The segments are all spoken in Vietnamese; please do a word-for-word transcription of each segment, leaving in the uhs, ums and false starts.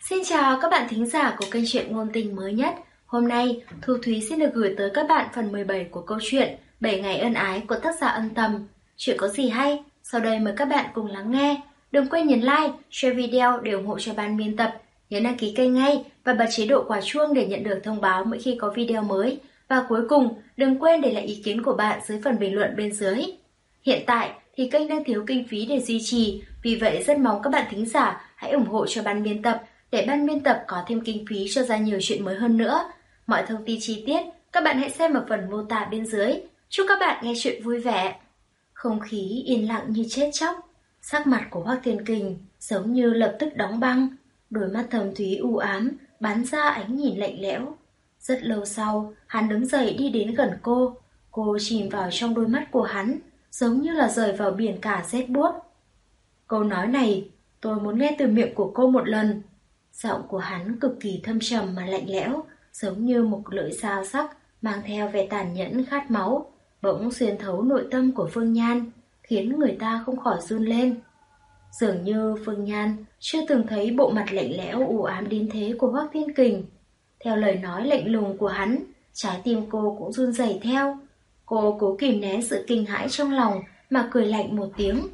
Xin chào các bạn thính giả của kênh truyện ngôn tình mới nhất. Hôm nay, Thu Thúy xin được gửi tới các bạn phần mười bảy của câu chuyện bảy ngày ân ái của tác giả Ân Tầm. Chuyện có gì hay? Sau đây mời các bạn cùng lắng nghe. Đừng quên nhấn like, share video để ủng hộ cho ban biên tập. Nhớ đăng ký kênh ngay và bật chế độ quả chuông để nhận được thông báo mỗi khi có video mới. Và cuối cùng, đừng quên để lại ý kiến của bạn dưới phần bình luận bên dưới. Hiện tại thì kênh đang thiếu kinh phí để duy trì, vì vậy rất mong các bạn thính giả hãy ủng hộ cho ban biên tập để ban biên tập có thêm kinh phí cho ra nhiều chuyện mới hơn nữa. Mọi thông tin chi tiết các bạn hãy xem ở phần mô tả bên dưới. Chúc các bạn nghe chuyện vui vẻ. Không khí yên lặng như chết chóc, sắc mặt của Hoắc Thiên Kình giống như lập tức đóng băng, đôi mắt thâm thúy u ám bắn ra ánh nhìn lạnh lẽo. Rất lâu sau, hắn đứng dậy đi đến gần cô. Cô chìm vào trong đôi mắt của hắn, giống như là rời vào biển cả rét buốt. Câu nói này, tôi muốn nghe từ miệng của cô một lần. Giọng của hắn cực kỳ thâm trầm mà lạnh lẽo, giống như một lưỡi dao sắc mang theo vẻ tàn nhẫn khát máu, bỗng xuyên thấu nội tâm của Phương Nhan, khiến người ta không khỏi run lên. Dường như Phương Nhan chưa từng thấy bộ mặt lạnh lẽo u ám đến thế của Hoắc Thiên Kình. Theo lời nói lạnh lùng của hắn, trái tim cô cũng run rẩy theo. Cô cố kìm nén sự kinh hãi trong lòng mà cười lạnh một tiếng.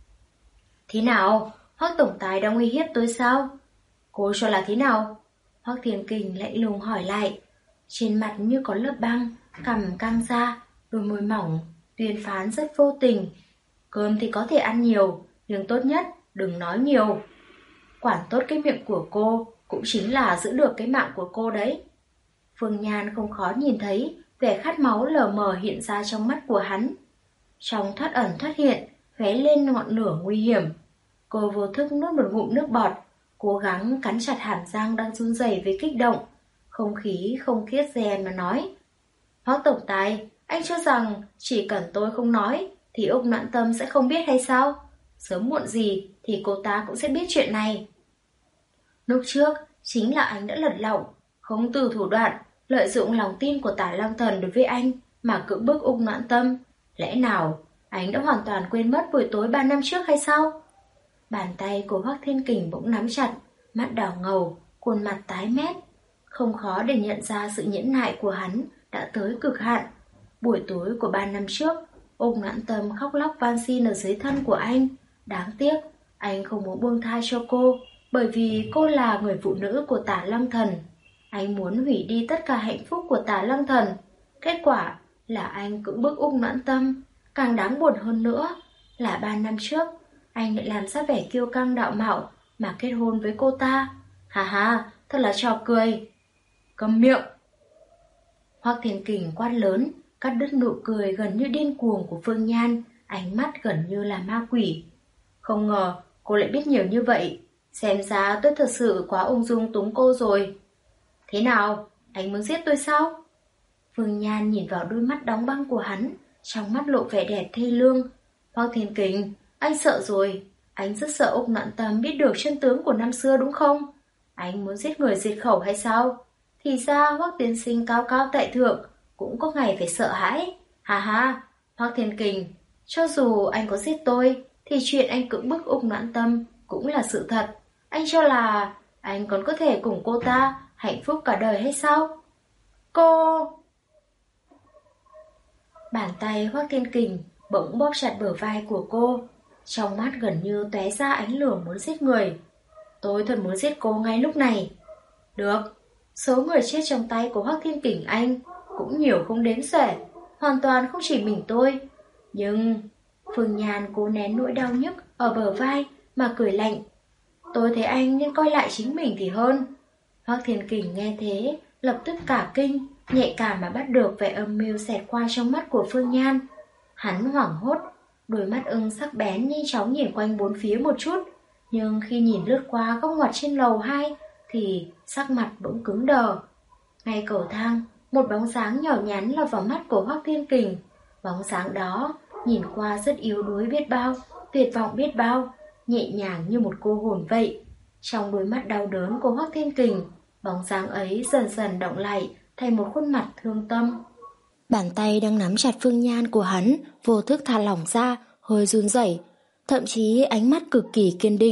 Thế nào? Hoắc tổng tài đang uy hiếp tôi sao? Cô cho là thế nào? Hoắc Thiên Kình lạnh lùng hỏi lại. Trên mặt như có lớp băng, cằm căng ra, đôi môi mỏng, tuyên phán rất vô tình. Cơm thì có thể ăn nhiều, nhưng tốt nhất đừng nói nhiều. Quản tốt cái miệng của cô cũng chính là giữ được cái mạng của cô đấy. Phương Nhan không khó nhìn thấy vẻ khát máu lờ mờ hiện ra trong mắt của hắn. Trong thoát ẩn thoát hiện, lóe lên ngọn lửa nguy hiểm. Cô vô thức nuốt một ngụm nước bọt, cố gắng cắn chặt hàm răng đang run rẩy với kích động. Không khí không khiết rè mà nói. Hoắc tổng tài, anh cho rằng chỉ cần tôi không nói thì Úc Noãn Tâm sẽ không biết hay sao? Sớm muộn gì thì cô ta cũng sẽ biết chuyện này. Lúc trước chính là anh đã lật lọng, không từ thủ đoạn, lợi dụng lòng tin của Tả Lăng Thần đối với anh mà cưỡng bức Úc Noãn Tâm. Lẽ nào anh đã hoàn toàn quên mất buổi tối ba năm trước hay sao? Bàn tay của Hoắc Thiên Kình bỗng nắm chặt, mắt đỏ ngầu, khuôn mặt tái mét. Không khó để nhận ra sự nhẫn nại của hắn đã tới cực hạn. Buổi tối của ba năm trước, Úc Noãn Tâm khóc lóc van xin ở dưới thân của anh. Đáng tiếc, anh không muốn buông tha cho cô, bởi vì cô là người phụ nữ của Tả Lăng Thần. Anh muốn hủy đi tất cả hạnh phúc của Tả Lăng Thần. Kết quả là anh cưỡng bức Úc Noãn Tâm. Càng đáng buồn hơn nữa là ba năm trước, anh lại làm ra vẻ kiêu căng đạo mạo mà kết hôn với cô ta. Hà hà, thật là trò cười. Câm miệng! Hoắc Thiên Kình quát lớn, cắt đứt nụ cười gần như điên cuồng của Phương Nhan, ánh mắt gần như là ma quỷ. Không ngờ cô lại biết nhiều như vậy. Xem ra tôi thật sự quá ung dung túng cô rồi. Thế nào? Anh muốn giết tôi sao? Phương Nhan nhìn vào đôi mắt đóng băng của hắn, trong mắt lộ vẻ đẹp thê lương. Hoắc Thiên Kình, anh sợ rồi. Anh rất sợ Úc Noãn Tâm biết được chân tướng của năm xưa đúng không? Anh muốn giết người diệt khẩu hay sao? Thì ra Hoắc tiên sinh cao cao tại thượng cũng có ngày phải sợ hãi. Hà hà, Hoắc Thiên Kình, cho dù anh có giết tôi thì chuyện anh cưỡng bức Úc Noãn Tâm cũng là sự thật. Anh cho là anh còn có thể cùng cô ta hạnh phúc cả đời hay sao? Cô... Bàn tay Hoắc Thiên Kình bỗng bóp chặt bờ vai của cô, trong mắt gần như tóe ra ánh lửa muốn giết người. Tôi thật muốn giết cô ngay lúc này. Được, số người chết trong tay của Hoắc Thiên Kình anh cũng nhiều không đếm xuể, hoàn toàn không chỉ mình tôi. Nhưng Phương Nhan cố nén nỗi đau nhức ở bờ vai mà cười lạnh. Tôi thấy anh nên coi lại chính mình thì hơn. Hoắc Thiên Kình nghe thế lập tức cả kinh, nhạy cảm mà bắt được vẻ âm mưu xẹt qua trong mắt của Phương Nhan. Hắn hoảng hốt, đôi mắt ưng sắc bén nhanh chóng nhìn quanh bốn phía một chút, nhưng khi nhìn lướt qua góc ngoặt trên lầu hai thì sắc mặt bỗng cứng đờ. Ngay cầu thang, một bóng dáng nhỏ nhắn lọt vào mắt của Hoắc Thiên Kình. Bóng dáng đó nhìn qua rất yếu đuối biết bao, tuyệt vọng biết bao, nhẹ nhàng như một cô hồn vậy. Trong đôi mắt đau đớn của Hoắc Thiên Kình, bóng dáng ấy dần dần động lại thành một khuôn mặt thương tâm. Bàn tay đang nắm chặt Phương Nhan của hắn vô thức thả lỏng ra, hơi run rẩy. Thậm chí ánh mắt cực kỳ kiên định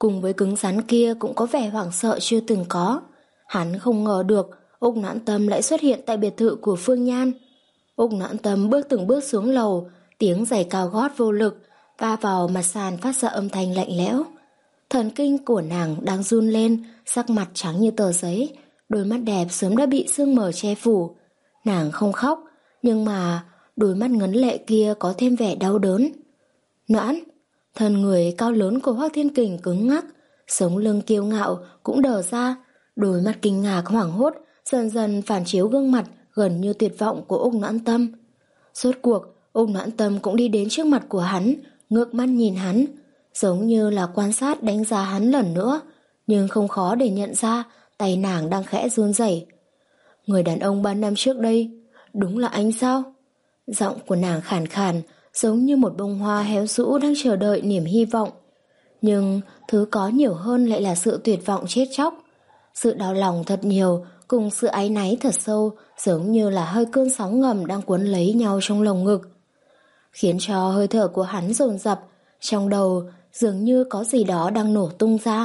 cùng với cứng rắn kia cũng có vẻ hoảng sợ chưa từng có. Hắn không ngờ được Úc Noãn Tâm lại xuất hiện tại biệt thự của Phương Nhan. Úc Noãn Tâm bước từng bước xuống lầu, tiếng giày cao gót vô lực va vào mặt sàn phát ra âm thanh lạnh lẽo. Thần kinh của nàng đang run lên, sắc mặt trắng như tờ giấy, đôi mắt đẹp sớm đã bị sương mờ che phủ. Nàng không khóc, nhưng mà đôi mắt ngấn lệ kia có thêm vẻ đau đớn. Noãn, thân người cao lớn của Hoắc Thiên Kình cứng ngắc, sống lưng kiêu ngạo cũng đờ ra, đôi mắt kinh ngạc hoảng hốt dần dần phản chiếu gương mặt gần như tuyệt vọng của Úc Noãn Tâm. Rốt cuộc, Úc Noãn Tâm cũng đi đến trước mặt của hắn, ngước mắt nhìn hắn, giống như là quan sát đánh giá hắn lần nữa, nhưng không khó để nhận ra tay nàng đang khẽ run rẩy. Người đàn ông ba năm trước đây, đúng là anh sao? Giọng của nàng khàn khàn, giống như một bông hoa héo rũ đang chờ đợi niềm hy vọng. Nhưng thứ có nhiều hơn lại là sự tuyệt vọng chết chóc. Sự đau lòng thật nhiều cùng sự áy náy thật sâu, giống như là hơi cơn sóng ngầm đang cuốn lấy nhau trong lồng ngực, khiến cho hơi thở của hắn dồn dập, trong đầu dường như có gì đó đang nổ tung ra.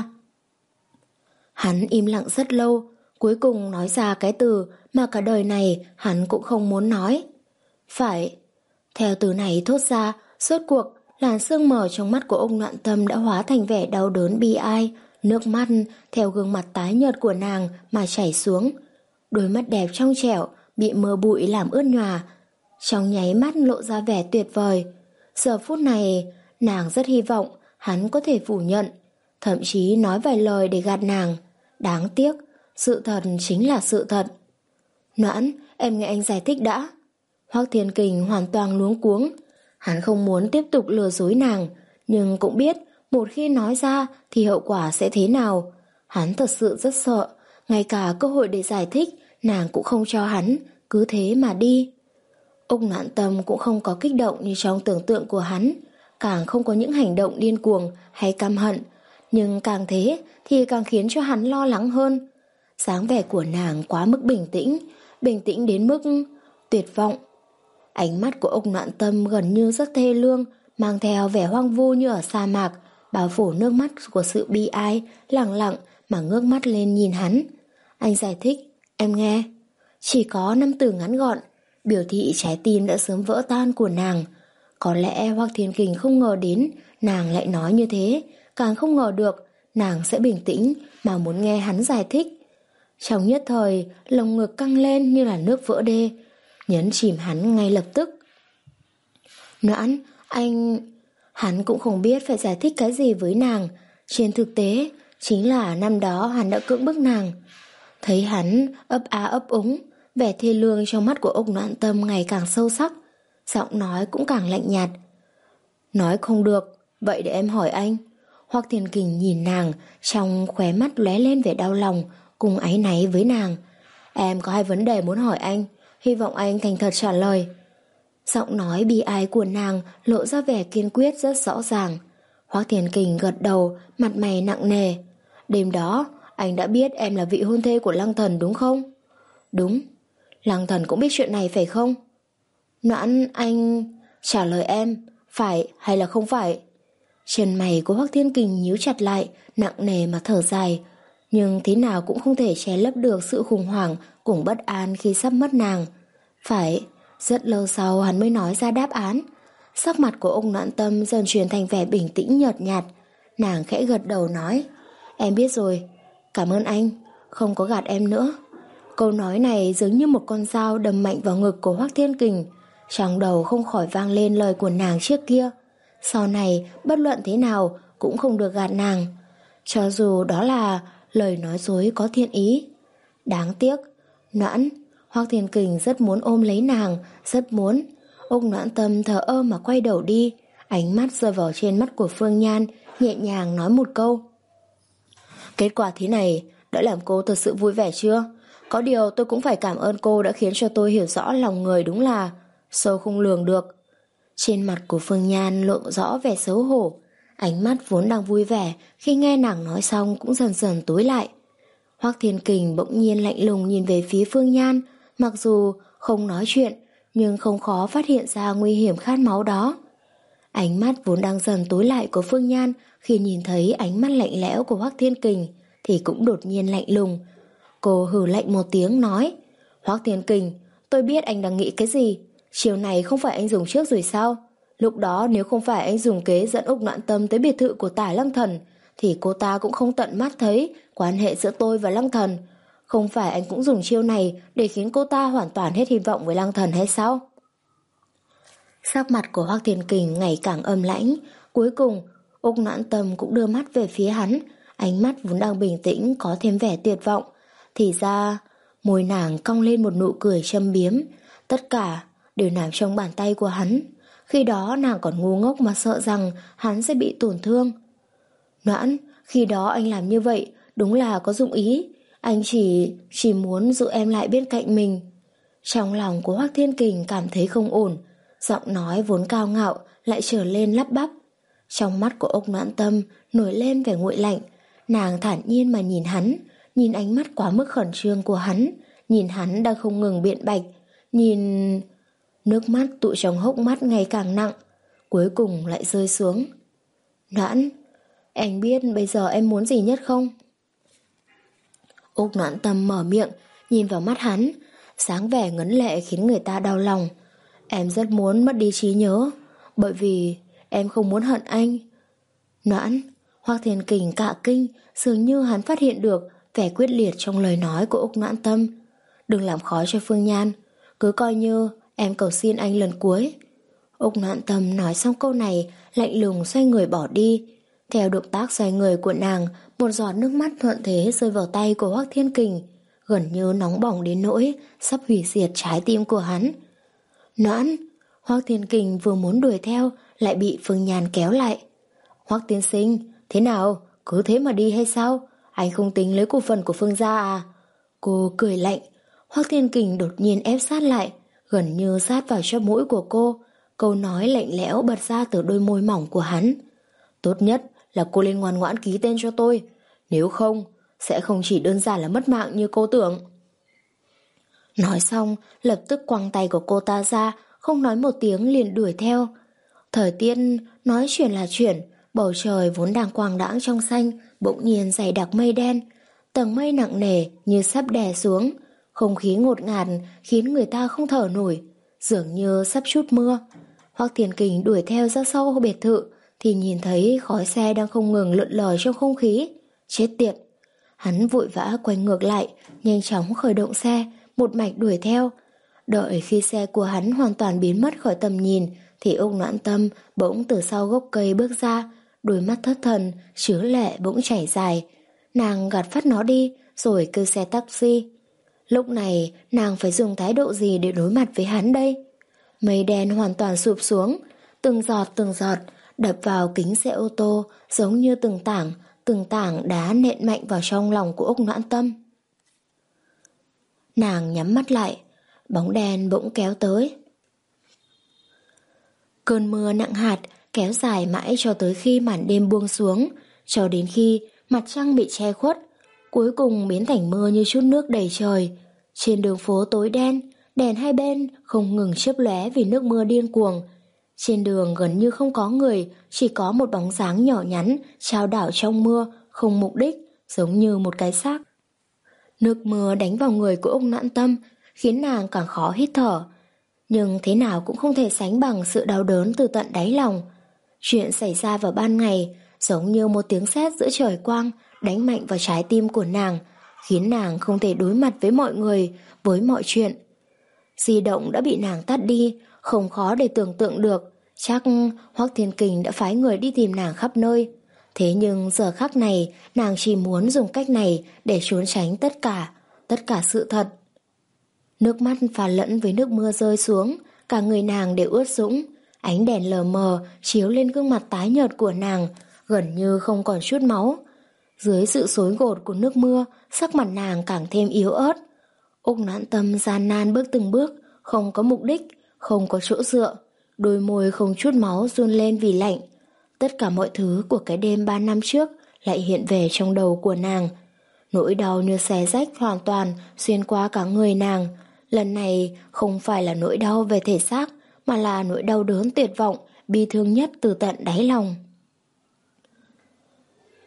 Hắn im lặng rất lâu, cuối cùng nói ra cái từ mà cả đời này hắn cũng không muốn nói. Phải. Theo từ này thốt ra, rốt cuộc làn sương mờ trong mắt của ông Noãn Tâm đã hóa thành vẻ đau đớn bi ai, nước mắt theo gương mặt tái nhợt của nàng mà chảy xuống. Đôi mắt đẹp trong trẻo bị mưa bụi làm ướt nhòa, trong nháy mắt lộ ra vẻ tuyệt vời. Giờ phút này nàng rất hy vọng hắn có thể phủ nhận, thậm chí nói vài lời để gạt nàng. Đáng tiếc, sự thật chính là sự thật. Noãn, em nghe anh giải thích đã. Hoắc Thiên Kình hoàn toàn luống cuống. Hắn không muốn tiếp tục lừa dối nàng, nhưng cũng biết một khi nói ra thì hậu quả sẽ thế nào. Hắn thật sự rất sợ, ngay cả cơ hội để giải thích nàng cũng không cho hắn, cứ thế mà đi. Úc Noãn Tâm cũng không có kích động như trong tưởng tượng của hắn, càng không có những hành động điên cuồng hay căm hận, nhưng càng thế thì càng khiến cho hắn lo lắng hơn. Dáng vẻ của nàng quá mức bình tĩnh, bình tĩnh đến mức tuyệt vọng. Ánh mắt của Úc Noãn Tâm gần như rất thê lương, mang theo vẻ hoang vu như ở sa mạc, bao phủ nước mắt của sự bi ai, lặng lặng mà ngước mắt lên nhìn hắn. Anh giải thích, em nghe. Chỉ có năm từ ngắn gọn, biểu thị trái tim đã sớm vỡ tan của nàng. Có lẽ Hoắc Thiên Kình không ngờ đến nàng lại nói như thế, càng không ngờ được nàng sẽ bình tĩnh mà muốn nghe hắn giải thích. Trong nhất thời, lồng ngực căng lên như là nước vỡ đê, nhấn chìm hắn ngay lập tức. Noãn, anh... Hắn cũng không biết phải giải thích cái gì với nàng. Trên thực tế, chính là năm đó hắn đã cưỡng bức nàng. Thấy hắn ấp á ấp úng, vẻ thê lương trong mắt của Úc Noãn Tâm ngày càng sâu sắc, giọng nói cũng càng lạnh nhạt. Nói không được, vậy để em hỏi anh. Hoắc Thiên Kình nhìn nàng, trong khóe mắt lóe lên vẻ đau lòng cùng áy náy với nàng. Em có hai vấn đề muốn hỏi anh, hy vọng anh thành thật trả lời. Giọng nói bi ai của nàng lộ ra vẻ kiên quyết rất rõ ràng. Hoắc Thiên Kình gật đầu, mặt mày nặng nề. Đêm đó, anh đã biết em là vị hôn thê của Lăng Thần đúng không? Đúng. Lăng Thần cũng biết chuyện này phải không? Noãn, anh... Trả lời em, phải hay là không phải? Chân mày của Hoắc Thiên Kình nhíu chặt lại, nặng nề mà thở dài. Nhưng thế nào cũng không thể che lấp được sự khủng hoảng cùng bất an khi sắp mất nàng. Phải. Rất lâu sau hắn mới nói ra đáp án. Sắc mặt của ông Noãn Tâm dần chuyển thành vẻ bình tĩnh nhợt nhạt. Nàng khẽ gật đầu nói, em biết rồi. Cảm ơn anh, không có gạt em nữa. Câu nói này giống như một con dao đâm mạnh vào ngực của Hoắc Thiên Kình. Trong đầu không khỏi vang lên lời của nàng trước kia. Sau này bất luận thế nào cũng không được gạt nàng, cho dù đó là lời nói dối có thiện ý. Đáng tiếc, Noãn, Hoắc Thiên Kình rất muốn ôm lấy nàng, rất muốn. Úc Noãn Tâm thờ ơ mà quay đầu đi, ánh mắt rơi vào trên mắt của Phương Nhan, nhẹ nhàng nói một câu. Kết quả thế này đã làm cô thật sự vui vẻ chưa? Có điều tôi cũng phải cảm ơn cô đã khiến cho tôi hiểu rõ lòng người đúng là sâu không lường được. Trên mặt của Phương Nhan lộ rõ vẻ xấu hổ, ánh mắt vốn đang vui vẻ khi nghe nàng nói xong cũng dần dần tối lại. Hoắc Thiên Kình bỗng nhiên lạnh lùng nhìn về phía Phương Nhan, mặc dù không nói chuyện nhưng không khó phát hiện ra nguy hiểm khát máu đó. Ánh mắt vốn đang dần tối lại của Phương Nhan khi nhìn thấy ánh mắt lạnh lẽo của Hoắc Thiên Kình thì cũng đột nhiên lạnh lùng. Cô hừ lạnh một tiếng nói: Hoắc Thiên Kình, tôi biết anh đang nghĩ cái gì. Chiều này không phải anh dùng trước rồi sao? Lúc đó nếu không phải anh dùng kế dẫn Úc Noãn Tâm tới biệt thự của Tả Lăng Thần thì cô ta cũng không tận mắt thấy quan hệ giữa tôi và Lăng Thần. Không phải anh cũng dùng chiêu này để khiến cô ta hoàn toàn hết hy vọng với Lăng Thần hay sao? Sắc mặt của Hoắc Thiên Kình ngày càng âm lãnh. Cuối cùng Úc Noãn Tâm cũng đưa mắt về phía hắn, ánh mắt vốn đang bình tĩnh có thêm vẻ tuyệt vọng. Thì ra môi nàng cong lên một nụ cười châm biếm. Tất cả đều nằm trong bàn tay của hắn. Khi đó nàng còn ngu ngốc mà sợ rằng hắn sẽ bị tổn thương. Noãn, khi đó anh làm như vậy đúng là có dụng ý. Anh chỉ chỉ muốn giữ em lại bên cạnh mình. Trong lòng của Hoắc Thiên Kình cảm thấy không ổn, giọng nói vốn cao ngạo lại trở lên lắp bắp. Trong mắt của Úc Noãn Tâm nổi lên vẻ nguội lạnh. Nàng thản nhiên mà nhìn hắn, nhìn ánh mắt quá mức khẩn trương của hắn, nhìn hắn đang không ngừng biện bạch, nhìn... Nước mắt tụ trong hốc mắt ngày càng nặng, cuối cùng lại rơi xuống. Noãn, anh biết bây giờ em muốn gì nhất không? Úc Noãn Tâm mở miệng, nhìn vào mắt hắn, sáng vẻ ngấn lệ khiến người ta đau lòng. Em rất muốn mất đi trí nhớ, bởi vì em không muốn hận anh. Noãn, Hoắc Thiên Kình cả kinh, dường như hắn phát hiện được vẻ quyết liệt trong lời nói của Úc Noãn Tâm. Đừng làm khó cho Phương Nhan, cứ coi như em cầu xin anh lần cuối. Úc Noãn Tâm nói xong câu này, lạnh lùng xoay người bỏ đi. Theo động tác xoay người của nàng, một giọt nước mắt thuận thế rơi vào tay của Hoắc Thiên Kình, gần như nóng bỏng đến nỗi sắp hủy diệt trái tim của hắn. Noãn, Hoắc Thiên Kình vừa muốn đuổi theo lại bị Phương Nhan kéo lại. Hoắc tiên sinh, thế nào? Cứ thế mà đi hay sao? Anh không tính lấy cổ phần của Phương gia à? Cô cười lạnh. Hoắc Thiên Kình đột nhiên ép sát lại, gần như sát vào chóp mũi của cô. Câu nói lạnh lẽo bật ra từ đôi môi mỏng của hắn. Tốt nhất là cô lên ngoan ngoãn ký tên cho tôi, nếu không sẽ không chỉ đơn giản là mất mạng như cô tưởng. Nói xong lập tức quăng tay của cô ta ra, không nói một tiếng liền đuổi theo. Thời tiết nói chuyển là chuyển, bầu trời vốn đang quang đãng trong xanh bỗng nhiên dày đặc mây đen, tầng mây nặng nề như sắp đè xuống, không khí ngột ngạt khiến người ta không thở nổi, dường như sắp trút mưa. Hoắc Thiên Kình đuổi theo ra sau biệt thự thì nhìn thấy khói xe đang không ngừng lượn lờ trong không khí. Chết tiệt! Hắn vội vã quay ngược lại, nhanh chóng khởi động xe, một mạch đuổi theo. Đợi khi xe của hắn hoàn toàn biến mất khỏi tầm nhìn thì Úc Noãn Tâm bỗng từ sau gốc cây bước ra, đôi mắt thất thần, chứa lệ bỗng chảy dài. Nàng gạt phát nó đi rồi kêu xe taxi. Lúc này nàng phải dùng thái độ gì để đối mặt với hắn đây? Mây đen hoàn toàn sụp xuống, từng giọt từng giọt đập vào kính xe ô tô, giống như từng tảng, từng tảng đá nện mạnh vào trong lòng của Úc Noãn Tâm. Nàng nhắm mắt lại, bóng đen bỗng kéo tới. Cơn mưa nặng hạt kéo dài mãi cho tới khi màn đêm buông xuống, cho đến khi mặt trăng bị che khuất, cuối cùng biến thành mưa như chút nước đầy trời. Trên đường phố tối đen, đèn hai bên không ngừng chớp lóe vì nước mưa điên cuồng. Trên đường gần như không có người, chỉ có một bóng dáng nhỏ nhắn chao đảo trong mưa, không mục đích, giống như một cái xác. Nước mưa đánh vào người của Úc Noãn Tâm, khiến nàng càng khó hít thở. Nhưng thế nào cũng không thể sánh bằng sự đau đớn từ tận đáy lòng. Chuyện xảy ra vào ban ngày, giống như một tiếng sét giữa trời quang, đánh mạnh vào trái tim của nàng, khiến nàng không thể đối mặt với mọi người, với mọi chuyện. Di động đã bị nàng tắt đi, không khó để tưởng tượng được, chắc Hoắc Thiên Kình đã phái người đi tìm nàng khắp nơi. Thế nhưng giờ khắc này, nàng chỉ muốn dùng cách này để trốn tránh tất cả, tất cả sự thật. Nước mắt pha lẫn với nước mưa rơi xuống, cả người nàng đều ướt sũng, ánh đèn lờ mờ chiếu lên gương mặt tái nhợt của nàng, gần như không còn chút máu. Dưới sự xối gột của nước mưa, sắc mặt nàng càng thêm yếu ớt. Úc Noãn Tâm gian nan bước từng bước, không có mục đích, không có chỗ dựa, đôi môi không chút máu run lên vì lạnh. Tất cả mọi thứ của cái đêm ba năm trước lại hiện về trong đầu của nàng. Nỗi đau như xé rách hoàn toàn xuyên qua cả người nàng. Lần này không phải là nỗi đau về thể xác, mà là nỗi đau đớn tuyệt vọng, bi thương nhất từ tận đáy lòng.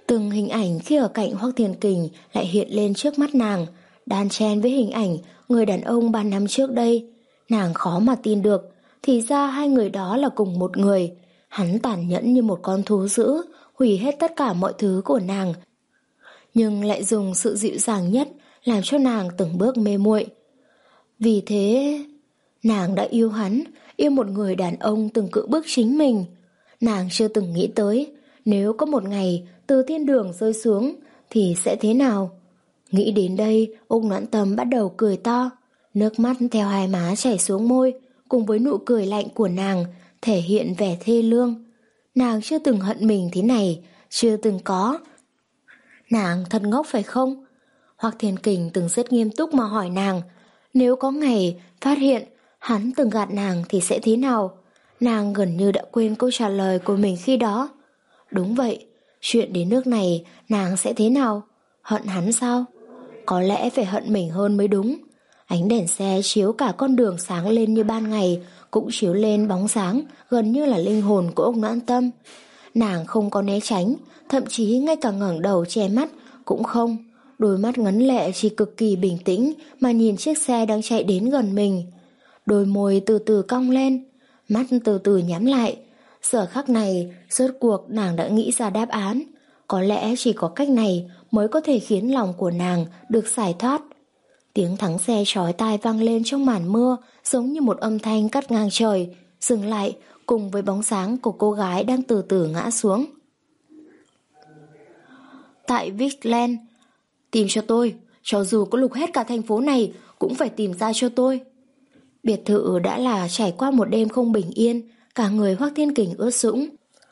Từng hình ảnh khi ở cạnh Hoắc Thiên Kình lại hiện lên trước mắt nàng, đan xen với hình ảnh người đàn ông ba năm trước đây. Nàng khó mà tin được, thì ra hai người đó là cùng một người. Hắn tàn nhẫn như một con thú dữ, hủy hết tất cả mọi thứ của nàng, nhưng lại dùng sự dịu dàng nhất làm cho nàng từng bước mê muội. Vì thế, nàng đã yêu hắn, yêu một người đàn ông từng cự bước chính mình. Nàng chưa từng nghĩ tới, nếu có một ngày từ thiên đường rơi xuống thì sẽ thế nào. Nghĩ đến đây, Úc Noãn Tâm bắt đầu cười to, nước mắt theo hai má chảy xuống môi, cùng với nụ cười lạnh của nàng thể hiện vẻ thê lương. Nàng chưa từng hận mình thế này, chưa từng có. Nàng thật ngốc phải không? Hoắc Thiên Kình từng rất nghiêm túc mà hỏi nàng, nếu có ngày phát hiện hắn từng gạt nàng thì sẽ thế nào? Nàng gần như đã quên câu trả lời của mình khi đó. Đúng vậy, chuyện đến nước này nàng sẽ thế nào? Hận hắn sao? Có lẽ phải hận mình hơn mới đúng. Ánh đèn xe chiếu cả con đường sáng lên như ban ngày, cũng chiếu lên bóng dáng gần như là linh hồn của Úc Noãn Tâm. Nàng không có né tránh, thậm chí ngay cả ngẩng đầu che mắt cũng không. Đôi mắt ngấn lệ chỉ cực kỳ bình tĩnh mà nhìn chiếc xe đang chạy đến gần mình. Đôi môi từ từ cong lên, mắt từ từ nhắm lại. Giờ khắc này, rốt cuộc nàng đã nghĩ ra đáp án. Có lẽ chỉ có cách này mới có thể khiến lòng của nàng được giải thoát. Tiếng thắng xe chói tai vang lên trong màn mưa, giống như một âm thanh cắt ngang trời, dừng lại cùng với bóng dáng của cô gái đang từ từ ngã xuống. Tại Vigeland, tìm cho tôi, cho dù có lục hết cả thành phố này cũng phải tìm ra cho tôi. Biệt thự đã là trải qua một đêm không bình yên, cả người Hoắc Thiên Kình ướt sũng.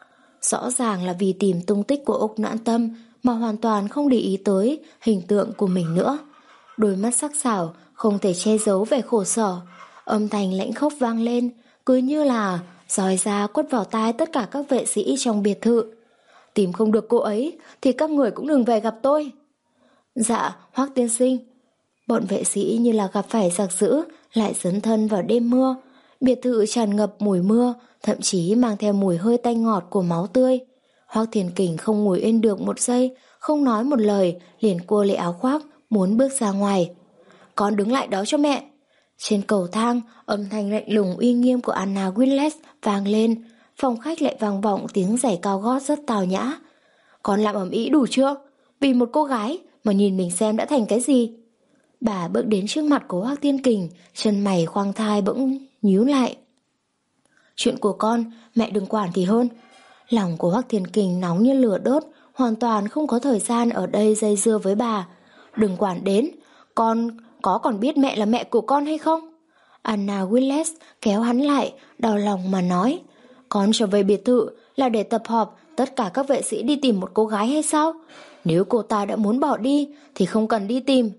Rõ ràng là vì tìm tung tích của Úc Noãn Tâm mà hoàn toàn không để ý tới hình tượng của mình nữa. Đôi mắt sắc sảo không thể che giấu vẻ khổ sở, âm thanh lãnh khốc vang lên, cứ như là roi ra quất vào tai tất cả các vệ sĩ trong biệt thự. Tìm không được cô ấy thì các người cũng đừng về gặp tôi. Dạ, Hoắc tiên sinh. Bọn vệ sĩ như là gặp phải giặc dữ, lại dấn thân vào đêm mưa. Biệt thự tràn ngập mùi mưa, thậm chí mang theo mùi hơi tanh ngọt của máu tươi. Hoắc Thiên Kình không ngồi yên được một giây, không nói một lời, liền cua lấy áo khoác, muốn bước ra ngoài. Con đứng lại đó cho mẹ. Trên cầu thang, âm thanh lạnh lùng uy nghiêm của Anna Willis vang lên. Phòng khách lại vang vọng tiếng giày cao gót rất tào nhã. Con làm ầm ĩ đủ chưa? Vì một cô gái mà nhìn mình xem đã thành cái gì? Bà bước đến trước mặt của Hoắc Thiên Kình, chân mày khoang thai bỗng nhíu lại. Chuyện của con, mẹ đừng quản thì hơn. Lòng của Hoắc Thiên Kình nóng như lửa đốt, hoàn toàn không có thời gian ở đây dây dưa với bà. Đừng quản đến, con có còn biết mẹ là mẹ của con hay không? Anna Willis kéo hắn lại, đau lòng mà nói. Con trở về biệt thự là để tập họp tất cả các vệ sĩ đi tìm một cô gái hay sao? Nếu cô ta đã muốn bỏ đi thì không cần đi tìm.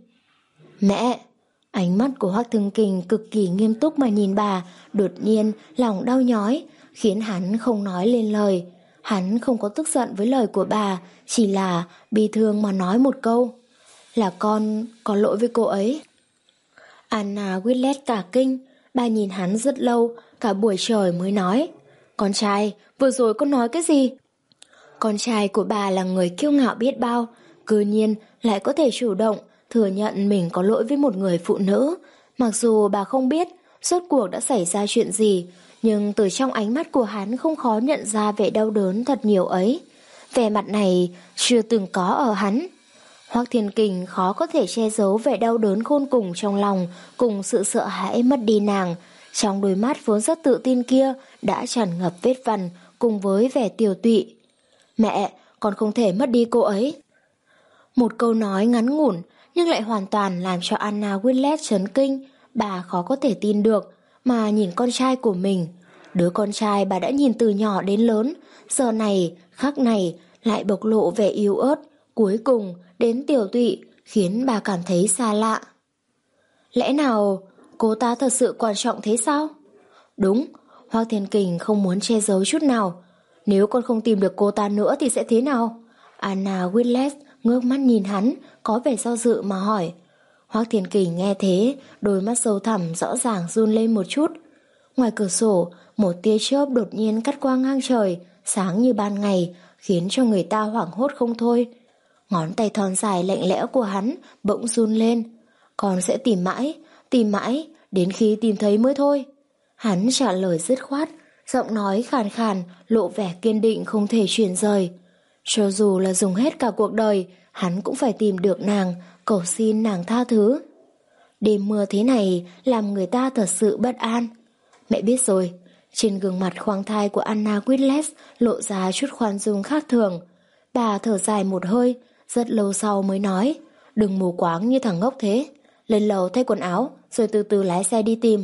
Mẹ! Ánh mắt của Hoắc Thiên Kình cực kỳ nghiêm túc mà nhìn bà, đột nhiên lòng đau nhói, khiến hắn không nói lên lời. Hắn không có tức giận với lời của bà, chỉ là bi thương mà nói một câu. Là con có lỗi với cô ấy. Anna Willis cả kinh, bà nhìn hắn rất lâu, cả buổi trời mới nói. Con trai, vừa rồi con nói cái gì? Con trai của bà là người kiêu ngạo biết bao, cư nhiên lại có thể chủ động thừa nhận mình có lỗi với một người phụ nữ. Mặc dù bà không biết rốt cuộc đã xảy ra chuyện gì, nhưng từ trong ánh mắt của hắn không khó nhận ra vẻ đau đớn thật nhiều ấy. Vẻ mặt này chưa từng có ở hắn. Hoắc Thiên Kình khó có thể che giấu vẻ đau đớn khôn cùng trong lòng, cùng sự sợ hãi mất đi nàng. Trong đôi mắt vốn rất tự tin kia đã tràn ngập vết vằn cùng với vẻ tiều tụy. Mẹ, con không thể mất đi cô ấy. Một câu nói ngắn ngủn nhưng lại hoàn toàn làm cho Anna Willis chấn kinh. Bà khó có thể tin được mà nhìn con trai của mình. Đứa con trai bà đã nhìn từ nhỏ đến lớn, giờ này, khắc này lại bộc lộ vẻ yếu ớt, cuối cùng đến tiều tụy, khiến bà cảm thấy xa lạ. Lẽ nào cô ta thật sự quan trọng thế sao? Đúng, Hoắc Thiên Kình không muốn che giấu chút nào. Nếu con không tìm được cô ta nữa thì sẽ thế nào? Anna Willis ngước mắt nhìn hắn, có vẻ do dự mà hỏi. Hoắc Thiên Kình nghe thế, đôi mắt sâu thẳm rõ ràng run lên một chút. Ngoài cửa sổ, một tia chớp đột nhiên cắt qua ngang trời, sáng như ban ngày, khiến cho người ta hoảng hốt không thôi. Ngón tay thon dài lạnh lẽo của hắn bỗng run lên. Con sẽ tìm mãi, tìm mãi, đến khi tìm thấy mới thôi. Hắn trả lời dứt khoát, giọng nói khàn khàn, lộ vẻ kiên định không thể chuyển rời. Cho dù là dùng hết cả cuộc đời, hắn cũng phải tìm được nàng, cầu xin nàng tha thứ. Đêm mưa thế này làm người ta thật sự bất an. Mẹ biết rồi. Trên gương mặt khoáng thai của Anna Whitles lộ ra chút khoan dung khác thường. Bà thở dài một hơi, rất lâu sau mới nói, đừng mù quáng như thằng ngốc thế. Lên lầu thay quần áo, rồi từ từ lái xe đi tìm.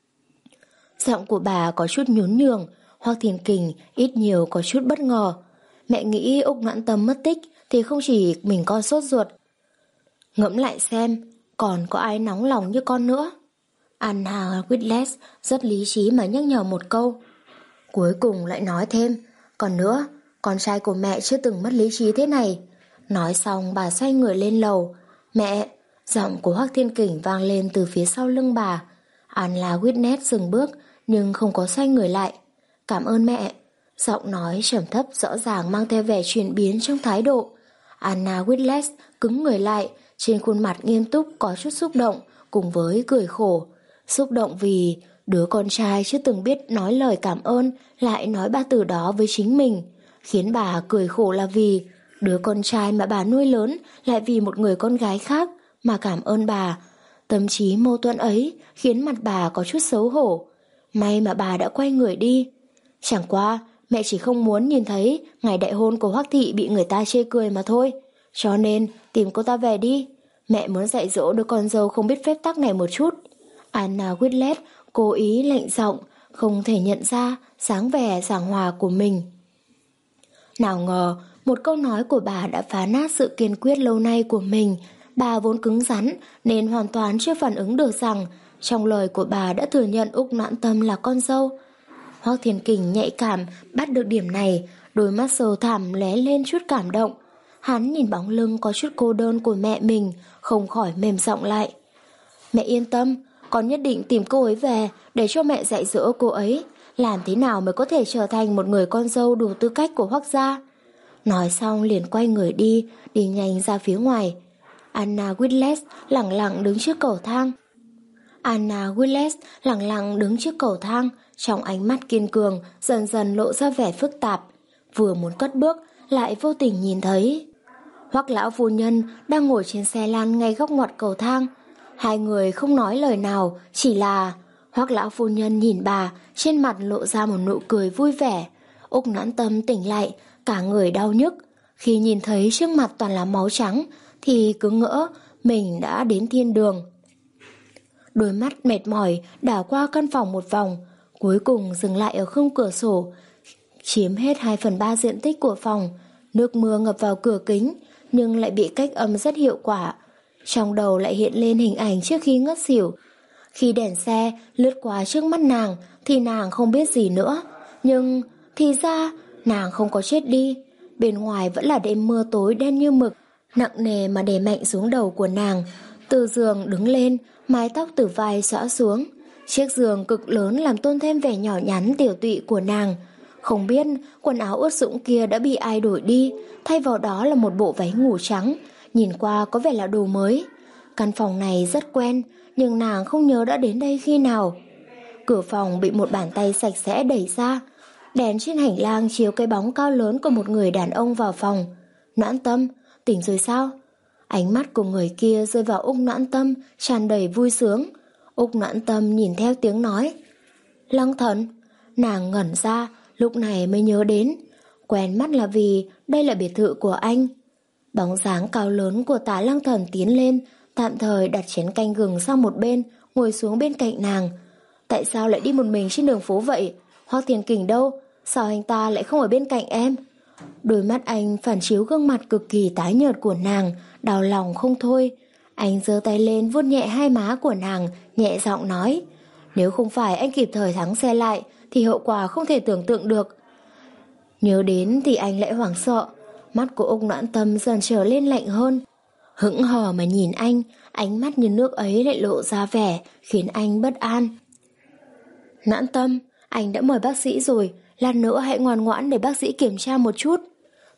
Giọng của bà có chút nhún nhường, Hoắc Thiên Kình ít nhiều có chút bất ngờ. Mẹ nghĩ Úc Noãn Tâm mất tích thì không chỉ mình con sốt ruột. Ngẫm lại xem, còn có ai nóng lòng như con nữa. Anna Whitles rất lý trí mà nhắc nhở một câu. Cuối cùng lại nói thêm, còn nữa, con trai của mẹ chưa từng mất lý trí thế này. Nói xong bà xoay người lên lầu. Mẹ, giọng của Hoắc Thiên Kình vang lên từ phía sau lưng bà. Anna Whitles dừng bước nhưng không có xoay người lại. Cảm ơn mẹ. Giọng nói trầm thấp rõ ràng mang theo vẻ chuyển biến trong thái độ. Anna Whitles cứng người lại, trên khuôn mặt nghiêm túc có chút xúc động cùng với cười khổ. Xúc động vì đứa con trai chưa từng biết nói lời cảm ơn lại nói ba từ đó với chính mình. Khiến bà cười khổ là vì đứa con trai mà bà nuôi lớn lại vì một người con gái khác mà cảm ơn bà. Tâm trí mâu thuẫn ấy khiến mặt bà có chút xấu hổ. May mà bà đã quay người đi. Chẳng qua mẹ chỉ không muốn nhìn thấy ngày đại hôn của Hoắc thị bị người ta chê cười mà thôi. Cho nên tìm cô ta về đi. Mẹ muốn dạy dỗ đứa con dâu không biết phép tắc này một chút. Anna Whitles cố ý lạnh giọng, không thể nhận ra dáng vẻ giảng hòa của mình. Nào ngờ một câu nói của bà đã phá nát sự kiên quyết lâu nay của mình. Bà vốn cứng rắn nên hoàn toàn chưa phản ứng được rằng trong lời của bà đã thừa nhận Úc Noãn Tâm là con dâu. Hoắc Thiên Kình nhạy cảm bắt được điểm này, đôi mắt sâu thẳm lóe lên chút cảm động. Hắn nhìn bóng lưng có chút cô đơn của mẹ mình, không khỏi mềm giọng lại. Mẹ yên tâm, con nhất định tìm cô ấy về để cho mẹ dạy dỗ cô ấy làm thế nào mới có thể trở thành một người con dâu đủ tư cách của Hoắc gia. Nói xong liền quay người đi, đi nhanh ra phía ngoài. Anna Whitles lẳng lặng đứng trước cầu thang. Anna Whitles lẳng lặng đứng trước cầu thang, trong ánh mắt kiên cường dần dần lộ ra vẻ phức tạp. Vừa muốn cất bước lại vô tình nhìn thấy Hoắc lão phu nhân đang ngồi trên xe lăn ngay góc ngoặt cầu thang. Hai người không nói lời nào, chỉ là Hoắc lão phu nhân nhìn bà, trên mặt lộ ra một nụ cười vui vẻ. Úc Noãn Tâm tỉnh lại, cả người đau nhức. Khi nhìn thấy trước mặt toàn là máu trắng thì cứ ngỡ mình đã đến thiên đường. Đôi mắt mệt mỏi đảo qua căn phòng một vòng, cuối cùng dừng lại ở khung cửa sổ, chiếm hết hai phần ba diện tích của phòng. Nước mưa ngập vào cửa kính nhưng lại bị cách âm rất hiệu quả. Trong đầu lại hiện lên hình ảnh trước khi ngất xỉu. Khi đèn xe lướt qua trước mắt nàng thì nàng không biết gì nữa. Nhưng thì ra nàng không có chết đi. Bên ngoài vẫn là đêm mưa tối đen như mực, nặng nề mà đè mạnh xuống đầu của nàng. Từ giường đứng lên, mái tóc từ vai xõa xuống. Chiếc giường cực lớn làm tôn thêm vẻ nhỏ nhắn tiểu tụy của nàng. Không biết quần áo ướt sũng kia đã bị ai đổi đi, thay vào đó là một bộ váy ngủ trắng, nhìn qua có vẻ là đồ mới. Căn phòng này rất quen, nhưng nàng không nhớ đã đến đây khi nào. Cửa phòng bị một bàn tay sạch sẽ đẩy ra. Đèn trên hành lang chiếu cái bóng cao lớn của một người đàn ông vào phòng. Noãn Tâm, tỉnh rồi sao? Ánh mắt của người kia rơi vào Úc Noãn Tâm tràn đầy vui sướng. Úc Noãn Tâm nhìn theo tiếng nói. Lăng Thần. Nàng ngẩn ra, lúc này mới nhớ đến. Quen mắt là vì đây là biệt thự của anh. Bóng dáng cao lớn của Tá Lăng Thần tiến lên, tạm thời đặt chén canh gừng sang một bên, ngồi xuống bên cạnh nàng. Tại sao lại đi một mình trên đường phố vậy? Hoắc Thiên Kình đâu? Sao anh ta lại không ở bên cạnh em? Đôi mắt anh phản chiếu gương mặt cực kỳ tái nhợt của nàng, đau lòng không thôi. Anh giơ tay lên vuốt nhẹ hai má của nàng, nhẹ giọng nói. Nếu không phải anh kịp thời thắng xe lại thì hậu quả không thể tưởng tượng được. Nhớ đến thì anh lại hoảng sợ. Mắt của Úc Noãn Tâm dần trở lên lạnh hơn. Hững hờ mà nhìn anh, ánh mắt như nước ấy lại lộ ra vẻ khiến anh bất an. Noãn Tâm, anh đã mời bác sĩ rồi, lát nữa hãy ngoan ngoãn để bác sĩ kiểm tra một chút.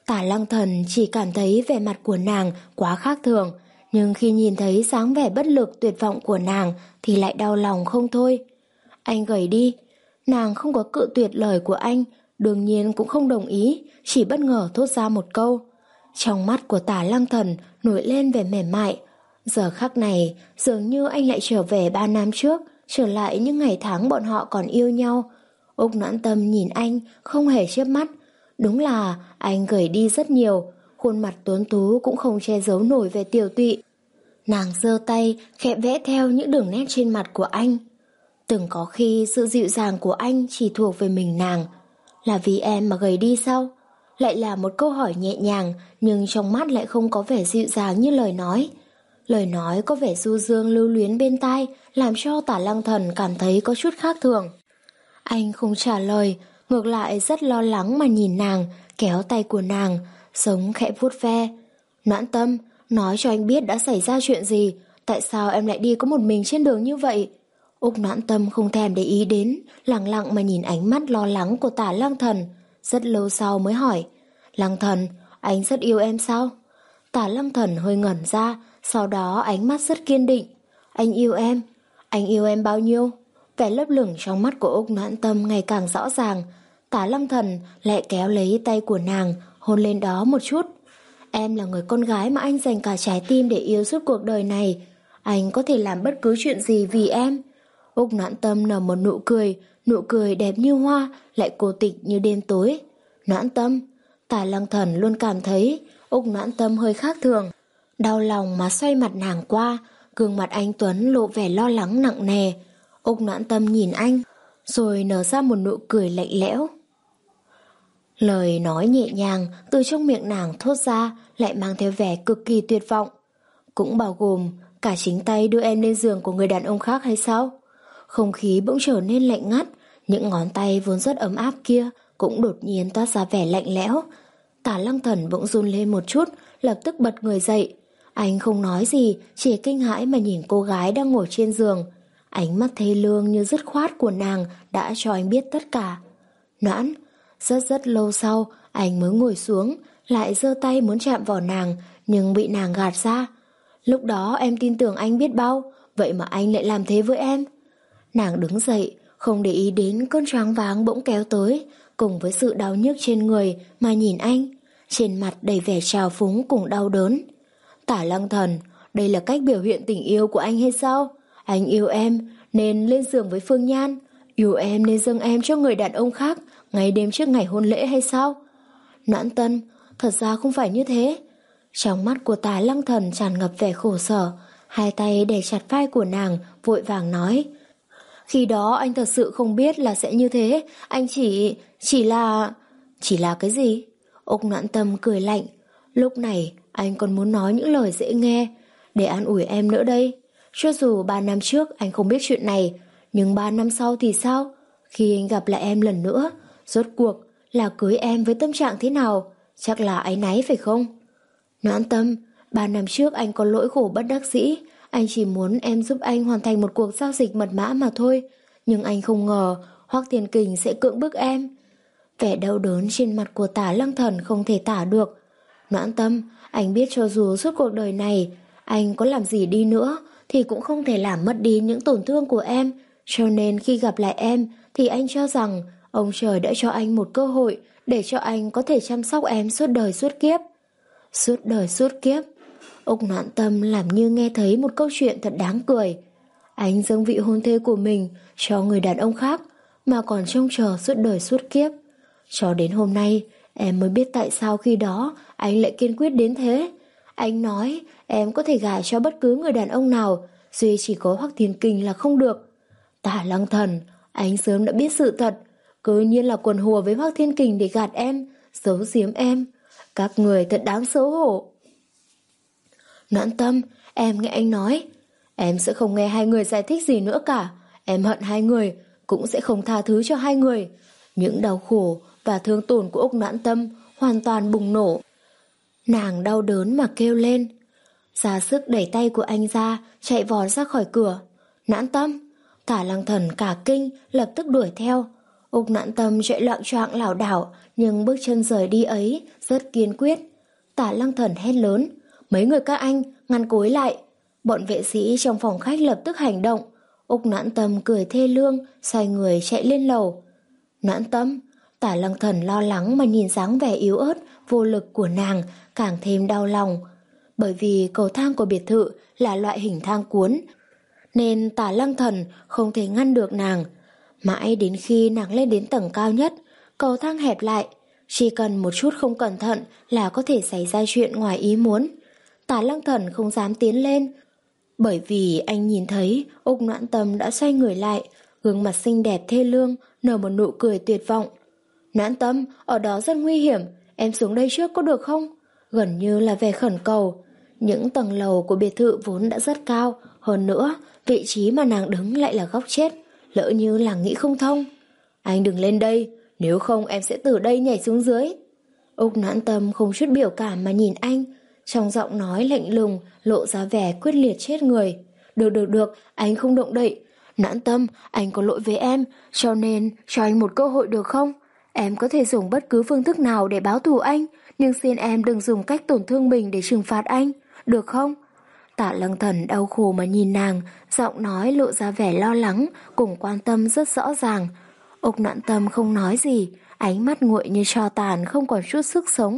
Tả Lăng Thần chỉ cảm thấy vẻ mặt của nàng quá khác thường, nhưng khi nhìn thấy dáng vẻ bất lực tuyệt vọng của nàng thì lại đau lòng không thôi. Anh gầy đi. Nàng không có cự tuyệt lời của anh, đương nhiên cũng không đồng ý, chỉ bất ngờ thốt ra một câu. Trong mắt của Tả Lăng Thần nổi lên vẻ mềm mại. Giờ khắc này, dường như anh lại trở về ba năm trước, trở lại những ngày tháng bọn họ còn yêu nhau. Úc Noãn Tâm nhìn anh, không hề chớp mắt. Đúng là anh gầy đi rất nhiều, khuôn mặt tuấn tú cũng không che giấu nổi vẻ tiều tụy. Nàng giơ tay, khẽ vẽ theo những đường nét trên mặt của anh. Từng có khi sự dịu dàng của anh chỉ thuộc về mình nàng. Là vì em mà gầy đi sao? Lại là một câu hỏi nhẹ nhàng, nhưng trong mắt lại không có vẻ dịu dàng như lời nói. Lời nói có vẻ du dương lưu luyến bên tai, làm cho Tả Lăng Thần cảm thấy có chút khác thường. Anh không trả lời, ngược lại rất lo lắng mà nhìn nàng, kéo tay của nàng, sống khẽ vuốt ve. Noãn Tâm, nói cho anh biết đã xảy ra chuyện gì, tại sao em lại đi có một mình trên đường như vậy? Úc Noãn Tâm không thèm để ý đến, lặng lặng mà nhìn ánh mắt lo lắng của Tả Lăng Thần. Rất lâu sau mới hỏi, Lăng Thần, anh rất yêu em sao? Tả Lăng Thần hơi ngẩn ra, sau đó ánh mắt rất kiên định. Anh yêu em. Anh yêu em bao nhiêu? Vẻ lấp lửng trong mắt của Úc Noãn Tâm ngày càng rõ ràng. Tả Lăng Thần lại kéo lấy tay của nàng, hôn lên đó một chút. Em là người con gái mà anh dành cả trái tim để yêu suốt cuộc đời này. Anh có thể làm bất cứ chuyện gì vì em. Úc Noãn Tâm nở một nụ cười, nụ cười đẹp như hoa, lại cô tịch như đêm tối. Noãn Tâm, Tả Lăng Thần luôn cảm thấy Úc Noãn Tâm hơi khác thường. Đau lòng mà xoay mặt nàng qua, gương mặt anh Tuấn lộ vẻ lo lắng nặng nề. Úc Noãn Tâm nhìn anh, rồi nở ra một nụ cười lạnh lẽo. Lời nói nhẹ nhàng từ trong miệng nàng thốt ra lại mang theo vẻ cực kỳ tuyệt vọng. Cũng bao gồm cả chính tay đưa em lên giường của người đàn ông khác hay sao? Không khí bỗng trở nên lạnh ngắt, những ngón tay vốn rất ấm áp kia cũng đột nhiên toát ra vẻ lạnh lẽo. Tả Lăng Thần bỗng run lên một chút, lập tức bật người dậy. Anh không nói gì, chỉ kinh hãi mà nhìn cô gái đang ngồi trên giường. Ánh mắt thê lương như dứt khoát của nàng đã cho anh biết tất cả. Noãn, rất rất lâu sau, anh mới ngồi xuống, lại giơ tay muốn chạm vào nàng, nhưng bị nàng gạt ra. Lúc đó em tin tưởng anh biết bao, vậy mà anh lại làm thế với em. Nàng đứng dậy, không để ý đến cơn choáng váng bỗng kéo tới, cùng với sự đau nhức trên người mà nhìn anh, trên mặt đầy vẻ trào phúng cùng đau đớn. Tả Lăng Thần, đây là cách biểu hiện tình yêu của anh hay sao? Anh yêu em nên lên giường với Phương Nhan, yêu em nên dâng em cho người đàn ông khác ngày đêm trước ngày hôn lễ hay sao? Noãn Tâm, thật ra không phải như thế. Trong mắt của Tả Lăng Thần tràn ngập vẻ khổ sở, hai tay đè chặt vai của nàng, vội vàng nói. Khi đó anh thật sự không biết là sẽ như thế, anh chỉ... chỉ là... Chỉ là cái gì? Úc Noãn Tâm cười lạnh. Lúc này anh còn muốn nói những lời dễ nghe để an ủi em nữa đây. Cho dù ba năm trước anh không biết chuyện này, nhưng ba năm sau thì sao? Khi anh gặp lại em lần nữa, rốt cuộc là cưới em với tâm trạng thế nào? Chắc là áy náy phải không? Noãn Tâm, ba năm trước anh có lỗi khổ bất đắc dĩ, anh chỉ muốn em giúp anh hoàn thành một cuộc giao dịch mật mã mà thôi. Nhưng anh không ngờ Hoắc Thiên Kình sẽ cưỡng bức em. Vẻ đau đớn trên mặt của Tả Lăng Thần không thể tả được. Noãn Tâm, anh biết cho dù suốt cuộc đời này anh có làm gì đi nữa thì cũng không thể làm mất đi những tổn thương của em. Cho nên khi gặp lại em thì anh cho rằng ông trời đã cho anh một cơ hội để cho anh có thể chăm sóc em suốt đời suốt kiếp. Suốt đời suốt kiếp. Úc Noãn Tâm làm như nghe thấy một câu chuyện thật đáng cười. Anh dâng vị hôn thê của mình cho người đàn ông khác mà còn trông chờ suốt đời suốt kiếp. Cho đến hôm nay em mới biết tại sao khi đó anh lại kiên quyết đến thế. Anh nói em có thể gả cho bất cứ người đàn ông nào, duy chỉ có Hoắc Thiên Kình là không được. Tả Lăng Thần, anh sớm đã biết sự thật, cứ nhiên là quần hùa với Hoắc Thiên Kình để gạt em, giấu giếm em. Các người thật đáng xấu hổ. Noãn Tâm, em nghe anh nói, em sẽ không nghe hai người giải thích gì nữa cả. Em hận hai người, cũng sẽ không tha thứ cho hai người. Những đau khổ và thương tổn của Úc Noãn Tâm hoàn toàn bùng nổ. Nàng đau đớn mà kêu lên, ra sức đẩy tay của anh ra, chạy vọt ra khỏi cửa. Noãn Tâm, Tả Lăng Thần cả kinh, lập tức đuổi theo. Úc Noãn Tâm chạy loạng choạng lảo đảo, nhưng bước chân rời đi ấy rất kiên quyết. Tả Lăng Thần hét lớn, mấy người các anh, ngăn cô ấy lại. Bọn vệ sĩ trong phòng khách lập tức hành động. Úc Noãn Tâm cười thê lương, xoay người chạy lên lầu. Noãn Tâm, Tả Lăng Thần lo lắng mà nhìn dáng vẻ yếu ớt, vô lực của nàng, càng thêm đau lòng. Bởi vì cầu thang của biệt thự là loại hình thang cuốn, nên Tả Lăng Thần không thể ngăn được nàng. Mãi đến khi nàng lên đến tầng cao nhất, cầu thang hẹp lại, chỉ cần một chút không cẩn thận là có thể xảy ra chuyện ngoài ý muốn. Tả Lăng Thần không dám tiến lên, bởi vì anh nhìn thấy Úc Noãn Tâm đã xoay người lại, gương mặt xinh đẹp thê lương, nở một nụ cười tuyệt vọng. Noãn Tâm, ở đó rất nguy hiểm, em xuống đây trước có được không? Gần như là vẻ khẩn cầu. Những tầng lầu của biệt thự vốn đã rất cao, hơn nữa, vị trí mà nàng đứng lại là góc chết, lỡ như là nghĩ không thông. Anh đừng lên đây, nếu không em sẽ từ đây nhảy xuống dưới. Úc Noãn Tâm không chút biểu cảm mà nhìn anh, trong giọng nói lạnh lùng lộ ra vẻ quyết liệt chết người. Được được được, anh không động đậy. Noãn Tâm, anh có lỗi với em, cho nên cho anh một cơ hội được không? Em có thể dùng bất cứ phương thức nào để báo thù anh, nhưng xin em đừng dùng cách tổn thương mình để trừng phạt anh, được không? Tả Lăng Thần đau khổ mà nhìn nàng, giọng nói lộ ra vẻ lo lắng cùng quan tâm rất rõ ràng. Úc Noãn Tâm không nói gì, ánh mắt nguội như tro tàn, không còn chút sức sống.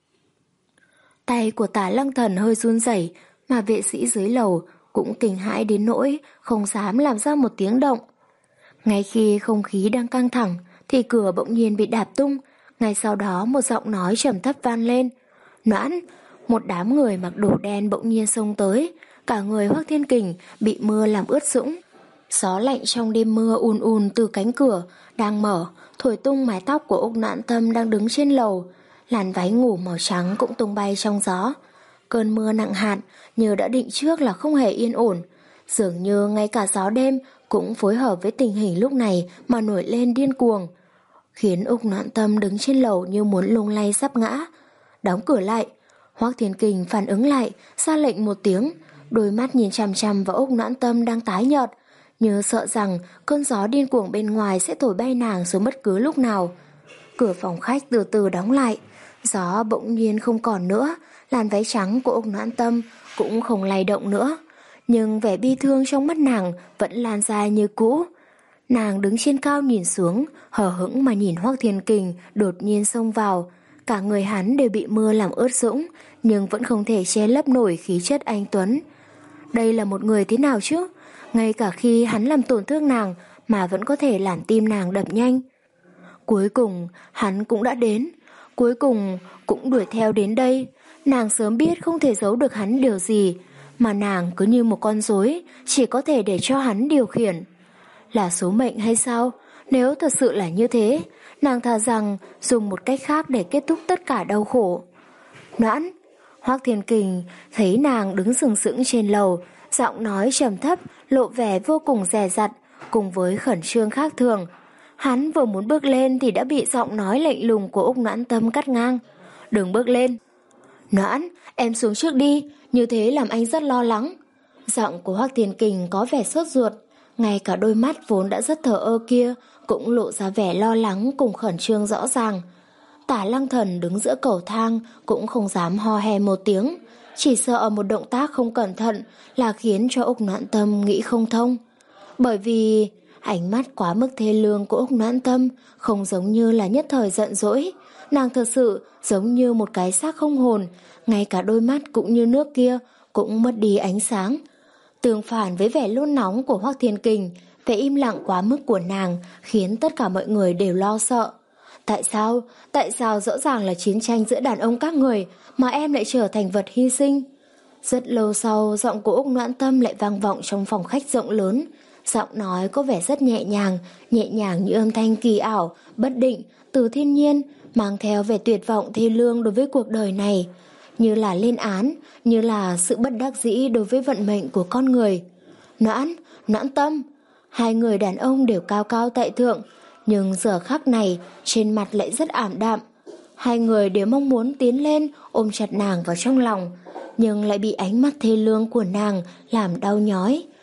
Tay của Tả Lăng Thần hơi run rẩy, mà vệ sĩ dưới lầu cũng kinh hãi đến nỗi không dám làm ra một tiếng động. Ngay khi không khí đang căng thẳng thì cửa bỗng nhiên bị đạp tung. Ngay sau đó một giọng nói trầm thấp vang lên. Noãn! Một đám người mặc đồ đen bỗng nhiên xông tới. Cả người Hoắc Thiên Kình bị mưa làm ướt sũng. Gió lạnh trong đêm mưa ùn ùn từ cánh cửa đang mở, thổi tung mái tóc của Úc Noãn Tâm đang đứng trên lầu. Làn váy ngủ màu trắng cũng tung bay trong gió. Cơn mưa nặng hạt như đã định trước là không hề yên ổn. Dường như ngay cả gió đêm cũng phối hợp với tình hình lúc này mà nổi lên điên cuồng, khiến Úc Noãn Tâm đứng trên lầu như muốn lung lay sắp ngã. Đóng cửa lại. Hoắc Thiên Kình phản ứng lại, ra lệnh một tiếng, đôi mắt nhìn chằm chằm vào Úc Noãn Tâm đang tái nhợt, như sợ rằng cơn gió điên cuồng bên ngoài sẽ thổi bay nàng xuống bất cứ lúc nào. Cửa phòng khách từ từ đóng lại, gió bỗng nhiên không còn nữa, làn váy trắng của Úc Noãn Tâm cũng không lay động nữa, nhưng vẻ bi thương trong mắt nàng vẫn lan ra như cũ. Nàng đứng trên cao nhìn xuống, hờ hững mà nhìn Hoắc Thiên Kình đột nhiên xông vào. Cả người hắn đều bị mưa làm ướt sũng, nhưng vẫn không thể che lấp nổi khí chất anh tuấn. Đây là một người thế nào chứ? Ngay cả khi hắn làm tổn thương nàng mà vẫn có thể làm tim nàng đập nhanh. Cuối cùng hắn cũng đã đến, cuối cùng cũng đuổi theo đến đây. Nàng sớm biết không thể giấu được hắn điều gì, mà nàng cứ như một con rối, chỉ có thể để cho hắn điều khiển. Là số mệnh hay sao? Nếu thật sự là như thế, nàng thà rằng dùng một cách khác để kết thúc tất cả đau khổ. Noãn! Hoắc Thiên Kình thấy nàng đứng sừng sững trên lầu, giọng nói trầm thấp, lộ vẻ vô cùng dè dặt, cùng với khẩn trương khác thường. Hắn vừa muốn bước lên thì đã bị giọng nói lạnh lùng của Úc Noãn Tâm cắt ngang. Đừng bước lên! Noãn, em xuống trước đi, như thế làm anh rất lo lắng. Giọng của Hoắc Thiên Kình có vẻ sốt ruột, ngay cả đôi mắt vốn đã rất thờ ơ kia cũng lộ ra vẻ lo lắng cùng khẩn trương rõ ràng. Tả Lăng Thần đứng giữa cầu thang cũng không dám ho he một tiếng, chỉ sợ một động tác không cẩn thận là khiến cho Úc Noãn Tâm nghĩ không thông. Bởi vì ánh mắt quá mức thê lương của Úc Noãn Tâm không giống như là nhất thời giận dỗi, nàng thật sự giống như một cái xác không hồn, ngay cả đôi mắt cũng như nước kia cũng mất đi ánh sáng. Tương phản với vẻ nôn nóng của Hoắc Thiên Kình, vẻ im lặng quá mức của nàng khiến tất cả mọi người đều lo sợ. Tại sao? Tại sao rõ ràng là chiến tranh giữa đàn ông các người mà em lại trở thành vật hy sinh? Rất lâu sau, giọng của Úc Noãn Tâm lại vang vọng trong phòng khách rộng lớn. Giọng nói có vẻ rất nhẹ nhàng, nhẹ nhàng như âm thanh kỳ ảo, bất định, từ thiên nhiên, mang theo vẻ tuyệt vọng thê lương đối với cuộc đời này, như là lên án, như là sự bất đắc dĩ đối với vận mệnh của con người. Noãn, Noãn Tâm, hai người đàn ông đều cao cao tại thượng, nhưng giờ khắc này trên mặt lại rất ảm đạm. Hai người đều mong muốn tiến lên ôm chặt nàng vào trong lòng, nhưng lại bị ánh mắt thê lương của nàng làm đau nhói.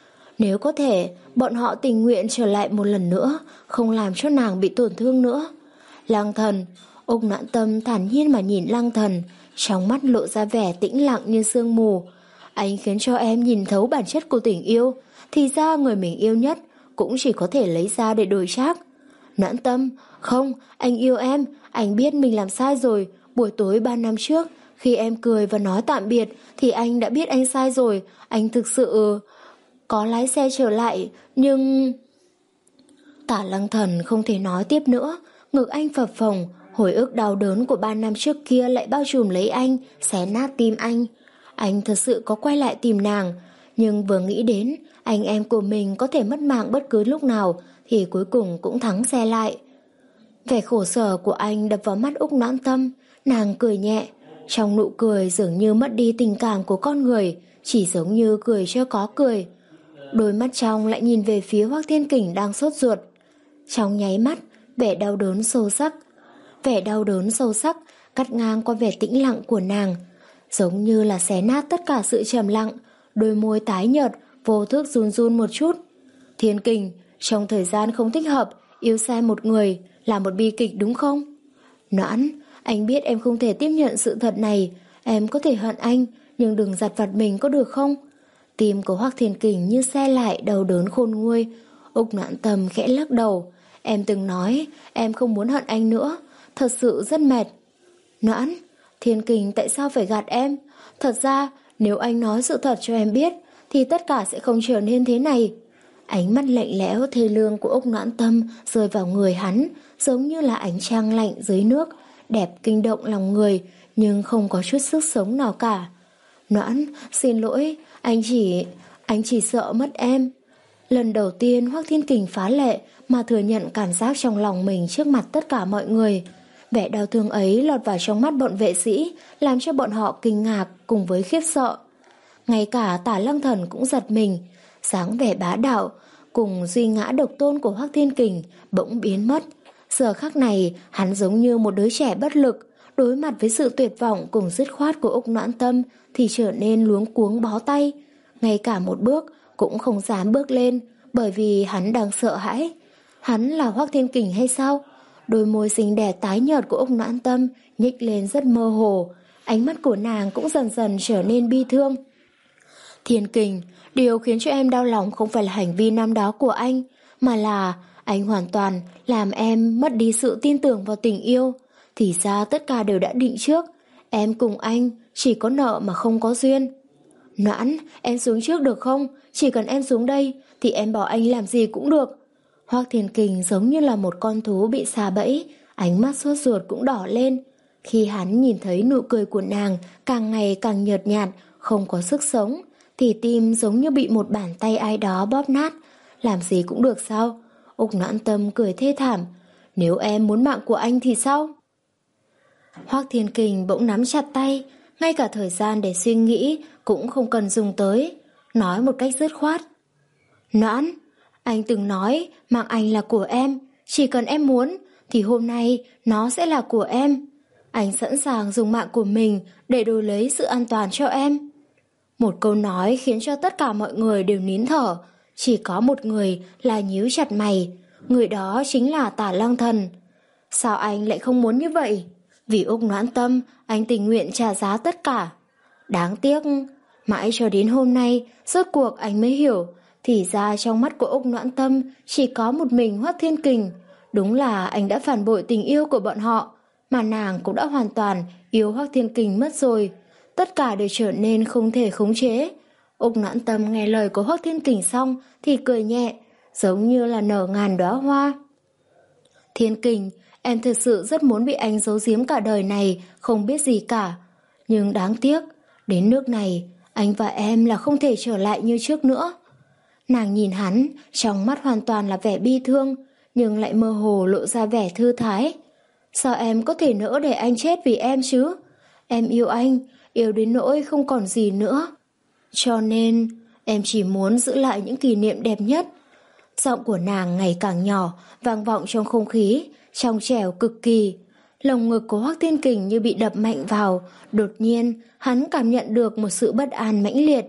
Nếu có thể, bọn họ tình nguyện trở lại một lần nữa, không làm cho nàng bị tổn thương nữa. Lăng Thần, Úc Noãn Tâm thản nhiên mà nhìn Lăng Thần, trong mắt lộ ra vẻ tĩnh lặng như sương mù. Anh khiến cho em nhìn thấu bản chất của tình yêu, thì ra người mình yêu nhất cũng chỉ có thể lấy ra để đổi trác. Noãn Tâm, không, anh yêu em, anh biết mình làm sai rồi. Buổi tối ba năm trước, khi em cười và nói tạm biệt, thì anh đã biết anh sai rồi. Anh thực sự có lái xe trở lại, nhưng... Tả Lăng Thần không thể nói tiếp nữa, ngực anh phập phồng, hồi ức đau đớn của ba năm trước kia lại bao trùm lấy anh, xé nát tim anh. Anh thật sự có quay lại tìm nàng, nhưng vừa nghĩ đến anh em của mình có thể mất mạng bất cứ lúc nào thì cuối cùng cũng thắng xe lại. Vẻ khổ sở của anh đập vào mắt Úc Noãn Tâm, nàng cười nhẹ, trong nụ cười dường như mất đi tình cảm của con người, chỉ giống như cười cho có cười. Đôi mắt trong lại nhìn về phía Hoắc Thiên Kình đang sốt ruột. Trong nháy mắt, vẻ đau đớn sâu sắc, vẻ đau đớn sâu sắc cắt ngang qua vẻ tĩnh lặng của nàng, giống như là xé nát tất cả sự trầm lặng. Đôi môi tái nhợt vô thức run run một chút. Thiên Kình, trong thời gian không thích hợp, yêu sai một người là một bi kịch đúng không? Noãn, anh biết em không thể tiếp nhận sự thật này. Em có thể hận anh, nhưng đừng giặt vặt mình có được không? Tim của Hoắc Thiên Kình như xe lại, đau đớn khôn nguôi. Úc Noãn Tâm khẽ lắc đầu. Em từng nói em không muốn hận anh nữa, thật sự rất mệt. Noãn, Thiên Kình tại sao phải gạt em? Thật ra nếu anh nói sự thật cho em biết thì tất cả sẽ không trở nên thế này. Ánh mắt lạnh lẽo thê lương của Úc Noãn Tâm rơi vào người hắn, giống như là ánh trăng lạnh dưới nước, đẹp kinh động lòng người nhưng không có chút sức sống nào cả. Noãn, xin lỗi, anh chỉ anh chỉ sợ mất em. Lần đầu tiên Hoắc Thiên Kình phá lệ mà thừa nhận cảm giác trong lòng mình trước mặt tất cả mọi người. Vẻ đau thương ấy lọt vào trong mắt bọn vệ sĩ, làm cho bọn họ kinh ngạc cùng với khiếp sợ. Ngay cả Tả Lăng Thần cũng giật mình, dáng vẻ bá đạo cùng duy ngã độc tôn của Hoắc Thiên Kình bỗng biến mất. Giờ khắc này hắn giống như một đứa trẻ bất lực, đối mặt với sự tuyệt vọng cùng dứt khoát của Úc Noãn Tâm thì trở nên luống cuống bó tay, ngay cả một bước cũng không dám bước lên, bởi vì hắn đang sợ hãi. Hắn là Hoắc Thiên Kình hay sao? Đôi môi xinh đẹp tái nhợt của Úc Noãn Tâm nhếch lên rất mơ hồ, ánh mắt của nàng cũng dần dần trở nên bi thương. Thiên Kình, điều khiến cho em đau lòng không phải là hành vi năm đó của anh, mà là anh hoàn toàn làm em mất đi sự tin tưởng vào tình yêu. Thì ra tất cả đều đã định trước, em cùng anh chỉ có nợ mà không có duyên. Noãn, em xuống trước được không? Chỉ cần em xuống đây thì em bảo anh làm gì cũng được. Hoắc Thiên Kình giống như là một con thú bị xà bẫy, ánh mắt sốt ruột cũng đỏ lên. Khi hắn nhìn thấy nụ cười của nàng càng ngày càng nhợt nhạt, không có sức sống, thì tim giống như bị một bàn tay ai đó bóp nát. Làm gì cũng được sao? Úc Noãn Tâm cười thê thảm. Nếu em muốn mạng của anh thì sao? Hoắc Thiên Kình bỗng nắm chặt tay, ngay cả thời gian để suy nghĩ cũng không cần dùng tới, nói một cách dứt khoát. Noãn, anh từng nói mạng anh là của em, chỉ cần em muốn thì hôm nay nó sẽ là của em. Anh sẵn sàng dùng mạng của mình để đổi lấy sự an toàn cho em. Một câu nói khiến cho tất cả mọi người đều nín thở, chỉ có một người là nhíu chặt mày, người đó chính là Tả Lăng Thần. Sao anh lại không muốn như vậy? Vì Úc Noãn Tâm, anh tình nguyện trả giá tất cả. Đáng tiếc, mãi cho đến hôm nay, rốt cuộc anh mới hiểu, thì ra trong mắt của Úc Noãn Tâm chỉ có một mình Hoắc Thiên Kình. Đúng là anh đã phản bội tình yêu của bọn họ, mà nàng cũng đã hoàn toàn yêu Hoắc Thiên Kình mất rồi. Tất cả đều trở nên không thể khống chế. Úc Noãn Tâm nghe lời của Hoắc Thiên Kình xong thì cười nhẹ, giống như là nở ngàn đóa hoa. Thiên Kình, em thực sự rất muốn bị anh giấu giếm cả đời này, không biết gì cả. Nhưng đáng tiếc, đến nước này, anh và em là không thể trở lại như trước nữa. Nàng nhìn hắn, trong mắt hoàn toàn là vẻ bi thương, nhưng lại mơ hồ lộ ra vẻ thư thái. Sao em có thể nỡ để anh chết vì em chứ? Em yêu anh, yêu đến nỗi không còn gì nữa. Cho nên, em chỉ muốn giữ lại những kỷ niệm đẹp nhất. Giọng của nàng ngày càng nhỏ, vang vọng trong không khí, trong trẻo cực kỳ. Lồng ngực của Hoắc Thiên Kình như bị đập mạnh vào, đột nhiên hắn cảm nhận được một sự bất an mãnh liệt.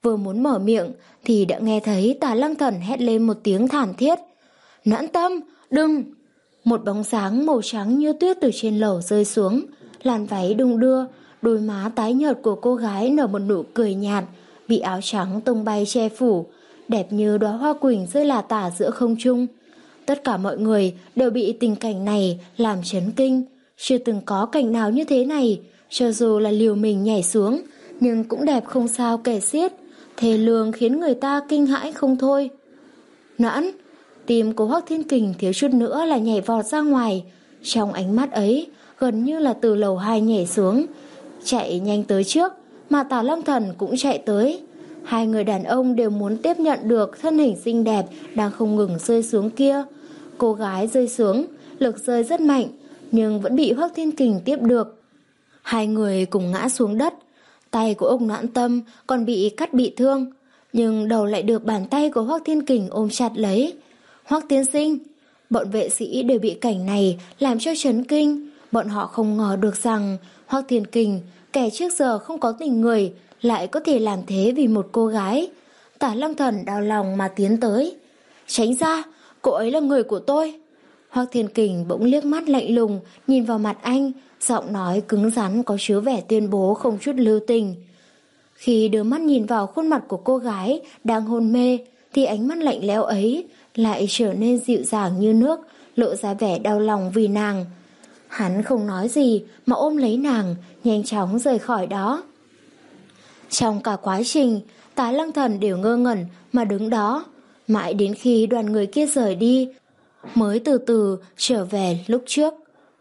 Vừa muốn mở miệng thì đã nghe thấy Tả Lăng Thần hét lên một tiếng thảm thiết. Noãn Tâm, đừng! Một bóng dáng màu trắng như tuyết từ trên lầu rơi xuống, làn váy đung đưa, đôi má tái nhợt của cô gái nở một nụ cười nhạt, bị áo trắng tung bay che phủ, đẹp như đóa hoa quỳnh rơi lả tả giữa không trung. Tất cả mọi người đều bị tình cảnh này làm chấn kinh, chưa từng có cảnh nào như thế này, cho dù là liều mình nhảy xuống, nhưng cũng đẹp không sao kể xiết, thê lương khiến người ta kinh hãi không thôi. Noãn, tim của Hoắc Thiên Kình thiếu chút nữa là nhảy vọt ra ngoài, trong ánh mắt ấy gần như là từ lầu hai nhảy xuống, chạy nhanh tới trước, mà Tả Lăng Thần cũng chạy tới. Hai người đàn ông đều muốn tiếp nhận được thân hình xinh đẹp đang không ngừng rơi xuống kia. Cô gái rơi xuống, lực rơi rất mạnh, nhưng vẫn bị Hoắc Thiên Kình tiếp được. Hai người cùng ngã xuống đất, tay của ông Noãn Tâm còn bị cắt bị thương, nhưng đầu lại được bàn tay của Hoắc Thiên Kình ôm chặt lấy. Hoắc tiên sinh, bọn vệ sĩ đều bị cảnh này làm cho chấn kinh. Bọn họ không ngờ được rằng Hoắc Thiên Kình, kẻ trước giờ không có tình người, lại có thể làm thế vì một cô gái. Tả Lăng Thần đau lòng mà tiến tới. Tránh ra, cô ấy là người của tôi. Hoắc Thiên Kình bỗng liếc mắt lạnh lùng nhìn vào mặt anh, giọng nói cứng rắn có chứa vẻ tuyên bố không chút lưu tình. Khi đưa mắt nhìn vào khuôn mặt của cô gái đang hôn mê, thì ánh mắt lạnh lẽo ấy lại trở nên dịu dàng như nước, lộ ra vẻ đau lòng vì nàng. Hắn không nói gì mà ôm lấy nàng, nhanh chóng rời khỏi đó. Trong cả quá trình, Tả Lăng Thần đều ngơ ngẩn mà đứng đó, mãi đến khi đoàn người kia rời đi, mới từ từ trở về lúc trước.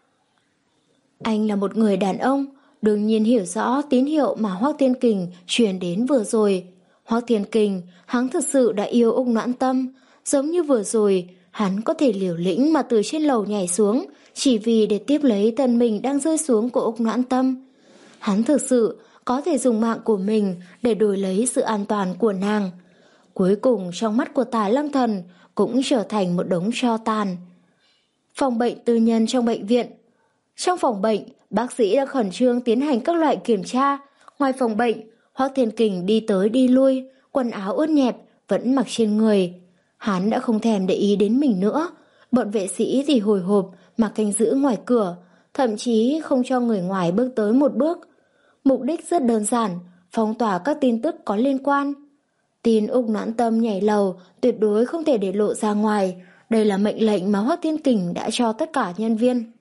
Anh là một người đàn ông, đương nhiên hiểu rõ tín hiệu mà Hoắc Thiên Kình truyền đến vừa rồi. Hoắc Thiên Kình, hắn thực sự đã yêu Úc Noãn Tâm, giống như vừa rồi, hắn có thể liều lĩnh mà từ trên lầu nhảy xuống, chỉ vì để tiếp lấy thân mình đang rơi xuống của Úc Noãn Tâm. Hắn thực sự có thể dùng mạng của mình để đổi lấy sự an toàn của nàng. Cuối cùng trong mắt của Tả Lăng Thần cũng trở thành một đống tro tàn. Phòng bệnh tư nhân trong bệnh viện. Trong phòng bệnh, bác sĩ đang khẩn trương tiến hành các loại kiểm tra. Ngoài phòng bệnh, Hoắc Thiên Kình đi tới đi lui, quần áo ướt nhẹp vẫn mặc trên người. Hắn đã không thèm để ý đến mình nữa. Bọn vệ sĩ thì hồi hộp mà canh giữ ngoài cửa, thậm chí không cho người ngoài bước tới một bước. Mục đích rất đơn giản, phong tỏa các tin tức có liên quan. Tin Úc Noãn Tâm nhảy lầu tuyệt đối không thể để lộ ra ngoài. Đây là mệnh lệnh mà Hoắc Thiên Kình đã cho tất cả nhân viên.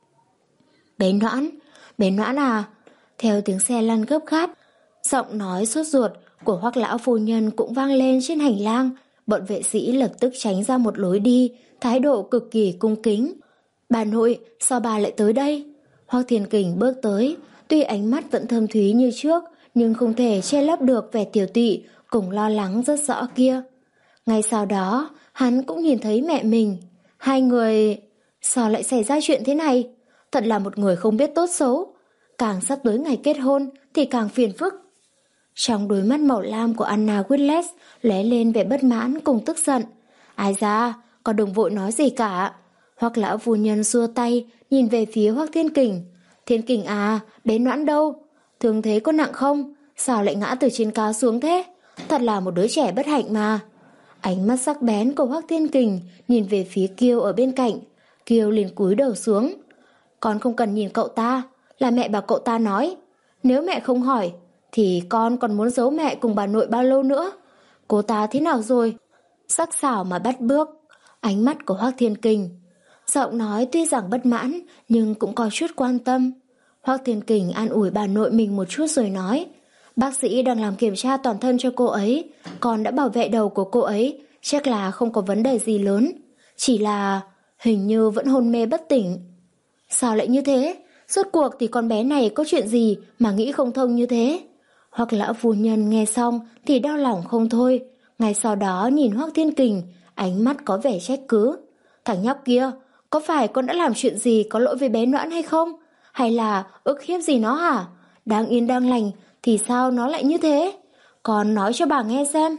Bé Noãn, bé Noãn à? Theo tiếng xe lăn gấp gáp, giọng nói sốt ruột của Hoắc lão phu nhân cũng vang lên trên hành lang. Bọn vệ sĩ lập tức tránh ra một lối đi, thái độ cực kỳ cung kính. Bà nội, sao bà lại tới đây? Hoắc Thiên Kình bước tới, tuy ánh mắt vẫn thâm thúy như trước, nhưng không thể che lấp được vẻ tiểu tụy cùng lo lắng rất rõ kia. Ngay sau đó, hắn cũng nhìn thấy mẹ mình. Hai người... Sao lại xảy ra chuyện thế này? Thật là một người không biết tốt xấu. Càng sắp tới ngày kết hôn thì càng phiền phức. Trong đôi mắt màu lam của Anna Whitles lóe lên vẻ bất mãn cùng tức giận. Ai ra, con đừng vội nói gì cả. Hoắc lão phu nhân xua tay, nhìn về phía Hoắc Thiên Kình. Thiên Kình à, bé Noãn đâu? Thương thế có nặng không? Sao lại ngã từ trên cao xuống thế? Thật là một đứa trẻ bất hạnh mà. Ánh mắt sắc bén của Hoắc Thiên Kình nhìn về phía Kiều ở bên cạnh. Kiều liền cúi đầu xuống. Con không cần nhìn cậu ta, là mẹ bảo cậu ta nói. Nếu mẹ không hỏi, thì con còn muốn giấu mẹ cùng bà nội bao lâu nữa? Cô ta thế nào rồi? Sắc sảo mà bắt bước. Ánh mắt của Hoắc Thiên Kình. Giọng nói tuy rằng bất mãn, nhưng cũng có chút quan tâm. Hoắc Thiên Kình an ủi bà nội mình một chút rồi nói. Bác sĩ đang làm kiểm tra toàn thân cho cô ấy, con đã bảo vệ đầu của cô ấy, chắc là không có vấn đề gì lớn. Chỉ là hình như vẫn hôn mê bất tỉnh. Sao lại như thế? Rốt cuộc thì con bé này có chuyện gì mà nghĩ không thông như thế? Hoắc lão phu nhân nghe xong thì đau lòng không thôi. Ngay sau đó nhìn Hoắc Thiên Kình, ánh mắt có vẻ trách cứ. Thằng nhóc kia, có phải con đã làm chuyện gì có lỗi với bé Noãn hay không? Hay là ức hiếp gì nó hả? Đang yên đang lành thì sao nó lại như thế? Con nói cho bà nghe xem.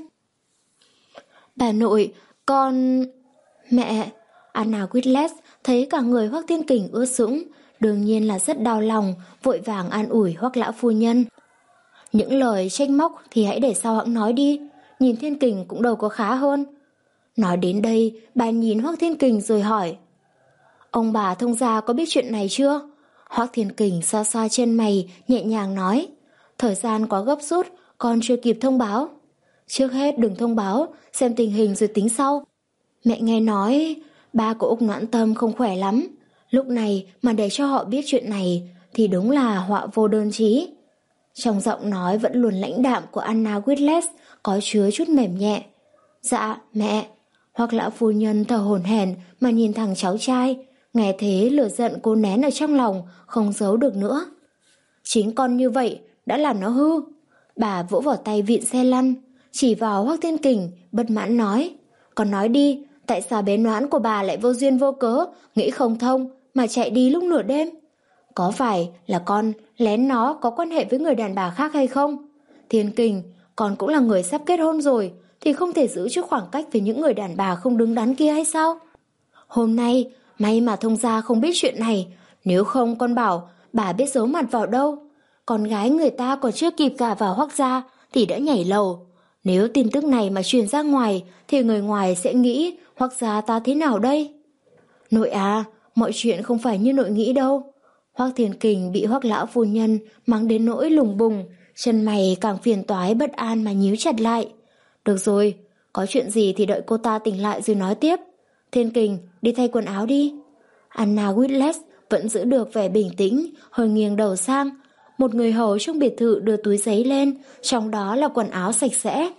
Bà nội, con... Mẹ... Anna Whitles thấy cả người Hoắc Thiên Kình ướt sũng, đương nhiên là rất đau lòng, vội vàng an ủi Hoắc lão phu nhân. Những lời trách móc thì hãy để sau hẵng nói đi, nhìn Thiên Kình cũng đâu có khá hơn. Nói đến đây, bà nhìn Hoắc Thiên Kình rồi hỏi: Ông bà thông gia có biết chuyện này chưa? Hoắc Thiên Kình xoa xoa chân mày, nhẹ nhàng nói: Thời gian quá gấp rút, con chưa kịp thông báo. Trước hết đừng thông báo, xem tình hình rồi tính sau. Mẹ nghe nói ba của Úc Noãn Tâm không khỏe lắm, lúc này mà để cho họ biết chuyện này thì đúng là họa vô đơn chí. Trong giọng nói vẫn luôn lãnh đạm của Anna Whitles có chứa chút mềm nhẹ. Dạ, mẹ. Hoắc lão phu nhân thở hổn hển mà nhìn thằng cháu trai, nghe thế lửa giận cô nén ở trong lòng, không giấu được nữa. Chính con như vậy đã làm nó hư. Bà vỗ vào tay vịn xe lăn, chỉ vào Hoắc Thiên Kình, bất mãn nói: Con nói đi, tại sao bé Noãn của bà lại vô duyên vô cớ, nghĩ không thông mà chạy đi lúc nửa đêm? Có phải là con lén nó có quan hệ với người đàn bà khác hay không? Thiên Kình, con cũng là người sắp kết hôn rồi, thì không thể giữ chút khoảng cách với những người đàn bà không đứng đắn kia hay sao? Hôm nay, may mà thông gia không biết chuyện này, nếu không con bảo bà biết giấu mặt vào đâu. Con gái người ta còn chưa kịp gả vào Hoắc gia thì đã nhảy lầu. Nếu tin tức này mà truyền ra ngoài thì người ngoài sẽ nghĩ Hoắc gia ta thế nào đây? Nội à, mọi chuyện không phải như nội nghĩ đâu. Hoắc Thiên Kình bị Hoắc lão phu nhân mắng đến nỗi lùng bùng, chân mày càng phiền toái bất an mà nhíu chặt lại. Được rồi, có chuyện gì thì đợi cô ta tỉnh lại rồi nói tiếp. Thiên Kình, đi thay quần áo đi. Anna Whitles vẫn giữ được vẻ bình tĩnh, hơi nghiêng đầu sang. Một người hầu trong biệt thự đưa túi giấy lên, trong đó là quần áo sạch sẽ.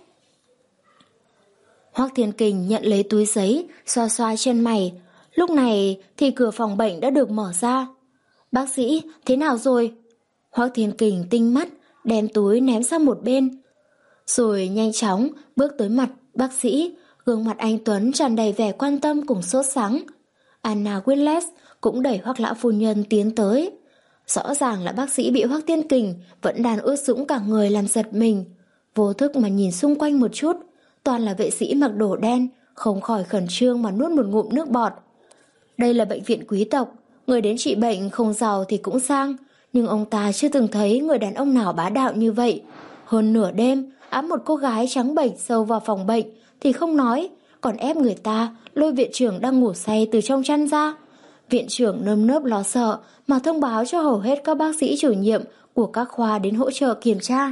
Hoắc Thiên Kình nhận lấy túi giấy, xoa xoa chân mày. Lúc này thì cửa phòng bệnh đã được mở ra. Bác sĩ, thế nào rồi? Hoắc Thiên Kình tinh mắt, đem túi ném sang một bên, rồi nhanh chóng bước tới mặt bác sĩ, gương mặt anh Tuấn tràn đầy vẻ quan tâm cùng sốt sắng. Anna Whitles cũng đẩy Hoắc lão phu nhân tiến tới. Rõ ràng là bác sĩ bị Hoắc Thiên Kình vẫn đàn ướt sũng cả người làm giật mình. Vô thức mà nhìn xung quanh một chút, toàn là vệ sĩ mặc đồ đen, không khỏi khẩn trương mà nuốt một ngụm nước bọt. Đây là bệnh viện quý tộc, người đến trị bệnh không giàu thì cũng sang, nhưng ông ta chưa từng thấy người đàn ông nào bá đạo như vậy. Hơn nửa đêm, ẵm một cô gái trắng bệch sâu vào phòng bệnh thì không nói, còn ép người ta lôi viện trưởng đang ngủ say từ trong chăn ra. Viện trưởng nơm nớp lo sợ mà thông báo cho hầu hết các bác sĩ chủ nhiệm của các khoa đến hỗ trợ kiểm tra.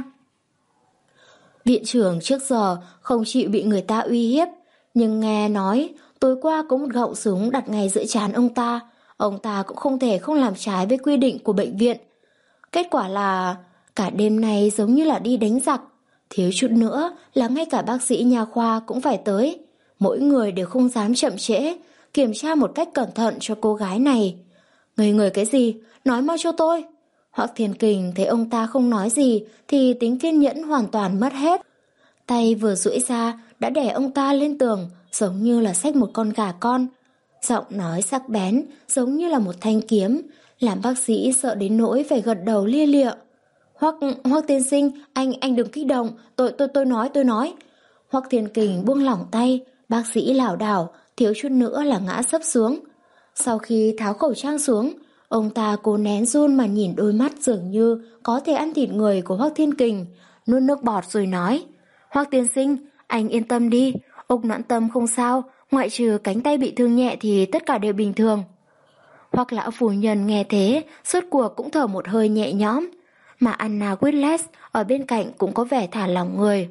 Viện trưởng trước giờ không chịu bị người ta uy hiếp, nhưng nghe nói tối qua có một gọng súng đặt ngay giữa trán ông ta, ông ta cũng không thể không làm trái với quy định của bệnh viện. Kết quả là cả đêm nay giống như là đi đánh giặc, thiếu chút nữa là ngay cả bác sĩ nha khoa cũng phải tới. Mỗi người đều không dám chậm trễ, kiểm tra một cách cẩn thận cho cô gái này. Ngây người cái gì, nói mau cho tôi. Hoắc Thiên Kình thấy ông ta không nói gì thì tính kiên nhẫn hoàn toàn mất hết. Tay vừa duỗi ra đã đè ông ta lên tường, giống như là xách một con gà con. Giọng nói sắc bén giống như là một thanh kiếm, làm bác sĩ sợ đến nỗi phải gật đầu lia lịa. Hoắc, Hoắc tiên sinh, anh anh đừng kích động, tôi tôi tôi nói tôi nói. Hoắc Thiên Kình buông lỏng tay, bác sĩ lảo đảo, thiếu chút nữa là ngã sấp xuống. Sau khi tháo khẩu trang xuống, ông ta cố nén run mà nhìn đôi mắt dường như có thể ăn thịt người của Hoắc Thiên Kình, nuốt nước bọt rồi nói: Hoắc tiên sinh, anh yên tâm đi, Úc Noãn Tâm không sao, ngoại trừ cánh tay bị thương nhẹ thì tất cả đều bình thường. Hoắc lão phu nhân nghe thế, rốt cuộc cũng thở một hơi nhẹ nhõm, mà Anna Whitles ở bên cạnh cũng có vẻ thả lỏng người.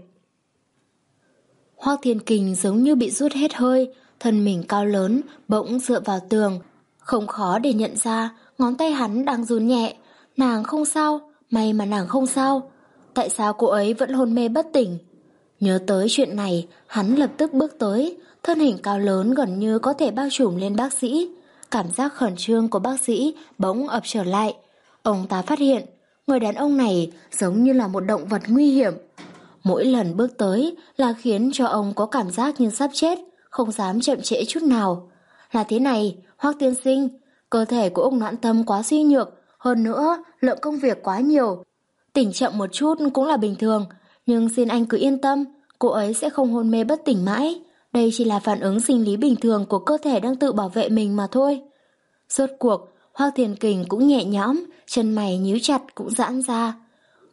Hoắc Thiên Kình giống như bị rút hết hơi, thân mình cao lớn, bỗng dựa vào tường. Không khó để nhận ra, ngón tay hắn đang run nhẹ. Nàng không sao, may mà nàng không sao. Tại sao cô ấy vẫn hôn mê bất tỉnh? Nhớ tới chuyện này, hắn lập tức bước tới, thân hình cao lớn gần như có thể bao trùm lên bác sĩ. Cảm giác khẩn trương của bác sĩ bỗng ập trở lại. Ông ta phát hiện, người đàn ông này giống như là một động vật nguy hiểm. Mỗi lần bước tới là khiến cho ông có cảm giác như sắp chết, không dám chậm trễ chút nào. Là thế này, Hoắc tiên sinh, cơ thể của Úc Noãn Tâm quá suy nhược, hơn nữa lượng công việc quá nhiều. Tỉnh chậm một chút cũng là bình thường, nhưng xin anh cứ yên tâm, cô ấy sẽ không hôn mê bất tỉnh mãi. Đây chỉ là phản ứng sinh lý bình thường của cơ thể đang tự bảo vệ mình mà thôi. Rốt cuộc, Hoắc Thiên Kình cũng nhẹ nhõm, chân mày nhíu chặt cũng giãn ra.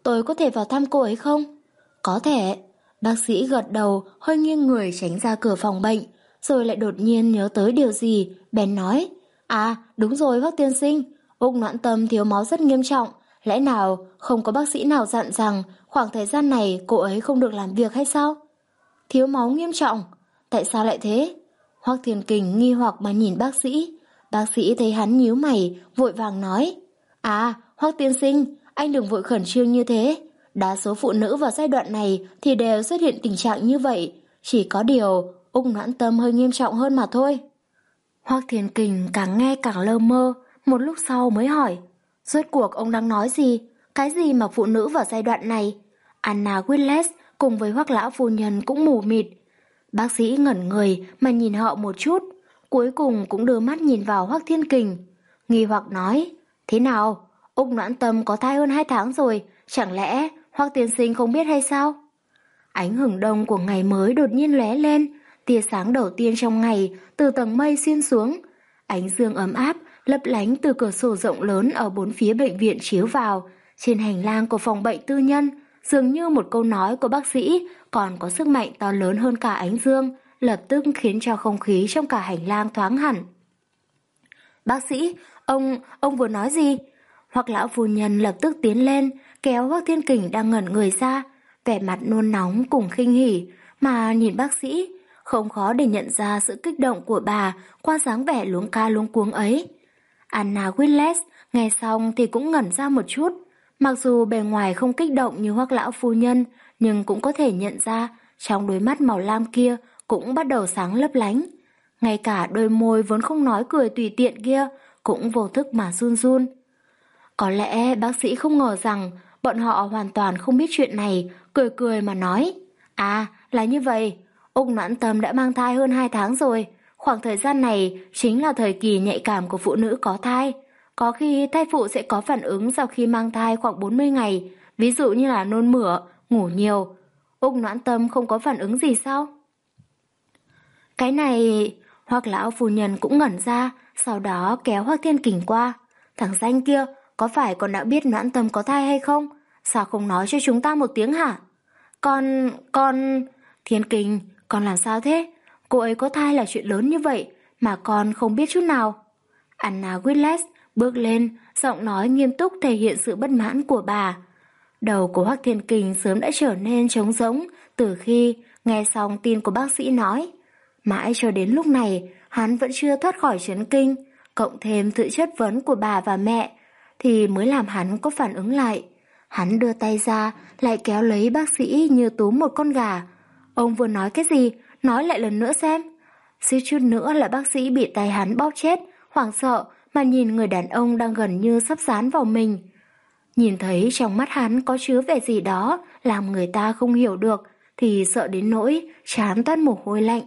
tôi có thể vào thăm cô ấy không? Có thể. Bác sĩ gật đầu, hơi nghiêng người tránh ra cửa phòng bệnh, rồi lại đột nhiên nhớ tới điều gì, bèn nói. À, đúng rồi Hoắc tiên sinh, Úc Noãn Tâm thiếu máu rất nghiêm trọng, lẽ nào không có bác sĩ nào dặn rằng khoảng thời gian này cô ấy không được làm việc hay sao? Thiếu máu nghiêm trọng? Tại sao lại thế? Hoắc Thiên Kình nghi hoặc mà nhìn bác sĩ. Bác sĩ thấy hắn nhíu mày, vội vàng nói. À, Hoắc tiên sinh, anh đừng vội khẩn trương như thế. Đa số phụ nữ vào giai đoạn này thì đều xuất hiện tình trạng như vậy. Chỉ có điều, Úc Noãn Tâm hơi nghiêm trọng hơn mà thôi. Hoắc Thiên Kình càng nghe càng lơ mơ, một lúc sau mới hỏi. Rốt cuộc ông đang nói gì? Cái gì mà phụ nữ vào giai đoạn này? Anna Willis cùng với Hoắc lão phu nhân cũng mù mịt. Bác sĩ ngẩn người mà nhìn họ một chút, cuối cùng cũng đưa mắt nhìn vào Hoắc Thiên Kình. Nghi hoặc nói, thế nào? Úc Noãn Tâm có thai hơn hai tháng rồi, chẳng lẽ Hoắc tiên sinh không biết hay sao? Ánh hừng đông của ngày mới đột nhiên lóe lên, tia sáng đầu tiên trong ngày từ tầng mây xuyên xuống. Ánh dương ấm áp lấp lánh từ cửa sổ rộng lớn ở bốn phía bệnh viện chiếu vào. Trên hành lang của phòng bệnh tư nhân, dường như một câu nói của bác sĩ còn có sức mạnh to lớn hơn cả ánh dương, lập tức khiến cho không khí trong cả hành lang thoáng hẳn. Bác sĩ, ông, ông vừa nói gì? Hoắc lão phu nhân lập tức tiến lên, kéo Hoắc Thiên Kình đang ngẩn người ra, vẻ mặt nôn nóng cùng khinh hỉ, mà nhìn bác sĩ, không khó để nhận ra sự kích động của bà qua dáng vẻ luống ca luống cuống ấy. Anna Willis nghe xong thì cũng ngẩn ra một chút, mặc dù bề ngoài không kích động như Hoắc lão phu nhân, nhưng cũng có thể nhận ra trong đôi mắt màu lam kia cũng bắt đầu sáng lấp lánh. Ngay cả đôi môi vốn không nói cười tùy tiện kia cũng vô thức mà run run. Có lẽ bác sĩ không ngờ rằng bọn họ hoàn toàn không biết chuyện này, cười cười mà nói. À, là như vậy, Úc Noãn Tâm đã mang thai hơn hai tháng rồi. Khoảng thời gian này chính là thời kỳ nhạy cảm của phụ nữ có thai. Có khi thai phụ sẽ có phản ứng sau khi mang thai khoảng bốn mươi ngày, ví dụ như là nôn mửa, ngủ nhiều. Úc Noãn Tâm không có phản ứng gì sao? Cái này... Hoắc lão phu nhân cũng ngẩn ra, sau đó kéo Hoắc Thiên Kình qua. Thằng danh kia, có phải con đã biết Noãn Tâm có thai hay không? Sao không nói cho chúng ta một tiếng hả? Con... con... Thiên Kình, con làm sao thế? Cô ấy có thai là chuyện lớn như vậy mà con không biết chút nào. Anna Willis bước lên, giọng nói nghiêm túc thể hiện sự bất mãn của bà. Đầu của Hoắc Thiên Kình sớm đã trở nên trống rỗng từ khi nghe xong tin của bác sĩ nói. Mãi cho đến lúc này, hắn vẫn chưa thoát khỏi chấn kinh, cộng thêm sự chất vấn của bà và mẹ, thì mới làm hắn có phản ứng lại. Hắn đưa tay ra, lại kéo lấy bác sĩ như túm một con gà. Ông vừa nói cái gì? Nói lại lần nữa xem. Suýt chút nữa là bác sĩ bị tay hắn bóp chết, hoảng sợ mà nhìn người đàn ông đang gần như sắp dán vào mình. Nhìn thấy trong mắt hắn có chứa vẻ gì đó làm người ta không hiểu được, thì sợ đến nỗi trán toát mồ hôi lạnh.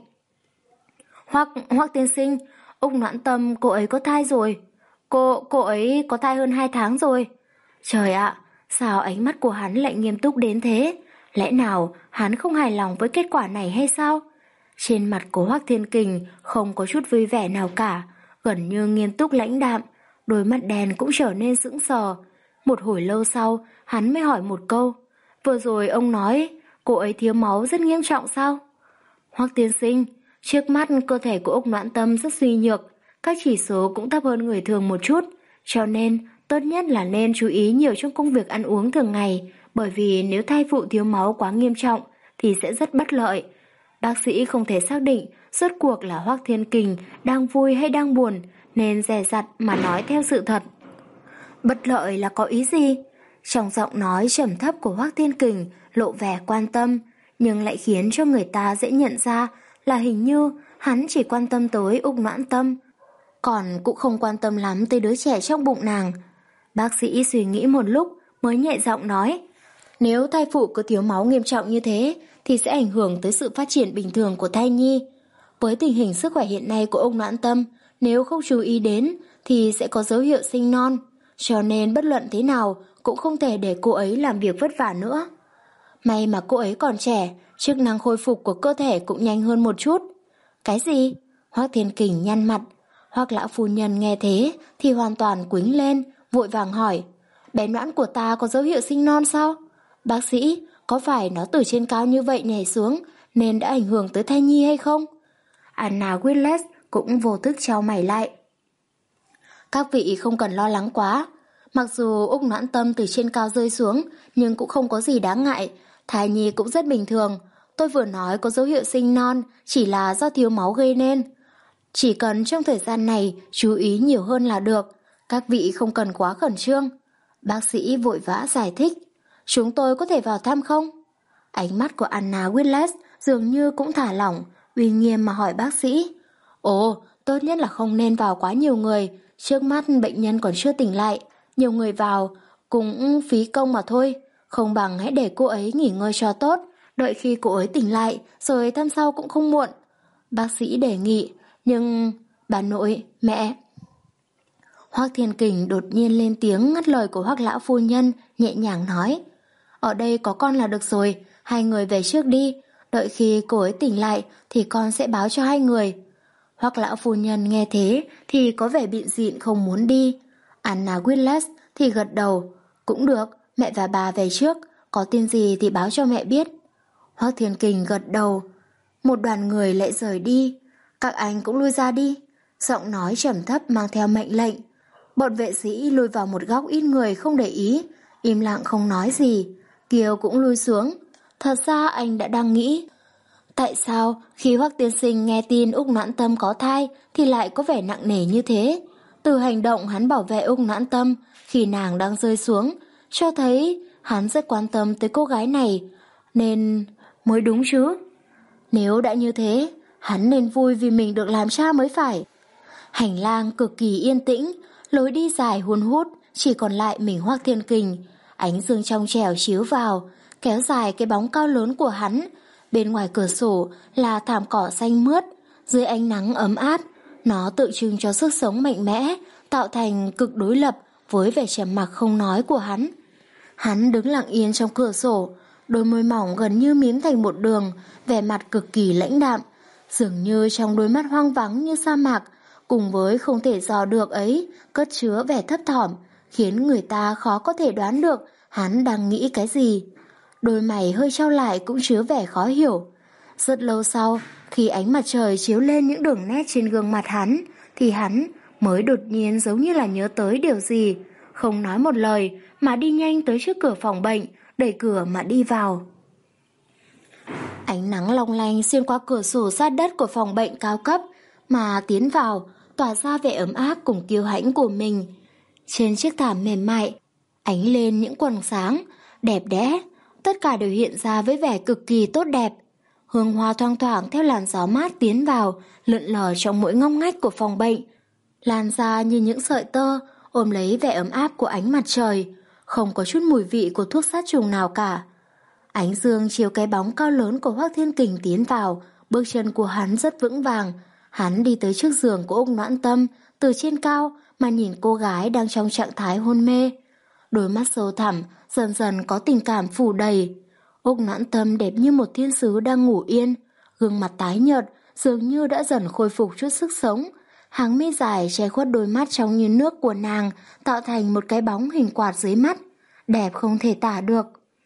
Hoắc, Hoắc tiên sinh, Úc Noãn Tâm cô ấy có thai rồi. Cô, cô ấy có thai hơn hai tháng rồi. Trời ạ, sao ánh mắt của hắn lại nghiêm túc đến thế? Lẽ nào hắn không hài lòng với kết quả này hay sao? Trên mặt của Hoắc Thiên Kình không có chút vui vẻ nào cả, gần như nghiêm túc lãnh đạm, đôi mắt đen cũng trở nên sững sờ. Một hồi lâu sau, hắn mới hỏi một câu. Vừa rồi ông nói cô ấy thiếu máu rất nghiêm trọng sao? Hoắc tiên sinh, trước mắt cơ thể của Úc Noãn Tâm rất suy nhược, các chỉ số cũng thấp hơn người thường một chút, cho nên tốt nhất là nên chú ý nhiều trong công việc ăn uống thường ngày, bởi vì nếu thai phụ thiếu máu quá nghiêm trọng thì sẽ rất bất lợi. Bác sĩ không thể xác định rốt cuộc là Hoắc Thiên Kình đang vui hay đang buồn, nên dè dặt mà nói theo sự thật. Bất lợi là có ý gì? Trong giọng nói trầm thấp của Hoắc Thiên Kình lộ vẻ quan tâm, nhưng lại khiến cho người ta dễ nhận ra là hình như hắn chỉ quan tâm tới Úc Noãn Tâm, còn cũng không quan tâm lắm tới đứa trẻ trong bụng nàng. Bác sĩ suy nghĩ một lúc mới nhẹ giọng nói, nếu thai phụ có thiếu máu nghiêm trọng như thế thì sẽ ảnh hưởng tới sự phát triển bình thường của thai nhi. Với tình hình sức khỏe hiện nay của Úc Noãn Tâm, nếu không chú ý đến thì sẽ có dấu hiệu sinh non, cho nên bất luận thế nào cũng không thể để cô ấy làm việc vất vả nữa. May mà cô ấy còn trẻ, chức năng khôi phục của cơ thể cũng nhanh hơn một chút. Cái gì? Hoắc Thiên Kình nhăn mặt. Hoắc lão phu nhân nghe thế thì hoàn toàn quĩnh lên, vội vàng hỏi, bé Noãn của ta có dấu hiệu sinh non sao? Bác sĩ, có phải nó từ trên cao như vậy nhảy xuống nên đã ảnh hưởng tới thai nhi hay không? Anna Whitlet cũng vô thức chau mày lại. Các vị không cần lo lắng quá. Mặc dù úc noãn tâm từ trên cao rơi xuống, nhưng cũng không có gì đáng ngại. Thai nhi cũng rất bình thường. Tôi vừa nói có dấu hiệu sinh non, chỉ là do thiếu máu gây nên. Chỉ cần trong thời gian này chú ý nhiều hơn là được. Các vị không cần quá khẩn trương. Bác sĩ vội vã giải thích. Chúng tôi có thể vào thăm không? Ánh mắt của Anna Whitlet dường như cũng thả lỏng, uy nghiêm mà hỏi bác sĩ. Ồ, tốt nhất là không nên vào quá nhiều người. Trước mắt bệnh nhân còn chưa tỉnh lại. Nhiều người vào cũng phí công mà thôi. Không bằng hãy để cô ấy nghỉ ngơi cho tốt. Đợi khi cô ấy tỉnh lại rồi thăm sau cũng không muộn. Bác sĩ đề nghị. Nhưng bà nội, mẹ... Hoắc Thiên Kình đột nhiên lên tiếng ngắt lời của Hoắc lão phu nhân, nhẹ nhàng nói. Ở đây có con là được rồi, hai người về trước đi. Đợi khi cô ấy tỉnh lại thì con sẽ báo cho hai người. Hoắc lão phu nhân nghe thế thì có vẻ bịn dịn không muốn đi. Anna Whitlet thì gật đầu. Cũng được, mẹ và bà về trước, có tin gì thì báo cho mẹ biết. Hoắc Thiên Kình gật đầu. Một đoàn người lại rời đi. Các anh cũng lui ra đi. Giọng nói trầm thấp mang theo mệnh lệnh. Bọn vệ sĩ lui vào một góc ít người không để ý, im lặng không nói gì. Kiều cũng lui xuống. Thật ra anh đã đang nghĩ, tại sao khi Hoắc tiên sinh nghe tin Úc Noãn Tâm có thai thì lại có vẻ nặng nề như thế? Từ hành động hắn bảo vệ Úc Noãn Tâm khi nàng đang rơi xuống, cho thấy hắn rất quan tâm tới cô gái này, nên mới đúng chứ. Nếu đã như thế, hắn nên vui vì mình được làm cha mới phải. Hành lang cực kỳ yên tĩnh, lối đi dài hun hút, chỉ còn lại mình Hoắc Thiên Kình. Ánh dương trong trẻo chiếu vào, kéo dài cái bóng cao lớn của hắn. Bên ngoài cửa sổ là thảm cỏ xanh mướt, dưới ánh nắng ấm áp, nó tượng trưng cho sức sống mạnh mẽ, tạo thành cực đối lập với vẻ trầm mặc không nói của hắn. Hắn đứng lặng yên trong cửa sổ, đôi môi mỏng gần như mím thành một đường, vẻ mặt cực kỳ lãnh đạm, dường như trong đôi mắt hoang vắng như sa mạc, cùng với không thể dò được ấy, cất chứa vẻ thấp thỏm, khiến người ta khó có thể đoán được hắn đang nghĩ cái gì. Đôi mày hơi chau lại cũng chứa vẻ khó hiểu. Rất lâu sau, khi ánh mặt trời chiếu lên những đường nét trên gương mặt hắn, thì hắn mới đột nhiên giống như là nhớ tới điều gì, không nói một lời mà đi nhanh tới trước cửa phòng bệnh, đẩy cửa mà đi vào. Ánh nắng long lanh xuyên qua cửa sổ sát đất của phòng bệnh cao cấp mà tiến vào, tỏa ra vẻ ấm áp cùng kiêu hãnh của mình. Trên chiếc thảm mềm mại, ánh lên những quầng sáng, đẹp đẽ, tất cả đều hiện ra với vẻ cực kỳ tốt đẹp. Hương hoa thoang thoảng theo làn gió mát tiến vào, lượn lờ trong mỗi ngóc ngách của phòng bệnh, lan ra như những sợi tơ, ôm lấy vẻ ấm áp của ánh mặt trời, không có chút mùi vị của thuốc sát trùng nào cả. Ánh dương chiếu cái bóng cao lớn của Hoắc Thiên Kình tiến vào, bước chân của hắn rất vững vàng. Hắn đi tới trước giường của Úc Noãn Tâm, từ trên cao mà nhìn cô gái đang trong trạng thái hôn mê. Đôi mắt sâu thẳm, dần dần có tình cảm phủ đầy. Úc Noãn Tâm đẹp như một thiên sứ đang ngủ yên, gương mặt tái nhợt, dường như đã dần khôi phục chút sức sống. Hàng mi dài che khuất đôi mắt trong như nước của nàng, tạo thành một cái bóng hình quạt dưới mắt, đẹp không thể tả được.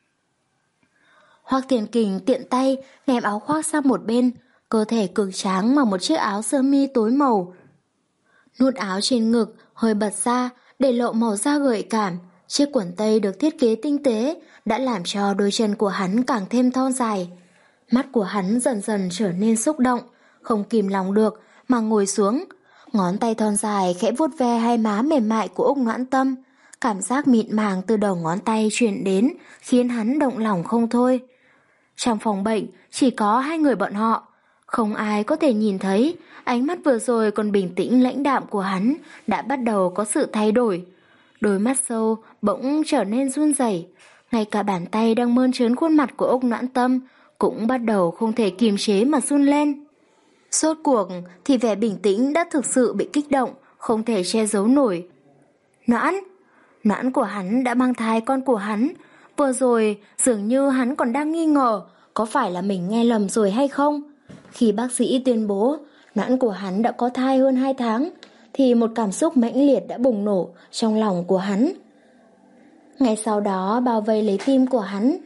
Hoắc Thiên Kình tiện tay ném áo khoác sang một bên, cơ thể cường tráng mặc một chiếc áo sơ mi tối màu. Nút áo trên ngực hơi bật ra để lộ màu da gợi cảm. Chiếc quần tây được thiết kế tinh tế đã làm cho đôi chân của hắn càng thêm thon dài. Mắt của hắn dần dần trở nên xúc động, không kìm lòng được mà ngồi xuống. Ngón tay thon dài khẽ vuốt ve hai má mềm mại của Úc Noãn Tâm. Cảm giác mịn màng từ đầu ngón tay truyền đến khiến hắn động lòng không thôi. Trong phòng bệnh chỉ có hai người bọn họ. Không ai có thể nhìn thấy, ánh mắt vừa rồi còn bình tĩnh lãnh đạm của hắn đã bắt đầu có sự thay đổi. Đôi mắt sâu bỗng trở nên run rẩy, ngay cả bàn tay đang mơn trớn khuôn mặt của Úc Noãn Tâm cũng bắt đầu không thể kiềm chế mà run lên. Rốt cuộc thì vẻ bình tĩnh đã thực sự bị kích động, không thể che giấu nổi. Noãn, Noãn của hắn đã mang thai con của hắn. Vừa rồi dường như hắn còn đang nghi ngờ có phải là mình nghe lầm rồi hay không. Khi bác sĩ tuyên bố Noãn của hắn đã có thai hơn hai tháng thì một cảm xúc mãnh liệt đã bùng nổ trong lòng của hắn. Ngay sau đó bao vây lấy tim của hắn,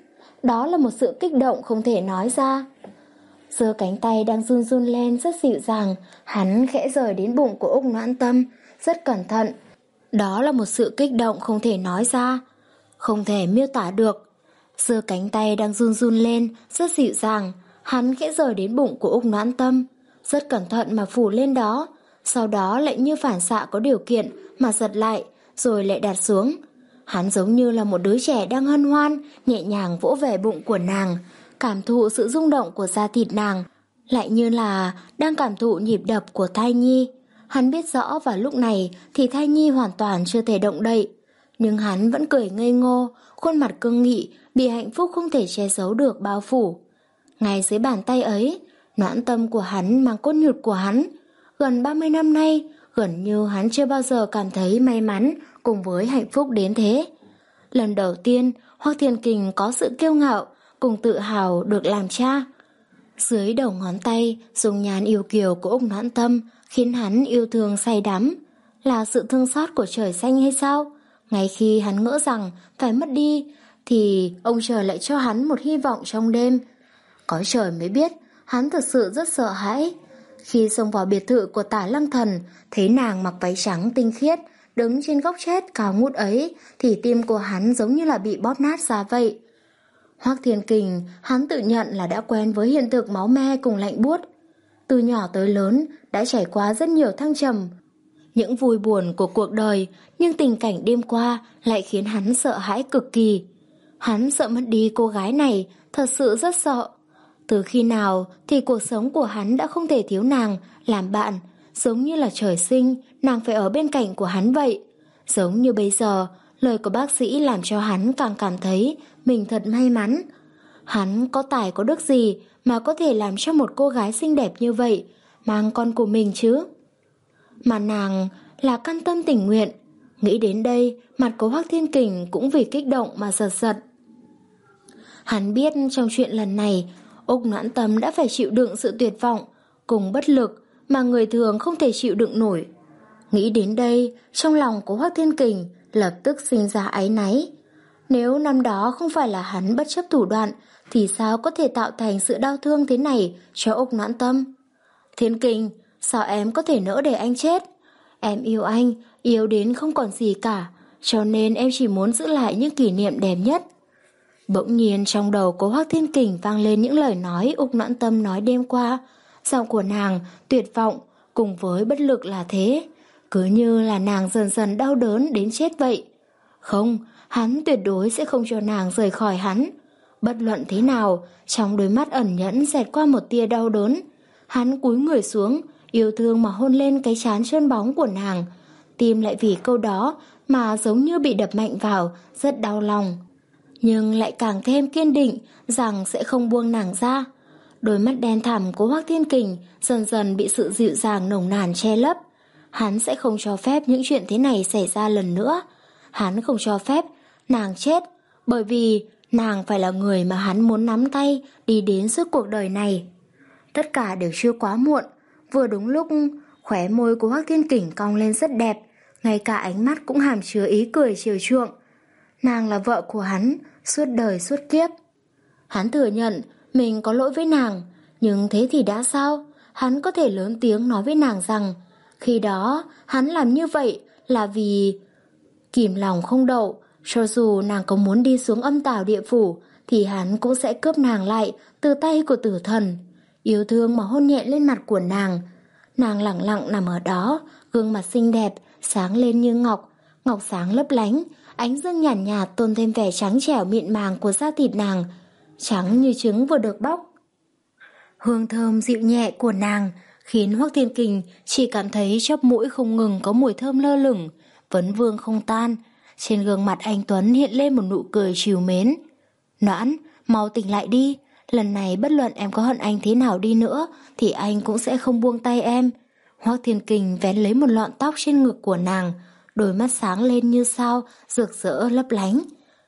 đó là một sự kích động không thể nói ra. Giơ cánh tay đang run run lên rất dịu dàng, hắn khẽ rời đến bụng của Úc Noãn Tâm, rất cẩn thận. Đó là một sự kích động không thể nói ra, không thể miêu tả được. Giơ cánh tay đang run run lên rất dịu dàng, hắn khẽ rời đến bụng của Úc Noãn Tâm, rất cẩn thận mà phủ lên đó, sau đó lại như phản xạ có điều kiện mà giật lại, rồi lại đặt xuống. Hắn giống như là một đứa trẻ đang hân hoan, nhẹ nhàng vỗ về bụng của nàng, cảm thụ sự rung động của da thịt nàng, lại như là đang cảm thụ nhịp đập của thai nhi. Hắn biết rõ vào lúc này thì thai nhi hoàn toàn chưa thể động đậy, nhưng hắn vẫn cười ngây ngô, khuôn mặt cương nghị bị hạnh phúc không thể che giấu được bao phủ. Ngay dưới bàn tay ấy, Noãn Tâm của hắn mang cốt nhục của hắn. Gần ba mươi năm nay, gần như hắn chưa bao giờ cảm thấy may mắn cùng với hạnh phúc đến thế. Lần đầu tiên, Hoắc Thiên Kình có sự kiêu ngạo cùng tự hào được làm cha. Dưới đầu ngón tay, dung nhan yêu kiều của Úc Noãn Tâm khiến hắn yêu thương say đắm. Là sự thương xót của trời xanh hay sao? Ngay khi hắn ngỡ rằng phải mất đi, thì ông trời lại cho hắn một hy vọng trong đêm. Có trời mới biết, hắn thực sự rất sợ hãi. Khi xông vào biệt thự của Tả Lăng Thần, thấy nàng mặc váy trắng tinh khiết, đứng trên góc chết cao ngút ấy, thì tim của hắn giống như là bị bóp nát ra vậy. Hoắc Thiên Kình, hắn tự nhận là đã quen với hiện thực máu me cùng lạnh buốt. Từ nhỏ tới lớn, đã trải qua rất nhiều thăng trầm, những vui buồn của cuộc đời, nhưng tình cảnh đêm qua lại khiến hắn sợ hãi cực kỳ. Hắn sợ mất đi cô gái này, thật sự rất sợ. Từ khi nào thì cuộc sống của hắn đã không thể thiếu nàng làm bạn, giống như là trời sinh nàng phải ở bên cạnh của hắn vậy. Giống như bây giờ, lời của bác sĩ làm cho hắn càng cảm thấy mình thật may mắn. Hắn có tài có đức gì mà có thể làm cho một cô gái xinh đẹp như vậy mang con của mình chứ? Mà nàng là căn tâm tình nguyện. Nghĩ đến đây, mặt của Hoắc Thiên Kình cũng vì kích động mà giật giật. Hắn biết trong chuyện lần này, Úc Noãn Tâm đã phải chịu đựng sự tuyệt vọng cùng bất lực mà người thường không thể chịu đựng nổi. Nghĩ đến đây, trong lòng của Hoắc Thiên Kình lập tức sinh ra áy náy. Nếu năm đó không phải là hắn bất chấp thủ đoạn, thì sao có thể tạo thành sự đau thương thế này cho Úc Noãn Tâm? Thiên Kình, sao em có thể nỡ để anh chết? Em yêu anh, yêu đến không còn gì cả, cho nên em chỉ muốn giữ lại những kỷ niệm đẹp nhất. Bỗng nhiên trong đầu của Hoắc Thiên Kình vang lên những lời nói Úc Noãn Tâm nói đêm qua. Giọng của nàng tuyệt vọng cùng với bất lực là thế, cứ như là nàng dần dần đau đớn đến chết vậy. Không, hắn tuyệt đối sẽ không cho nàng rời khỏi hắn. Bất luận thế nào, trong đôi mắt ẩn nhẫn xẹt qua một tia đau đớn. Hắn cúi người xuống, yêu thương mà hôn lên cái trán trơn bóng của nàng. Tim lại vì câu đó mà giống như bị đập mạnh vào, rất đau lòng. Nhưng lại càng thêm kiên định rằng sẽ không buông nàng ra. Đôi mắt đen thẳm của Hoắc Thiên Kình dần dần bị sự dịu dàng nồng nàn che lấp. Hắn sẽ không cho phép những chuyện thế này xảy ra lần nữa. Hắn không cho phép nàng chết, bởi vì nàng phải là người mà hắn muốn nắm tay đi đến suốt cuộc đời này. Tất cả đều chưa quá muộn. Vừa đúng lúc, khóe môi của Hoắc Thiên Kình cong lên rất đẹp, ngay cả ánh mắt cũng hàm chứa ý cười chiều chuộng. Nàng là vợ của hắn, suốt đời suốt kiếp. Hắn thừa nhận mình có lỗi với nàng, nhưng thế thì đã sao? Hắn có thể lớn tiếng nói với nàng rằng khi đó hắn làm như vậy là vì kìm lòng không đậu. Cho dù nàng có muốn đi xuống âm tào địa phủ thì hắn cũng sẽ cướp nàng lại từ tay của tử thần. Yêu thương mà hôn nhẹ lên mặt của nàng. Nàng lặng lặng nằm ở đó, gương mặt xinh đẹp sáng lên như ngọc, ngọc sáng lấp lánh. Ánh dương nhàn nhạt, nhạt tôn thêm vẻ trắng trẻo mịn màng của da thịt nàng, trắng như trứng vừa được bóc. Hương thơm dịu nhẹ của nàng khiến Hoắc Thiên Kình chỉ cảm thấy chóp mũi không ngừng có mùi thơm lơ lửng, vấn vương không tan. Trên gương mặt anh Tuấn hiện lên một nụ cười trìu mến. Noãn, mau tỉnh lại đi. Lần này bất luận em có hận anh thế nào đi nữa thì anh cũng sẽ không buông tay em. Hoắc Thiên Kình vén lấy một lọn tóc trên ngực của nàng, đôi mắt sáng lên như sao, rực rỡ lấp lánh.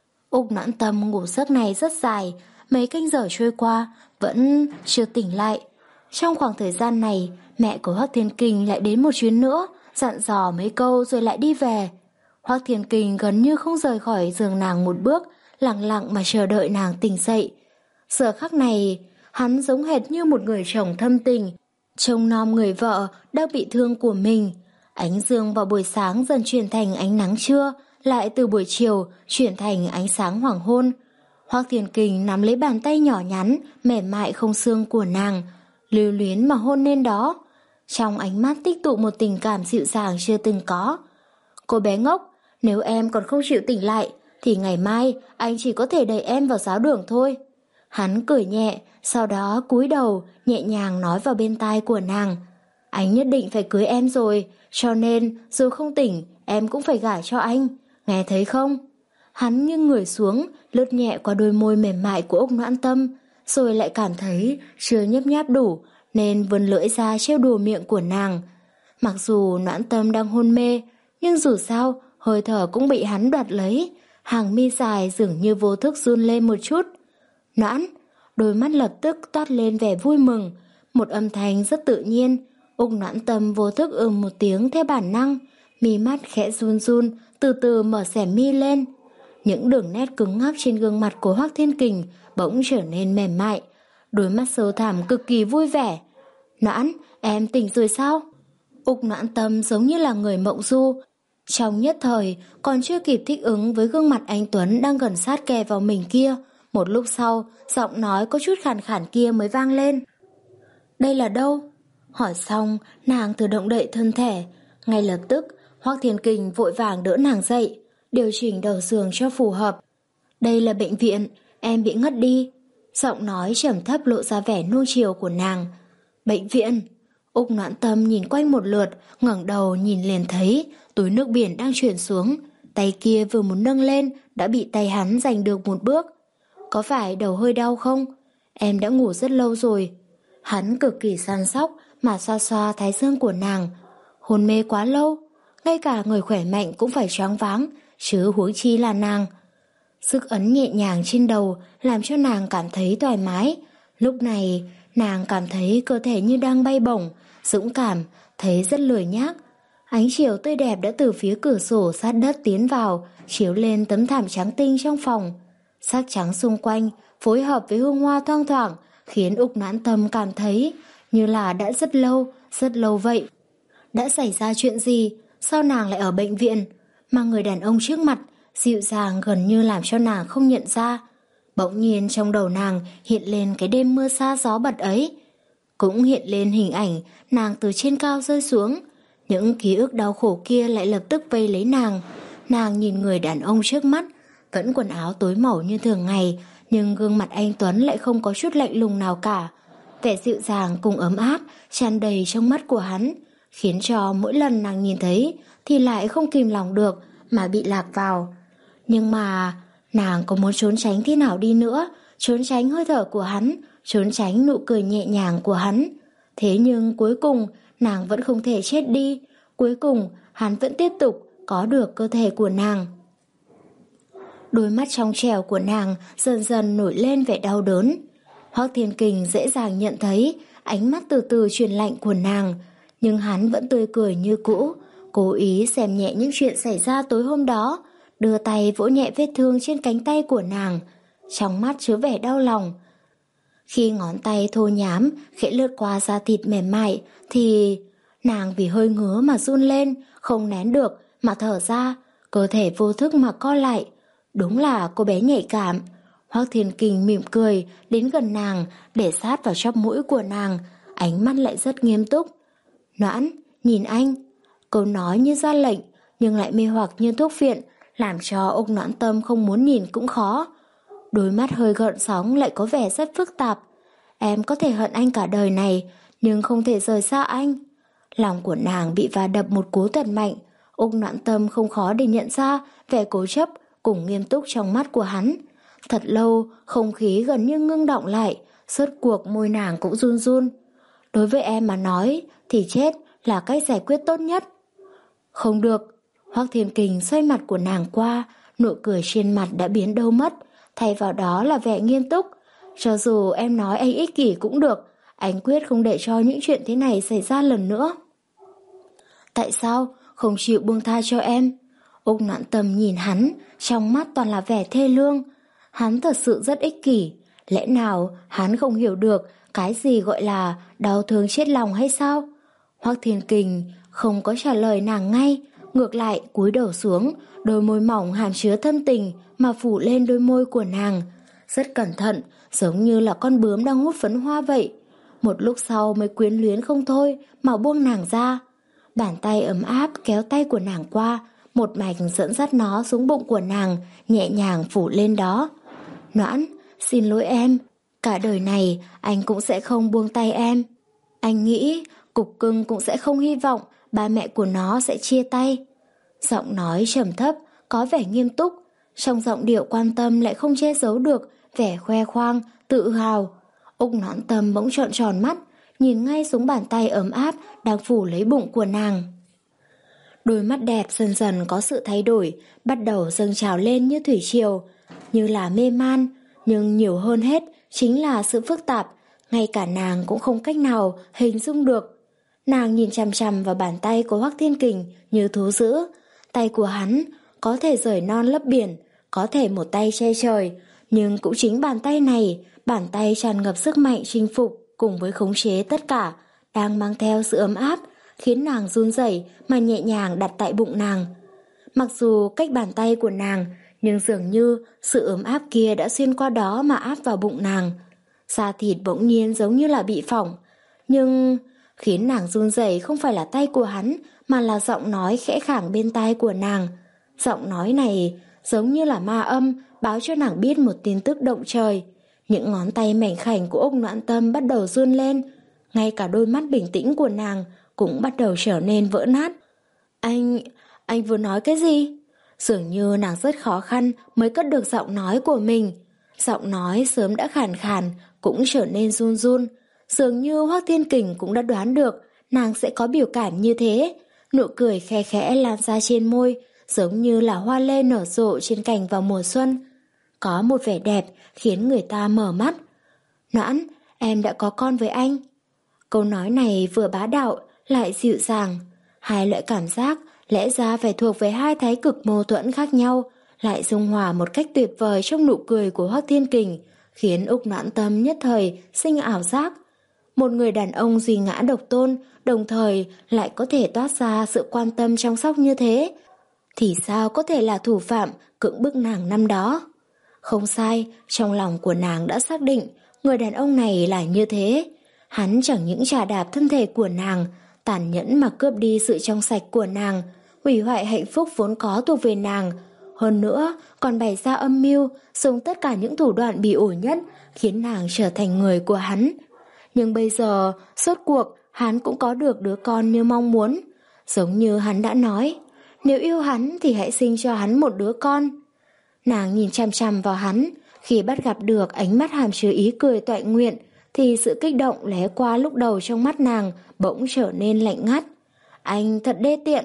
Úc Noãn Tâm ngủ giấc này rất dài, mấy canh giờ trôi qua vẫn chưa tỉnh lại. Trong khoảng thời gian này, mẹ của Hoắc Thiên Kình lại đến một chuyến nữa, dặn dò mấy câu rồi lại đi về. Hoắc Thiên Kình gần như không rời khỏi giường nàng một bước, lặng lặng mà chờ đợi nàng tỉnh dậy. Giờ khắc này, hắn giống hệt như một người chồng thâm tình, trông nom người vợ đang bị thương của mình. Ánh dương vào buổi sáng dần chuyển thành ánh nắng trưa, lại từ buổi chiều chuyển thành ánh sáng hoàng hôn. Hoắc Thiên Kình nắm lấy bàn tay nhỏ nhắn, mềm mại không xương của nàng, lưu luyến mà hôn lên đó. Trong ánh mắt tích tụ một tình cảm dịu dàng chưa từng có. Cô bé ngốc, nếu em còn không chịu tỉnh lại, thì ngày mai anh chỉ có thể đẩy em vào giáo đường thôi. Hắn cười nhẹ, sau đó cúi đầu, nhẹ nhàng nói vào bên tai của nàng. Anh nhất định phải cưới em rồi, cho nên dù không tỉnh, em cũng phải gả cho anh. Nghe thấy không? Hắn nghiêng người xuống, lướt nhẹ qua đôi môi mềm mại của Úc Noãn Tâm, rồi lại cảm thấy chưa nhấp nháp đủ, nên vươn lưỡi ra trêu đùa miệng của nàng. Mặc dù Noãn Tâm đang hôn mê, nhưng dù sao, hơi thở cũng bị hắn đoạt lấy. Hàng mi dài dường như vô thức run lên một chút. Noãn, đôi mắt lập tức toát lên vẻ vui mừng. Một âm thanh rất tự nhiên. Úc Noãn Tâm vô thức ừm một tiếng theo bản năng. Mi mắt khẽ run run, từ từ mở xẻm mi lên. Những đường nét cứng ngắc trên gương mặt của Hoắc Thiên Kình bỗng trở nên mềm mại. Đôi mắt sâu thẳm cực kỳ vui vẻ. Noãn, em tỉnh rồi sao? Úc Noãn Tâm giống như là người mộng du. Trong nhất thời, còn chưa kịp thích ứng với gương mặt anh Tuấn đang gần sát kề vào mình kia. Một lúc sau, giọng nói có chút khàn khàn kia mới vang lên. Đây là đâu? Hỏi xong, nàng tự động đậy thân thể. Ngay lập tức, Hoắc Thiên Kình vội vàng đỡ nàng dậy, điều chỉnh đầu giường cho phù hợp. Đây là bệnh viện, em bị ngất đi. Giọng nói trầm thấp lộ ra vẻ nuông chiều của nàng. Bệnh viện? Úc Noãn Tâm nhìn quanh một lượt, ngẩng đầu nhìn liền thấy túi nước biển đang chuyển xuống. Tay kia vừa muốn nâng lên, đã bị tay hắn giành được một bước. Có phải đầu hơi đau không? Em đã ngủ rất lâu rồi. Hắn cực kỳ săn sóc mà xoa xoa thái dương của nàng. Hôn mê quá lâu, ngay cả người khỏe mạnh cũng phải choáng váng, chứ huống chi là nàng. Sức ấn nhẹ nhàng trên đầu làm cho nàng cảm thấy thoải mái. Lúc này, nàng cảm thấy cơ thể như đang bay bổng, dũng cảm, thấy rất lười nhác. Ánh chiều tươi đẹp đã từ phía cửa sổ sát đất tiến vào, chiếu lên tấm thảm trắng tinh trong phòng. Sắc trắng xung quanh, phối hợp với hương hoa thoang thoảng, khiến Úc Noãn Tâm cảm thấy như là đã rất lâu, rất lâu vậy. Đã xảy ra chuyện gì? Sao nàng lại ở bệnh viện? Mà người đàn ông trước mặt, dịu dàng gần như làm cho nàng không nhận ra. Bỗng nhiên trong đầu nàng hiện lên cái đêm mưa xa gió bật ấy. Cũng hiện lên hình ảnh nàng từ trên cao rơi xuống. Những ký ức đau khổ kia lại lập tức vây lấy nàng. Nàng nhìn người đàn ông trước mắt, vẫn quần áo tối màu như thường ngày, nhưng gương mặt anh Tuấn lại không có chút lạnh lùng nào cả. Vẻ dịu dàng cùng ấm áp tràn đầy trong mắt của hắn, khiến cho mỗi lần nàng nhìn thấy thì lại không kìm lòng được mà bị lạc vào. Nhưng mà nàng có muốn trốn tránh thế nào đi nữa, trốn tránh hơi thở của hắn, trốn tránh nụ cười nhẹ nhàng của hắn. Thế nhưng cuối cùng nàng vẫn không thể chết đi, cuối cùng hắn vẫn tiếp tục có được cơ thể của nàng. Đôi mắt trong trẻo của nàng dần dần nổi lên vẻ đau đớn. Hoắc Thiên Kình dễ dàng nhận thấy ánh mắt từ từ chuyển lạnh của nàng, nhưng hắn vẫn tươi cười như cũ, cố ý xem nhẹ những chuyện xảy ra tối hôm đó, đưa tay vỗ nhẹ vết thương trên cánh tay của nàng, trong mắt chứa vẻ đau lòng. Khi ngón tay thô nhám khẽ lướt qua da thịt mềm mại thì nàng vì hơi ngứa mà run lên, không nén được mà thở ra, cơ thể vô thức mà co lại. Đúng là cô bé nhạy cảm. Hoắc Thiên Kình mỉm cười đến gần nàng, để sát vào chóp mũi của nàng, ánh mắt lại rất nghiêm túc. Noãn, nhìn anh. Câu nói như ra lệnh nhưng lại mê hoặc như thuốc phiện, làm cho Úc Noãn Tâm không muốn nhìn cũng khó. Đôi mắt hơi gợn sóng lại có vẻ rất phức tạp. Em có thể hận anh cả đời này, nhưng không thể rời xa anh. Lòng của nàng bị va đập một cú thật mạnh. Úc Noãn Tâm không khó để nhận ra vẻ cố chấp cùng nghiêm túc trong mắt của hắn. Thật lâu, không khí gần như ngưng đọng lại, rốt cuộc môi nàng cũng run run. Đối với em mà nói, thì chết là cách giải quyết tốt nhất. Không được. Hoắc Thiên Kình xoay mặt của nàng qua, nụ cười trên mặt đã biến đâu mất, thay vào đó là vẻ nghiêm túc. Cho dù em nói anh ích kỷ cũng được, anh quyết không để cho những chuyện thế này xảy ra lần nữa. Tại sao không chịu buông tha cho em? Úc Noãn Tâm nhìn hắn, trong mắt toàn là vẻ thê lương. Hắn thật sự rất ích kỷ. Lẽ nào hắn không hiểu được cái gì gọi là đau thương chết lòng hay sao? Hoắc Thiên Kình không có trả lời nàng ngay, ngược lại cúi đầu xuống, đôi môi mỏng hàm chứa thâm tình mà phủ lên đôi môi của nàng. Rất cẩn thận, giống như là con bướm đang hút phấn hoa vậy. Một lúc sau mới quyến luyến không thôi mà buông nàng ra. Bàn tay ấm áp kéo tay của nàng qua, một mạch dẫn dắt nó xuống bụng của nàng, nhẹ nhàng phủ lên đó. Noãn, xin lỗi em, cả đời này anh cũng sẽ không buông tay em. Anh nghĩ Cục Cưng cũng sẽ không hy vọng ba mẹ của nó sẽ chia tay. Giọng nói trầm thấp, có vẻ nghiêm túc, trong giọng điệu quan tâm lại không che giấu được vẻ khoe khoang, tự hào. Úc Noãn Tâm bỗng trợn tròn mắt, nhìn ngay xuống bàn tay ấm áp đang phủ lấy bụng của nàng. Đôi mắt đẹp dần dần có sự thay đổi, bắt đầu dâng trào lên như thủy triều, như là mê man, nhưng nhiều hơn hết chính là sự phức tạp, ngay cả nàng cũng không cách nào hình dung được. Nàng nhìn chằm chằm vào bàn tay của Hoắc Thiên Kình như thú dữ. Tay của hắn có thể rời non lấp biển, có thể một tay che trời, nhưng cũng chính bàn tay này, bàn tay tràn ngập sức mạnh chinh phục cùng với khống chế tất cả, đang mang theo sự ấm áp, khiến nàng run rẩy mà nhẹ nhàng đặt tại bụng nàng. Mặc dù cách bàn tay của nàng, nhưng dường như sự ấm áp kia đã xuyên qua đó mà áp vào bụng nàng. Da thịt bỗng nhiên giống như là bị phỏng, nhưng khiến nàng run rẩy không phải là tay của hắn, mà là giọng nói khẽ khàng bên tai của nàng. Giọng nói này giống như là ma âm, báo cho nàng biết một tin tức động trời. Những ngón tay mảnh khảnh của Úc Noãn Tâm bắt đầu run lên, ngay cả đôi mắt bình tĩnh của nàng cũng bắt đầu trở nên vỡ nát. Anh, anh vừa nói cái gì? Dường như nàng rất khó khăn mới cất được giọng nói của mình. Giọng nói sớm đã khàn khàn, cũng trở nên run run. Dường như Hoắc Thiên Kình cũng đã đoán được nàng sẽ có biểu cảm như thế. Nụ cười khe khẽ lan ra trên môi, giống như là hoa lê nở rộ trên cành vào mùa xuân. Có một vẻ đẹp khiến người ta mở mắt. Noãn, em đã có con với anh. Câu nói này vừa bá đạo lại dịu dàng. Hai loại cảm giác lẽ ra phải thuộc về hai thái cực mâu thuẫn khác nhau, lại dung hòa một cách tuyệt vời trong nụ cười của Hoắc Thiên Kình, khiến Úc Noãn Tâm nhất thời sinh ảo giác. Một người đàn ông duy ngã độc tôn, đồng thời lại có thể toát ra sự quan tâm chăm sóc như thế, thì sao có thể là thủ phạm cưỡng bức nàng năm đó? Không sai, trong lòng của nàng đã xác định người đàn ông này là như thế. Hắn chẳng những trà đạp thân thể của nàng, tàn nhẫn mà cướp đi sự trong sạch của nàng, hủy hoại hạnh phúc vốn có thuộc về nàng. Hơn nữa, còn bày ra âm mưu, dùng tất cả những thủ đoạn bị ổi nhất, khiến nàng trở thành người của hắn. Nhưng bây giờ, rốt cuộc, hắn cũng có được đứa con như mong muốn. Giống như hắn đã nói, nếu yêu hắn thì hãy sinh cho hắn một đứa con. Nàng nhìn chằm chằm vào hắn, khi bắt gặp được ánh mắt hàm chứa ý cười toại nguyện, thì sự kích động lóe qua lúc đầu trong mắt nàng bỗng trở nên lạnh ngắt. Anh thật đê tiện.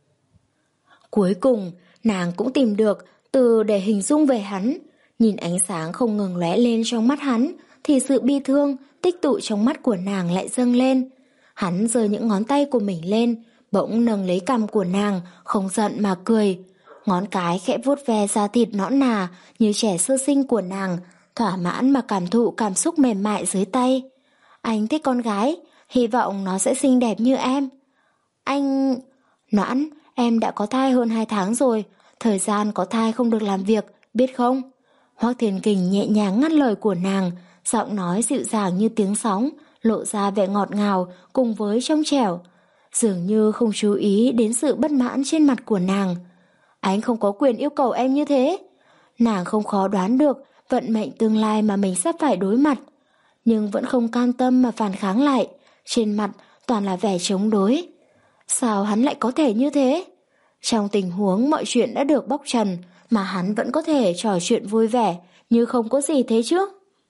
Cuối cùng, nàng cũng tìm được từ để hình dung về hắn. Nhìn ánh sáng không ngừng lóe lên trong mắt hắn, thì sự bi thương tích tụ trong mắt của nàng lại dâng lên. Hắn giơ những ngón tay của mình lên, bỗng nâng lấy cằm của nàng, không giận mà cười. Ngón cái khẽ vuốt ve da thịt nõn nà như trẻ sơ sinh của nàng, thỏa mãn mà cảm thụ cảm xúc mềm mại dưới tay. Anh thích con gái, hy vọng nó sẽ xinh đẹp như em. Anh... Noãn, em đã có thai hơn hai tháng rồi, thời gian có thai không được làm việc, biết không? Hoắc Thiên Kình nhẹ nhàng ngắt lời của nàng, giọng nói dịu dàng như tiếng sóng, lộ ra vẻ ngọt ngào cùng với trong trẻo. Dường như không chú ý đến sự bất mãn trên mặt của nàng. Anh không có quyền yêu cầu em như thế. Nàng không khó đoán được vận mệnh tương lai mà mình sắp phải đối mặt, nhưng vẫn không cam tâm mà phản kháng lại, trên mặt toàn là vẻ chống đối. Sao hắn lại có thể như thế? Trong tình huống mọi chuyện đã được bóc trần mà hắn vẫn có thể trò chuyện vui vẻ như không có gì thế chứ?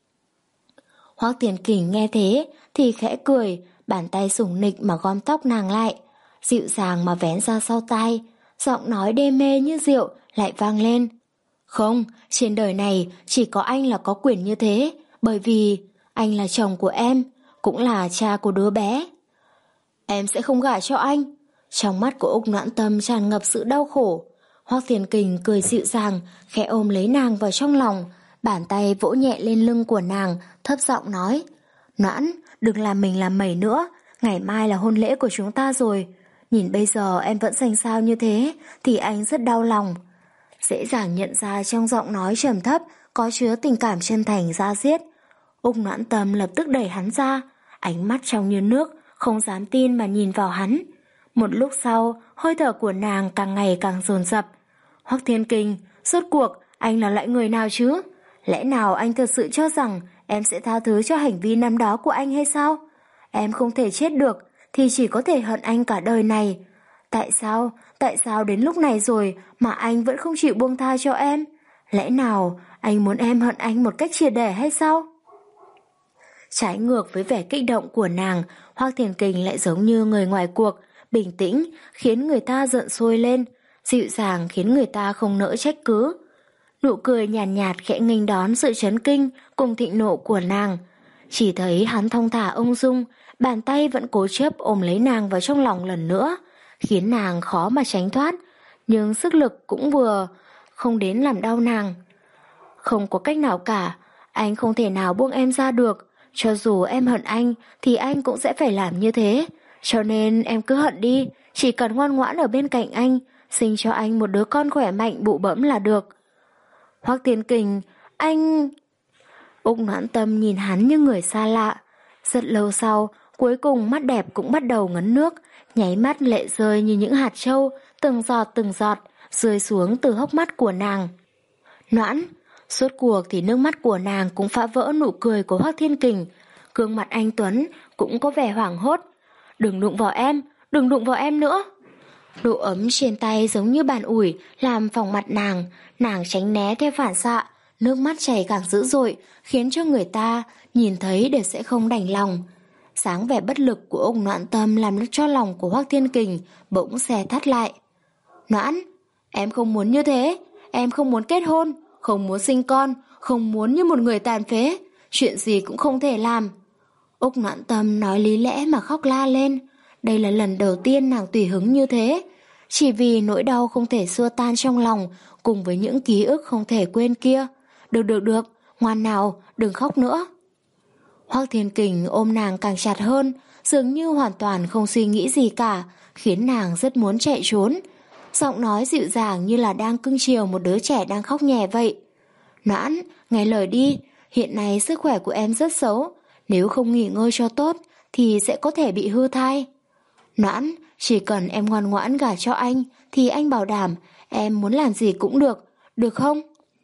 Hoắc Thiên Kình nghe thế thì khẽ cười, bàn tay sủng nịch mà gom tóc nàng lại, dịu dàng mà vén ra sau tai, giọng nói đê mê như rượu lại vang lên. Không, trên đời này chỉ có anh là có quyền như thế, bởi vì anh là chồng của em, cũng là cha của đứa bé. Em sẽ không gả cho anh. Trong mắt của Úc Noãn Tâm tràn ngập sự đau khổ. Hoắc Thiên Kình cười dịu dàng, khẽ ôm lấy nàng vào trong lòng, bàn tay vỗ nhẹ lên lưng của nàng, thấp giọng nói, Noãn, đừng làm mình làm mẩy nữa, ngày mai là hôn lễ của chúng ta rồi. Nhìn bây giờ em vẫn xanh xao như thế, thì anh rất đau lòng. Dễ dàng nhận ra trong giọng nói trầm thấp có chứa tình cảm chân thành da diết. Úc Noãn Tâm lập tức đẩy hắn ra, ánh mắt trong như nước, không dám tin mà nhìn vào hắn. Một lúc sau, hơi thở của nàng càng ngày càng dồn dập. Hoắc Thiên Kình, rốt cuộc anh là loại người nào chứ? Lẽ nào anh thật sự cho rằng em sẽ tha thứ cho hành vi năm đó của anh hay sao? Em không thể chết được thì chỉ có thể hận anh cả đời này. Tại sao, tại sao đến lúc này rồi mà anh vẫn không chịu buông tha cho em? Lẽ nào anh muốn em hận anh một cách triệt để hay sao? Trái ngược với vẻ kích động của nàng, Hoắc Thiên Kình lại giống như người ngoài cuộc, bình tĩnh khiến người ta giận sôi lên, dịu dàng khiến người ta không nỡ trách cứ. Nụ cười nhàn nhạt, nhạt khẽ nghênh đón sự chấn kinh cùng thịnh nộ của nàng. Chỉ thấy hắn thong thả ung dung, bàn tay vẫn cố chấp ôm lấy nàng vào trong lòng lần nữa, khiến nàng khó mà tránh thoát, nhưng sức lực cũng vừa không đến làm đau nàng. Không có cách nào cả, anh không thể nào buông em ra được, cho dù em hận anh thì anh cũng sẽ phải làm như thế, cho nên em cứ hận đi, chỉ cần ngoan ngoãn ở bên cạnh anh, sinh cho anh một đứa con khỏe mạnh bụ bẫm là được. Hoắc Thiên Kình, anh... Úc Noãn Tâm nhìn hắn như người xa lạ. Rất lâu sau, cuối cùng mắt đẹp cũng bắt đầu ngấn nước, nháy mắt lệ rơi như những hạt trâu, từng giọt từng giọt, rơi xuống từ hốc mắt của nàng. Noãn, suốt cuộc thì nước mắt của nàng cũng phá vỡ nụ cười của Hoắc Thiên Kình. Gương mặt anh Tuấn cũng có vẻ hoảng hốt. Đừng đụng vào em, đừng đụng vào em nữa. Độ ấm trên tay giống như bàn ủi làm phỏng mặt nàng, nàng tránh né theo phản xạ, nước mắt chảy càng dữ dội, khiến cho người ta nhìn thấy đều sẽ không đành lòng. Sáng vẻ bất lực của Úc Noãn Tâm làm cho lòng của Hoắc Thiên Kình bỗng xé thắt lại. Noãn, em không muốn như thế, em không muốn kết hôn, không muốn sinh con, không muốn như một người tàn phế, chuyện gì cũng không thể làm. Úc Noãn Tâm nói lý lẽ mà khóc la lên. Đây là lần đầu tiên nàng tùy hứng như thế, chỉ vì nỗi đau không thể xua tan trong lòng cùng với những ký ức không thể quên kia. Được được được, ngoan nào, đừng khóc nữa. Hoắc Thiên Kình ôm nàng càng chặt hơn, dường như hoàn toàn không suy nghĩ gì cả, khiến nàng rất muốn chạy trốn. Giọng nói dịu dàng như là đang cưng chiều một đứa trẻ đang khóc nhè vậy. Noãn, nghe lời đi, hiện nay sức khỏe của em rất xấu, nếu không nghỉ ngơi cho tốt thì sẽ có thể bị hư thai. Noãn, chỉ cần em ngoan ngoãn gả cho anh thì anh bảo đảm em muốn làm gì cũng được, được không?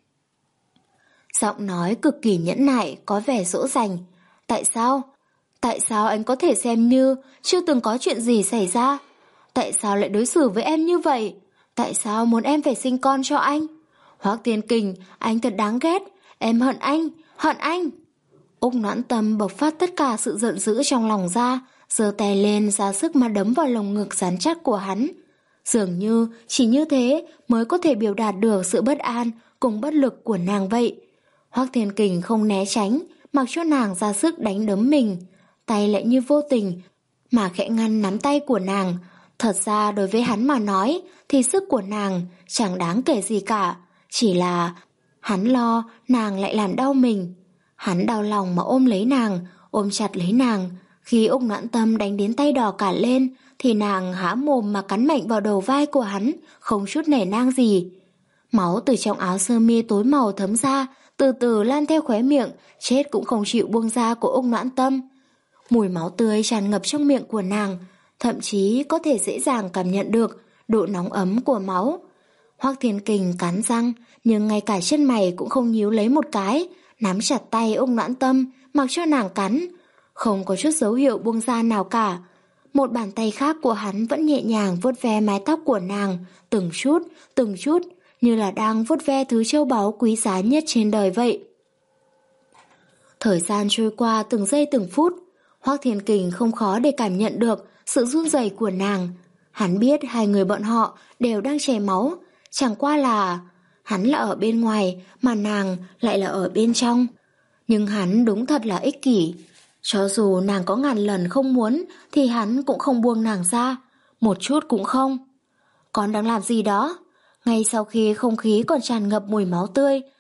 Giọng nói cực kỳ nhẫn nại, có vẻ dỗ dành. Tại sao? Tại sao anh có thể xem như chưa từng có chuyện gì xảy ra? Tại sao lại đối xử với em như vậy? Tại sao muốn em phải sinh con cho anh? Hoắc Thiên Kình, anh thật đáng ghét, em hận anh, hận anh. Úc Noãn Tâm bộc phát tất cả sự giận dữ trong lòng ra, giơ tay lên ra sức mà đấm vào lồng ngực rắn chắc của hắn. Dường như chỉ như thế mới có thể biểu đạt được sự bất an cùng bất lực của nàng vậy. Hoắc Thiên Kình không né tránh, mặc cho nàng ra sức đánh đấm mình, tay lại như vô tình mà khẽ ngăn nắm tay của nàng. Thật ra đối với hắn mà nói thì sức của nàng chẳng đáng kể gì cả, chỉ là hắn lo nàng lại làm đau mình. Hắn đau lòng mà ôm lấy nàng, ôm chặt lấy nàng. Khi Úc Noãn Tâm đánh đến tay đỏ cả lên thì nàng há mồm mà cắn mạnh vào đầu vai của hắn, không chút nể nang gì. Máu từ trong áo sơ mi tối màu thấm ra, từ từ lan theo khóe miệng, chết cũng không chịu buông ra của Úc Noãn Tâm. Mùi máu tươi tràn ngập trong miệng của nàng, thậm chí có thể dễ dàng cảm nhận được độ nóng ấm của máu. Hoắc Thiên Kình cắn răng, nhưng ngay cả chân mày cũng không nhíu lấy một cái, nắm chặt tay Úc Noãn Tâm, mặc cho nàng cắn, không có chút dấu hiệu buông ra nào cả. Một bàn tay khác của hắn vẫn nhẹ nhàng vuốt ve mái tóc của nàng, từng chút, từng chút, như là đang vuốt ve thứ châu báu quý giá nhất trên đời vậy. Thời gian trôi qua từng giây từng phút, Hoắc Thiên Kình không khó để cảm nhận được sự run rẩy của nàng. Hắn biết hai người bọn họ đều đang chảy máu, chẳng qua là hắn là ở bên ngoài mà nàng lại là ở bên trong. Nhưng hắn đúng thật là ích kỷ. Cho dù nàng có ngàn lần không muốn thì hắn cũng không buông nàng ra, một chút cũng không. Con đang làm gì đó? Ngay sau khi không khí còn tràn ngập mùi máu tươi,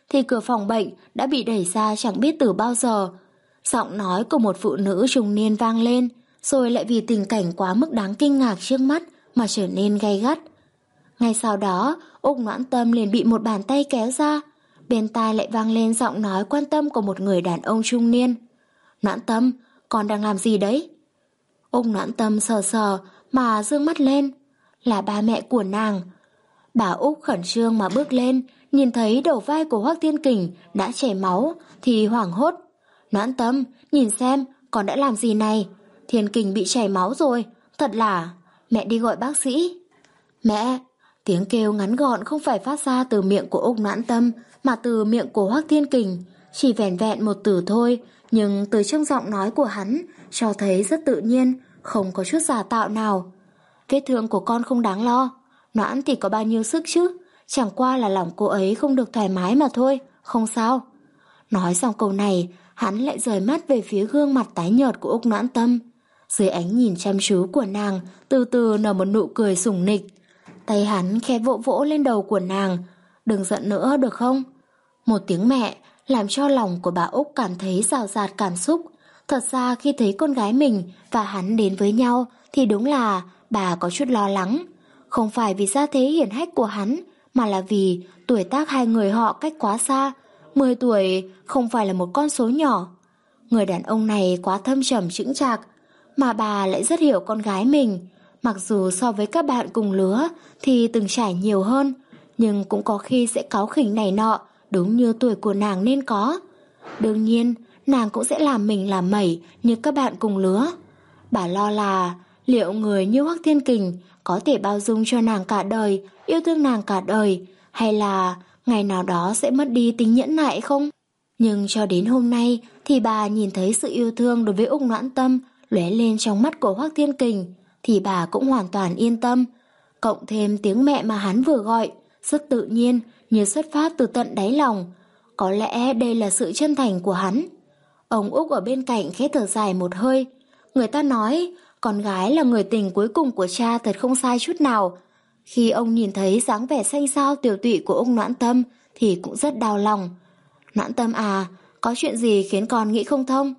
thì cửa phòng bệnh đã bị đẩy ra chẳng biết từ bao giờ. Giọng nói của một phụ nữ trung niên vang lên, rồi lại vì tình cảnh quá mức đáng kinh ngạc trước mắt mà trở nên gay gắt. Ngay sau đó, Úc Noãn Tâm liền bị một bàn tay kéo ra. Bên tai lại vang lên giọng nói quan tâm của một người đàn ông trung niên. Noãn Tâm, con đang làm gì đấy? Úc Noãn Tâm sờ sờ mà dương mắt lên. Là ba mẹ của nàng. Bà Úc khẩn trương mà bước lên, nhìn thấy đầu vai của Hoắc Thiên Kình đã chảy máu thì hoảng hốt. Noãn Tâm, nhìn xem, con đã làm gì này? Thiên Kình bị chảy máu rồi, thật là... Mẹ đi gọi bác sĩ. Mẹ! Tiếng kêu ngắn gọn không phải phát ra từ miệng của Úc Noãn Tâm mà từ miệng của Hoắc Thiên Kình. Chỉ vẻn vẹn một từ thôi, nhưng từ trong giọng nói của hắn cho thấy rất tự nhiên, không có chút giả tạo nào. Vết thương của con không đáng lo. Noãn thì có bao nhiêu sức chứ? Chẳng qua là lòng cô ấy không được thoải mái mà thôi, không sao. Nói xong câu này, hắn lại rời mắt về phía gương mặt tái nhợt của Úc Noãn Tâm. Dưới ánh nhìn chăm chú của nàng, từ từ nở một nụ cười sủng nịch. Tay hắn khẽ vỗ vỗ lên đầu của nàng. Đừng giận nữa được không? Một tiếng mẹ làm cho lòng của bà Úc cảm thấy rào rạt cảm xúc. Thật ra khi thấy con gái mình và hắn đến với nhau thì đúng là bà có chút lo lắng. Không phải vì gia thế hiển hách của hắn, mà là vì tuổi tác hai người họ cách quá xa. Mười tuổi không phải là một con số nhỏ. Người đàn ông này quá thâm trầm chững chạc, mà bà lại rất hiểu con gái mình. Mặc dù so với các bạn cùng lứa thì từng trải nhiều hơn, nhưng cũng có khi sẽ cáu khỉnh này nọ, đúng như tuổi của nàng nên có. Đương nhiên, nàng cũng sẽ làm mình làm mẩy như các bạn cùng lứa. Bà lo là liệu người như Hoắc Thiên Kình có thể bao dung cho nàng cả đời, yêu thương nàng cả đời, hay là ngày nào đó sẽ mất đi tính nhẫn nại không? Nhưng cho đến hôm nay thì bà nhìn thấy sự yêu thương đối với Úc Noãn Tâm lóe lên trong mắt của Hoắc Thiên Kình, thì bà cũng hoàn toàn yên tâm. Cộng thêm tiếng mẹ mà hắn vừa gọi, rất tự nhiên, như xuất phát từ tận đáy lòng. Có lẽ đây là sự chân thành của hắn. Ông Úc ở bên cạnh khẽ thở dài một hơi. Người ta nói, con gái là người tình cuối cùng của cha thật không sai chút nào. Khi ông nhìn thấy dáng vẻ xanh xao tiều tụy của Úc Noãn Tâm thì cũng rất đau lòng. Noãn Tâm à, có chuyện gì khiến con nghĩ không thông?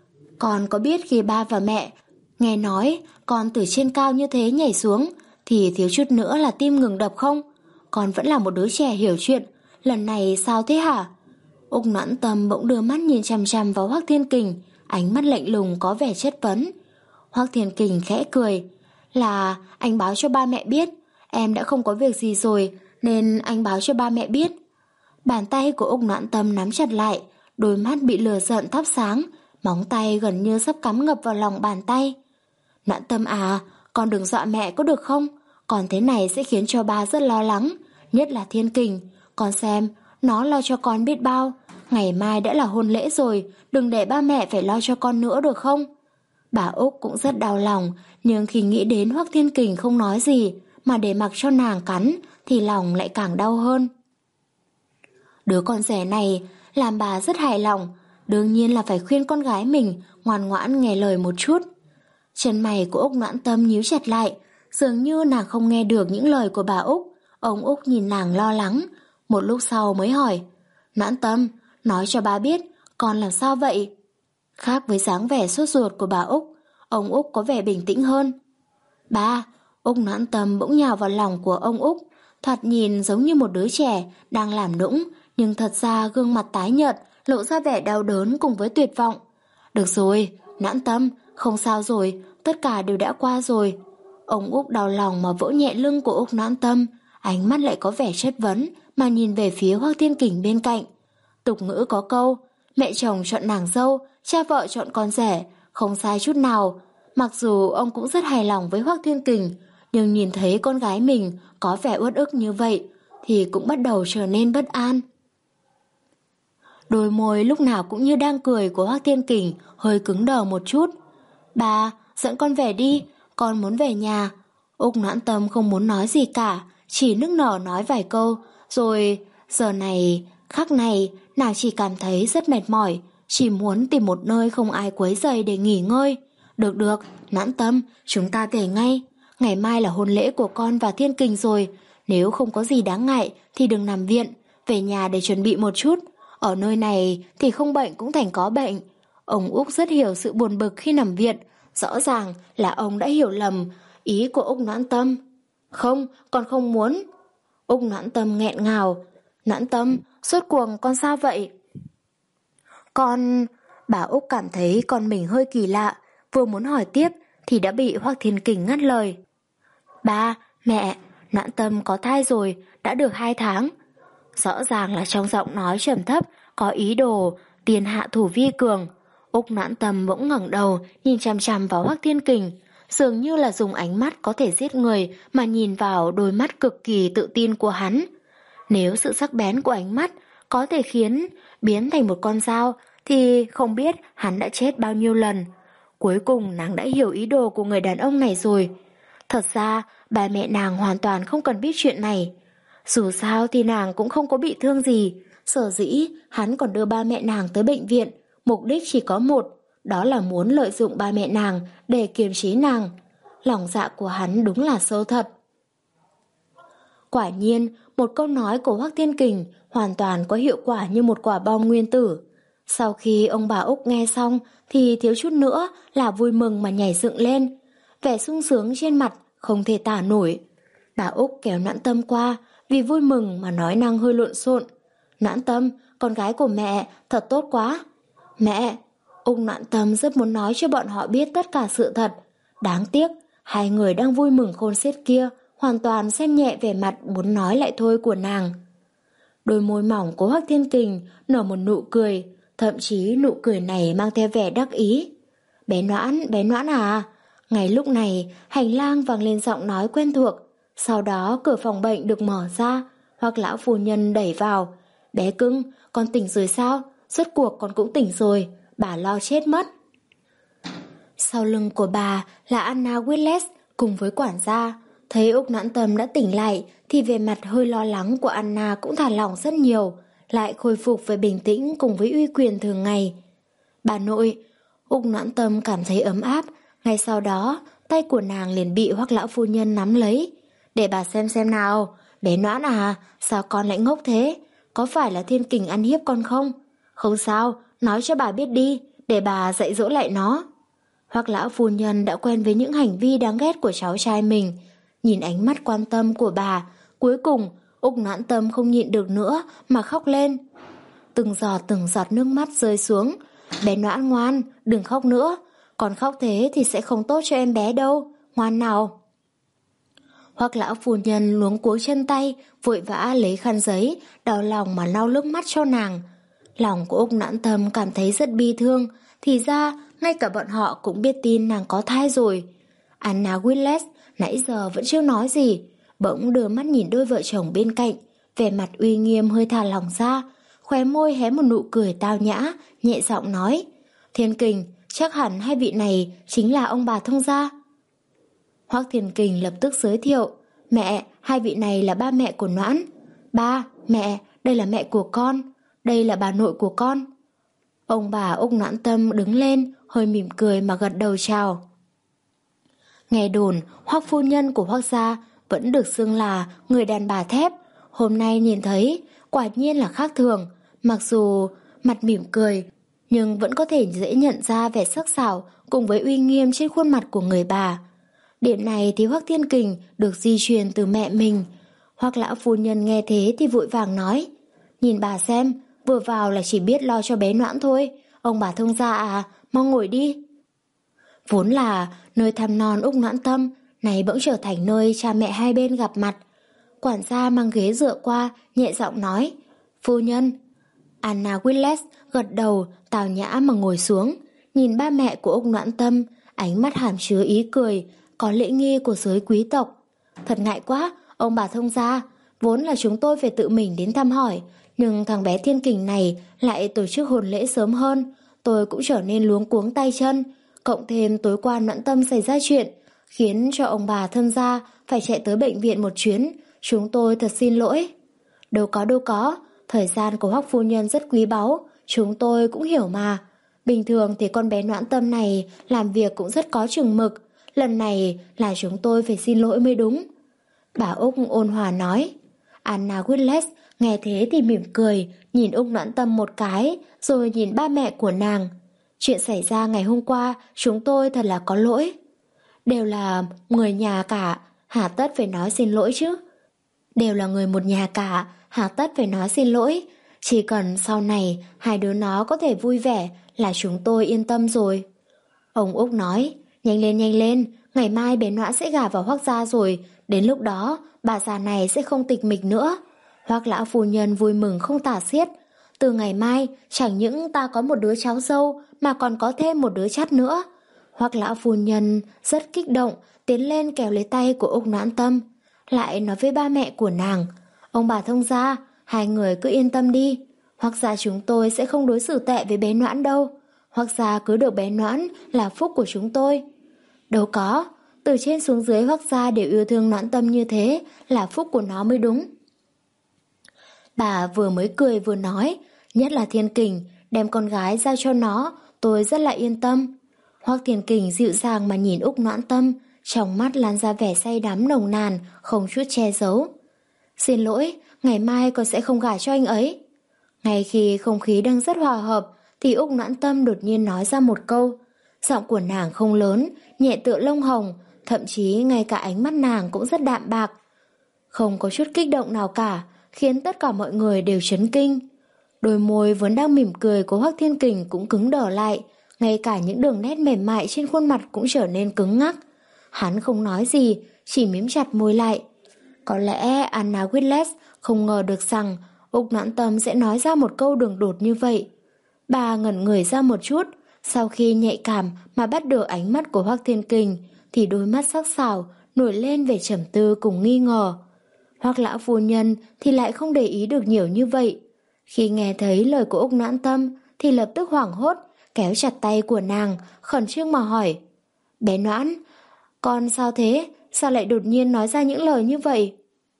Con có biết khi ba và mẹ nghe nói con từ trên cao như thế nhảy xuống thì thiếu chút nữa là tim ngừng đập không? Con vẫn là một đứa trẻ hiểu chuyện. Lần này sao thế hả? Úc Noãn Tâm bỗng đưa mắt nhìn chằm chằm vào Hoắc Thiên Kình, ánh mắt lạnh lùng có vẻ chất vấn. Hoắc Thiên Kình khẽ cười. Là anh báo cho ba mẹ biết. Em đã không có việc gì rồi, nên anh báo cho ba mẹ biết. Bàn tay của Úc Noãn Tâm nắm chặt lại, đôi mắt bị lửa giận thắp sáng, móng tay gần như sắp cắm ngập vào lòng bàn tay. Noãn Tâm à, con đừng dọa mẹ có được không? Còn thế này sẽ khiến cho ba rất lo lắng, nhất là Thiên Kình. Con xem, nó lo cho con biết bao. Ngày mai đã là hôn lễ rồi, đừng để ba mẹ phải lo cho con nữa được không? Bà Úc cũng rất đau lòng, nhưng khi nghĩ đến Hoắc Thiên Kình không nói gì, mà để mặc cho nàng cắn, thì lòng lại càng đau hơn. Đứa con rể này làm bà rất hài lòng, đương nhiên là phải khuyên con gái mình ngoan ngoãn nghe lời một chút. Chân mày của Úc Noãn Tâm nhíu chặt lại, dường như nàng không nghe được những lời của bà Úc. Ông Úc nhìn nàng lo lắng, một lúc sau mới hỏi, Noãn Tâm, nói cho bà biết, con làm sao vậy? Khác với dáng vẻ sốt ruột của bà Úc, ông Úc có vẻ bình tĩnh hơn. Ba, Úc Noãn Tâm bỗng nhào vào lòng của ông Úc, thoạt nhìn giống như một đứa trẻ đang làm nũng, nhưng thật ra gương mặt tái nhợt, lộ ra vẻ đau đớn cùng với tuyệt vọng. Được rồi, Noãn Tâm, không sao rồi, tất cả đều đã qua rồi. Ông Úc đau lòng mà vỗ nhẹ lưng của Úc Noãn Tâm, ánh mắt lại có vẻ chất vấn mà nhìn về phía Hoắc Thiên Kình bên cạnh. Tục ngữ có câu, mẹ chồng chọn nàng dâu, cha vợ chọn con rể, không sai chút nào. Mặc dù ông cũng rất hài lòng với Hoắc Thiên Kình, nhưng nhìn thấy con gái mình có vẻ uất ức như vậy thì cũng bắt đầu trở nên bất an. Đôi môi lúc nào cũng như đang cười của Hoắc Thiên Kình hơi cứng đờ một chút. Bà, dẫn con về đi, con muốn về nhà. Úc Noãn Tâm không muốn nói gì cả, chỉ nức nở nói vài câu, rồi giờ này, khắc này, nàng chỉ cảm thấy rất mệt mỏi, chỉ muốn tìm một nơi không ai quấy rầy để nghỉ ngơi. Được được, Noãn Tâm, chúng ta về ngay. Ngày mai là hôn lễ của con và Thiên Kình rồi, nếu không có gì đáng ngại thì đừng nằm viện. về nhà để chuẩn bị một chút. Ở nơi này thì không bệnh cũng thành có bệnh. Ông Úc rất hiểu sự buồn bực khi nằm viện. Rõ ràng là ông đã hiểu lầm ý của Úc Noãn Tâm. Không, con không muốn. Úc Noãn Tâm nghẹn ngào. Noãn Tâm, rốt cuộc con sao vậy? Con... Bà Úc cảm thấy con mình hơi kỳ lạ, vừa muốn hỏi tiếp thì đã bị Hoắc Thiên Kình ngắt lời. Ba, mẹ, Noãn Tâm có thai rồi, đã được hai tháng. Rõ ràng là trong giọng nói trầm thấp có ý đồ tiền hạ thủ vi cường. Úc Noãn Tâm bỗng ngẩng đầu nhìn chằm chằm vào Hoắc Thiên Kình, dường như là dùng ánh mắt có thể giết người mà nhìn vào đôi mắt cực kỳ tự tin của hắn. Nếu sự sắc bén của ánh mắt có thể khiến biến thành một con dao thì không biết hắn đã chết bao nhiêu lần. Cuối cùng nàng đã hiểu ý đồ của người đàn ông này rồi. Thật ra ba mẹ nàng hoàn toàn không cần biết chuyện này. Dù sao thì nàng cũng không có bị thương gì. Sở dĩ hắn còn đưa ba mẹ nàng tới bệnh viện, mục đích chỉ có một, đó là muốn lợi dụng ba mẹ nàng để kiềm chế nàng. Lòng dạ của hắn đúng là sâu thật. Quả nhiên, một câu nói của Hoắc Thiên Kình hoàn toàn có hiệu quả như một quả bom nguyên tử. Sau khi ông bà Úc nghe xong thì thiếu chút nữa là vui mừng mà nhảy dựng lên. Vẻ sung sướng trên mặt không thể tả nổi. Bà Úc kéo Noãn Tâm qua, vì vui mừng mà nói năng hơi lộn xộn. Noãn Tâm, con gái của mẹ, thật tốt quá. Mẹ, Úc Noãn Tâm rất muốn nói cho bọn họ biết tất cả sự thật. Đáng tiếc, hai người đang vui mừng khôn xiết kia hoàn toàn xem nhẹ vẻ mặt muốn nói lại thôi của nàng. Đôi môi mỏng của Hoắc Thiên Kình nở một nụ cười, thậm chí nụ cười này mang theo vẻ đắc ý. Bé Noãn, bé Noãn à? Ngay lúc này, hành lang vang lên giọng nói quen thuộc. Sau đó cửa phòng bệnh được mở ra, Hoắc lão phu nhân đẩy vào. Bé cưng, con tỉnh rồi sao? Rốt cuộc con cũng tỉnh rồi, bà lo chết mất. Sau lưng của bà là Anna Willis cùng với quản gia. Thấy Úc Noãn Tâm đã tỉnh lại thì về mặt hơi lo lắng của Anna cũng thả lỏng rất nhiều, lại khôi phục về bình tĩnh cùng với uy quyền thường ngày. Bà nội, Úc Noãn Tâm cảm thấy ấm áp, ngay sau đó tay của nàng liền bị Hoắc lão phu nhân nắm lấy. Để bà xem xem nào, bé Noãn à, sao con lại ngốc thế? Có phải là Thiên Kình ăn hiếp con không? Không sao, nói cho bà biết đi, để bà dạy dỗ lại nó. Hoắc lão phu nhân đã quen với những hành vi đáng ghét của cháu trai mình. Nhìn ánh mắt quan tâm của bà, cuối cùng Úc Noãn Tâm không nhịn được nữa mà khóc lên. Từng giọt từng giọt nước mắt rơi xuống. Bé Noãn ngoan, đừng khóc nữa. Còn khóc thế thì sẽ không tốt cho em bé đâu. Ngoan nào. Hoắc lão phu nhân luống cuống chân tay, vội vã lấy khăn giấy, đau lòng mà lau nước mắt cho nàng. Lòng của Úc Noãn Tâm cảm thấy rất bi thương. Thì ra, ngay cả bọn họ cũng biết tin nàng có thai rồi. Anna Willis nãy giờ vẫn chưa nói gì, bỗng đưa mắt nhìn đôi vợ chồng bên cạnh, vẻ mặt uy nghiêm hơi thả lỏng ra, khóe môi hé một nụ cười tao nhã, nhẹ giọng nói: Thiên Kình, chắc hẳn hai vị này chính là ông bà thông gia. Hoắc Thiên Kình lập tức giới thiệu: Mẹ, hai vị này là ba mẹ của Noãn. Ba, mẹ, đây là mẹ của con, đây là bà nội của con. Ông bà Úc Noãn Tâm đứng lên, hơi mỉm cười mà gật đầu chào. Nghe đồn, Hoắc phu nhân của Hoắc gia vẫn được xưng là người đàn bà thép. Hôm nay nhìn thấy, quả nhiên là khác thường. Mặc dù mặt mỉm cười, nhưng vẫn có thể dễ nhận ra vẻ sắc sảo cùng với uy nghiêm trên khuôn mặt của người bà. Điểm này thì Hoắc Thiên Kình được di truyền từ mẹ mình. Hoắc lão phu nhân nghe thế thì vội vàng nói: Nhìn bà xem, vừa vào là chỉ biết lo cho bé Noãn thôi. Ông bà thông gia à, mau ngồi đi. Vốn là nơi thăm non Úc Noãn Tâm, này bỗng trở thành nơi cha mẹ hai bên gặp mặt. Quản gia mang ghế dựa qua, nhẹ giọng nói: Phu nhân. Anna Willis gật đầu, tào nhã mà ngồi xuống, nhìn ba mẹ của Úc Noãn Tâm, ánh mắt hàm chứa ý cười, có lễ nghi của giới quý tộc. Thật ngại quá, ông bà thông gia, vốn là chúng tôi phải tự mình đến thăm hỏi, nhưng thằng bé Thiên Kình này lại tổ chức hôn lễ sớm hơn, tôi cũng trở nên luống cuống tay chân. Cộng thêm tối qua Noãn Tâm xảy ra chuyện, khiến cho ông bà thân gia phải chạy tới bệnh viện một chuyến, chúng tôi thật xin lỗi. Đâu có đâu có, thời gian của Hoắc phu nhân rất quý báu, chúng tôi cũng hiểu mà. Bình thường thì con bé Noãn Tâm này làm việc cũng rất có chừng mực, lần này là chúng tôi phải xin lỗi mới đúng. Bà Úc ôn hòa nói: Anna Whitlet nghe thế thì mỉm cười, nhìn Úc Noãn Tâm một cái, rồi nhìn ba mẹ của nàng. Chuyện xảy ra ngày hôm qua, chúng tôi thật là có lỗi. Đều là người nhà cả, hà tất phải nói xin lỗi chứ. Đều là người một nhà cả, hà tất phải nói xin lỗi. Chỉ cần sau này hai đứa nó có thể vui vẻ là chúng tôi yên tâm rồi. Ông Úc nói, nhanh lên nhanh lên, ngày mai bé Noãn sẽ gả vào Hoắc gia rồi, đến lúc đó bà già này sẽ không tịch mịch nữa. Hoắc lão phu nhân vui mừng không tả xiết. Từ ngày mai chẳng những ta có một đứa cháu dâu mà còn có thêm một đứa chắt nữa. Hoắc lão phu nhân rất kích động, tiến lên kéo lấy tay của Úc Noãn Tâm, lại nói với ba mẹ của nàng, ông bà thông gia, hai người cứ yên tâm đi, Hoắc gia chúng tôi sẽ không đối xử tệ với bé Noãn đâu. Hoắc gia cưới được bé Noãn là phúc của chúng tôi. Đâu có, từ trên xuống dưới Hoắc gia đều yêu thương Noãn Tâm như thế, là phúc của nó mới đúng. Bà vừa mới cười vừa nói, nhất là Thiên Kình, đem con gái giao cho nó, tôi rất là yên tâm. Hoắc Thiên Kình dịu dàng mà nhìn Úc Noãn Tâm, trong mắt lan ra vẻ say đắm nồng nàn, không chút che giấu. Xin lỗi, ngày mai con sẽ không gả cho anh ấy. Ngay khi không khí đang rất hòa hợp, thì Úc Noãn Tâm đột nhiên nói ra một câu. Giọng của nàng không lớn, nhẹ tựa lông hồng, thậm chí ngay cả ánh mắt nàng cũng rất đạm bạc. Không có chút kích động nào cả, khiến tất cả mọi người đều chấn kinh. Đôi môi vốn đang mỉm cười của Hoắc Thiên Kình cũng cứng đờ lại, ngay cả những đường nét mềm mại trên khuôn mặt cũng trở nên cứng ngắc. Hắn không nói gì, chỉ mím chặt môi lại. Có lẽ Anna Whitlet không ngờ được rằng Úc Noãn Tâm sẽ nói ra một câu đường đột như vậy. Bà ngẩn người ra một chút, sau khi nhạy cảm mà bắt được ánh mắt của Hoắc Thiên Kình, thì đôi mắt sắc sảo nổi lên vẻ trầm tư cùng nghi ngờ. Hoắc lão phu nhân thì lại không để ý được nhiều như vậy. Khi nghe thấy lời của Úc Noãn Tâm thì lập tức hoảng hốt, kéo chặt tay của nàng, khẩn trương mà hỏi. Bé Noãn, con sao thế? Sao lại đột nhiên nói ra những lời như vậy?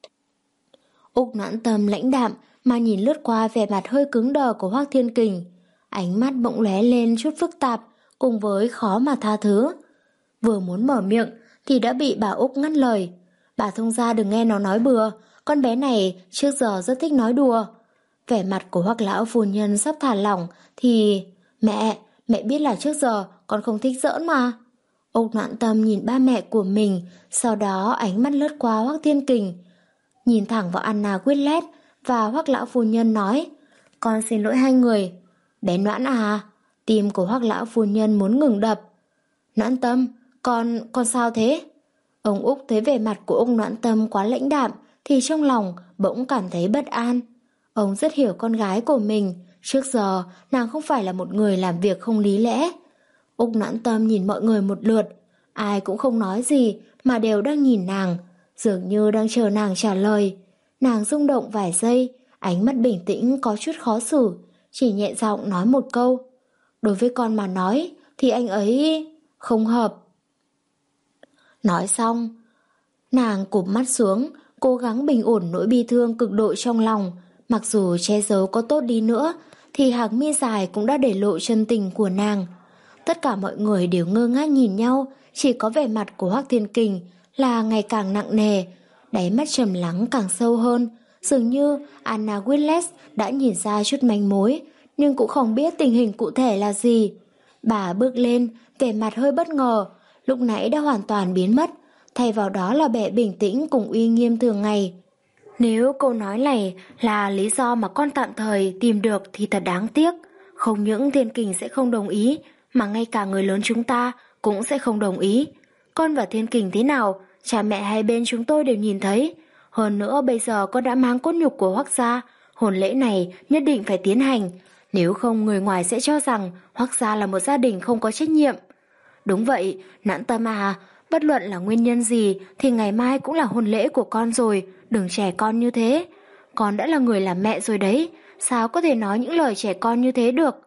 Úc Noãn Tâm lãnh đạm mà nhìn lướt qua vẻ mặt hơi cứng đờ của Hoắc Thiên Kình. Ánh mắt bỗng lóe lên chút phức tạp, cùng với khó mà tha thứ. Vừa muốn mở miệng thì đã bị bà Úc ngắt lời. Bà thông gia đừng nghe nó nói bừa, con bé này trước giờ rất thích nói đùa. Vẻ mặt của Hoắc lão phu nhân sắp thả lỏng thì... Mẹ, mẹ biết là trước giờ con không thích giỡn mà. Úc Noãn Tâm nhìn ba mẹ của mình, sau đó ánh mắt lướt qua Hoắc Thiên Kình, nhìn thẳng vào Anna Whitlet và Hoắc lão phu nhân nói, con xin lỗi hai người. Bé Noãn à? Tim của Hoắc lão phu nhân muốn ngừng đập. Noãn Tâm, con, con sao thế? Ông Úc thấy vẻ mặt của ông Noãn Tâm quá lãnh đạm thì trong lòng bỗng cảm thấy bất an. Ông rất hiểu con gái của mình, trước giờ nàng không phải là một người làm việc không lý lẽ. Úc Noãn Tâm nhìn mọi người một lượt, ai cũng không nói gì mà đều đang nhìn nàng, dường như đang chờ nàng trả lời. Nàng rung động vài giây, ánh mắt bình tĩnh có chút khó xử, chỉ nhẹ giọng nói một câu. Đối với con mà nói thì anh ấy không hợp. Nói xong, nàng cụp mắt xuống, cố gắng bình ổn nỗi bi thương cực độ trong lòng. Mặc dù che giấu có tốt đi nữa thì hàng mi dài cũng đã để lộ chân tình của nàng. Tất cả mọi người đều ngơ ngác nhìn nhau, chỉ có vẻ mặt của Hoắc Thiên Kình là ngày càng nặng nề, đáy mắt trầm lắng càng sâu hơn. Dường như Anna Whitlet đã nhìn ra chút manh mối, nhưng cũng không biết tình hình cụ thể là gì. Bà bước lên, vẻ mặt hơi bất ngờ, lúc nãy đã hoàn toàn biến mất, thay vào đó là vẻ bình tĩnh cùng uy nghiêm thường ngày. Nếu câu nói này là lý do mà con tạm thời tìm được thì thật đáng tiếc. Không những Thiên Kình sẽ không đồng ý, mà ngay cả người lớn chúng ta cũng sẽ không đồng ý. Con và Thiên Kình thế nào, cha mẹ hai bên chúng tôi đều nhìn thấy. Hơn nữa bây giờ con đã mang cốt nhục của Hoắc gia, hôn lễ này nhất định phải tiến hành. Nếu không người ngoài sẽ cho rằng Hoắc gia là một gia đình không có trách nhiệm. Đúng vậy, Noãn Tâm à, bất luận là nguyên nhân gì thì ngày mai cũng là hôn lễ của con rồi, đừng trẻ con như thế. Con đã là người làm mẹ rồi đấy, sao có thể nói những lời trẻ con như thế được?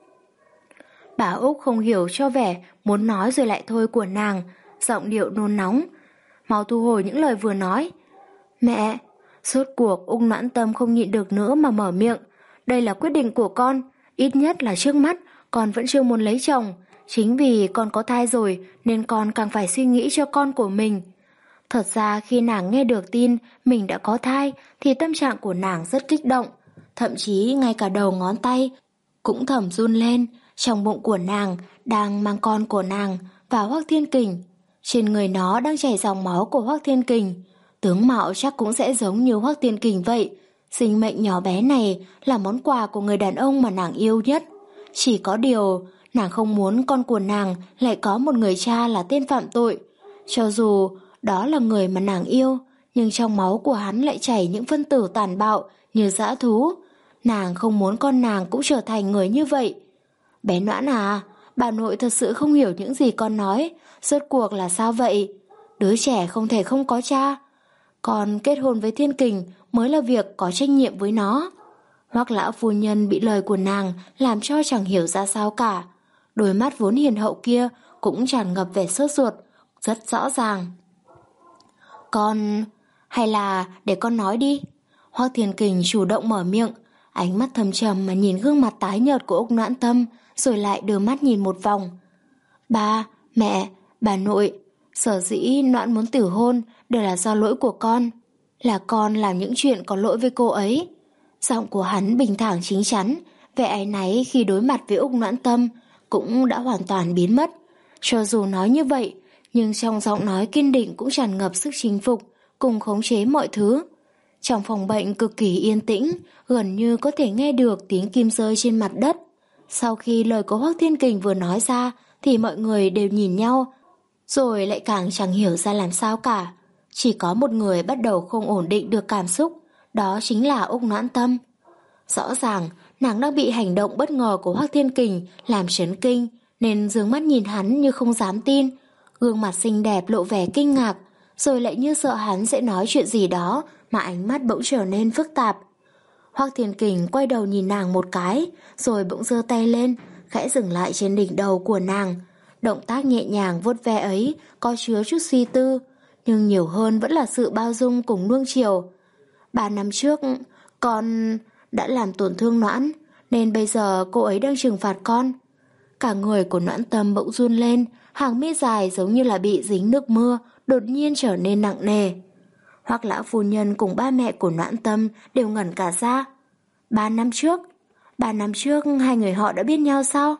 Bà Úc không hiểu cho vẻ muốn nói rồi lại thôi của nàng, giọng điệu nôn nóng. Mau thu hồi những lời vừa nói. Mẹ, rốt cuộc Úc Noãn Tâm không nhịn được nữa mà mở miệng. Đây là quyết định của con, ít nhất là trước mắt con vẫn chưa muốn lấy chồng. Chính vì con có thai rồi nên con càng phải suy nghĩ cho con của mình. Thật ra khi nàng nghe được tin mình đã có thai thì tâm trạng của nàng rất kích động, thậm chí ngay cả đầu ngón tay cũng thầm run lên. Trong bụng của nàng đang mang con của nàng và Hoắc Thiên Kình. Trên người nó đang chảy dòng máu của Hoắc Thiên Kình. Tướng mạo chắc cũng sẽ giống như Hoắc Thiên Kình vậy. Sinh mệnh nhỏ bé này là món quà của người đàn ông mà nàng yêu nhất. Chỉ có điều, nàng không muốn con của nàng lại có một người cha là tên phạm tội. Cho dù đó là người mà nàng yêu, nhưng trong máu của hắn lại chảy những phân tử tàn bạo như dã thú. Nàng không muốn con nàng cũng trở thành người như vậy. Bé Noãn à, bà nội thật sự không hiểu những gì con nói. Rốt cuộc là sao vậy? Đứa trẻ không thể không có cha. Còn kết hôn với Thiên Kình mới là việc có trách nhiệm với nó. Hoắc lão phu nhân bị lời của nàng làm cho chẳng hiểu ra sao cả. Đôi mắt vốn hiền hậu kia cũng tràn ngập vẻ sốt ruột, rất rõ ràng. Con... hay là để con nói đi. Hoắc Thiên Kình chủ động mở miệng, ánh mắt thâm trầm mà nhìn gương mặt tái nhợt của Úc Noãn Tâm, rồi lại đưa mắt nhìn một vòng. Ba, mẹ, bà nội, sở dĩ Noãn muốn tử hôn đều là do lỗi của con. Là con làm những chuyện có lỗi với cô ấy. Giọng của hắn bình thản chính chắn, vẻ áy náy khi đối mặt với Úc Noãn Tâm cũng đã hoàn toàn biến mất. Cho dù nói như vậy, nhưng trong giọng nói kiên định cũng tràn ngập sức chinh phục, cùng khống chế mọi thứ. Trong phòng bệnh cực kỳ yên tĩnh, gần như có thể nghe được tiếng kim rơi trên mặt đất. Sau khi lời của Hoắc Thiên Kình vừa nói ra thì mọi người đều nhìn nhau, rồi lại càng chẳng hiểu ra làm sao cả. Chỉ có một người bắt đầu không ổn định được cảm xúc, đó chính là Úc Noãn Tâm. Rõ ràng nàng đang bị hành động bất ngờ của Hoắc Thiên Kình làm chấn kinh, nên dương mắt nhìn hắn như không dám tin. Gương mặt xinh đẹp lộ vẻ kinh ngạc, rồi lại như sợ hắn sẽ nói chuyện gì đó mà ánh mắt bỗng trở nên phức tạp. Hoắc Thiên Kình quay đầu nhìn nàng một cái, rồi bỗng giơ tay lên, khẽ dừng lại trên đỉnh đầu của nàng. Động tác nhẹ nhàng vuốt ve ấy có chứa chút suy tư, nhưng nhiều hơn vẫn là sự bao dung cùng nuông chiều. Ba năm trước, con đã làm tổn thương Noãn, nên bây giờ cô ấy đang trừng phạt con. Cả người của Noãn Tâm bỗng run lên, hàng mi dài giống như là bị dính nước mưa, đột nhiên trở nên nặng nề. Hoắc lão phu nhân cùng ba mẹ của Noãn Tâm đều ngẩn cả ra. Ba năm trước, ba năm trước hai người họ đã biết nhau sao?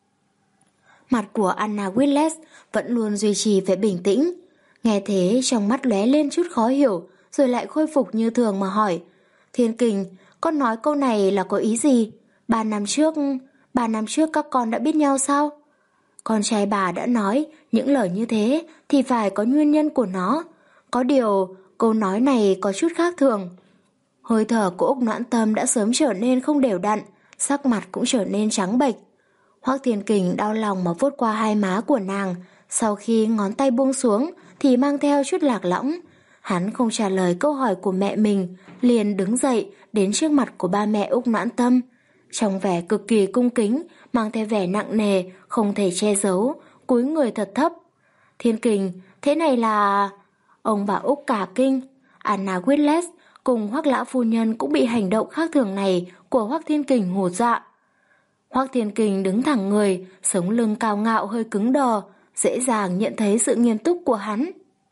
Mặt của Anna Whitles vẫn luôn duy trì vẻ bình tĩnh. Nghe thế trong mắt lóe lên chút khó hiểu, rồi lại khôi phục như thường mà hỏi. Thiên Kình, con nói câu này là có ý gì? Ba năm trước, ba năm trước các con đã biết nhau sao? Con trai bà đã nói những lời như thế thì phải có nguyên nhân của nó. Có điều, câu nói này có chút khác thường. Hơi thở của Úc Noãn Tâm đã sớm trở nên không đều đặn, sắc mặt cũng trở nên trắng bệch. Hoắc Thiên Kình đau lòng mà vuốt qua hai má của nàng, sau khi ngón tay buông xuống thì mang theo chút lạc lõng. Hắn không trả lời câu hỏi của mẹ mình, liền đứng dậy đến trước mặt của ba mẹ Úc Noãn Tâm. Trong vẻ cực kỳ cung kính, mang theo vẻ nặng nề, không thể che giấu, cúi người thật thấp. Thiên Kình, thế này là... Ông bà Úc cả kinh. Anna Whitles cùng Hoắc lão phu nhân cũng bị hành động khác thường này của Hoắc Thiên Kình hù dọa. Hoắc Thiên Kình đứng thẳng người, sống lưng cao ngạo hơi cứng đờ, dễ dàng nhận thấy sự nghiêm túc của hắn.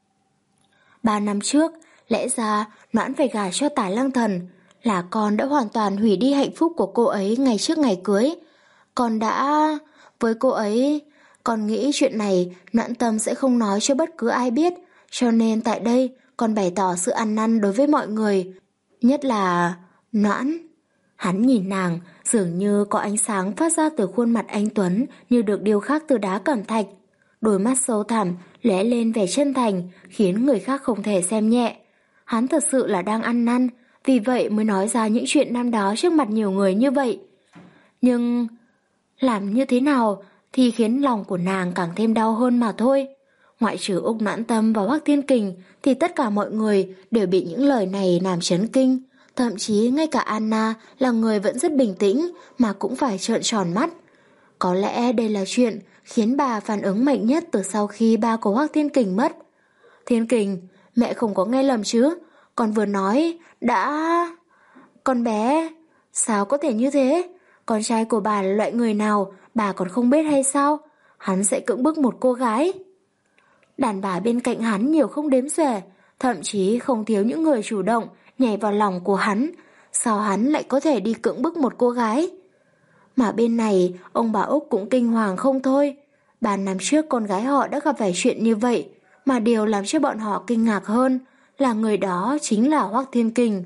Ba năm trước, lẽ ra Noãn phải gả cho Tả Lăng Thần, là con đã hoàn toàn hủy đi hạnh phúc của cô ấy ngày trước ngày cưới. Con đã... với cô ấy... Con nghĩ chuyện này Noãn Tâm sẽ không nói cho bất cứ ai biết, cho nên tại đây con bày tỏ sự ăn năn đối với mọi người, nhất là... Noãn. Hắn nhìn nàng, dường như có ánh sáng phát ra từ khuôn mặt anh Tuấn như được điêu khắc từ đá cẩm thạch. Đôi mắt sâu thẳm, lóe lên vẻ chân thành, khiến người khác không thể xem nhẹ. Hắn thật sự là đang ăn năn, vì vậy mới nói ra những chuyện năm đó trước mặt nhiều người như vậy. Nhưng... làm như thế nào thì khiến lòng của nàng càng thêm đau hơn mà thôi. Ngoại trừ Úc Noãn Tâm và Hoắc Thiên Kình thì tất cả mọi người đều bị những lời này làm chấn kinh. Thậm chí ngay cả Anna là người vẫn rất bình tĩnh mà cũng phải trợn tròn mắt. Có lẽ đây là chuyện khiến bà phản ứng mạnh nhất từ sau khi ba của Hoắc Thiên Kình mất. Thiên Kình, mẹ không có nghe lầm chứ? Con vừa nói đã... Con bé... Sao có thể như thế? Con trai của bà là loại người nào bà còn không biết hay sao? Hắn sẽ cưỡng bức một cô gái. Đàn bà bên cạnh hắn nhiều không đếm xuể, thậm chí không thiếu những người chủ động nhảy vào lòng của hắn. Sao hắn lại có thể đi cưỡng bức một cô gái? Mà bên này, ông bà Úc cũng kinh hoàng không thôi. Ba năm trước con gái họ đã gặp phải chuyện như vậy, mà điều làm cho bọn họ kinh ngạc hơn là người đó chính là Hoắc Thiên Kình.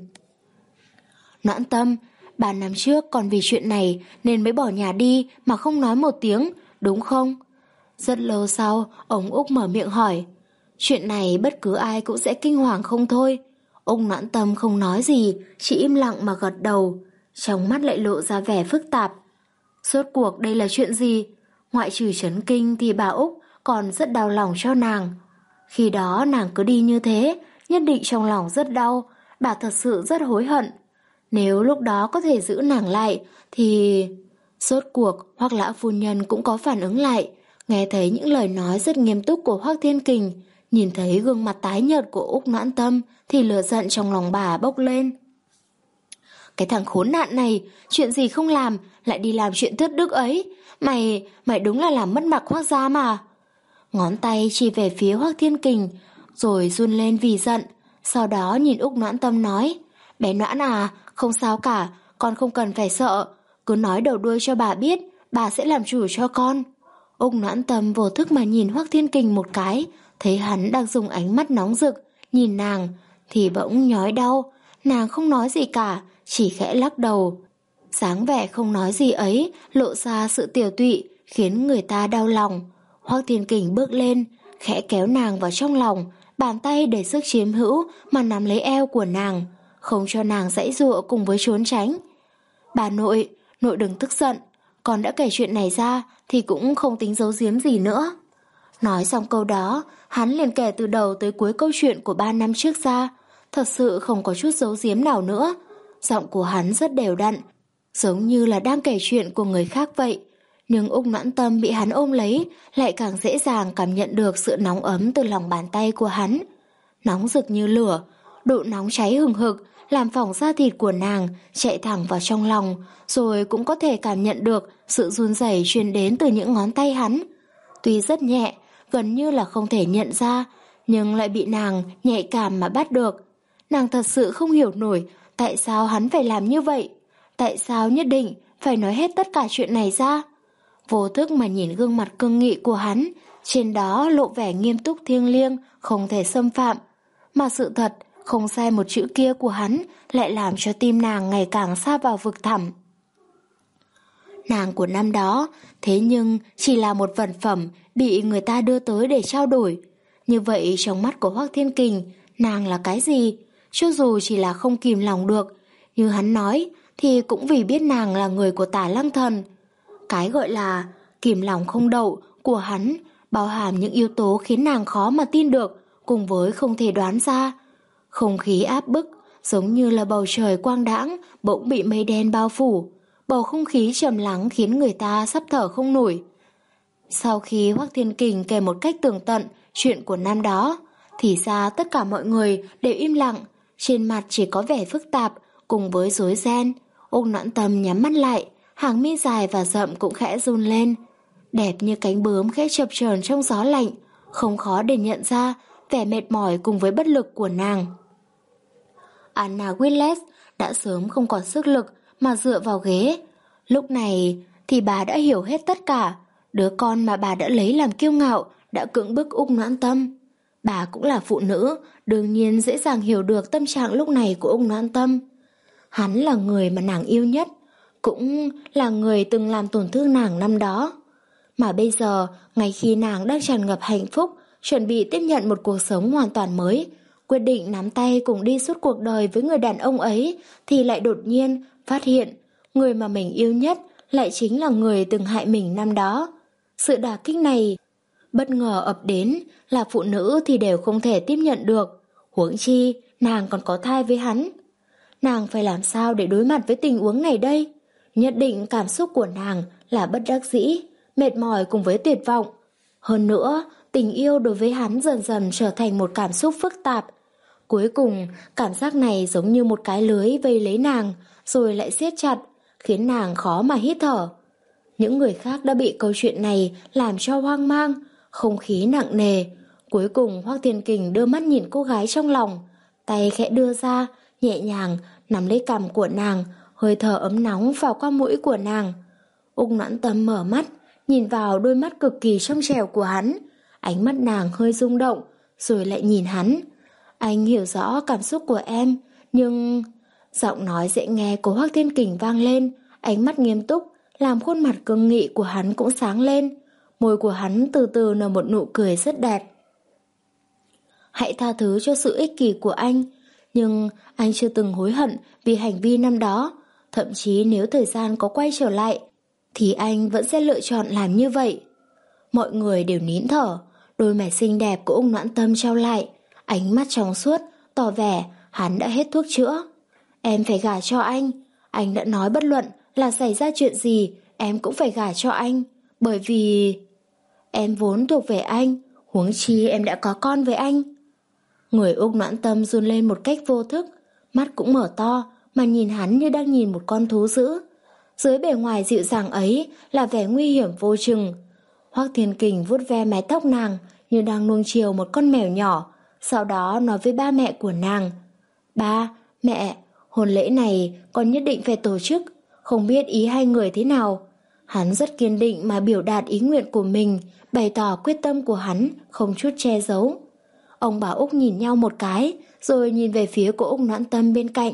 Noãn Tâm, ba năm trước còn vì chuyện này nên mới bỏ nhà đi mà không nói một tiếng, đúng không? Rất lâu sau, ông Úc mở miệng hỏi. Chuyện này bất cứ ai cũng sẽ kinh hoàng không thôi. Ông Noãn Tâm không nói gì, chỉ im lặng mà gật đầu. Trong mắt lại lộ ra vẻ phức tạp. Rốt cuộc đây là chuyện gì? Ngoại trừ chấn kinh thì bà Úc còn rất đau lòng cho nàng. Khi đó nàng cứ đi như thế, nhất định trong lòng rất đau, bà thật sự rất hối hận. Nếu lúc đó có thể giữ nàng lại thì... Rốt cuộc Hoắc lão phu nhân cũng có phản ứng lại, nghe thấy những lời nói rất nghiêm túc của Hoắc Thiên Kình, nhìn thấy gương mặt tái nhợt của Úc Noãn Tâm thì lửa giận trong lòng bà bốc lên. Cái thằng khốn nạn này, chuyện gì không làm lại đi làm chuyện thất đức ấy. Mày, mày đúng là làm mất mặt Hoắc gia mà. Ngón tay chỉ về phía Hoắc Thiên Kình, rồi run lên vì giận. Sau đó nhìn Úc Noãn Tâm nói, bé Noãn à, không sao cả, con không cần phải sợ. Cứ nói đầu đuôi cho bà biết, bà sẽ làm chủ cho con. Úc Noãn Tâm vô thức mà nhìn Hoắc Thiên Kình một cái, thấy hắn đang dùng ánh mắt nóng rực nhìn nàng, thì bỗng nhói đau. Nàng không nói gì cả, chỉ khẽ lắc đầu. Dáng vẻ không nói gì ấy lộ ra sự tiều tụy, khiến người ta đau lòng. Hoắc Thiên Kình bước lên, khẽ kéo nàng vào trong lòng, bàn tay đầy sức chiếm hữu mà nắm lấy eo của nàng, không cho nàng giãy giụa cùng với trốn tránh. Bà nội, nội đừng tức giận, con đã kể chuyện này ra thì cũng không tính giấu giếm gì nữa. Nói xong câu đó, hắn liền kể từ đầu tới cuối câu chuyện của ba năm trước ra, thật sự không có chút giấu giếm nào nữa. Giọng của hắn rất đều đặn, giống như là đang kể chuyện của người khác vậy. Nhưng Úc Noãn Tâm bị hắn ôm lấy, lại càng dễ dàng cảm nhận được sự nóng ấm từ lòng bàn tay của hắn. Nóng rực như lửa, độ nóng cháy hừng hực, làm phỏng da thịt của nàng chạy thẳng vào trong lòng, rồi cũng có thể cảm nhận được sự run rẩy truyền đến từ những ngón tay hắn. Tuy rất nhẹ, gần như là không thể nhận ra, nhưng lại bị nàng nhạy cảm mà bắt được. Nàng thật sự không hiểu nổi tại sao hắn phải làm như vậy, tại sao nhất định phải nói hết tất cả chuyện này ra. Vô thức mà nhìn gương mặt cương nghị của hắn, trên đó lộ vẻ nghiêm túc thiêng liêng, không thể xâm phạm. Mà sự thật, không sai một chữ kia của hắn lại làm cho tim nàng ngày càng sa vào vực thẳm. Nàng của năm đó, thế nhưng chỉ là một vật phẩm bị người ta đưa tới để trao đổi. Như vậy trong mắt của Hoắc Thiên Kình, nàng là cái gì? Cho dù chỉ là không kìm lòng được, như hắn nói, thì cũng vì biết nàng là người của Tả Lăng Thần. Cái gọi là kìm lòng không đậu của hắn bao hàm những yếu tố khiến nàng khó mà tin được, cùng với không thể đoán ra. Không khí áp bức, giống như là bầu trời quang đãng bỗng bị mây đen bao phủ. Bầu không khí trầm lắng khiến người ta sắp thở không nổi. Sau khi Hoắc Thiên Kình kể một cách tường tận chuyện của năm đó, thì ra tất cả mọi người đều im lặng, trên mặt chỉ có vẻ phức tạp cùng với rối ren. Úc Noãn Tâm nhắm mắt lại, hàng mi dài và rậm cũng khẽ run lên, đẹp như cánh bướm khẽ chập chờn trong gió lạnh, không khó để nhận ra vẻ mệt mỏi cùng với bất lực của nàng. Anna Willis đã sớm không còn sức lực mà dựa vào ghế. Lúc này thì bà đã hiểu hết tất cả. Đứa con mà bà đã lấy làm kiêu ngạo đã cưỡng bức Úc Noãn Tâm. Bà cũng là phụ nữ, đương nhiên dễ dàng hiểu được tâm trạng lúc này của Úc Noãn Tâm. Hắn là người mà nàng yêu nhất, cũng là người từng làm tổn thương nàng năm đó. Mà bây giờ, ngay khi nàng đang tràn ngập hạnh phúc, chuẩn bị tiếp nhận một cuộc sống hoàn toàn mới, quyết định nắm tay cùng đi suốt cuộc đời với người đàn ông ấy, thì lại đột nhiên phát hiện người mà mình yêu nhất lại chính là người từng hại mình năm đó. Sự đả kích này bất ngờ ập đến là phụ nữ thì đều không thể tiếp nhận được, huống chi nàng còn có thai với hắn. Nàng phải làm sao để đối mặt với tình huống này đây? Nhất định cảm xúc của nàng là bất đắc dĩ, mệt mỏi cùng với tuyệt vọng. Hơn nữa, tình yêu đối với hắn dần dần trở thành một cảm xúc phức tạp. Cuối cùng, cảm giác này giống như một cái lưới vây lấy nàng, rồi lại siết chặt, khiến nàng khó mà hít thở. Những người khác đã bị câu chuyện này làm cho hoang mang, không khí nặng nề. Cuối cùng Hoắc Thiên Kình đưa mắt nhìn cô gái trong lòng, tay khẽ đưa ra, nhẹ nhàng nắm lấy cằm của nàng, hơi thở ấm nóng vào qua mũi của nàng. Úc Noãn Tâm mở mắt, nhìn vào đôi mắt cực kỳ trong trẻo của hắn, ánh mắt nàng hơi rung động, rồi lại nhìn hắn. Anh hiểu rõ cảm xúc của em, nhưng... Giọng nói dễ nghe của Hoắc Thiên Kình vang lên, ánh mắt nghiêm túc, làm khuôn mặt cương nghị của hắn cũng sáng lên. Môi của hắn từ từ nở một nụ cười rất đẹp. Hãy tha thứ cho sự ích kỷ của anh, nhưng anh chưa từng hối hận vì hành vi năm đó. Thậm chí nếu thời gian có quay trở lại, thì anh vẫn sẽ lựa chọn làm như vậy. Mọi người đều nín thở, đôi mày xinh đẹp của Úc Noãn Tâm trao lại, ánh mắt trong suốt, tỏ vẻ hắn đã hết thuốc chữa. Em phải gả cho anh, anh đã nói bất luận là xảy ra chuyện gì, em cũng phải gả cho anh, bởi vì... Em vốn thuộc về anh, huống chi em đã có con với anh. Người Úc Noãn Tâm run lên một cách vô thức, mắt cũng mở to mà nhìn hắn như đang nhìn một con thú dữ. Dưới bề ngoài dịu dàng ấy là vẻ nguy hiểm vô chừng. Hoắc Thiên Kình vuốt ve mái tóc nàng như đang nuông chiều một con mèo nhỏ, sau đó nói với ba mẹ của nàng: Ba, mẹ, hôn lễ này con nhất định phải tổ chức, không biết ý hai người thế nào. Hắn rất kiên định mà biểu đạt ý nguyện của mình, bày tỏ quyết tâm của hắn, không chút che giấu. Ông bà Úc nhìn nhau một cái, rồi nhìn về phía của Úc Noãn Tâm bên cạnh.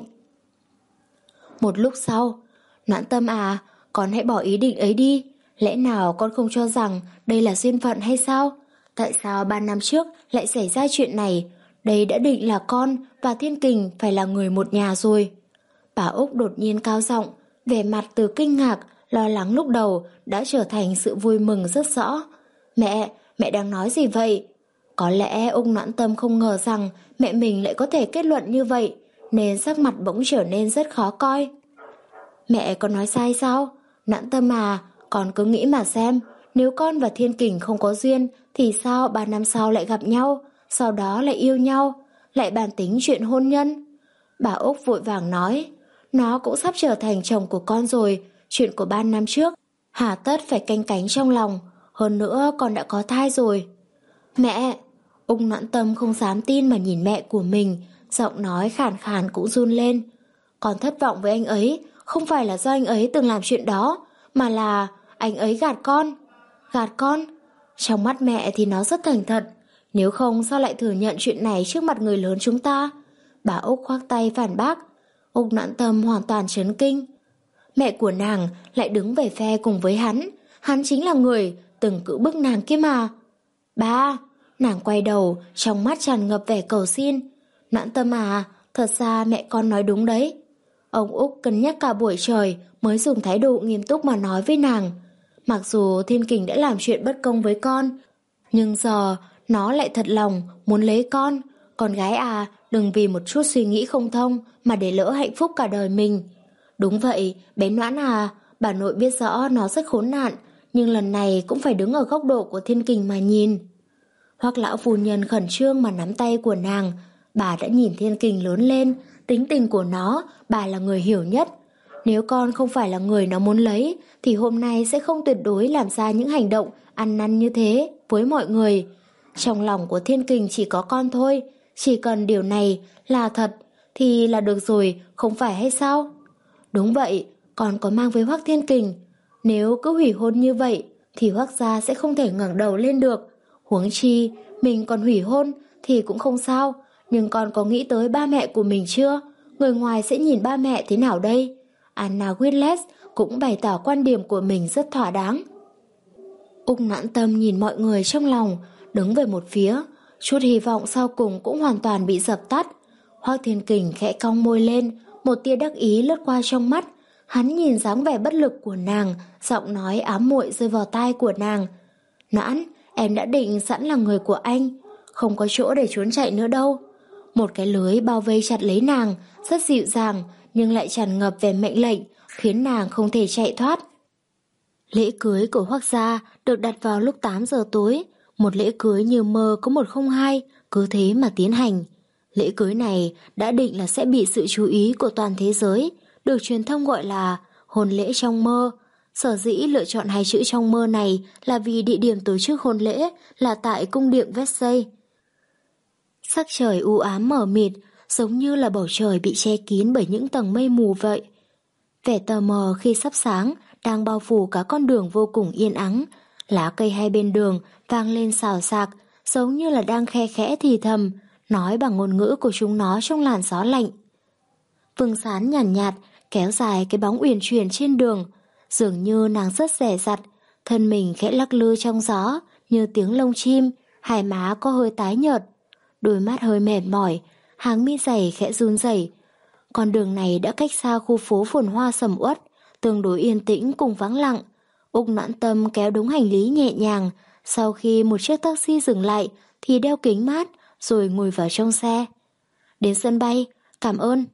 Một lúc sau, Noãn Tâm à, con hãy bỏ ý định ấy đi. Lẽ nào con không cho rằng đây là duyên phận hay sao? Tại sao ba năm trước lại xảy ra chuyện này? Đây đã định là con và Thiên Kình phải là người một nhà rồi. Bà Úc đột nhiên cao giọng, vẻ mặt từ kinh ngạc, lo lắng lúc đầu đã trở thành sự vui mừng rất rõ. Mẹ, mẹ đang nói gì vậy? Có lẽ Úc Noãn Tâm không ngờ rằng mẹ mình lại có thể kết luận như vậy, nên sắc mặt bỗng trở nên rất khó coi. Mẹ có nói sai sao? Noãn Tâm à, con cứ nghĩ mà xem, nếu con và Thiên Kình không có duyên thì sao ba năm sau lại gặp nhau, sau đó lại yêu nhau, lại bàn tính chuyện hôn nhân? Bà Úc vội vàng nói, nó cũng sắp trở thành chồng của con rồi, chuyện của ba năm trước hà tất phải canh cánh trong lòng, hơn nữa con đã có thai rồi. Mẹ! Úc Noãn Tâm không dám tin mà nhìn mẹ của mình, giọng nói khàn khàn cũng run lên. Con thất vọng với anh ấy, không phải là do anh ấy từng làm chuyện đó, mà là anh ấy gạt con. Gạt con? Trong mắt mẹ thì nó rất thành thật, nếu không sao lại thừa nhận chuyện này trước mặt người lớn chúng ta? Bà Úc khoác tay phản bác. Úc Noãn Tâm hoàn toàn chấn kinh. Mẹ của nàng lại đứng về phe cùng với hắn, hắn chính là người từng cưỡng bức nàng kia mà. Ba! Nàng quay đầu, trong mắt tràn ngập vẻ cầu xin. Noãn Tâm à, thật ra mẹ con nói đúng đấy. Ông Úc cân nhắc cả buổi trời mới dùng thái độ nghiêm túc mà nói với nàng. Mặc dù Thiên Kình đã làm chuyện bất công với con, nhưng giờ nó lại thật lòng muốn lấy con. Con gái à, đừng vì một chút suy nghĩ không thông mà để lỡ hạnh phúc cả đời mình. Đúng vậy, bé Noãn à, bà nội biết rõ nó rất khốn nạn, nhưng lần này cũng phải đứng ở góc độ của Thiên Kình mà nhìn. Hoắc lão phu nhân khẩn trương mà nắm tay của nàng. Bà đã nhìn Thiên Kình lớn lên, tính tình của nó bà là người hiểu nhất. Nếu con không phải là người nó muốn lấy thì hôm nay sẽ không tuyệt đối làm ra những hành động ăn năn như thế với mọi người. Trong lòng của Thiên Kình chỉ có con thôi, chỉ cần điều này là thật thì là được rồi, không phải hay sao? Đúng vậy, con có mang với Hoắc Thiên Kình. Nếu cứ hủy hôn như vậy thì Hoắc gia sẽ không thể ngẩng đầu lên được. Huống chi mình còn hủy hôn thì cũng không sao, nhưng con có nghĩ tới ba mẹ của mình chưa? Người ngoài sẽ nhìn ba mẹ thế nào đây? Anna Whitles cũng bày tỏ quan điểm của mình rất thỏa đáng. Úc Noãn Tâm nhìn mọi người trong lòng, đứng về một phía, chút hy vọng sau cùng cũng hoàn toàn bị dập tắt. Hoắc Thiên Kình khẽ cong môi lên, một tia đắc ý lướt qua trong mắt. Hắn nhìn dáng vẻ bất lực của nàng, giọng nói ám muội rơi vào tai của nàng. Noãn, em đã định sẵn là người của anh, không có chỗ để trốn chạy nữa đâu. Một cái lưới bao vây chặt lấy nàng, rất dịu dàng nhưng lại tràn ngập về mệnh lệnh, khiến nàng không thể chạy thoát. Lễ cưới của Hoắc gia được đặt vào lúc tám giờ tối, một lễ cưới như mơ có một không hai, cứ thế mà tiến hành. Lễ cưới này đã định là sẽ bị sự chú ý của toàn thế giới, được truyền thông gọi là hôn lễ trong mơ. Sở dĩ lựa chọn hai chữ trong mơ này là vì địa điểm tổ chức hôn lễ là tại cung điện Versailles. Sắc trời u ám mờ mịt, giống như là bầu trời bị che kín bởi những tầng mây mù vậy. Vẻ tờ mờ khi sắp sáng đang bao phủ cả con đường vô cùng yên ắng. Lá cây hai bên đường vang lên xào xạc, giống như là đang khe khẽ thì thầm, nói bằng ngôn ngữ của chúng nó trong làn gió lạnh. Vương Sán nhàn nhạt, nhạt kéo dài cái bóng uyển chuyển trên đường, dường như nàng rất dè dặt, thân mình khẽ lắc lư trong gió như tiếng lông chim, hai má có hơi tái nhợt, đôi mắt hơi mệt mỏi, hàng mi dày khẽ run rẩy. Con đường này đã cách xa khu phố phồn hoa sầm uất, tương đối yên tĩnh cùng vắng lặng. Úc Noãn Tâm kéo đống hành lý nhẹ nhàng, sau khi một chiếc taxi dừng lại thì đeo kính mát rồi ngồi vào trong xe. Đến sân bay, cảm ơn.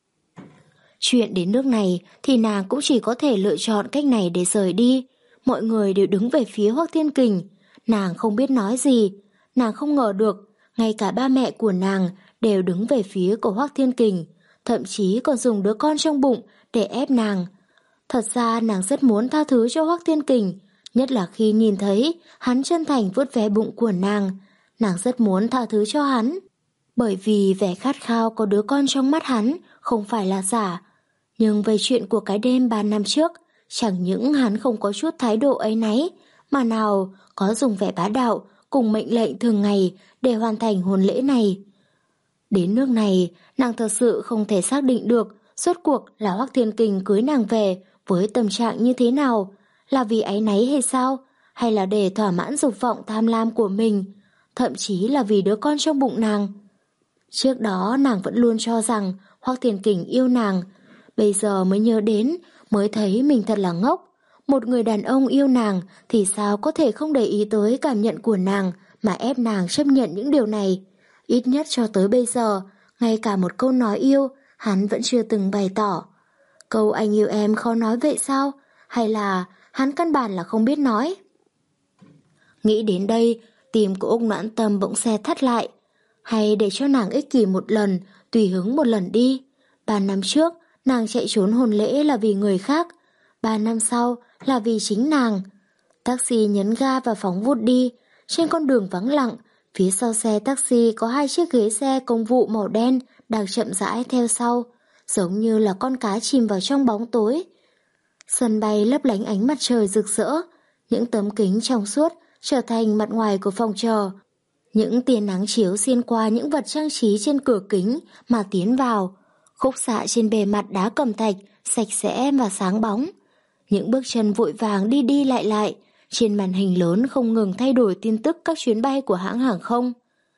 Chuyện đến nước này thì nàng cũng chỉ có thể lựa chọn cách này để rời đi. Mọi người đều đứng về phía Hoắc Thiên Kình. Nàng không biết nói gì. Nàng không ngờ được, ngay cả ba mẹ của nàng đều đứng về phía của Hoắc Thiên Kình, thậm chí còn dùng đứa con trong bụng để ép nàng. Thật ra nàng rất muốn tha thứ cho Hoắc Thiên Kình, nhất là khi nhìn thấy hắn chân thành vuốt ve bụng của nàng. Nàng rất muốn tha thứ cho hắn, bởi vì vẻ khát khao có đứa con trong mắt hắn không phải là giả. Nhưng về chuyện của cái đêm ba năm trước, chẳng những hắn không có chút thái độ áy náy, mà nào có dùng vẻ bá đạo cùng mệnh lệnh thường ngày để hoàn thành hôn lễ này. Đến nước này, nàng thật sự không thể xác định được rốt cuộc là Hoắc Thiên Kình cưới nàng về với tâm trạng như thế nào, là vì áy náy hay sao, hay là để thỏa mãn dục vọng tham lam của mình, thậm chí là vì đứa con trong bụng nàng. Trước đó nàng vẫn luôn cho rằng Hoắc Thiên Kình yêu nàng, bây giờ mới nhớ đến, mới thấy mình thật là ngốc. Một người đàn ông yêu nàng thì sao có thể không để ý tới cảm nhận của nàng mà ép nàng chấp nhận những điều này. Ít nhất cho tới bây giờ, ngay cả một câu nói yêu, hắn vẫn chưa từng bày tỏ. Câu anh yêu em khó nói vậy sao? Hay là hắn căn bản là không biết nói? Nghĩ đến đây, tim của Úc Noãn Tâm bỗng xe thắt lại. Hay để cho nàng ích kỷ một lần, tùy hứng một lần đi. Ba năm trước, nàng chạy trốn hôn lễ là vì người khác. Ba năm sau là vì chính nàng. Taxi nhấn ga và phóng vút đi. Trên con đường vắng lặng, phía sau xe taxi có hai chiếc ghế xe công vụ màu đen đang chậm rãi theo sau, giống như là con cá chìm vào trong bóng tối. Sân bay lấp lánh ánh mặt trời rực rỡ, những tấm kính trong suốt trở thành mặt ngoài của phòng chờ. Những tia nắng chiếu xuyên qua những vật trang trí trên cửa kính mà tiến vào. Khúc xạ trên bề mặt đá cẩm thạch sạch sẽ và sáng bóng. Những bước chân vội vàng đi đi lại lại, trên màn hình lớn không ngừng thay đổi tin tức các chuyến bay của hãng hàng không.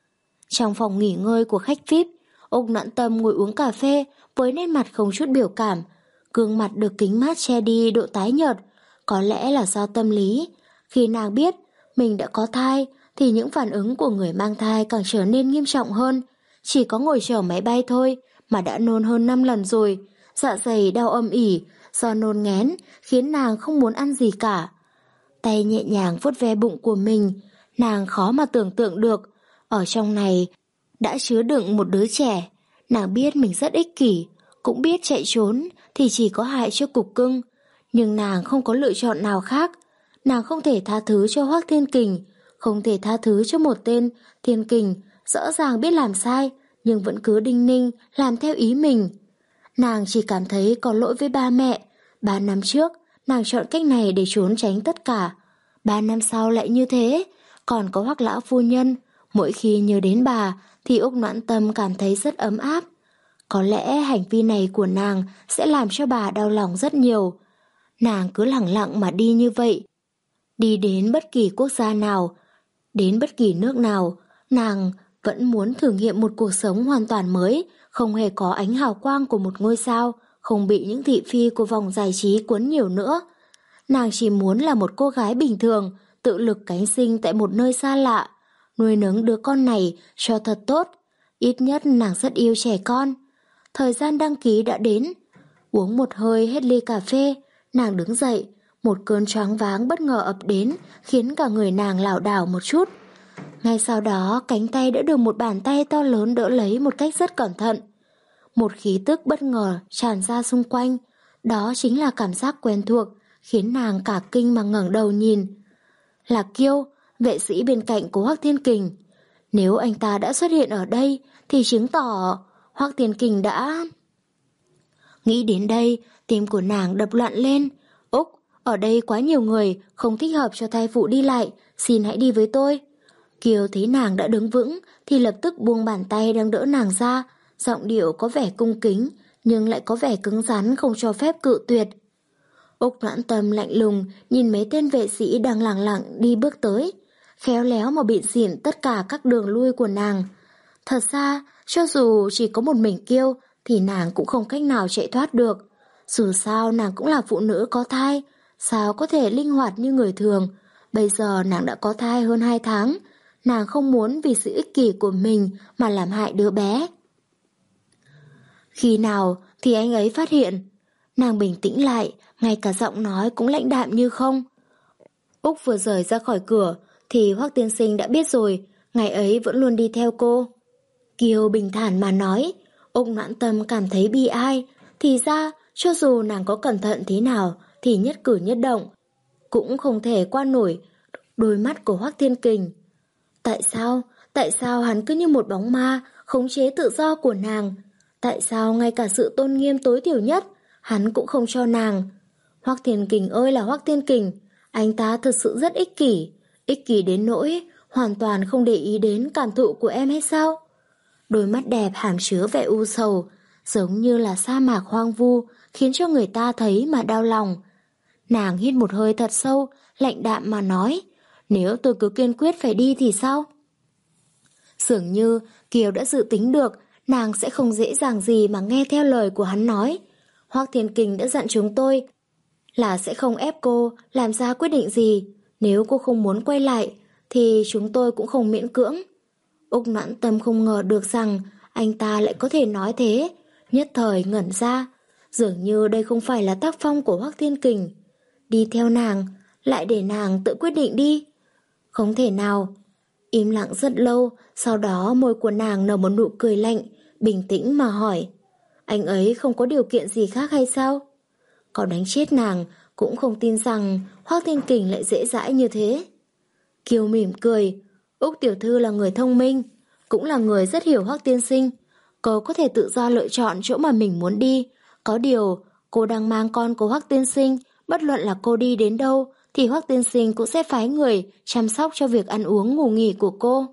Trong phòng nghỉ ngơi của khách vi ai pi, Úc Noãn Tâm ngồi uống cà phê với nét mặt không chút biểu cảm. Gương mặt được kính mát che đi độ tái nhợt, có lẽ là do tâm lý. Khi nàng biết mình đã có thai thì những phản ứng của người mang thai càng trở nên nghiêm trọng hơn. Chỉ có ngồi chờ máy bay thôi mà đã nôn hơn năm lần rồi, dạ dày đau âm ỉ do nôn nghén khiến nàng không muốn ăn gì cả. Tay nhẹ nhàng vuốt ve bụng của mình, nàng khó mà tưởng tượng được ở trong này đã chứa đựng một đứa trẻ. Nàng biết mình rất ích kỷ, cũng biết chạy trốn thì chỉ có hại cho cục cưng, nhưng nàng không có lựa chọn nào khác. Nàng không thể tha thứ cho Hoắc Thiên Kình, không thể tha thứ cho một tên Thiên Kình rõ ràng biết làm sai nhưng vẫn cứ đinh ninh làm theo ý mình. Nàng chỉ cảm thấy có lỗi với ba mẹ. Ba năm trước nàng chọn cách này để trốn tránh tất cả. Ba năm sau lại như thế. Còn có Hoắc lão phu nhân, mỗi khi nhớ đến bà thì Úc Noãn Tâm cảm thấy rất ấm áp. Có lẽ hành vi này của nàng sẽ làm cho bà đau lòng rất nhiều. Nàng cứ lẳng lặng mà đi như vậy. Đi đến bất kỳ quốc gia nào, đến bất kỳ nước nào, nàng vẫn muốn thử nghiệm một cuộc sống hoàn toàn mới, không hề có ánh hào quang của một ngôi sao, không bị những thị phi của vòng giải trí cuốn nhiều nữa. Nàng chỉ muốn là một cô gái bình thường, tự lực cánh sinh tại một nơi xa lạ, nuôi nấng đứa con này cho thật tốt. Ít nhất nàng rất yêu trẻ con. Thời gian đăng ký đã đến. Uống một hơi hết ly cà phê, nàng đứng dậy. Một cơn choáng váng bất ngờ ập đến, khiến cả người nàng lảo đảo một chút. Ngay sau đó, cánh tay đã được một bàn tay to lớn đỡ lấy một cách rất cẩn thận. Một khí tức bất ngờ tràn ra xung quanh. Đó chính là cảm giác quen thuộc, khiến nàng cả kinh mà ngẩng đầu nhìn. Là Kiêu, vệ sĩ bên cạnh của Hoắc Thiên Kình. Nếu anh ta đã xuất hiện ở đây thì chứng tỏ Hoắc Thiên Kình đã... Nghĩ đến đây, tim của nàng đập loạn lên. Úc, ở đây quá nhiều người, không thích hợp cho thai phụ đi lại, xin hãy đi với tôi. Kiều thấy nàng đã đứng vững thì lập tức buông bàn tay đang đỡ nàng ra, giọng điệu có vẻ cung kính nhưng lại có vẻ cứng rắn không cho phép cự tuyệt. Úc Noãn Tâm lạnh lùng nhìn mấy tên vệ sĩ đang lẳng lặng đi bước tới, khéo léo mà bịt xỉn tất cả các đường lui của nàng. Thật ra, cho dù chỉ có một mình Kiều thì nàng cũng không cách nào chạy thoát được. Dù sao nàng cũng là phụ nữ có thai, sao có thể linh hoạt như người thường. Bây giờ nàng đã có thai hơn hai tháng, nàng không muốn vì sự ích kỷ của mình mà làm hại đứa bé. Khi nào thì anh ấy phát hiện? Nàng bình tĩnh lại, ngay cả giọng nói cũng lãnh đạm như không. Úc vừa rời ra khỏi cửa thì Hoắc tiên sinh đã biết rồi, ngày ấy vẫn luôn đi theo cô. Kiều bình thản mà nói. Úc Noãn Tâm cảm thấy bi ai. Thì ra, cho dù nàng có cẩn thận thế nào thì nhất cử nhất động cũng không thể qua nổi đôi mắt của Hoắc Thiên Kình. Tại sao? Tại sao hắn cứ như một bóng ma khống chế tự do của nàng? Tại sao ngay cả sự tôn nghiêm tối thiểu nhất hắn cũng không cho nàng? Hoắc Thiên Kình ơi là Hoắc Thiên Kình, anh ta thật sự rất ích kỷ, ích kỷ đến nỗi hoàn toàn không để ý đến cảm thụ của em hay sao? Đôi mắt đẹp hàm chứa vẻ u sầu, giống như là sa mạc hoang vu, khiến cho người ta thấy mà đau lòng. Nàng hít một hơi thật sâu, lạnh đạm mà nói, nếu tôi cứ kiên quyết phải đi thì sao? Dường như Kiều đã dự tính được nàng sẽ không dễ dàng gì mà nghe theo lời của hắn nói. Hoắc Thiên Kình đã dặn chúng tôi là sẽ không ép cô làm ra quyết định gì. Nếu cô không muốn quay lại thì chúng tôi cũng không miễn cưỡng. Úc Noãn Tâm không ngờ được rằng anh ta lại có thể nói thế, nhất thời ngẩn ra. Dường như đây không phải là tác phong của Hoắc Thiên Kình. Đi theo nàng, lại để nàng tự quyết định đi. Không thể nào. Im lặng rất lâu, sau đó môi của nàng nở một nụ cười lạnh, bình tĩnh mà hỏi, anh ấy không có điều kiện gì khác hay sao? Có đánh chết nàng cũng không tin rằng Hoắc Thiên Kình lại dễ dãi như thế. Kiều mỉm cười, Úc tiểu thư là người thông minh, cũng là người rất hiểu Hoắc tiên sinh. Cô có thể tự do lựa chọn chỗ mà mình muốn đi. Có điều, cô đang mang con của Hoắc tiên sinh, bất luận là cô đi đến đâu thì Hoắc tiên sinh cũng sẽ phái người chăm sóc cho việc ăn uống ngủ nghỉ của cô.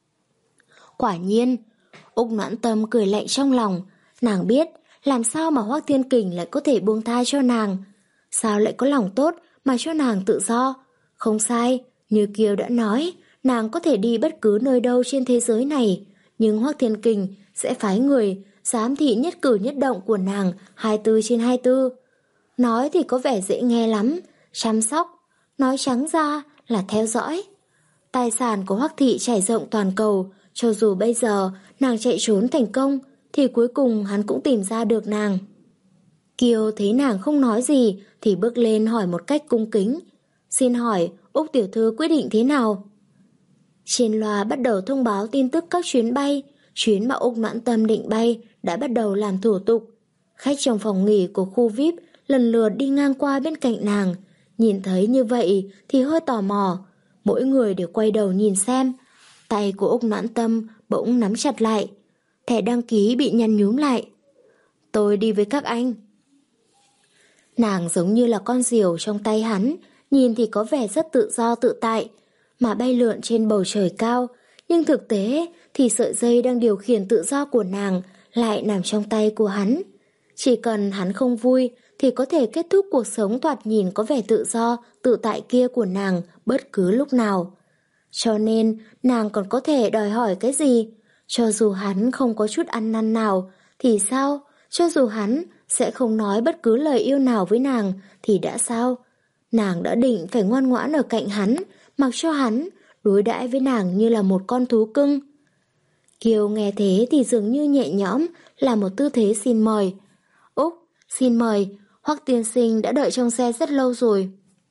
Quả nhiên, Úc Noãn Tâm cười lạnh trong lòng. Nàng biết làm sao mà Hoắc Thiên Kình lại có thể buông tha cho nàng. Sao lại có lòng tốt mà cho nàng tự do? Không sai, như Kiều đã nói, nàng có thể đi bất cứ nơi đâu trên thế giới này, nhưng Hoắc Thiên Kình sẽ phái người giám thị nhất cử nhất động của nàng hai mươi bốn trên hai mươi bốn. Nói thì có vẻ dễ nghe lắm, chăm sóc, nói trắng ra là theo dõi. Tài sản của Hoắc thị trải rộng toàn cầu, cho dù bây giờ nàng chạy trốn thành công thì cuối cùng hắn cũng tìm ra được nàng. Kiều thấy nàng không nói gì thì bước lên hỏi một cách cung kính, xin hỏi Úc tiểu thư quyết định thế nào? Trên loa bắt đầu thông báo tin tức các chuyến bay. Chuyến mà Úc Noãn Tâm định bay đã bắt đầu làm thủ tục. Khách trong phòng nghỉ của khu vi ai pi lần lượt đi ngang qua bên cạnh nàng. Nhìn thấy như vậy thì hơi tò mò. Mỗi người đều quay đầu nhìn xem. Tay của Úc Noãn Tâm bỗng nắm chặt lại. Thẻ đăng ký bị nhăn nhúm lại. Tôi đi với các anh. Nàng giống như là con diều trong tay hắn, nhìn thì có vẻ rất tự do tự tại, mà bay lượn trên bầu trời cao, nhưng thực tế thì sợi dây đang điều khiển tự do của nàng lại nằm trong tay của hắn. Chỉ cần hắn không vui thì có thể kết thúc cuộc sống thoạt nhìn có vẻ tự do, tự tại kia của nàng bất cứ lúc nào. Cho nên nàng còn có thể đòi hỏi cái gì? Cho dù hắn không có chút ăn năn nào thì sao? Cho dù hắn sẽ không nói bất cứ lời yêu nào với nàng thì đã sao? Nàng đã định phải ngoan ngoãn ở cạnh hắn, mặc cho hắn đối đãi với nàng như là một con thú cưng. Kiều nghe thế thì dường như nhẹ nhõm, là một tư thế xin mời. Úc, xin mời, Hoắc tiên sinh đã đợi trong xe rất lâu rồi.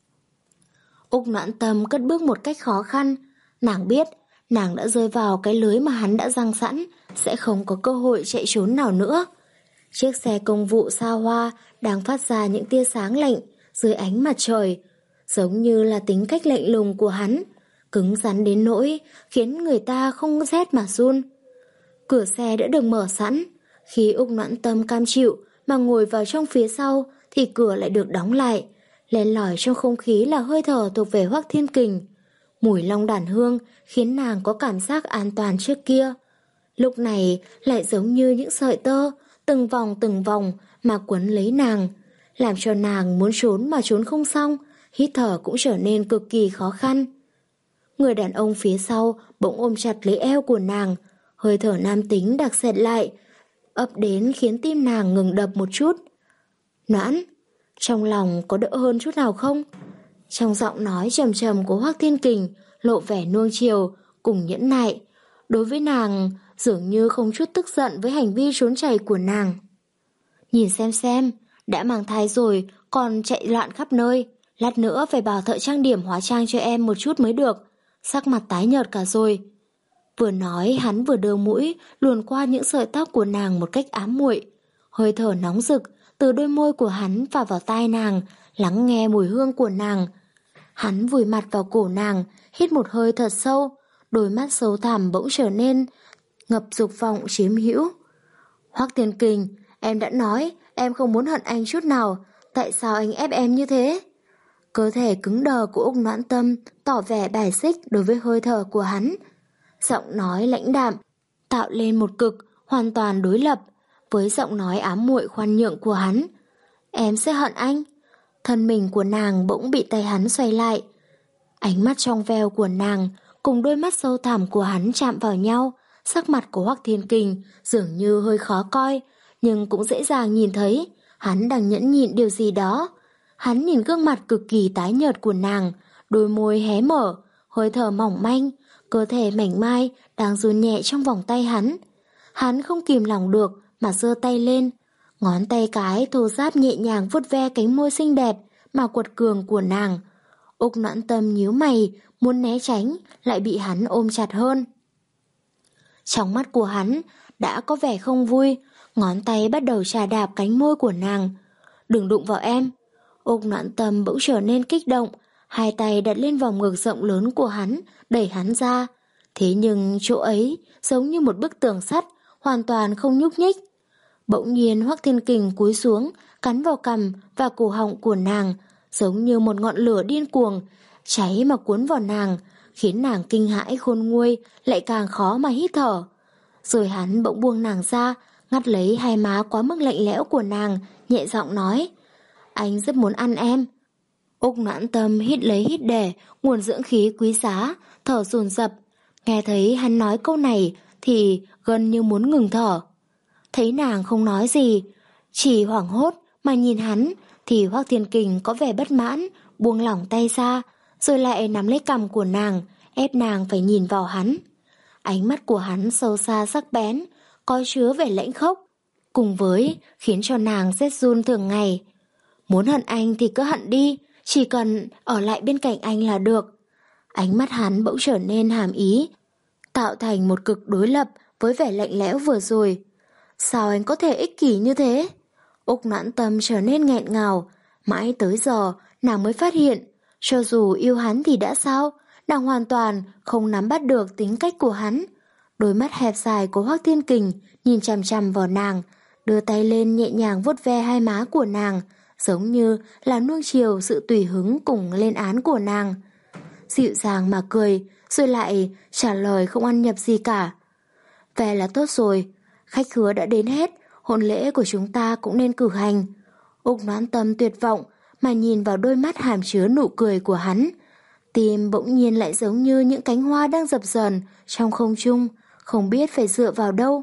Úc Noãn Tâm cất bước một cách khó khăn. Nàng biết nàng đã rơi vào cái lưới mà hắn đã giăng sẵn, sẽ không có cơ hội chạy trốn nào nữa. Chiếc xe công vụ xa hoa đang phát ra những tia sáng lạnh dưới ánh mặt trời, giống như là tính cách lạnh lùng của hắn. cứng rắn đến nỗi khiến người ta không rét mà run. Cửa xe đã được mở sẵn, khi Úc Noãn Tâm cam chịu mà ngồi vào trong phía sau thì cửa lại được đóng lại. Len lỏi trong không khí là hơi thở thuộc về Hoắc Thiên Kình. Mùi long đàn hương khiến nàng có cảm giác an toàn trước kia. Lúc này lại giống như những sợi tơ, từng vòng từng vòng mà quấn lấy nàng, làm cho nàng muốn trốn mà trốn không xong, hít thở cũng trở nên cực kỳ khó khăn. Người đàn ông phía sau bỗng ôm chặt lấy eo của nàng, hơi thở nam tính đặc sệt lại, ập đến khiến tim nàng ngừng đập một chút. Noãn, trong lòng có đỡ hơn chút nào không? Trong giọng nói trầm trầm của Hoắc Thiên Kình lộ vẻ nuông chiều cùng nhẫn nại. Đối với nàng dường như không chút tức giận với hành vi trốn chạy của nàng. Nhìn xem xem, đã mang thai rồi còn chạy loạn khắp nơi, lát nữa phải bảo thợ trang điểm hóa trang cho em một chút mới được, sắc mặt tái nhợt cả rồi. Vừa nói hắn vừa đưa mũi luồn qua những sợi tóc của nàng một cách ám muội, hơi thở nóng rực từ đôi môi của hắn phả vào tai nàng, lắng nghe mùi hương của nàng. Hắn vùi mặt vào cổ nàng, hít một hơi thật sâu, đôi mắt sâu thẳm bỗng trở nên ngập dục vọng chiếm hữu. Hoắc Thiên Kình, em đã nói em không muốn hận anh chút nào, tại sao anh ép em như thế? Cơ thể cứng đờ của Úc Noãn Tâm tỏ vẻ bài xích đối với hơi thở của hắn. Giọng nói lãnh đạm tạo lên một cực hoàn toàn đối lập với giọng nói ám muội khoan nhượng của hắn. Em sẽ hận anh. Thân mình của nàng bỗng bị tay hắn xoay lại. Ánh mắt trong veo của nàng cùng đôi mắt sâu thẳm của hắn chạm vào nhau. Sắc mặt của Hoắc Thiên Kình dường như hơi khó coi, nhưng cũng dễ dàng nhìn thấy hắn đang nhẫn nhịn điều gì đó. Hắn nhìn gương mặt cực kỳ tái nhợt của nàng, đôi môi hé mở, hơi thở mỏng manh, cơ thể mảnh mai đang run nhẹ trong vòng tay hắn. Hắn không kìm lòng được mà giơ tay lên, ngón tay cái thô ráp nhẹ nhàng vuốt ve cánh môi xinh đẹp mà quật cường của nàng. Úc Noãn Tâm nhíu mày, muốn né tránh, lại bị hắn ôm chặt hơn. Trong mắt của hắn đã có vẻ không vui, ngón tay bắt đầu chà đạp cánh môi của nàng. Đừng đụng vào em. Úc Noãn Tâm bỗng trở nên kích động, hai tay đặt lên vòng ngực rộng lớn của hắn, đẩy hắn ra. Thế nhưng chỗ ấy giống như một bức tường sắt, hoàn toàn không nhúc nhích. Bỗng nhiên Hoắc Thiên Kình cúi xuống, cắn vào cằm và cổ họng của nàng, giống như một ngọn lửa điên cuồng, cháy mà cuốn vào nàng, khiến nàng kinh hãi khôn nguôi, lại càng khó mà hít thở. Rồi hắn bỗng buông nàng ra, ngắt lấy hai má quá mức lạnh lẽo của nàng, nhẹ giọng nói: Anh rất muốn ăn em. Úc Noãn Tâm hít lấy hít để, nguồn dưỡng khí quý giá, thở dồn dập. Nghe thấy hắn nói câu này thì gần như muốn ngừng thở. Thấy nàng không nói gì, chỉ hoảng hốt mà nhìn hắn, thì Hoắc Thiên Kình có vẻ bất mãn, buông lỏng tay ra, rồi lại nắm lấy cằm của nàng, ép nàng phải nhìn vào hắn. Ánh mắt của hắn sâu xa sắc bén, có chứa vẻ lãnh khốc, cùng với khiến cho nàng rét run thường ngày. Muốn hận anh thì cứ hận đi, chỉ cần ở lại bên cạnh anh là được. Ánh mắt hắn bỗng trở nên hàm ý, tạo thành một cực đối lập với vẻ lạnh lẽo vừa rồi. Sao anh có thể ích kỷ như thế? Úc Noãn Tâm trở nên nghẹn ngào, mãi tới giờ nàng mới phát hiện, cho dù yêu hắn thì đã sao, nàng hoàn toàn không nắm bắt được tính cách của hắn. Đôi mắt hẹp dài của Hoắc Thiên Kình nhìn chằm chằm vào nàng, đưa tay lên nhẹ nhàng vuốt ve hai má của nàng, giống như là nuông chiều sự tùy hứng cùng lên án của nàng. Dịu dàng mà cười, rồi lại trả lời không ăn nhập gì cả. Về là tốt rồi, khách khứa đã đến hết, hôn lễ của chúng ta cũng nên cử hành. Úc Noãn Tâm tuyệt vọng mà nhìn vào đôi mắt hàm chứa nụ cười của hắn. Tim bỗng nhiên lại giống như những cánh hoa đang dập dờn trong không trung, không biết phải dựa vào đâu.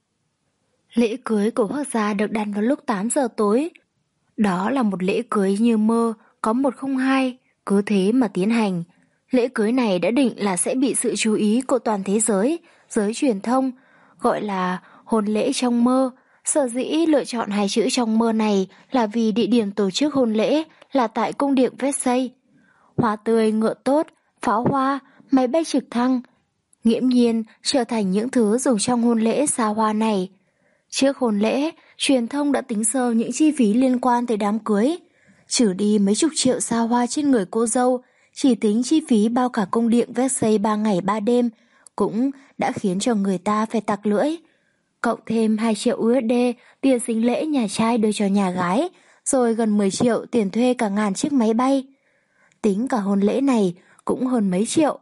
Lễ cưới của Hoắc gia được đặt vào lúc tám giờ tối. Đó là một lễ cưới như mơ, có một không hai, cứ thế mà tiến hành. Lễ cưới này đã định là sẽ bị sự chú ý của toàn thế giới, giới truyền thông, gọi là hôn lễ trong mơ. Sở dĩ lựa chọn hai chữ trong mơ này là vì địa điểm tổ chức hôn lễ là tại cung điện Versailles. Hoa tươi, ngựa tốt, pháo hoa, máy bay trực thăng, nghiễm nhiên trở thành những thứ dùng trong hôn lễ xa hoa này. Trước hôn lễ, truyền thông đã tính sơ những chi phí liên quan tới đám cưới. Trừ đi mấy chục triệu xa hoa trên người cô dâu, Chỉ tính chi phí bao cả cung điện Versailles ba ngày ba đêm cũng đã khiến cho người ta phải tặc lưỡi. Cộng thêm hai triệu u ét đê tiền sính lễ nhà trai đưa cho nhà gái, rồi gần mười triệu tiền thuê cả ngàn chiếc máy bay. Tính cả hôn lễ này cũng hơn mấy triệu.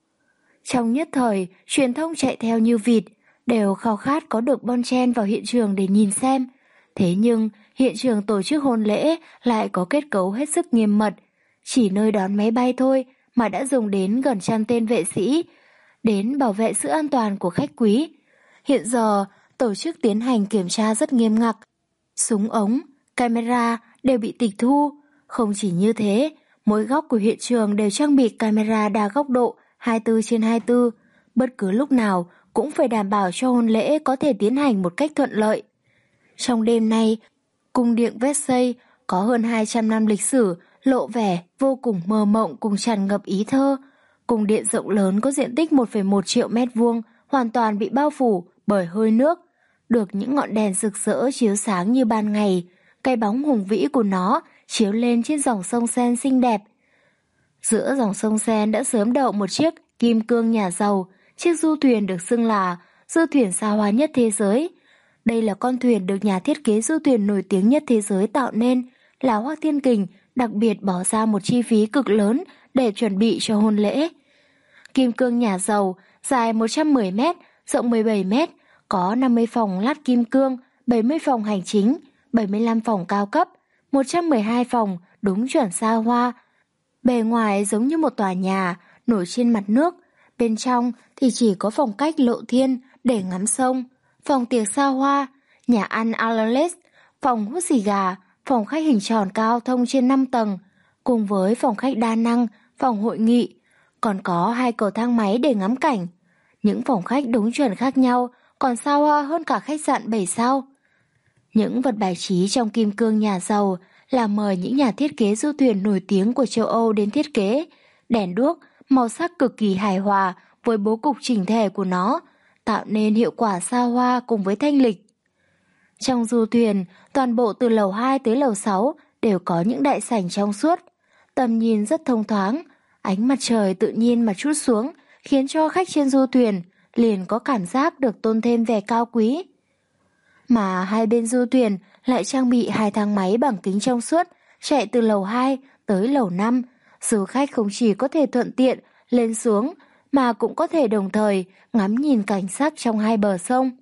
Trong nhất thời, truyền thông chạy theo như vịt, đều khao khát có được bon chen vào hiện trường để nhìn xem. Thế nhưng, hiện trường tổ chức hôn lễ lại có kết cấu hết sức nghiêm mật. Chỉ nơi đón máy bay thôi mà đã dùng đến gần trăm tên vệ sĩ, đến bảo vệ sự an toàn của khách quý. Hiện giờ, tổ chức tiến hành kiểm tra rất nghiêm ngặt. Súng ống, camera đều bị tịch thu. Không chỉ như thế, mỗi góc của hiện trường đều trang bị camera đa góc độ hai mươi bốn trên hai mươi bốn. Bất cứ lúc nào cũng phải đảm bảo cho hôn lễ có thể tiến hành một cách thuận lợi. Trong đêm nay, cung điện Versailles có hơn hai trăm năm lịch sử, lộ vẻ vô cùng mơ mộng cùng tràn ngập ý thơ. Cung điện rộng lớn có diện tích một phẩy một triệu mét vuông, hoàn toàn bị bao phủ bởi hơi nước, được những ngọn đèn rực rỡ chiếu sáng như ban ngày. Cái bóng hùng vĩ của nó chiếu lên trên dòng sông Seine xinh đẹp. Giữa dòng sông Seine đã sớm đậu một chiếc kim cương nhà giàu, chiếc du thuyền được xưng là du thuyền xa hoa nhất thế giới. Đây là con thuyền được nhà thiết kế du thuyền nổi tiếng nhất thế giới tạo nên, là Hoắc Thiên Kình đặc biệt bỏ ra một chi phí cực lớn để chuẩn bị cho hôn lễ. Kim cương nhà giàu dài một trăm mười mét, rộng mười bảy mét, có năm mươi phòng lát kim cương, bảy mươi phòng hành chính, bảy mươi lăm phòng cao cấp, một trăm mười hai phòng đúng chuẩn xa hoa. Bề ngoài giống như một tòa nhà nổi trên mặt nước, bên trong thì chỉ có phòng cách lộ thiên để ngắm sông, phòng tiệc xa hoa, nhà ăn Alales, phòng hút xì gà, phòng khách hình tròn cao thông trên năm tầng, cùng với phòng khách đa năng, phòng hội nghị, còn có hai cầu thang máy để ngắm cảnh. Những phòng khách đúng chuẩn khác nhau, còn xa hoa hơn cả khách sạn bảy sao. Những vật bài trí trong kim cương nhà giàu là mời những nhà thiết kế du thuyền nổi tiếng của châu Âu đến thiết kế. Đèn đuốc, màu sắc cực kỳ hài hòa với bố cục chỉnh thể của nó, tạo nên hiệu quả xa hoa cùng với thanh lịch. Trong du thuyền, toàn bộ từ lầu hai tới lầu sáu đều có những đại sảnh trong suốt. Tầm nhìn rất thông thoáng, ánh mặt trời tự nhiên mà trút xuống, khiến cho khách trên du thuyền liền có cảm giác được tôn thêm vẻ cao quý. Mà hai bên du thuyền lại trang bị hai thang máy bằng kính trong suốt, chạy từ lầu hai tới lầu năm. Du khách không chỉ có thể thuận tiện lên xuống, mà cũng có thể đồng thời ngắm nhìn cảnh sắc trong hai bờ sông.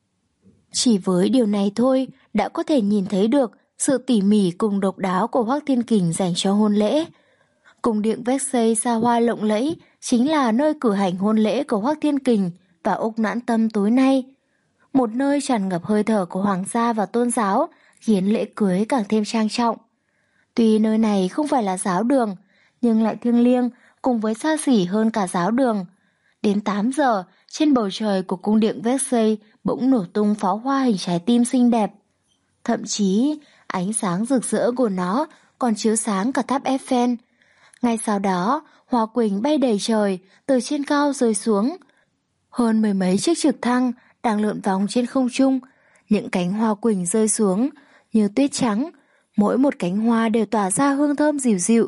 Chỉ với điều này thôi đã có thể nhìn thấy được sự tỉ mỉ cùng độc đáo của Hoắc Thiên Kình dành cho hôn lễ. Cung điện Versailles xa hoa lộng lẫy chính là nơi cử hành hôn lễ của Hoắc Thiên Kình và Úc Noãn Tâm tối nay. Một nơi tràn ngập hơi thở của hoàng gia và tôn giáo, khiến lễ cưới càng thêm trang trọng. Tuy nơi này không phải là giáo đường, nhưng lại thiêng liêng cùng với xa xỉ hơn cả giáo đường. Đến tám giờ, trên bầu trời của cung điện Versailles bỗng nổ tung pháo hoa hình trái tim xinh đẹp. Thậm chí, ánh sáng rực rỡ của nó còn chiếu sáng cả tháp Eiffel. Ngay sau đó, hoa quỳnh bay đầy trời, từ trên cao rơi xuống. Hơn mười mấy chiếc trực thăng đang lượn vòng trên không trung. Những cánh hoa quỳnh rơi xuống như tuyết trắng, mỗi một cánh hoa đều tỏa ra hương thơm dịu dịu.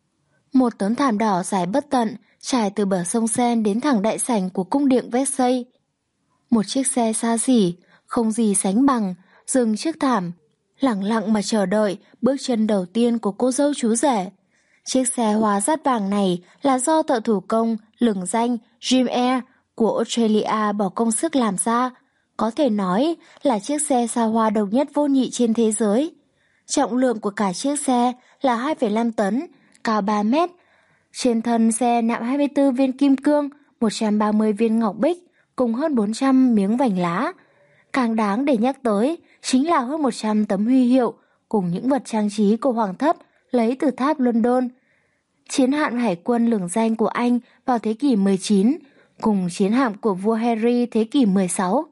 Một tấm thảm đỏ dài bất tận trải từ bờ sông Seine đến thẳng đại sảnh của cung điện Versailles. Một chiếc xe xa xỉ, không gì sánh bằng, dừng chiếc thảm, lẳng lặng mà chờ đợi bước chân đầu tiên của cô dâu chú rể. Chiếc xe hoa dát vàng này là do thợ thủ công lừng danh Dream Air của Australia bỏ công sức làm ra, có thể nói là chiếc xe xa hoa độc nhất vô nhị trên thế giới. Trọng lượng của cả chiếc xe là hai phẩy năm tấn, cao ba mét. Trên thân xe nạm hai mươi tư viên kim cương, một trăm ba mươi viên ngọc bích cùng hơn bốn trăm miếng vành lá. Càng đáng để nhắc tới chính là hơn một trăm tấm huy hiệu cùng những vật trang trí của hoàng thất lấy từ tháp London. Chiến hạm hải quân lừng danh của Anh vào thế kỷ mười chín cùng chiến hạm của vua Harry thế kỷ mười sáu.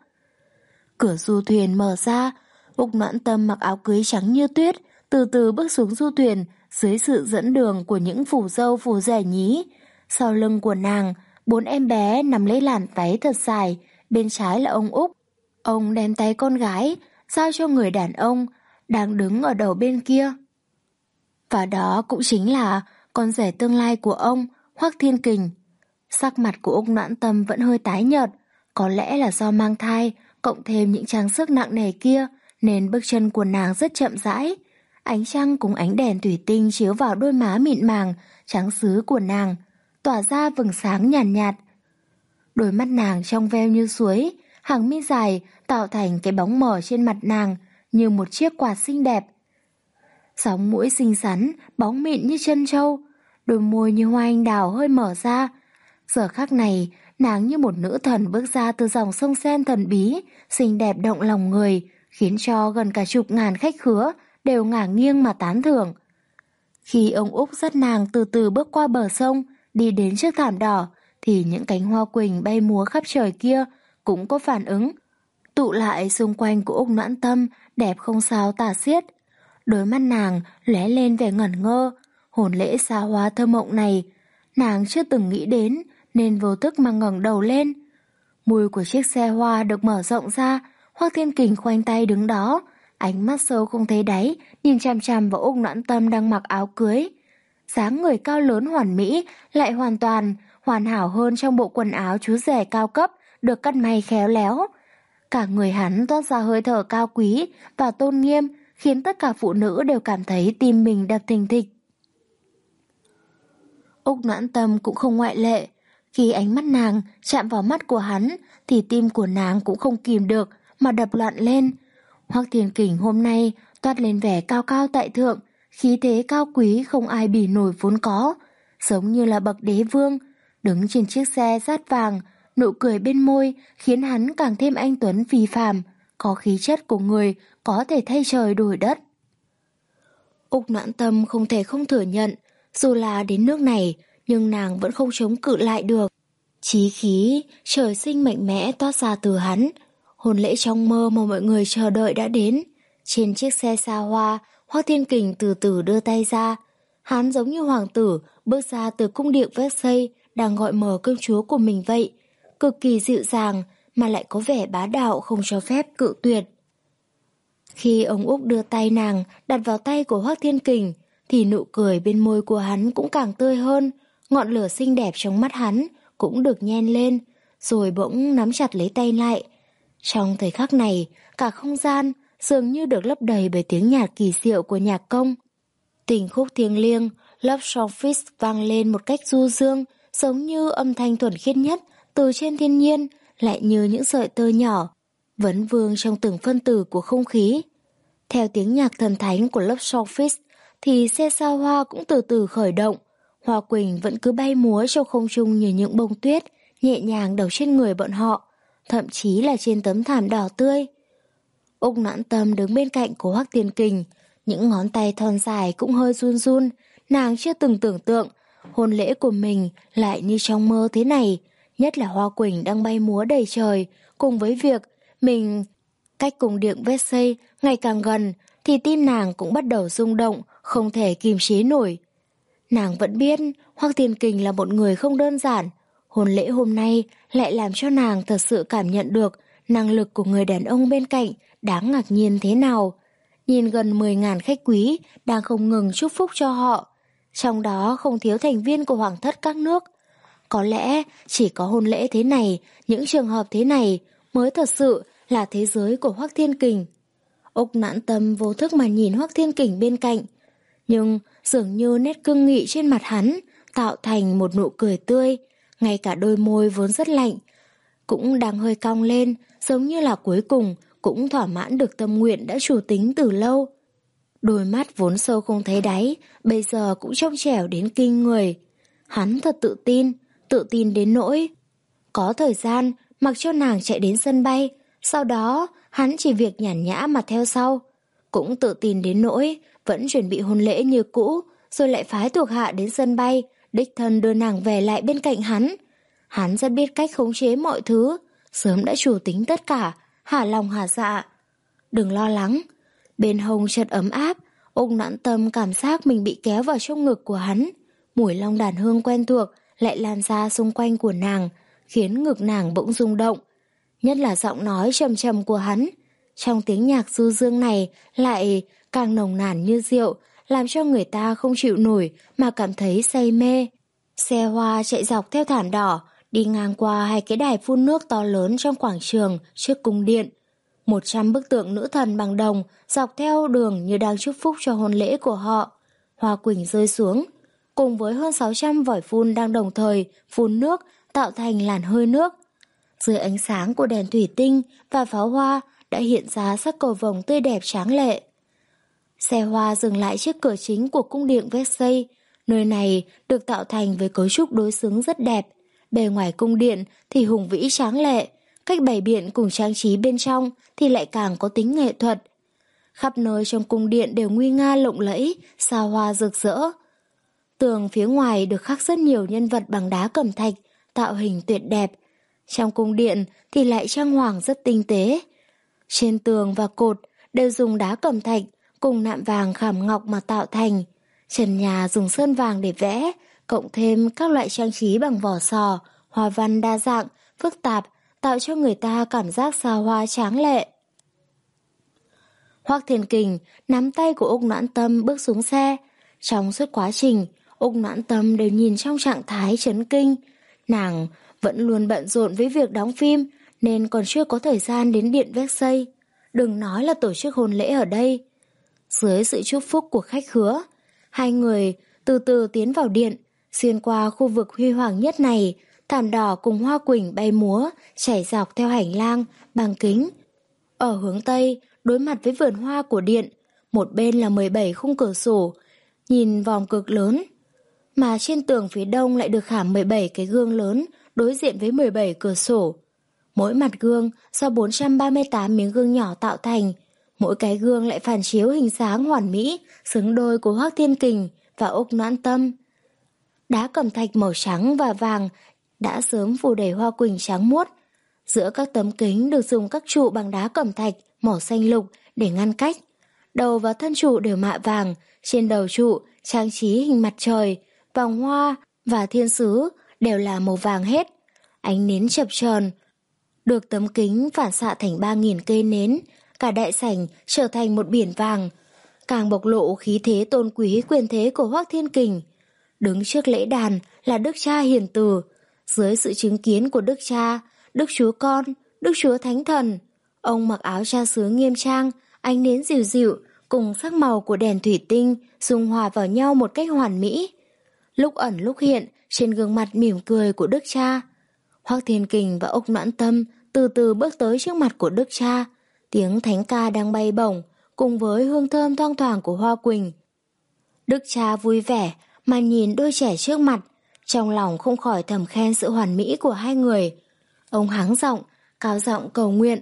Cửa du thuyền mở ra, Úc Noãn Tâm mặc áo cưới trắng như tuyết, từ từ bước xuống du thuyền dưới sự dẫn đường của những phù dâu phù rể nhí. Sau lưng của nàng, bốn em bé nằm lấy làn váy thật dài, bên trái là ông Úc. Ông đem tay con gái, giao cho người đàn ông, đang đứng ở đầu bên kia. Và đó cũng chính là con rể tương lai của ông, Hoắc Thiên Kình. Sắc mặt của Úc Noãn Tâm vẫn hơi tái nhợt, có lẽ là do mang thai, cộng thêm những trang sức nặng nề kia, nên bước chân của nàng rất chậm rãi. Ánh trăng cùng ánh đèn thủy tinh chiếu vào đôi má mịn màng, trắng sứ của nàng, tỏa ra vầng sáng nhàn nhạt, nhạt. Đôi mắt nàng trong veo như suối, hàng mi dài tạo thành cái bóng mờ trên mặt nàng như một chiếc quạt xinh đẹp. Sóng mũi xinh xắn, bóng mịn như chân trâu, đôi môi như hoa anh đào hơi mở ra. Giờ khắc này, nàng như một nữ thần bước ra từ dòng sông Sen thần bí, xinh đẹp động lòng người, khiến cho gần cả chục ngàn khách khứa đều ngả nghiêng mà tán thưởng. Khi ông Úc dắt nàng từ từ bước qua bờ sông, đi đến chiếc thảm đỏ, thì những cánh hoa quỳnh bay múa khắp trời kia cũng có phản ứng, tụ lại xung quanh của Úc Noãn Tâm, đẹp không sao tả xiết. Đôi mắt nàng lóe lên vẻ ngẩn ngơ, hồn lễ xa hoa thơ mộng này, nàng chưa từng nghĩ đến, nên vô thức mà ngẩng đầu lên. Mùi của chiếc xe hoa được mở rộng ra, Hoắc Thiên Kình khoanh tay đứng đó, ánh mắt sâu không thấy đáy, nhìn chằm chằm vào Úc Noãn Tâm đang mặc áo cưới. Dáng người cao lớn hoàn mỹ, lại hoàn toàn hoàn hảo hơn trong bộ quần áo chú rể cao cấp được cắt may khéo léo. Cả người hắn toát ra hơi thở cao quý và tôn nghiêm, khiến tất cả phụ nữ đều cảm thấy tim mình đập thình thịch. Úc Noãn Tâm cũng không ngoại lệ. Khi ánh mắt nàng chạm vào mắt của hắn, thì tim của nàng cũng không kìm được mà đập loạn lên. Hoắc Thiên Kình hôm nay toát lên vẻ cao cao tại thượng, khí thế cao quý không ai bì nổi vốn có, giống như là bậc đế vương, đứng trên chiếc xe dát vàng, nụ cười bên môi khiến hắn càng thêm anh tuấn phi phàm, có khí chất của người có thể thay trời đổi đất. Úc Noãn Tâm không thể không thừa nhận, dù là đến nước này, nhưng nàng vẫn không chống cự lại được. Chí khí, trời sinh mạnh mẽ toát ra từ hắn. Hôn lễ trong mơ mà mọi người chờ đợi đã đến. Trên chiếc xe xa hoa, Hoắc Thiên Kình từ từ đưa tay ra. Hắn giống như hoàng tử bước ra từ cung điện Versailles đang gọi mở công chúa của mình vậy. Cực kỳ dịu dàng mà lại có vẻ bá đạo không cho phép cự tuyệt. Khi ông Úc đưa tay nàng đặt vào tay của Hoắc Thiên Kình, thì nụ cười bên môi của hắn cũng càng tươi hơn, ngọn lửa xinh đẹp trong mắt hắn cũng được nhen lên, rồi bỗng nắm chặt lấy tay lại. Trong thời khắc này, cả không gian dường như được lấp đầy bởi tiếng nhạc kỳ diệu của nhạc công. Tình khúc thiêng liêng, Love Song Fish vang lên một cách du dương, giống như âm thanh thuần khiết nhất từ trên thiên nhiên, lại như những sợi tơ nhỏ, vấn vương trong từng phân tử của không khí. Theo tiếng nhạc thần thánh của Love Song Fish, thì xe sao hoa cũng từ từ khởi động. Hoa quỳnh vẫn cứ bay múa trong không trung như những bông tuyết, nhẹ nhàng đầu trên người bọn họ, thậm chí là trên tấm thảm đỏ tươi. Úc Noãn Tâm đứng bên cạnh của Hoắc Thiên Kình, những ngón tay thon dài cũng hơi run run. Nàng chưa từng tưởng tượng hôn lễ của mình lại như trong mơ thế này, nhất là hoa quỳnh đang bay múa đầy trời, cùng với việc mình cách cung điện Versailles ngày càng gần, thì tim nàng cũng bắt đầu rung động, không thể kìm chế nổi. Nàng vẫn biết Hoắc Thiên Kình là một người không đơn giản. Hôn lễ hôm nay lại làm cho nàng thật sự cảm nhận được năng lực của người đàn ông bên cạnh đáng ngạc nhiên thế nào. Nhìn gần mười nghìn khách quý đang không ngừng chúc phúc cho họ, trong đó không thiếu thành viên của hoàng thất các nước. Có lẽ chỉ có hôn lễ thế này, những trường hợp thế này mới thật sự là thế giới của Hoắc Thiên Kình. Úc Noãn Tâm vô thức mà nhìn Hoắc Thiên Kình bên cạnh, nhưng dường như nét cương nghị trên mặt hắn tạo thành một nụ cười tươi, ngay cả đôi môi vốn rất lạnh cũng đang hơi cong lên, giống như là cuối cùng cũng thỏa mãn được tâm nguyện đã chủ tính từ lâu. Đôi mắt vốn sâu không thấy đáy, bây giờ cũng trong trẻo đến kinh người. Hắn thật tự tin, tự tin đến nỗi có thời gian mặc cho nàng chạy đến sân bay, sau đó hắn chỉ việc nhàn nhã mà theo sau. Cũng tự tin đến nỗi vẫn chuẩn bị hôn lễ như cũ, rồi lại phái thuộc hạ đến sân bay, đích thân đưa nàng về lại bên cạnh hắn. Hắn rất biết cách khống chế mọi thứ, sớm đã chủ tính tất cả, hả lòng hả dạ. Đừng lo lắng. Bên hông chợt ấm áp, Úc Noãn Tâm cảm giác mình bị kéo vào trong ngực của hắn. Mùi long đàn hương quen thuộc lại lan ra xung quanh của nàng, khiến ngực nàng bỗng rung động. Nhất là giọng nói trầm trầm của hắn, trong tiếng nhạc du dương này lại càng nồng nàn như rượu, làm cho người ta không chịu nổi mà cảm thấy say mê. Xe hoa chạy dọc theo thảm đỏ, đi ngang qua hai cái đài phun nước to lớn trong quảng trường trước cung điện. Một trăm bức tượng nữ thần bằng đồng dọc theo đường như đang chúc phúc cho hôn lễ của họ. Hoa quỳnh rơi xuống, cùng với hơn sáu trăm vòi phun đang đồng thời phun nước tạo thành làn hơi nước. Dưới ánh sáng của đèn thủy tinh và pháo hoa đã hiện ra sắc cầu vồng tươi đẹp tráng lệ. Xe hoa dừng lại trước cửa chính của cung điện Versailles. Nơi này được tạo thành với cấu trúc đối xứng rất đẹp. Bề ngoài cung điện thì hùng vĩ tráng lệ, cách bày biện cùng trang trí bên trong thì lại càng có tính nghệ thuật. Khắp nơi trong cung điện đều nguy nga lộng lẫy, xa hoa rực rỡ. Tường phía ngoài được khắc rất nhiều nhân vật bằng đá cẩm thạch, tạo hình tuyệt đẹp. Trong cung điện thì lại trang hoàng rất tinh tế. Trên tường và cột đều dùng đá cẩm thạch cùng nạm vàng khảm ngọc mà tạo thành. Trần nhà dùng sơn vàng để vẽ, cộng thêm các loại trang trí bằng vỏ sò, hoa văn đa dạng, phức tạp, tạo cho người ta cảm giác xa hoa tráng lệ. Hoắc Thiên Kình nắm tay của Úc Noãn Tâm bước xuống xe. Trong suốt quá trình, Úc Noãn Tâm đều nhìn trong trạng thái chấn kinh. Nàng vẫn luôn bận rộn với việc đóng phim nên còn chưa có thời gian đến điện Versailles. Đừng nói là tổ chức hôn lễ ở đây. Dưới sự chúc phúc của khách khứa, hai người từ từ tiến vào điện. Xuyên qua khu vực huy hoàng nhất này, thảm đỏ cùng hoa quỳnh bay múa chảy dọc theo hành lang bằng kính. Ở hướng Tây, đối mặt với vườn hoa của điện, một bên là mười bảy khung cửa sổ, nhìn vòm cực lớn, mà trên tường phía đông lại được khảm mười bảy cái gương lớn đối diện với mười bảy cửa sổ. Mỗi mặt gương do bốn trăm ba mươi tám miếng gương nhỏ tạo thành, mỗi cái gương lại phản chiếu hình dáng hoàn mỹ, xứng đôi của Hoắc Thiên Kình và Úc Noãn Tâm. Đá cẩm thạch màu trắng và vàng đã sớm phủ đầy hoa quỳnh trắng muốt. Giữa các tấm kính được dùng các trụ bằng đá cẩm thạch màu xanh lục để ngăn cách. Đầu và thân trụ đều mạ vàng, trên đầu trụ trang trí hình mặt trời, vòng hoa và thiên sứ đều là màu vàng hết. Ánh nến chập chờn được tấm kính phản xạ thành ba nghìn cây nến, cả đại sảnh trở thành một biển vàng, càng bộc lộ khí thế tôn quý quyền thế của Hoắc Thiên Kình. Đứng trước lễ đàn là Đức Cha hiền từ, dưới sự chứng kiến của Đức Cha, Đức Chúa Con, Đức Chúa Thánh Thần. Ông mặc áo cha xứ nghiêm trang, ánh nến dịu dịu cùng sắc màu của đèn thủy tinh dung hòa vào nhau một cách hoàn mỹ. Lúc ẩn lúc hiện trên gương mặt mỉm cười của Đức Cha. Hoắc Thiên Kình và Úc Noãn Tâm từ từ bước tới trước mặt của Đức Cha. Tiếng thánh ca đang bay bổng cùng với hương thơm thoang thoảng của hoa quỳnh. Đức Cha vui vẻ mà nhìn đôi trẻ trước mặt, trong lòng không khỏi thầm khen sự hoàn mỹ của hai người. Ông hắng giọng, cao giọng cầu nguyện.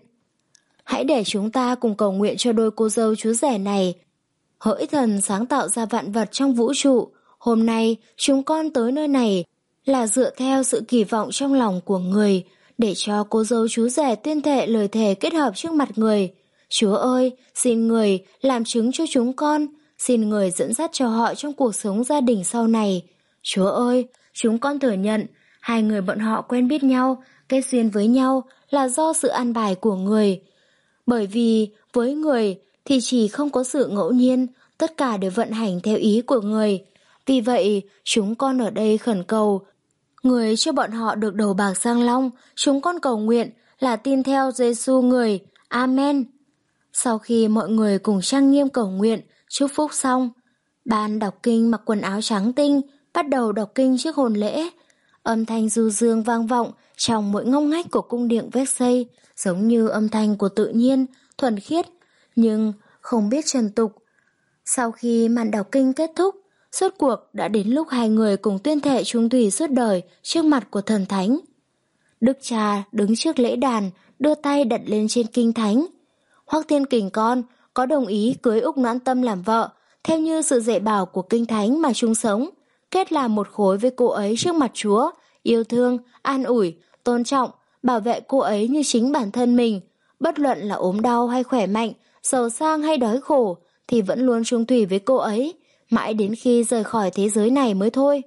Hãy để chúng ta cùng cầu nguyện cho đôi cô dâu chú rể này. Hỡi thần sáng tạo ra vạn vật trong vũ trụ, hôm nay chúng con tới nơi này là dựa theo sự kỳ vọng trong lòng của người, để cho cô dâu chú rể tuyên thệ lời thề kết hợp trước mặt người. Chúa ơi, xin người làm chứng cho chúng con, xin người dẫn dắt cho họ trong cuộc sống gia đình sau này. Chúa ơi, chúng con thừa nhận, hai người bọn họ quen biết nhau, kết duyên với nhau là do sự an bài của người. Bởi vì với người thì chỉ không có sự ngẫu nhiên, tất cả đều vận hành theo ý của người. Vì vậy, chúng con ở đây khẩn cầu người cho bọn họ được đầu bạc sang long. Chúng con cầu nguyện là tin theo Giêsu người. Amen. Sau khi mọi người cùng trang nghiêm cầu nguyện, chúc phúc xong, ban đọc kinh mặc quần áo trắng tinh bắt đầu đọc kinh trước hôn lễ. Âm thanh du dương vang vọng trong mỗi ngóc ngách của cung điện Versailles, giống như âm thanh của tự nhiên, thuần khiết, nhưng không biết trần tục. Sau khi màn đọc kinh kết thúc, rốt cuộc đã đến lúc hai người cùng tuyên thệ chung thủy suốt đời trước mặt của thần thánh. Đức Cha đứng trước lễ đàn, đưa tay đặt lên trên kinh thánh. Hoắc Thiên Kình con có đồng ý cưới Úc Noãn Tâm làm vợ, theo như sự dạy bảo của kinh thánh mà chung sống, kết làm một khối với cô ấy trước mặt Chúa, yêu thương, an ủi, tôn trọng, bảo vệ cô ấy như chính bản thân mình, bất luận là ốm đau hay khỏe mạnh, giàu sang hay đói khổ, thì vẫn luôn chung thủy với cô ấy, mãi đến khi rời khỏi thế giới này mới thôi.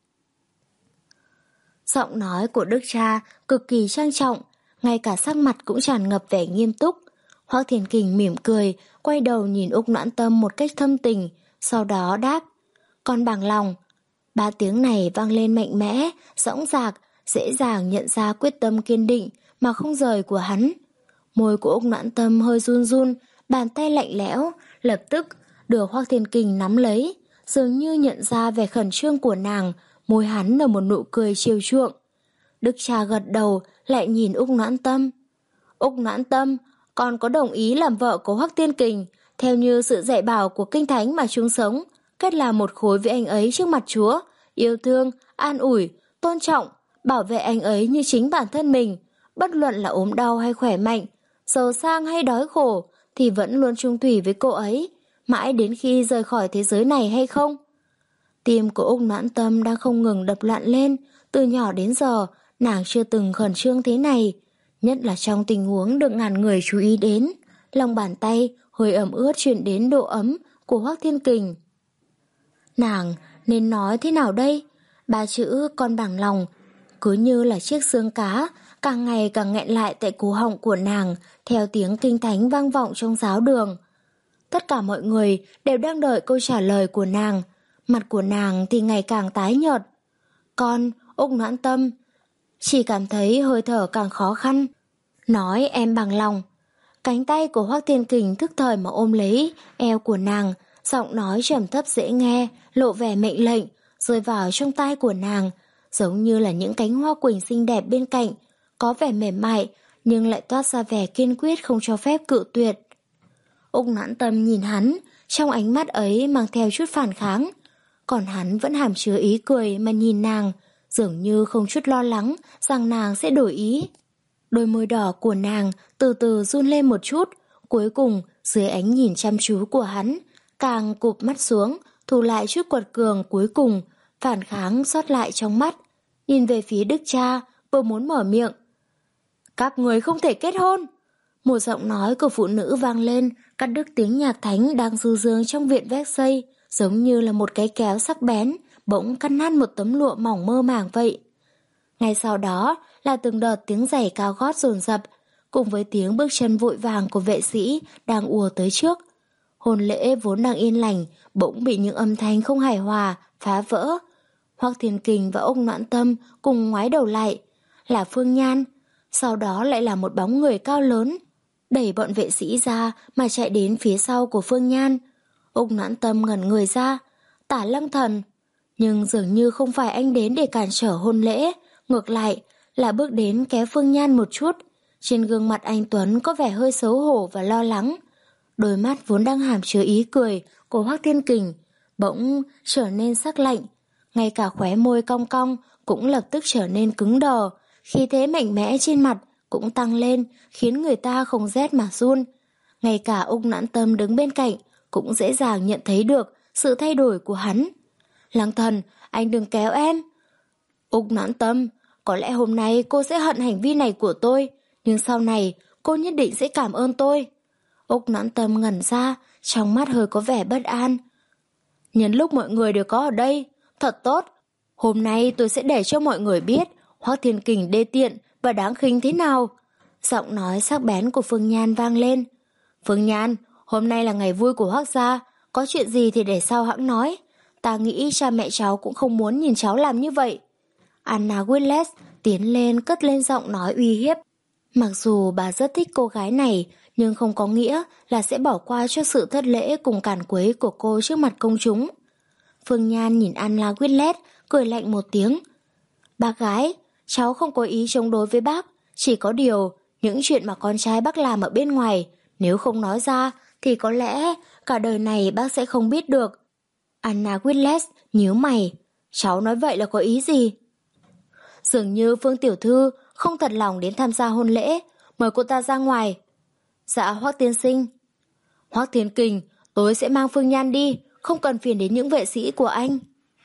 Giọng nói của Đức Cha cực kỳ trang trọng, ngay cả sắc mặt cũng tràn ngập vẻ nghiêm túc. Hoắc Thiên Kình mỉm cười, quay đầu nhìn Úc Noãn Tâm một cách thâm tình, sau đó đáp, con bằng lòng. Ba tiếng này vang lên mạnh mẽ, dõng dạc, dễ dàng nhận ra quyết tâm kiên định mà không rời của hắn. Môi của Úc Noãn Tâm hơi run run, bàn tay lạnh lẽo, lập tức được Hoắc Thiên Kình nắm lấy, dường như nhận ra vẻ khẩn trương của nàng, môi hắn nở một nụ cười chiều chuộng. Đức cha gật đầu, lại nhìn Úc Noãn Tâm. Úc Noãn Tâm, con có đồng ý làm vợ của Hoắc Thiên Kình, theo như sự dạy bảo của Kinh Thánh mà chúng sống, kết làm một khối với anh ấy trước mặt Chúa, yêu thương, an ủi, tôn trọng, bảo vệ anh ấy như chính bản thân mình, bất luận là ốm đau hay khỏe mạnh, giàu sang hay đói khổ, thì vẫn luôn chung thủy với cô ấy, mãi đến khi rời khỏi thế giới này hay không? Tim của Úc Noãn Tâm đang không ngừng đập loạn lên, từ nhỏ đến giờ, nàng chưa từng khẩn trương thế này, nhất là trong tình huống được ngàn người chú ý đến. Lòng bàn tay hơi ẩm ướt chuyển đến độ ấm của Hoắc Thiên Kình. Nàng nên nói thế nào đây? Ba chữ con bằng lòng cứ như là chiếc xương cá, càng ngày càng nghẹn lại tại cổ họng của nàng, theo tiếng kinh thánh vang vọng trong giáo đường. Tất cả mọi người đều đang đợi câu trả lời của nàng, mặt của nàng thì ngày càng tái nhợt. Con, Úc Noãn Tâm, chỉ cảm thấy hơi thở càng khó khăn. Nói em bằng lòng. Cánh tay của Hoắc Thiên Kình thức thời mà ôm lấy eo của nàng, giọng nói trầm thấp dễ nghe, lộ vẻ mệnh lệnh, rơi vào trong tai của nàng, giống như là những cánh hoa quỳnh xinh đẹp bên cạnh, có vẻ mềm mại, nhưng lại toát ra vẻ kiên quyết không cho phép cự tuyệt. Úc Noãn Tâm nhìn hắn, trong ánh mắt ấy mang theo chút phản kháng, còn hắn vẫn hàm chứa ý cười mà nhìn nàng, dường như không chút lo lắng rằng nàng sẽ đổi ý. Đôi môi đỏ của nàng từ từ run lên một chút, cuối cùng dưới ánh nhìn chăm chú của hắn, càng cụp mắt xuống, thu lại chút quật cường cuối cùng, phản kháng sót lại trong mắt, nhìn về phía đức cha, vừa muốn mở miệng. Các người không thể kết hôn! Một giọng nói của phụ nữ vang lên, cắt đứt tiếng nhạc thánh đang du dương trong viện Versailles, giống như là một cái kéo sắc bén, bỗng cắt nát một tấm lụa mỏng mơ màng vậy. Ngay sau đó là từng đợt tiếng giày cao gót dồn dập, cùng với tiếng bước chân vội vàng của vệ sĩ đang ùa tới trước. Hôn lễ vốn đang yên lành, bỗng bị những âm thanh không hài hòa phá vỡ. Hoắc Thiên Kình và Úc Noãn Tâm cùng ngoái đầu lại, là Phương Nhan, sau đó lại là một bóng người cao lớn, đẩy bọn vệ sĩ ra mà chạy đến phía sau của Phương Nhan. Úc Noãn Tâm ngẩn người ra, Tả Lăng Thần, nhưng dường như không phải anh đến để cản trở hôn lễ, ngược lại là bước đến kéo Phương Nhan một chút. Trên gương mặt anh Tuấn có vẻ hơi xấu hổ và lo lắng. Đôi mắt vốn đang hàm chứa ý cười của Hoắc Thiên Kình bỗng trở nên sắc lạnh, ngay cả khóe môi cong cong cũng lập tức trở nên cứng đờ, khí thế mạnh mẽ trên mặt cũng tăng lên, khiến người ta không rét mà run. Ngay cả Úc Noãn Tâm đứng bên cạnh cũng dễ dàng nhận thấy được sự thay đổi của hắn. Lăng Thần, anh đừng kéo em. Úc Noãn Tâm, có lẽ hôm nay cô sẽ hận hành vi này của tôi, nhưng sau này cô nhất định sẽ cảm ơn tôi. Úc Noãn Tâm ngẩn ra, trong mắt hơi có vẻ bất an. Nhân lúc mọi người đều có ở đây, thật tốt. Hôm nay tôi sẽ để cho mọi người biết Hoắc Thiên Kình đê tiện và đáng khinh thế nào. Giọng nói sắc bén của Phương Nhan vang lên. Phương Nhan, hôm nay là ngày vui của Hoắc gia, có chuyện gì thì để sau hãng nói. Ta nghĩ cha mẹ cháu cũng không muốn nhìn cháu làm như vậy. Anna Willis tiến lên cất lên giọng nói uy hiếp. Mặc dù bà rất thích cô gái này, nhưng không có nghĩa là sẽ bỏ qua cho sự thất lễ cùng cản quấy của cô trước mặt công chúng. Phương Nhan nhìn Anna Willis cười lạnh một tiếng. Bác gái, cháu không có ý chống đối với bác, chỉ có điều những chuyện mà con trai bác làm ở bên ngoài, nếu không nói ra thì có lẽ cả đời này bác sẽ không biết được. Anna Willis nhíu mày. Cháu nói vậy là có ý gì? Dường như Phương tiểu thư không thật lòng đến tham gia hôn lễ, mời cô ta ra ngoài. Dạ Hoắc tiên sinh. Hoắc Thiên Kình, tôi sẽ mang Phương Nhan đi, không cần phiền đến những vệ sĩ của anh.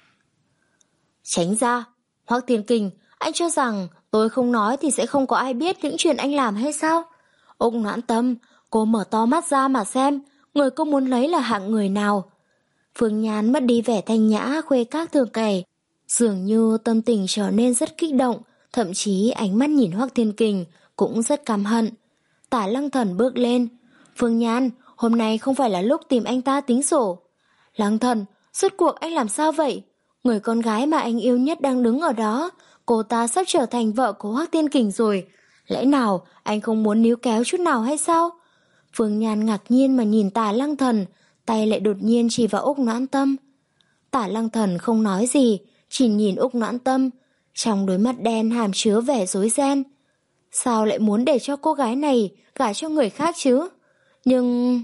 Tránh ra. Hoắc Thiên Kình, anh cho rằng tôi không nói thì sẽ không có ai biết những chuyện anh làm hay sao? Úc Noãn Tâm, cô mở to mắt ra mà xem, người cô muốn lấy là hạng người nào. Phương Nhan mất đi vẻ thanh nhã khuê các thường ngày, dường như tâm tình trở nên rất kích động, thậm chí ánh mắt nhìn Hoắc Thiên Kình cũng rất căm hận. Tả Lăng Thần bước lên. Phương Nhan, hôm nay không phải là lúc tìm anh ta tính sổ. Lăng Thần, rốt cuộc anh làm sao vậy? Người con gái mà anh yêu nhất đang đứng ở đó, cô ta sắp trở thành vợ của Hoắc Thiên Kình rồi. Lẽ nào anh không muốn níu kéo chút nào hay sao? Phương Nhan ngạc nhiên mà nhìn Tả Lăng Thần, tay lại đột nhiên chỉ vào Úc Noãn Tâm. Tả Lăng Thần không nói gì, chỉ nhìn Úc Noãn Tâm, trong đôi mắt đen hàm chứa vẻ rối ren. Sao lại muốn để cho cô gái này gả cho người khác chứ? Nhưng...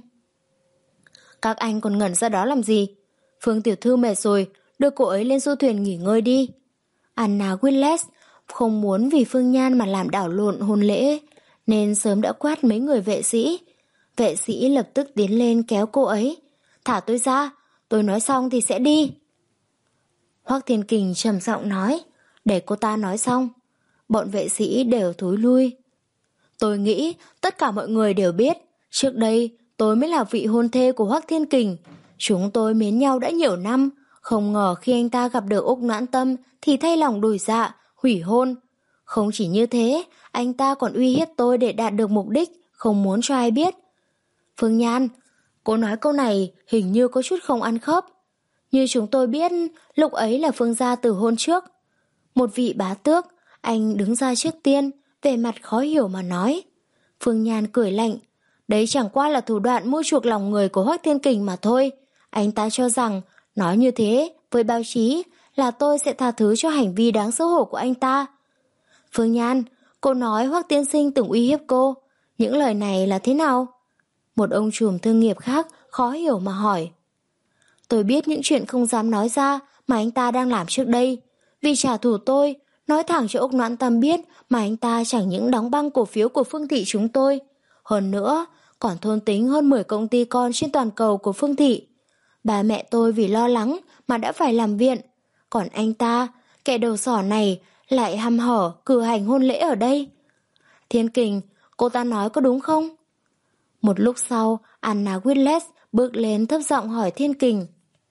Các anh còn ngẩn ra đó làm gì? Phương tiểu thư mệt rồi, đưa cô ấy lên du thuyền nghỉ ngơi đi. Anna Willis không muốn vì Phương Nhan mà làm đảo lộn hôn lễ, nên sớm đã quát mấy người vệ sĩ. Vệ sĩ lập tức tiến lên kéo cô ấy. Thả tôi ra, tôi nói xong thì sẽ đi. Hoắc Thiên Kình trầm giọng nói, để cô ta nói xong. Bọn vệ sĩ đều thối lui. Tôi nghĩ tất cả mọi người đều biết, trước đây tôi mới là vị hôn thê của Hoắc Thiên Kình. Chúng tôi mến nhau đã nhiều năm, không ngờ khi anh ta gặp được Úc Noãn Tâm thì thay lòng đổi dạ, hủy hôn. Không chỉ như thế, anh ta còn uy hiếp tôi để đạt được mục đích, không muốn cho ai biết. Phương Nhan, cô nói câu này hình như có chút không ăn khớp. Như chúng tôi biết, lúc ấy là Phương gia từ hôn trước. Một vị bá tước, anh đứng ra trước tiên, vẻ mặt khó hiểu mà nói. Phương Nhan cười lạnh, đấy chẳng qua là thủ đoạn mua chuộc lòng người của Hoắc Thiên Kình mà thôi. Anh ta cho rằng, nói như thế với báo chí là tôi sẽ tha thứ cho hành vi đáng xấu hổ của anh ta. Phương Nhan, cô nói Hoắc tiên sinh từng uy hiếp cô, những lời này là thế nào? Một ông trùm thương nghiệp khác khó hiểu mà hỏi. Tôi biết những chuyện không dám nói ra mà anh ta đang làm trước đây. Vì trả thù tôi, nói thẳng cho Úc Noãn Tâm biết mà anh ta chẳng những đóng băng cổ phiếu của Phương Thị chúng tôi. Hơn nữa, còn thôn tính hơn mười công ty con trên toàn cầu của Phương Thị. Bà mẹ tôi vì lo lắng mà đã phải làm viện. Còn anh ta, kẻ đầu sỏ này, lại hăm hở cử hành hôn lễ ở đây. Thiên Kình, cô ta nói có đúng không? Một lúc sau, Anna Willis bước lên thấp giọng hỏi Thiên Kình.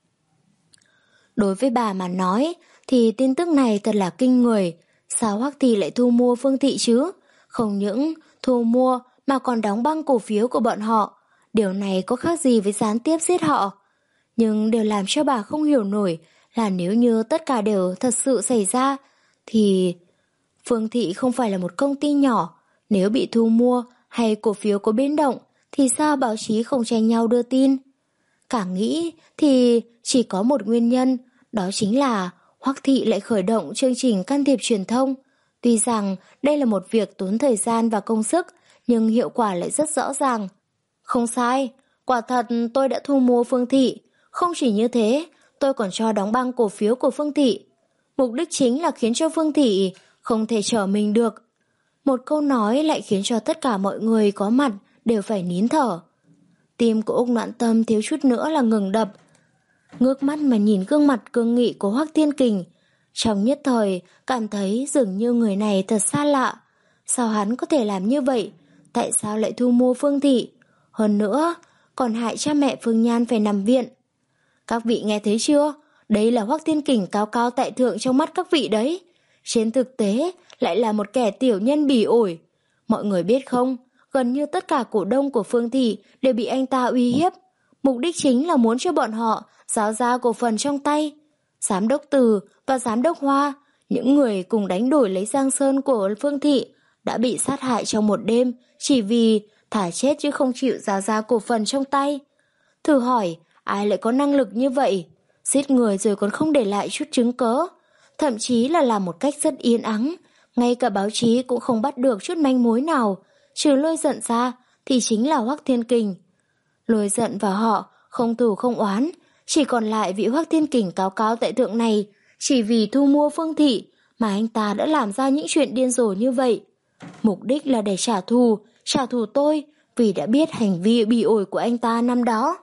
Đối với bà mà nói, thì tin tức này thật là kinh người. Sao Hoắc Thị lại thu mua Phương Thị chứ? Không những thu mua mà còn đóng băng cổ phiếu của bọn họ. Điều này có khác gì với gián tiếp giết họ? Nhưng điều làm cho bà không hiểu nổi là nếu như tất cả đều thật sự xảy ra, thì Phương Thị không phải là một công ty nhỏ. Nếu bị thu mua hay cổ phiếu có biến động, thì sao báo chí không tranh nhau đưa tin? Càng nghĩ thì chỉ có một nguyên nhân, đó chính là Hoắc Thị lại khởi động chương trình can thiệp truyền thông. Tuy rằng đây là một việc tốn thời gian và công sức, nhưng hiệu quả lại rất rõ ràng. Không sai, quả thật tôi đã thu mua Phương Thị. Không chỉ như thế, tôi còn cho đóng băng cổ phiếu của Phương Thị. Mục đích chính là khiến cho Phương Thị không thể trở mình được. Một câu nói lại khiến cho tất cả mọi người có mặt đều phải nín thở. Tim của Úc Noãn Tâm thiếu chút nữa là ngừng đập. Ngước mắt mà nhìn gương mặt cương nghị của Hoắc Thiên Kình, trong nhất thời cảm thấy dường như người này thật xa lạ. Sao hắn có thể làm như vậy? Tại sao lại thu mua Phương Thị? Hơn nữa, còn hại cha mẹ Phương Nhan phải nằm viện. Các vị nghe thấy chưa? Đây là Hoắc Thiên Kình cao cao tại thượng trong mắt các vị đấy. Trên thực tế lại là một kẻ tiểu nhân bỉ ổi. Mọi người biết không, gần như tất cả cổ đông của Phương Thị đều bị anh ta uy hiếp. Mục đích chính là muốn cho bọn họ giao ra cổ phần trong tay. Giám đốc Từ và giám đốc Hoa, những người cùng đánh đổi lấy Giang Sơn của Phương Thị, đã bị sát hại trong một đêm chỉ vì thả chết chứ không chịu giao ra cổ phần trong tay. Thử hỏi, ai lại có năng lực như vậy? Giết người rồi còn không để lại chút chứng cớ, thậm chí là làm một cách rất yên ắng. Ngay cả báo chí cũng không bắt được chút manh mối nào. Trừ Lôi Giận ra thì chính là Hoắc Thiên Kình. Lôi Giận và họ không thù không oán, chỉ còn lại vị Hoắc Thiên Kình cao cao tại thượng này. Chỉ vì thu mua Phương Thị mà anh ta đã làm ra những chuyện điên rồ như vậy. Mục đích là để trả thù, trả thù tôi vì đã biết hành vi bỉ ổi của anh ta năm đó.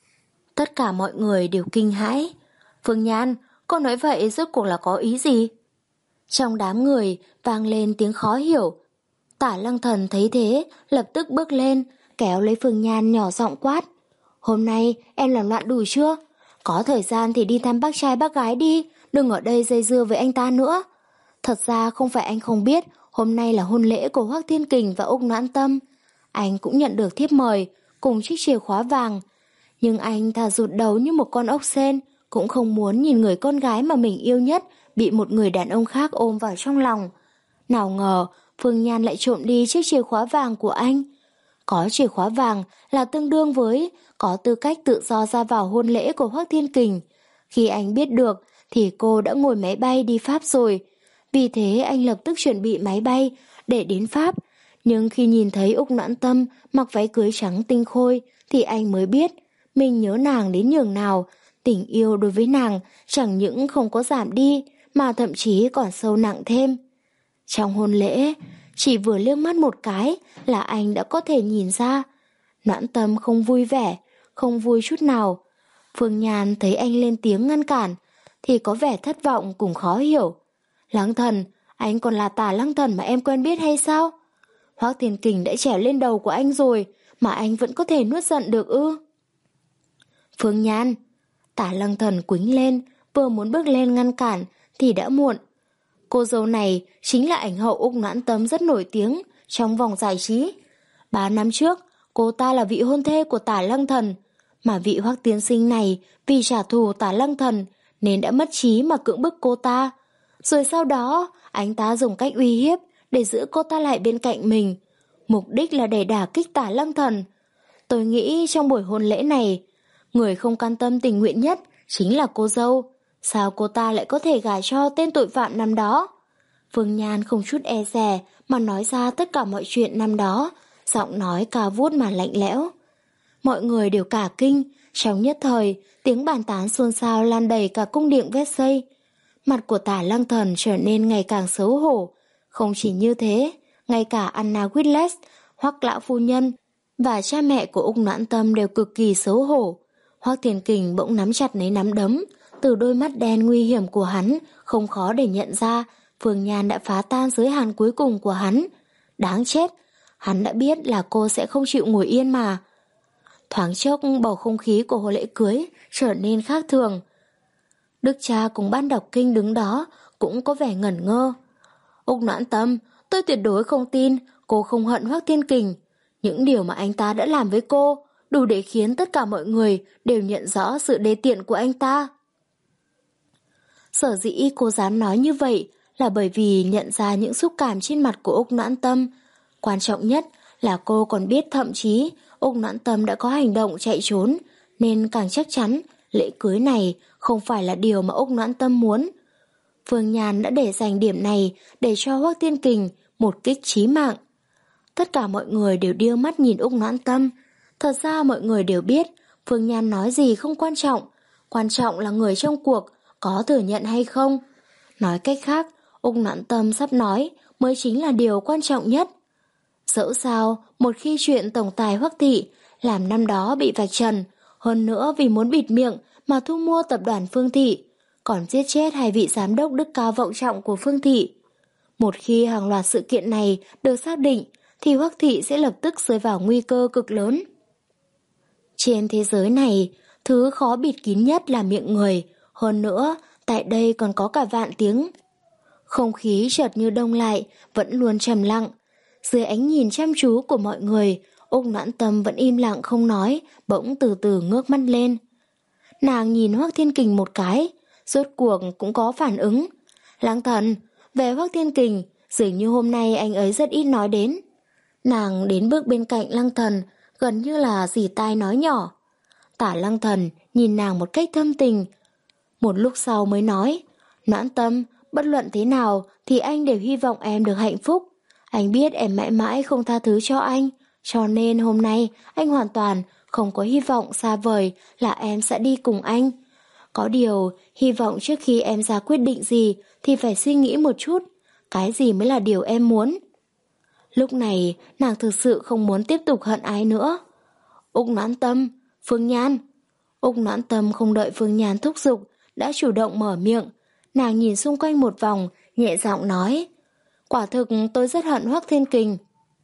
Tất cả mọi người đều kinh hãi. Phương Nhan, cô nói vậy rốt cuộc là có ý gì? Trong đám người vang lên tiếng khó hiểu. Tả Lăng Thần thấy thế, lập tức bước lên, kéo lấy Phương Nhan nhỏ giọng quát. Hôm nay em làm loạn đủ chưa? Có thời gian thì đi thăm bác trai bác gái đi, đừng ở đây dây dưa với anh ta nữa. Thật ra không phải anh không biết, hôm nay là hôn lễ của Hoắc Thiên Kình và Úc Noãn Tâm. Anh cũng nhận được thiếp mời, cùng chiếc chìa khóa vàng. Nhưng anh thà rụt đầu như một con ốc sên, cũng không muốn nhìn người con gái mà mình yêu nhất bị một người đàn ông khác ôm vào trong lòng. Nào ngờ, Phương Nhan lại trộm đi chiếc chìa khóa vàng của anh. Có chìa khóa vàng là tương đương với có tư cách tự do ra vào hôn lễ của Hoắc Thiên Kình. Khi anh biết được thì cô đã ngồi máy bay đi Pháp rồi. Vì thế anh lập tức chuẩn bị máy bay để đến Pháp. Nhưng khi nhìn thấy Úc Noãn Tâm mặc váy cưới trắng tinh khôi thì anh mới biết mình nhớ nàng đến nhường nào. Tình yêu đối với nàng chẳng những không có giảm đi mà thậm chí còn sâu nặng thêm. Trong hôn lễ, chỉ vừa liếc mắt một cái là anh đã có thể nhìn ra. Noãn Tâm không vui vẻ, không vui chút nào. Phương Nhan thấy anh lên tiếng ngăn cản thì có vẻ thất vọng cùng khó hiểu. Lăng Thần, anh còn là Tả Lăng Thần mà em quen biết hay sao? Hoắc Thiên Kình đã trèo lên đầu của anh rồi mà anh vẫn có thể nuốt giận được ư? Phương Nhan, Tả Lăng Thần quĩnh lên, vừa muốn bước lên ngăn cản thì đã muộn. Cô dâu này chính là ảnh hậu Úc Noãn Tâm rất nổi tiếng trong vòng giải trí. Ba năm trước, cô ta là vị hôn thê của Tả Lăng Thần, mà vị Hoắc tiên sinh này vì trả thù Tả Lăng Thần nên đã mất trí mà cưỡng bức cô ta. Rồi sau đó, anh ta dùng cách uy hiếp để giữ cô ta lại bên cạnh mình, mục đích là để đả kích Tả Lăng Thần. Tôi nghĩ trong buổi hôn lễ này, người không can tâm tình nguyện nhất chính là cô dâu. Sao cô ta lại có thể gả cho tên tội phạm năm đó? Phương Nhan không chút e dè mà nói ra tất cả mọi chuyện năm đó, giọng nói cao vút mà lạnh lẽo. Mọi người đều cả kinh, trong nhất thời, tiếng bàn tán xôn xao lan đầy cả cung điện Versailles. Mặt của Tả Lăng Thần trở nên ngày càng xấu hổ. Không chỉ như thế, ngay cả Anna Whitles, Hoắc lão phu nhân và cha mẹ của Úc Noãn Tâm đều cực kỳ xấu hổ. Hoắc Thiên Kình bỗng nắm chặt lấy nắm đấm, từ đôi mắt đen nguy hiểm của hắn không khó để nhận ra Phương Nhan đã phá tan giới hạn cuối cùng của hắn. Đáng chết, hắn đã biết là cô sẽ không chịu ngồi yên mà. Thoáng chốc bầu không khí của hồi lễ cưới trở nên khác thường. Đức cha cùng ban đọc kinh đứng đó cũng có vẻ ngẩn ngơ. Úc Noãn Tâm, tôi tuyệt đối không tin cô không hận Hoắc Thiên Kình. Những điều mà anh ta đã làm với cô đủ để khiến tất cả mọi người đều nhận rõ sự đê tiện của anh ta. Sở dĩ cô dám nói như vậy là bởi vì nhận ra những xúc cảm trên mặt của Úc Noãn Tâm. Quan trọng nhất là cô còn biết thậm chí Úc Noãn Tâm đã có hành động chạy trốn, nên càng chắc chắn lễ cưới này không phải là điều mà Úc Noãn Tâm muốn. Phương Nhan đã để dành điểm này để cho Hoắc Thiên Kình một kích chí mạng. Tất cả mọi người đều đưa mắt nhìn Úc Noãn Tâm. Thật ra mọi người đều biết Phương Nhan nói gì không quan trọng, quan trọng là người trong cuộc có thừa nhận hay không. Nói cách khác, Úc Noãn Tâm sắp nói mới chính là điều quan trọng nhất. Dẫu sao, một khi chuyện tổng tài Hoắc Thị làm năm đó bị vạch trần, hơn nữa vì muốn bịt miệng mà thu mua tập đoàn Phương Thị, còn giết chết hai vị giám đốc đức cao vọng trọng của Phương Thị. Một khi hàng loạt sự kiện này được xác định, thì Hoắc Thị sẽ lập tức rơi vào nguy cơ cực lớn. Trên thế giới này, thứ khó bịt kín nhất là miệng người, hơn nữa, tại đây còn có cả vạn tiếng. Không khí chợt như đông lại, vẫn luôn trầm lặng. Dưới ánh nhìn chăm chú của mọi người, Úc Noãn Tâm vẫn im lặng không nói, bỗng từ từ ngước mắt lên. Nàng nhìn Hoắc Thiên Kình một cái, rốt cuộc cũng có phản ứng. Lăng Thần, về Hoắc Thiên Kình, dường như hôm nay anh ấy rất ít nói đến. Nàng đến bước bên cạnh Lăng Thần, gần như là dì tai nói nhỏ. Tả Lăng Thần nhìn nàng một cách thâm tình. Một lúc sau mới nói, Noãn Tâm, bất luận thế nào thì anh đều hy vọng em được hạnh phúc. Anh biết em mãi mãi không tha thứ cho anh, cho nên hôm nay anh hoàn toàn không có hy vọng xa vời là em sẽ đi cùng anh. Có điều, hy vọng trước khi em ra quyết định gì thì phải suy nghĩ một chút, cái gì mới là điều em muốn. Lúc này, nàng thực sự không muốn tiếp tục hận ai nữa. Úc Noãn Tâm, Phương Nhan. Úc Noãn Tâm không đợi Phương Nhan thúc giục, đã chủ động mở miệng. Nàng nhìn xung quanh một vòng, nhẹ giọng nói, quả thực tôi rất hận Hoắc Thiên Kình.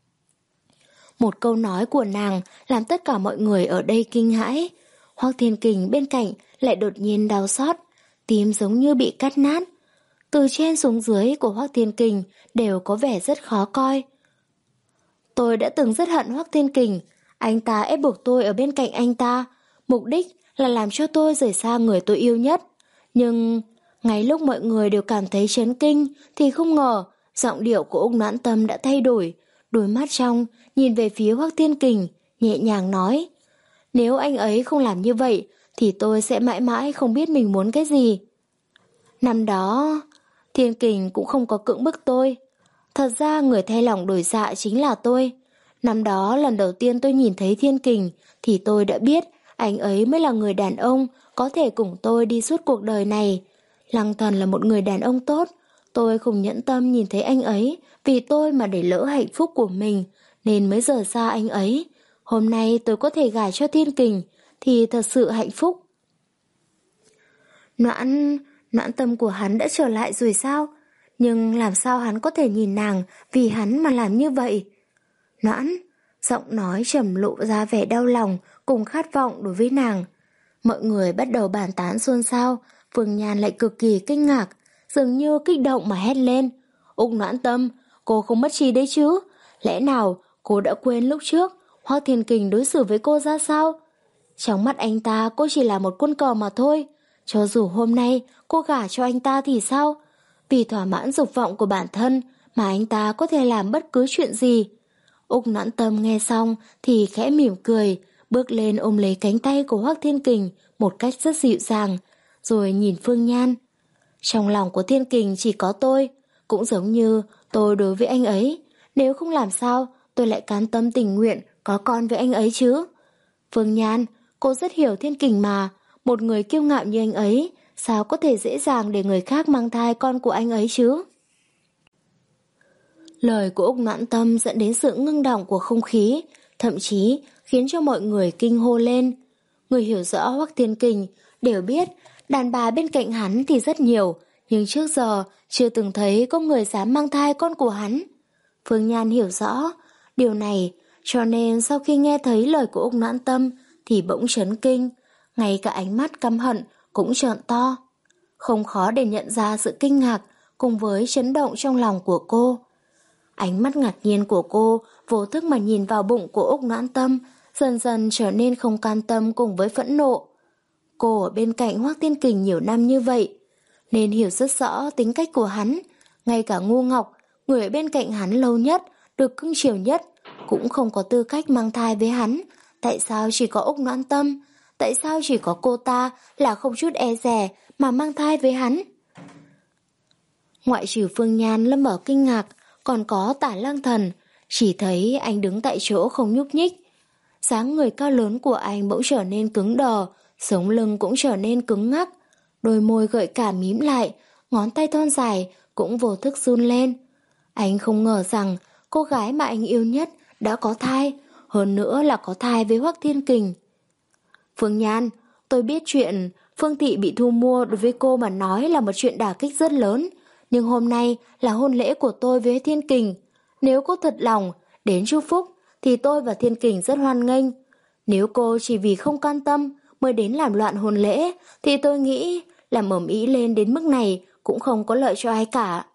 Một câu nói của nàng làm tất cả mọi người ở đây kinh hãi. Hoắc Thiên Kình bên cạnh lại đột nhiên đau xót, tim giống như bị cắt nát. Từ trên xuống dưới của Hoắc Thiên Kình đều có vẻ rất khó coi. Tôi đã từng rất hận Hoắc Thiên Kình, anh ta ép buộc tôi ở bên cạnh anh ta, mục đích là làm cho tôi rời xa người tôi yêu nhất. Nhưng ngay lúc mọi người đều cảm thấy chấn kinh thì không ngờ giọng điệu của Úc Noãn Tâm đã thay đổi. Đôi mắt trong nhìn về phía Hoắc Thiên Kình, nhẹ nhàng nói: nếu anh ấy không làm như vậy thì tôi sẽ mãi mãi không biết mình muốn cái gì. Năm đó Thiên Kình cũng không có cưỡng bức tôi. Thật ra người thay lòng đổi dạ chính là tôi. Năm đó lần đầu tiên tôi nhìn thấy Thiên Kình thì tôi đã biết anh ấy mới là người đàn ông có thể cùng tôi đi suốt cuộc đời này. Lăng Thần là một người đàn ông tốt. Tôi không nhẫn tâm nhìn thấy anh ấy vì tôi mà để lỡ hạnh phúc của mình, nên mới rời xa anh ấy. Hôm nay tôi có thể gả cho Thiên Kình thì thật sự hạnh phúc. Noãn, noãn tâm của hắn đã trở lại rồi sao? Nhưng làm sao hắn có thể nhìn nàng vì hắn mà làm như vậy? Noãn, giọng nói trầm lộ ra vẻ đau lòng cùng khát vọng đối với nàng. Mọi người bắt đầu bàn tán xôn xao. Phương Nhan lại cực kỳ kinh ngạc, dường như kích động mà hét lên: Úc Noãn Tâm, cô không mất trí đấy chứ? Lẽ nào cô đã quên lúc trước Hoắc Thiên Kình đối xử với cô ra sao? Trong mắt anh ta cô chỉ là một quân cờ mà thôi. Cho dù hôm nay cô gả cho anh ta thì sao? Vì thỏa mãn dục vọng của bản thân mà anh ta có thể làm bất cứ chuyện gì. Úc Noãn Tâm nghe xong thì khẽ mỉm cười, bước lên ôm lấy cánh tay của Hoắc Thiên Kình một cách rất dịu dàng, rồi nhìn Phương Nhan. Trong lòng của Thiên Kình chỉ có tôi, cũng giống như tôi đối với anh ấy. Nếu không làm sao tôi lại cam tâm tình nguyện có con với anh ấy chứ? Phương Nhan, cô rất hiểu Thiên Kình mà. Một người kiêu ngạo như anh ấy sao có thể dễ dàng để người khác mang thai con của anh ấy chứ? Lời của Úc Noãn Tâm dẫn đến sự ngưng động của không khí, thậm chí khiến cho mọi người kinh hô lên. Người hiểu rõ Hoắc Thiên Kình đều biết đàn bà bên cạnh hắn thì rất nhiều, nhưng trước giờ chưa từng thấy có người dám mang thai con của hắn. Phương Nhan hiểu rõ điều này, cho nên sau khi nghe thấy lời của Úc Noãn Tâm thì bỗng chấn kinh, ngay cả ánh mắt căm hận cũng trợn to. Không khó để nhận ra sự kinh ngạc cùng với chấn động trong lòng của cô. Ánh mắt ngạc nhiên của cô vô thức mà nhìn vào bụng của Úc Noãn Tâm, dần dần trở nên không cam tâm cùng với phẫn nộ. Cô ở bên cạnh Hoắc Thiên Kình nhiều năm như vậy, nên hiểu rất rõ tính cách của hắn. Ngay cả Ngu Ngọc, người ở bên cạnh hắn lâu nhất, được cưng chiều nhất, cũng không có tư cách mang thai với hắn. Tại sao chỉ có Úc Noãn Tâm? Tại sao chỉ có cô ta là không chút e dè mà mang thai với hắn? Ngoại trừ Phương Nhan lâm ở kinh ngạc, còn có Tả Lang Thần, chỉ thấy anh đứng tại chỗ không nhúc nhích. Dáng người cao lớn của anh bỗng trở nên cứng đờ, sống lưng cũng trở nên cứng ngắc, đôi môi gợi cảm mím lại, ngón tay thon dài cũng vô thức run lên. Anh không ngờ rằng cô gái mà anh yêu nhất đã có thai, hơn nữa là có thai với Hoắc Thiên Kình. Phương Nhan, tôi biết chuyện Phương Thị bị thu mua đối với cô mà nói là một chuyện đả kích rất lớn, nhưng hôm nay là hôn lễ của tôi với Thiên Kình. Nếu cô thật lòng đến chúc phúc thì tôi và Thiên Kình rất hoan nghênh. Nếu cô chỉ vì không can tâm mới đến làm loạn hôn lễ thì tôi nghĩ làm ầm ĩ lên đến mức này cũng không có lợi cho ai cả.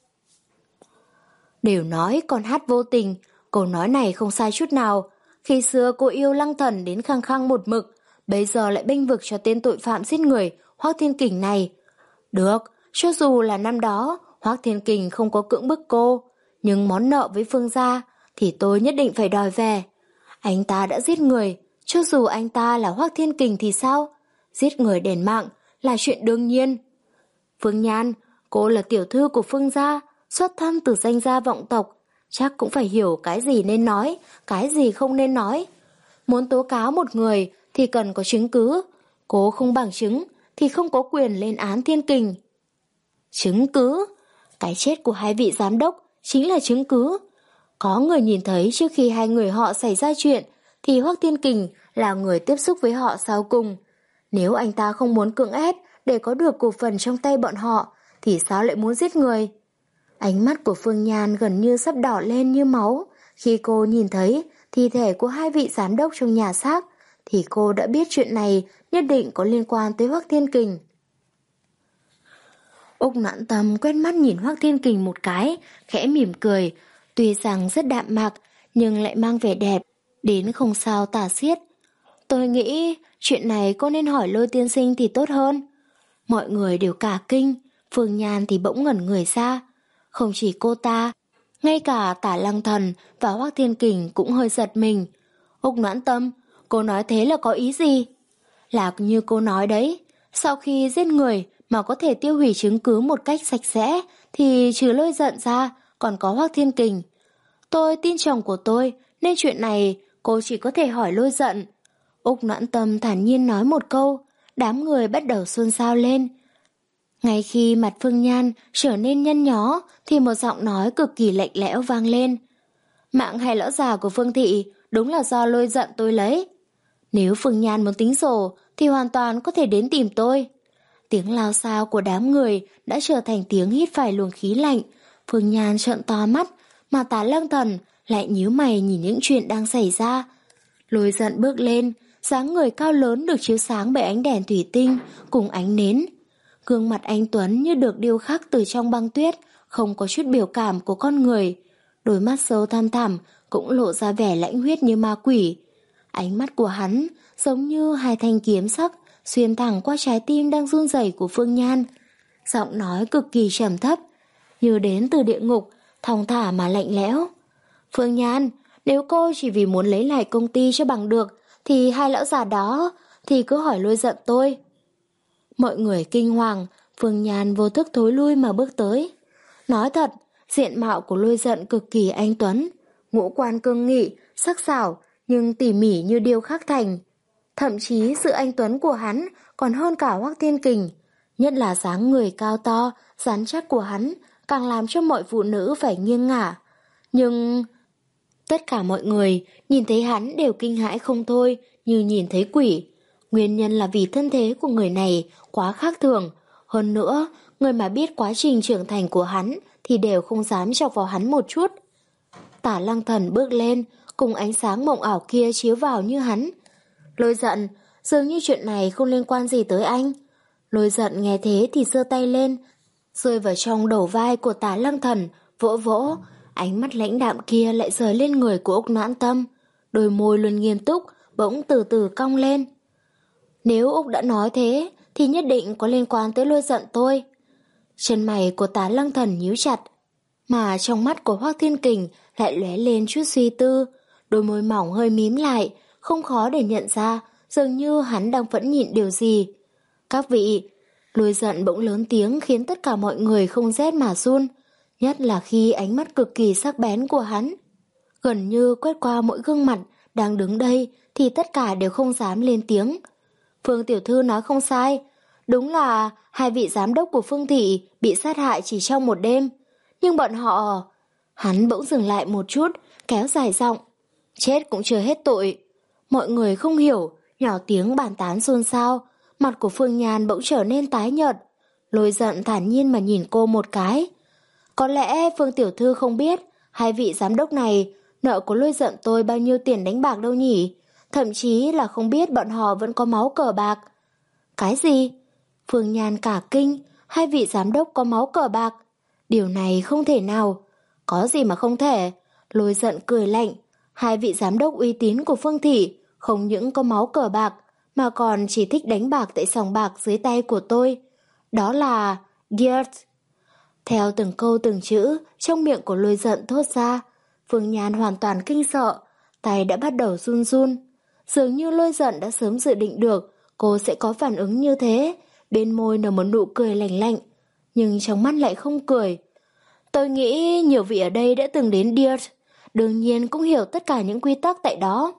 Đều nói con hát vô tình, câu nói này không sai chút nào. Khi xưa cô yêu Lăng Thần đến khăng khăng một mực, bây giờ lại bênh vực cho tên tội phạm giết người Hoắc Thiên Kình này. Được, cho dù là năm đó Hoắc Thiên Kình không có cưỡng bức cô, nhưng món nợ với Phương gia thì tôi nhất định phải đòi về. Anh ta đã giết người, cho dù anh ta là Hoắc Thiên Kình thì sao? Giết người đền mạng là chuyện đương nhiên. Phương Nhan, cô là tiểu thư của Phương gia, xuất thân từ danh gia vọng tộc, chắc cũng phải hiểu cái gì nên nói, cái gì không nên nói. Muốn tố cáo một người thì cần có chứng cứ, cô không bằng chứng thì không có quyền lên án Thiên Kình. Chứng cứ? Cái chết của hai vị giám đốc chính là chứng cứ. Có người nhìn thấy trước khi hai người họ xảy ra chuyện thì Hoắc Thiên Kình là người tiếp xúc với họ sau cùng. Nếu anh ta không muốn cưỡng ép để có được cổ phần trong tay bọn họ thì sao lại muốn giết người? Ánh mắt của Phương Nhan gần như sắp đỏ lên như máu. Khi cô nhìn thấy thi thể của hai vị giám đốc trong nhà xác thì cô đã biết chuyện này nhất định có liên quan tới Hoắc Thiên Kình. Úc Noãn Tâm quét mắt nhìn Hoắc Thiên Kình một cái, khẽ mỉm cười, tuy rằng rất đạm mạc nhưng lại mang vẻ đẹp đến không sao tả xiết. Tôi nghĩ chuyện này cô nên hỏi Lôi tiên sinh thì tốt hơn. Mọi người đều cả kinh, Phương Nhan thì bỗng ngẩn người ra. Không chỉ cô ta, ngay cả Tả Lăng Thần và Hoắc Thiên Kình cũng hơi giật mình. Úc Noãn Tâm, cô nói thế là có ý gì? Là như cô nói đấy, sau khi giết người mà có thể tiêu hủy chứng cứ một cách sạch sẽ thì trừ Lôi Giận ra còn có Hoắc Thiên Kình. Tôi tin chồng của tôi nên chuyện này cô chỉ có thể hỏi Lôi Giận. Úc Noãn Tâm thản nhiên nói một câu, đám người bắt đầu xôn xao lên. Ngay khi mặt Phương Nhan trở nên nhăn nhó thì một giọng nói cực kỳ lạnh lẽo vang lên. Mạng hai lão già của Phương Thị đúng là do Lôi Giận tôi lấy. Nếu Phương Nhan muốn tính sổ thì hoàn toàn có thể đến tìm tôi. Tiếng lao xao của đám người đã trở thành tiếng hít phải luồng khí lạnh. Phương Nhan trợn to mắt, mà Tả Lăng Thần lại nhíu mày nhìn những chuyện đang xảy ra. Lôi Giận bước lên, dáng người cao lớn được chiếu sáng bởi ánh đèn thủy tinh cùng ánh nến. Gương mặt anh Tuấn như được điêu khắc từ trong băng tuyết, không có chút biểu cảm của con người. Đôi mắt sâu thăm thẳm cũng lộ ra vẻ lãnh huyết như ma quỷ. Ánh mắt của hắn giống như hai thanh kiếm sắc xuyên thẳng qua trái tim đang run rẩy của Phương Nhan. Giọng nói cực kỳ trầm thấp, như đến từ địa ngục, thong thả mà lạnh lẽo. Phương Nhan, nếu cô chỉ vì muốn lấy lại công ty cho bằng được thì hai lão già đó thì cứ hỏi Lôi Giận tôi. Mọi người kinh hoàng, Phương Nhan vô thức thối lui mà bước tới. Nói thật, diện mạo của Lôi Giận cực kỳ anh tuấn, ngũ quan cương nghị, sắc sảo nhưng tỉ mỉ như điêu khắc thành. Thậm chí sự anh tuấn của hắn còn hơn cả Hoắc Thiên Kình, nhất là dáng người cao to, rắn chắc của hắn càng làm cho mọi phụ nữ phải nghiêng ngả. Nhưng tất cả mọi người nhìn thấy hắn đều kinh hãi không thôi, như nhìn thấy quỷ. Nguyên nhân là vì thân thế của người này quá khác thường. Hơn nữa, người mà biết quá trình trưởng thành của hắn thì đều không dám chọc vào hắn một chút. Tả Lăng Thần bước lên, cùng ánh sáng mộng ảo kia chiếu vào như hắn. Lôi Giận, dường như chuyện này không liên quan gì tới anh. Lôi Giận nghe thế thì giơ tay lên, rơi vào trong đầu vai của Tả Lăng Thần, vỗ vỗ. Ánh mắt lãnh đạm kia lại rời lên người của Úc Noãn Tâm. Đôi môi luôn nghiêm túc, bỗng từ từ cong lên. Nếu Úc đã nói thế, thì nhất định có liên quan tới Lôi Giận tôi. Chân mày của Tả Lăng Thần nhíu chặt, mà trong mắt của Hoắc Thiên Kình lại lóe lên chút suy tư. Đôi môi mỏng hơi mím lại, không khó để nhận ra, dường như hắn đang vẫn nhịn điều gì. Các vị, Lôi Giận bỗng lớn tiếng khiến tất cả mọi người không rét mà run, nhất là khi ánh mắt cực kỳ sắc bén của hắn gần như quét qua mỗi gương mặt đang đứng đây thì tất cả đều không dám lên tiếng. Phương tiểu thư nói không sai, đúng là hai vị giám đốc của Phương Thị bị sát hại chỉ trong một đêm. Nhưng bọn họ... Hắn bỗng dừng lại một chút, kéo dài giọng. Chết cũng chưa hết tội. Mọi người không hiểu, nhỏ tiếng bàn tán xôn xao. Mặt của Phương Nhan bỗng trở nên tái nhợt. Lôi Giận thản nhiên mà nhìn cô một cái. Có lẽ Phương tiểu thư không biết hai vị giám đốc này nợ của Lôi Giận tôi bao nhiêu tiền đánh bạc đâu nhỉ. Thậm chí là không biết bọn họ vẫn có máu cờ bạc. Cái gì? Phương Nhan cả kinh. Hai vị giám đốc có máu cờ bạc? Điều này không thể nào. Có gì mà không thể? Lôi Giận cười lạnh. Hai vị giám đốc uy tín của Phương Thị không những có máu cờ bạc mà còn chỉ thích đánh bạc tại sòng bạc dưới tay của tôi. Đó là Dirt. Theo từng câu từng chữ trong miệng của Lôi Giận thốt ra, Phương Nhan hoàn toàn kinh sợ, tay đã bắt đầu run run. Dường như Lôi Giận đã sớm dự định được cô sẽ có phản ứng như thế, bên môi nở một nụ cười lạnh lạnh, nhưng trong mắt lại không cười. Tôi nghĩ nhiều vị ở đây đã từng đến Dirt, đương nhiên cũng hiểu tất cả những quy tắc tại đó.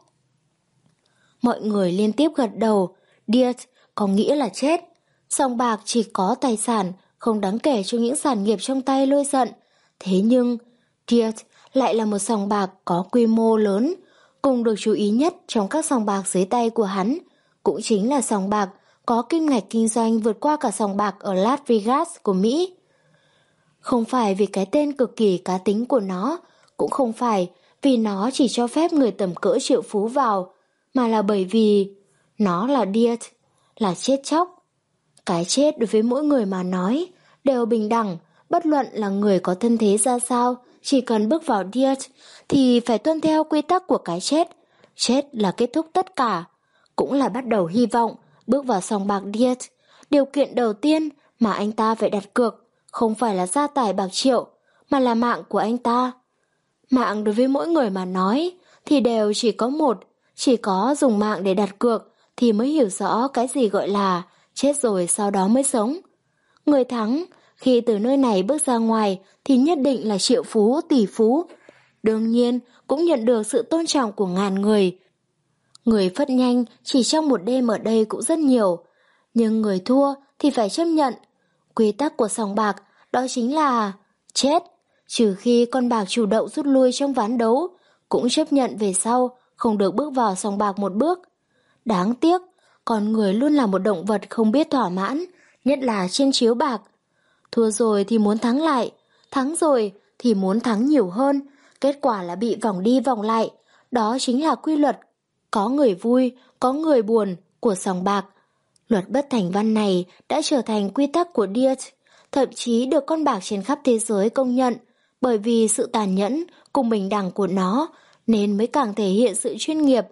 Mọi người liên tiếp gật đầu. Dirt có nghĩa là chết. Sòng bạc chỉ có tài sản không đáng kể cho những sản nghiệp trong tay Lôi Giận. Thế nhưng Dirt lại là một sòng bạc có quy mô lớn, cùng được chú ý nhất trong các sòng bạc dưới tay của hắn. Cũng chính là sòng bạc có kim ngạch kinh doanh vượt qua cả sòng bạc ở Las Vegas của Mỹ. Không phải vì cái tên cực kỳ cá tính của nó, cũng không phải vì nó chỉ cho phép người tầm cỡ triệu phú vào, mà là bởi vì nó là Dirt, là chết chóc. Cái chết đối với mỗi người mà nói đều bình đẳng, bất luận là người có thân thế ra sao, chỉ cần bước vào Dirt thì phải tuân theo quy tắc của cái chết. Chết là kết thúc tất cả. cũng là bắt đầu hy vọng bước vào sòng bạc Diet. Điều kiện đầu tiên mà anh ta phải đặt cược không phải là gia tài bạc triệu, mà là mạng của anh ta. Mạng đối với mỗi người mà nói thì đều chỉ có một, chỉ có dùng mạng để đặt cược thì mới hiểu rõ cái gì gọi là chết rồi sau đó mới sống. Người thắng khi từ nơi này bước ra ngoài thì nhất định là triệu phú, tỷ phú. Đương nhiên cũng nhận được sự tôn trọng của ngàn người. Người phất nhanh chỉ trong một đêm ở đây cũng rất nhiều, nhưng người thua thì phải chấp nhận. Quy tắc của sòng bạc đó chính là chết, trừ khi con bạc chủ động rút lui trong ván đấu, cũng chấp nhận về sau không được bước vào sòng bạc một bước. Đáng tiếc, con người luôn là một động vật không biết thỏa mãn, nhất là trên chiếu bạc. Thua rồi thì muốn thắng lại, thắng rồi thì muốn thắng nhiều hơn, kết quả là bị vòng đi vòng lại. Đó chính là quy luật có người vui, có người buồn của sòng bạc. Luật bất thành văn này đã trở thành quy tắc của Diet, thậm chí được con bạc trên khắp thế giới công nhận, bởi vì sự tàn nhẫn cùng bình đẳng của nó nên mới càng thể hiện sự chuyên nghiệp.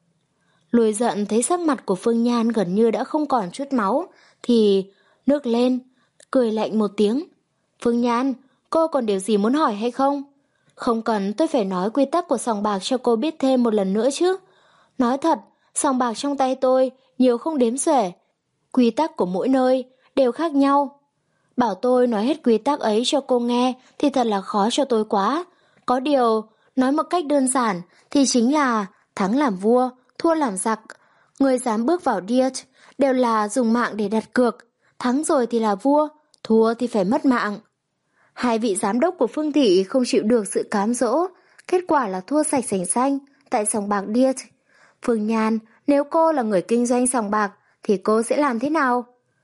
Lùi giận thấy sắc mặt của Phương Nhan gần như đã không còn chút máu thì nước lên, cười lạnh một tiếng. Phương Nhan, cô còn điều gì muốn hỏi hay không? Không cần tôi phải nói quy tắc của sòng bạc cho cô biết thêm một lần nữa chứ. Nói thật, sòng bạc trong tay tôi nhiều không đếm xuể. Quy tắc của mỗi nơi đều khác nhau. Bảo tôi nói hết quy tắc ấy cho cô nghe thì thật là khó cho tôi quá. Có điều, nói một cách đơn giản thì chính là thắng làm vua, thua làm giặc. Người dám bước vào Diet đều là dùng mạng để đặt cược. Thắng rồi thì là vua, thua thì phải mất mạng. Hai vị giám đốc của Phương Thị không chịu được sự cám dỗ, kết quả là thua sạch sành xanh tại sòng bạc Diet. Phương Nhan, nếu cô là người kinh doanh sòng bạc thì cô sẽ làm thế nào?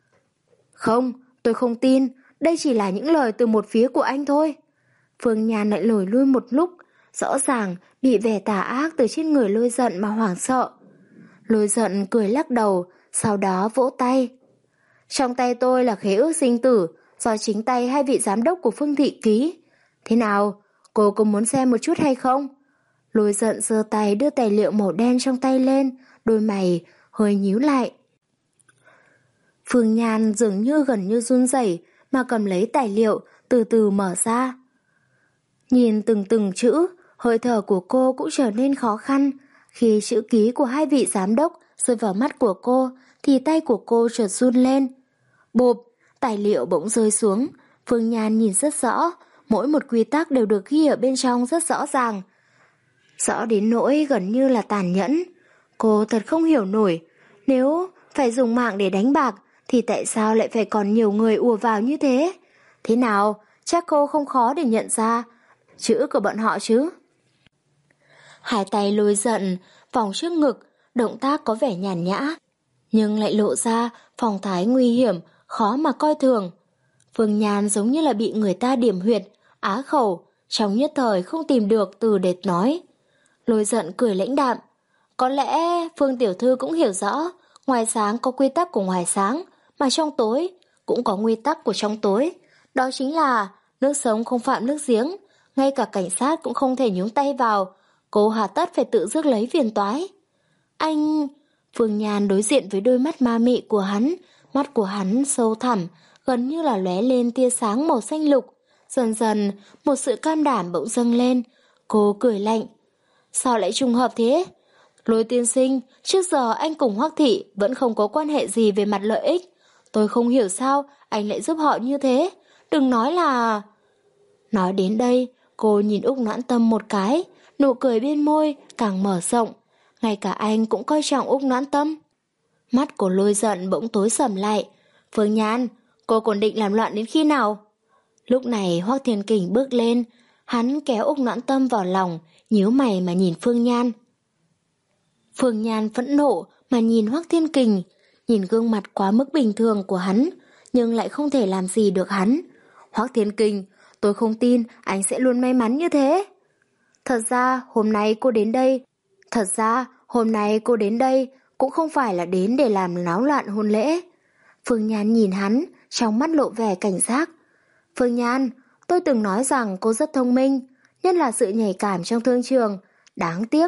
Không, tôi không tin, đây chỉ là những lời từ một phía của anh thôi. Phương Nhan lại lùi lui một lúc, rõ ràng bị vẻ tà ác từ trên người Lôi Giận mà hoảng sợ. Lôi Giận cười lắc đầu, sau đó vỗ tay. Trong tay tôi là khế ước sinh tử, do chính tay hai vị giám đốc của Phương Thị ký. Thế nào, cô có muốn xem một chút hay không? Lôi Giận giơ tay đưa tài liệu màu đen trong tay lên, đôi mày hơi nhíu lại. Phương Nhan dường như gần như run rẩy mà cầm lấy tài liệu, từ từ mở ra. Nhìn từng từng chữ, hơi thở của cô cũng trở nên khó khăn. Khi chữ ký của hai vị giám đốc rơi vào mắt của cô, thì tay của cô chợt run lên. Bộp, tài liệu bỗng rơi xuống. Phương Nhan nhìn rất rõ, mỗi một quy tắc đều được ghi ở bên trong rất rõ ràng. Rõ đến nỗi gần như là tàn nhẫn. Cô thật không hiểu nổi, nếu phải dùng mạng để đánh bạc, thì tại sao lại phải còn nhiều người ùa vào như thế? Thế nào, chắc cô không khó để nhận ra chữ của bọn họ chứ? Hai tay Lôi Giận vòng trước ngực, động tác có vẻ nhàn nhã, nhưng lại lộ ra phong thái nguy hiểm, khó mà coi thường. Phương Nhan giống như là bị người ta điểm huyệt, á khẩu, trong nhất thời không tìm được từ để nói. Lôi Giận cười lãnh đạm. Có lẽ Phương tiểu thư cũng hiểu rõ, ngoài sáng có quy tắc của ngoài sáng, mà trong tối cũng có quy tắc của trong tối. Đó chính là nước sống không phạm nước giếng, ngay cả cảnh sát cũng không thể nhúng tay vào. Cô hà tất phải tự rước lấy phiền toái. Anh... Phương Nhan đối diện với đôi mắt ma mị của hắn, mắt của hắn sâu thẳm, gần như là lóe lên tia sáng màu xanh lục. Dần dần, một sự cam đảm bỗng dâng lên. Cô cười lạnh. Sao lại trùng hợp thế? Lôi tiên sinh, trước giờ anh cùng Hoắc Thị vẫn không có quan hệ gì về mặt lợi ích. Tôi không hiểu sao anh lại giúp họ như thế. Đừng nói là... Nói đến đây, cô nhìn Úc Noãn Tâm một cái, nụ cười bên môi càng mở rộng. Ngay cả anh cũng coi trọng Úc Noãn Tâm. Mắt của Lôi Giận bỗng tối sầm lại. Phương Nhan, cô còn định làm loạn đến khi nào? Lúc này Hoắc Thiên Kình bước lên, hắn kéo Úc Noãn Tâm vào lòng, nhíu mày mà nhìn Phương Nhan. Phương Nhan phẫn nộ mà nhìn Hoắc Thiên Kình, nhìn gương mặt quá mức bình thường của hắn, nhưng lại không thể làm gì được hắn. Hoắc Thiên Kình, tôi không tin anh sẽ luôn may mắn như thế. Thật ra hôm nay cô đến đây, thật ra hôm nay cô đến đây cũng không phải là đến để làm náo loạn hôn lễ. Phương Nhan nhìn hắn, trong mắt lộ vẻ cảnh giác. Phương Nhan, tôi từng nói rằng cô rất thông minh, nhất là sự nhạy cảm trong thương trường. Đáng tiếc,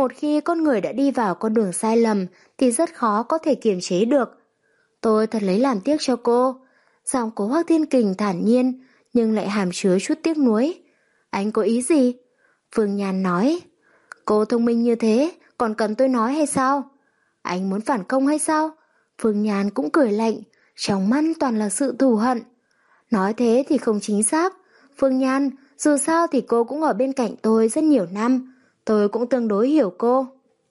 Một khi con người đã đi vào con đường sai lầm thì rất khó có thể kiềm chế được. Tôi thật lấy làm tiếc cho cô. Giọng của Hoắc Thiên Kình thản nhiên nhưng lại hàm chứa chút tiếc nuối. Anh có ý gì? Phương Nhan nói. Cô thông minh như thế, còn cần tôi nói hay sao? Anh muốn phản công hay sao? Phương Nhan cũng cười lạnh, trong mắt toàn là sự thù hận. Nói thế thì không chính xác. Phương Nhan, dù sao thì cô cũng ở bên cạnh tôi rất nhiều năm. Tôi cũng tương đối hiểu cô.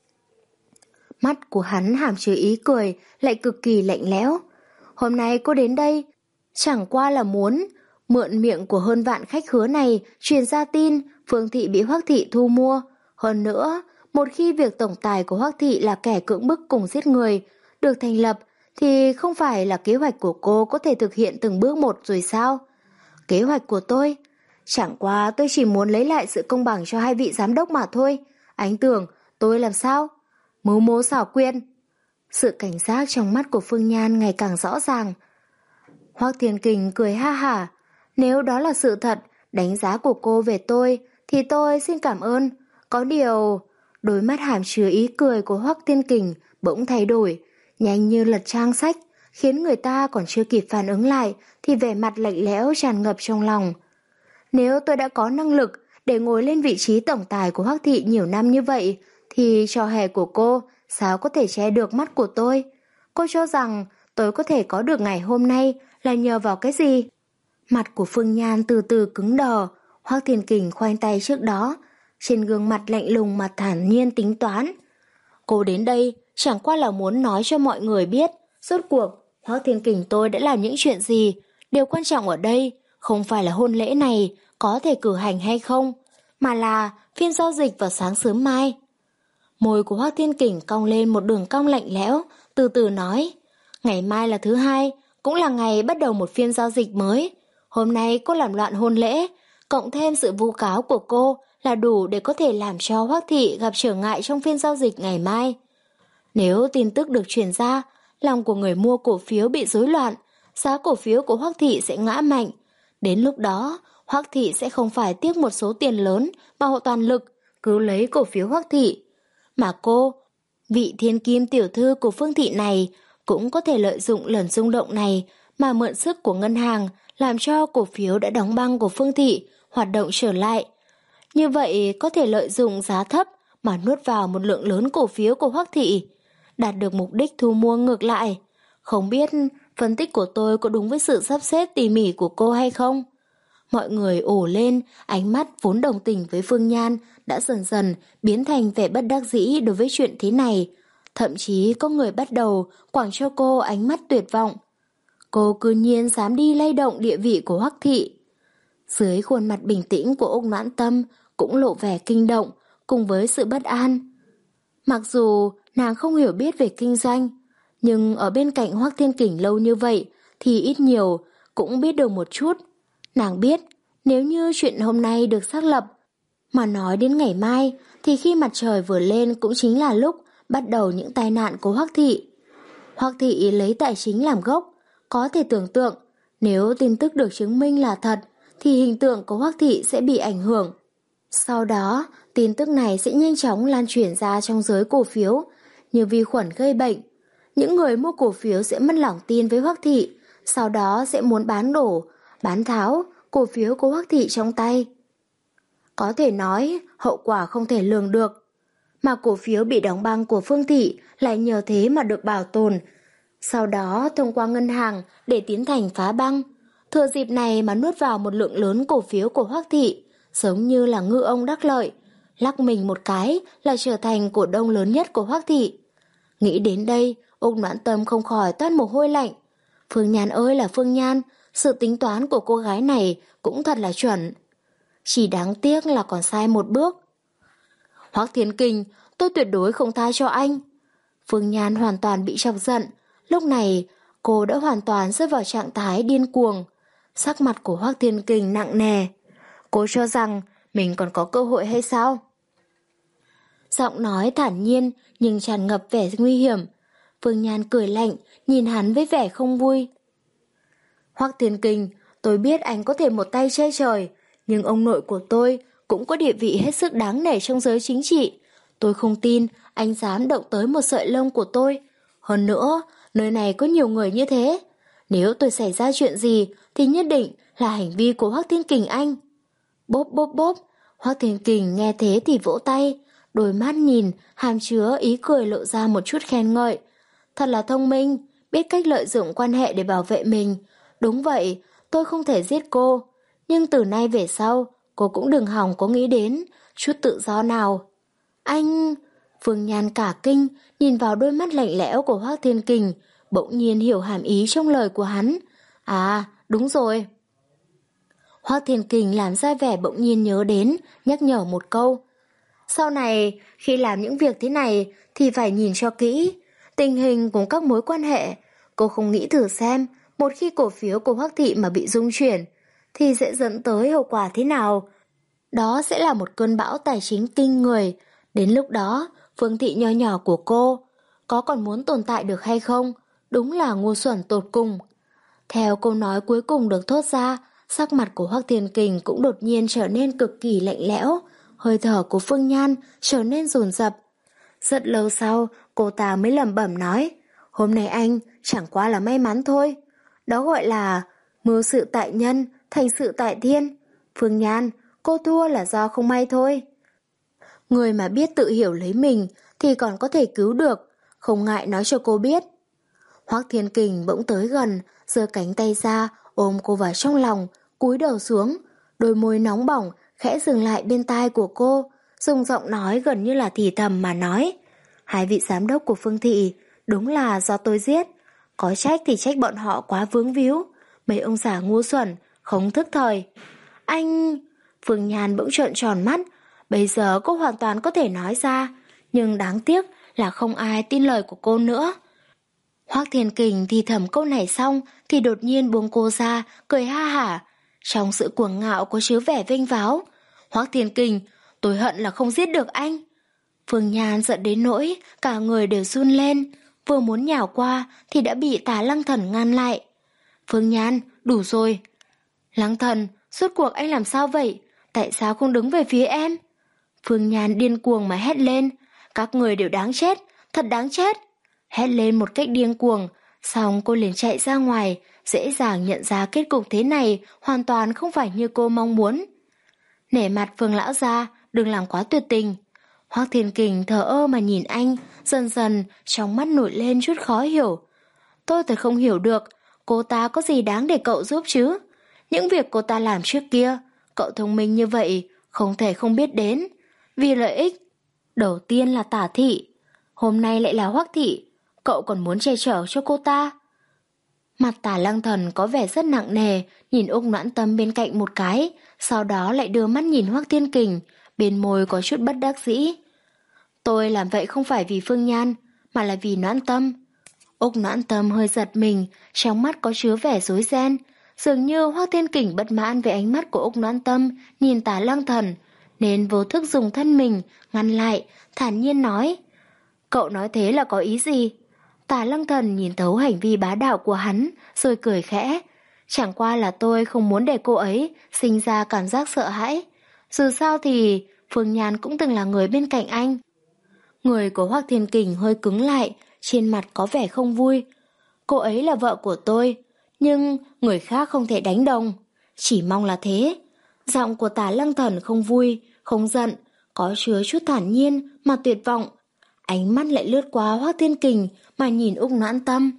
Mắt của hắn hàm chứa ý cười, lại cực kỳ lạnh lẽo. Hôm nay cô đến đây, chẳng qua là muốn mượn miệng của hơn vạn khách khứa này truyền ra tin Phương Thị bị Hoắc Thị thu mua. Hơn nữa, một khi việc tổng tài của Hoắc Thị là kẻ cưỡng bức cùng giết người được thành lập, thì không phải là kế hoạch của cô có thể thực hiện từng bước một rồi sao? Kế hoạch của tôi? Chẳng qua tôi chỉ muốn lấy lại sự công bằng cho hai vị giám đốc mà thôi. Anh tưởng tôi làm sao? Mưu mô xảo quyệt. Sự cảnh giác trong mắt của Phương Nhan ngày càng rõ ràng. Hoắc Thiên Kình cười ha hả. Nếu đó là sự thật, đánh giá của cô về tôi, thì tôi xin cảm ơn. Có điều, đôi mắt hàm chứa ý cười của Hoắc Thiên Kình bỗng thay đổi, nhanh như lật trang sách, khiến người ta còn chưa kịp phản ứng lại thì vẻ mặt lạnh lẽo tràn ngập trong lòng. Nếu tôi đã có năng lực để ngồi lên vị trí tổng tài của Hoắc Thị nhiều năm như vậy, thì trò hề của cô sao có thể che được mắt của tôi? Cô cho rằng tôi có thể có được ngày hôm nay là nhờ vào cái gì? Mặt của Phương Nhan từ từ cứng đờ. Hoắc Thiên Kình khoanh tay trước đó, trên gương mặt lạnh lùng mà thản nhiên tính toán. Cô đến đây chẳng qua là muốn nói cho mọi người biết rốt cuộc Hoắc Thiên Kình tôi đã làm những chuyện gì. Điều quan trọng ở đây không phải là hôn lễ này có thể cử hành hay không, mà là phiên giao dịch vào sáng sớm mai. Môi của Hoắc Thiên Kình cong lên một đường cong lạnh lẽo, từ từ nói. Ngày mai là thứ hai, cũng là ngày bắt đầu một phiên giao dịch mới. Hôm nay cô làm loạn hôn lễ, cộng thêm sự vu cáo của cô là đủ để có thể làm cho Hoắc Thị gặp trở ngại trong phiên giao dịch ngày mai. Nếu tin tức được truyền ra, lòng của người mua cổ phiếu bị rối loạn, giá cổ phiếu của Hoắc Thị sẽ ngã mạnh. Đến lúc đó, Hoắc Thị sẽ không phải tiếc một số tiền lớn mà họ toàn lực cứu lấy cổ phiếu Hoắc Thị. Mà cô, vị thiên kim tiểu thư của Phương Thị này, cũng có thể lợi dụng lần rung động này mà mượn sức của ngân hàng làm cho cổ phiếu đã đóng băng của Phương Thị hoạt động trở lại. Như vậy có thể lợi dụng giá thấp mà nuốt vào một lượng lớn cổ phiếu của Hoắc Thị, đạt được mục đích thu mua ngược lại. Không biết phân tích của tôi có đúng với sự sắp xếp tỉ mỉ của cô hay không? Mọi người ồ lên, ánh mắt vốn đồng tình với Phương Nhan đã dần dần biến thành vẻ bất đắc dĩ đối với chuyện thế này. Thậm chí có người bắt đầu quẳng cho cô ánh mắt tuyệt vọng. Cô cư nhiên dám đi lay động địa vị của Hoắc Thị. Dưới khuôn mặt bình tĩnh của Úc Noãn Tâm cũng lộ vẻ kinh động cùng với sự bất an. Mặc dù nàng không hiểu biết về kinh doanh, nhưng ở bên cạnh Hoắc Thiên Kình lâu như vậy thì ít nhiều cũng biết được một chút. Nàng biết nếu như chuyện hôm nay được xác lập, mà nói đến ngày mai thì khi mặt trời vừa lên cũng chính là lúc bắt đầu những tai nạn của Hoắc Thị. Hoắc Thị lấy tài chính làm gốc, có thể tưởng tượng nếu tin tức được chứng minh là thật thì hình tượng của Hoắc Thị sẽ bị ảnh hưởng. Sau đó, tin tức này sẽ nhanh chóng lan truyền ra trong giới cổ phiếu như vi khuẩn gây bệnh. Những người mua cổ phiếu sẽ mất lòng tin với Hoắc Thị, sau đó sẽ muốn bán đổ, bán tháo cổ phiếu của Hoắc Thị trong tay. Có thể nói hậu quả không thể lường được. Mà cổ phiếu bị đóng băng của Phương Thị lại nhờ thế mà được bảo tồn, sau đó thông qua ngân hàng để tiến hành phá băng. Thừa dịp này mà nuốt vào một lượng lớn cổ phiếu của Hoắc Thị, giống như là ngư ông đắc lợi, lắc mình một cái là trở thành cổ đông lớn nhất của Hoắc Thị. Nghĩ đến đây, Úc Noãn Tâm không khỏi toát mồ hôi lạnh. Phương Nhan ơi là Phương Nhan, sự tính toán của cô gái này cũng thật là chuẩn. Chỉ đáng tiếc là còn sai một bước. Hoắc Thiên Kình, tôi tuyệt đối không tha cho anh. Phương Nhan hoàn toàn bị chọc giận. Lúc này, cô đã hoàn toàn rơi vào trạng thái điên cuồng. Sắc mặt của Hoắc Thiên Kình nặng nề. Cô cho rằng mình còn có cơ hội hay sao? Giọng nói thản nhiên nhưng tràn ngập vẻ nguy hiểm. Phương Nhan cười lạnh, nhìn hắn với vẻ không vui. Hoắc Thiên Kình, tôi biết anh có thể một tay che trời, nhưng ông nội của tôi cũng có địa vị hết sức đáng nể trong giới chính trị. Tôi không tin anh dám động tới một sợi lông của tôi. Hơn nữa, nơi này có nhiều người như thế. Nếu tôi xảy ra chuyện gì thì nhất định là hành vi của Hoắc Thiên Kình anh. Bốp bốp bốp, Hoắc Thiên Kình nghe thế thì vỗ tay, đôi mắt nhìn, hàm chứa ý cười lộ ra một chút khen ngợi. Thật là thông minh, biết cách lợi dụng quan hệ để bảo vệ mình. Đúng vậy, tôi không thể giết cô. Nhưng từ nay về sau, cô cũng đừng hòng có nghĩ đến chút tự do nào. Anh... Phương Nhan cả kinh, nhìn vào đôi mắt lạnh lẽo của Hoắc Thiên Kình, bỗng nhiên hiểu hàm ý trong lời của hắn. À, đúng rồi. Hoắc Thiên Kình làm ra vẻ bỗng nhiên nhớ đến, nhắc nhở một câu. Sau này, khi làm những việc thế này thì phải nhìn cho kỹ, tình hình cùng các mối quan hệ. Cô không nghĩ thử xem, một khi cổ phiếu của Hoắc Thị mà bị rung chuyển, thì sẽ dẫn tới hậu quả thế nào? Đó sẽ là một cơn bão tài chính kinh người. Đến lúc đó, Phương Thị nho nhỏ của cô có còn muốn tồn tại được hay không? Đúng là ngu xuẩn tột cùng. Theo câu nói cuối cùng được thốt ra, sắc mặt của Hoắc Thiên Kình cũng đột nhiên trở nên cực kỳ lạnh lẽo, hơi thở của Phương Nhan trở nên dồn dập. Rất lâu sau, cô ta mới lẩm bẩm nói, hôm nay anh chẳng qua là may mắn thôi. Đó gọi là mưu sự tại nhân, thành sự tại thiên. Phương Nhan, cô thua là do không may thôi. Người mà biết tự hiểu lấy mình thì còn có thể cứu được, không ngại nói cho cô biết. Hoắc Thiên Kình bỗng tới gần, giơ cánh tay ra, ôm cô vào trong lòng, cúi đầu xuống, đôi môi nóng bỏng khẽ dừng lại bên tai của cô, dùng giọng nói gần như là thì thầm mà nói. Hai vị giám đốc của Phương Thị, đúng là do tôi giết. Có trách thì trách bọn họ quá vướng víu, mấy ông già ngu xuẩn, không thức thời. Anh... Phương Nhan bỗng trợn tròn mắt, bây giờ cô hoàn toàn có thể nói ra, nhưng đáng tiếc là không ai tin lời của cô nữa. Hoắc Thiên Kình thì thầm câu này xong thì đột nhiên buông cô ra, cười ha hả. Trong sự cuồng ngạo có chứa vẻ vênh váo. Hoắc Thiên Kình, tôi hận là không giết được anh. Phương Nhan giận đến nỗi cả người đều run lên, vừa muốn nhào qua thì đã bị Tà Lăng Thần ngăn lại. Phương Nhan, đủ rồi. Lăng Thần, suốt cuộc anh làm sao vậy? Tại sao không đứng về phía em? Phương Nhan điên cuồng mà hét lên. Các người đều đáng chết, thật đáng chết. Hét lên một cách điên cuồng, xong cô liền chạy ra ngoài, dễ dàng nhận ra kết cục thế này hoàn toàn không phải như cô mong muốn. Nể mặt Phương lão gia, đừng làm quá tuyệt tình. Hoắc Thiên Kình thờ ơ mà nhìn anh, dần dần trong mắt nổi lên chút khó hiểu. Tôi thật không hiểu được, cô ta có gì đáng để cậu giúp chứ? Những việc cô ta làm trước kia, cậu thông minh như vậy, không thể không biết đến. Vì lợi ích, đầu tiên là Tả Thị, hôm nay lại là Hoắc Thị, cậu còn muốn che chở cho cô ta. Mặt Tả Lăng Thần có vẻ rất nặng nề, nhìn Úc Noãn Tâm bên cạnh một cái, sau đó lại đưa mắt nhìn Hoắc Thiên Kình, bên môi có chút bất đắc dĩ. Tôi làm vậy không phải vì Phương Nhan, mà là vì Noãn Tâm. Úc Noãn Tâm hơi giật mình, trong mắt có chứa vẻ rối ren, dường như Hoắc Thiên Kình bất mãn về ánh mắt của Úc Noãn Tâm nhìn Tả Lăng Thần, nên vô thức dùng thân mình ngăn lại, thản nhiên nói. Cậu nói thế là có ý gì? Tả Lăng Thần nhìn thấu hành vi bá đạo của hắn, rồi cười khẽ. Chẳng qua là tôi không muốn để cô ấy sinh ra cảm giác sợ hãi. Dù sao thì Phương Nhan cũng từng là người bên cạnh anh. Người của Hoắc Thiên Kình hơi cứng lại, trên mặt có vẻ không vui. Cô ấy là vợ của tôi, nhưng người khác không thể đánh đồng. Chỉ mong là thế. Giọng của Tả Lăng Thần không vui, không giận, có chứa chút thản nhiên mà tuyệt vọng. Ánh mắt lại lướt qua Hoắc Thiên Kình mà nhìn Úc Noãn Tâm.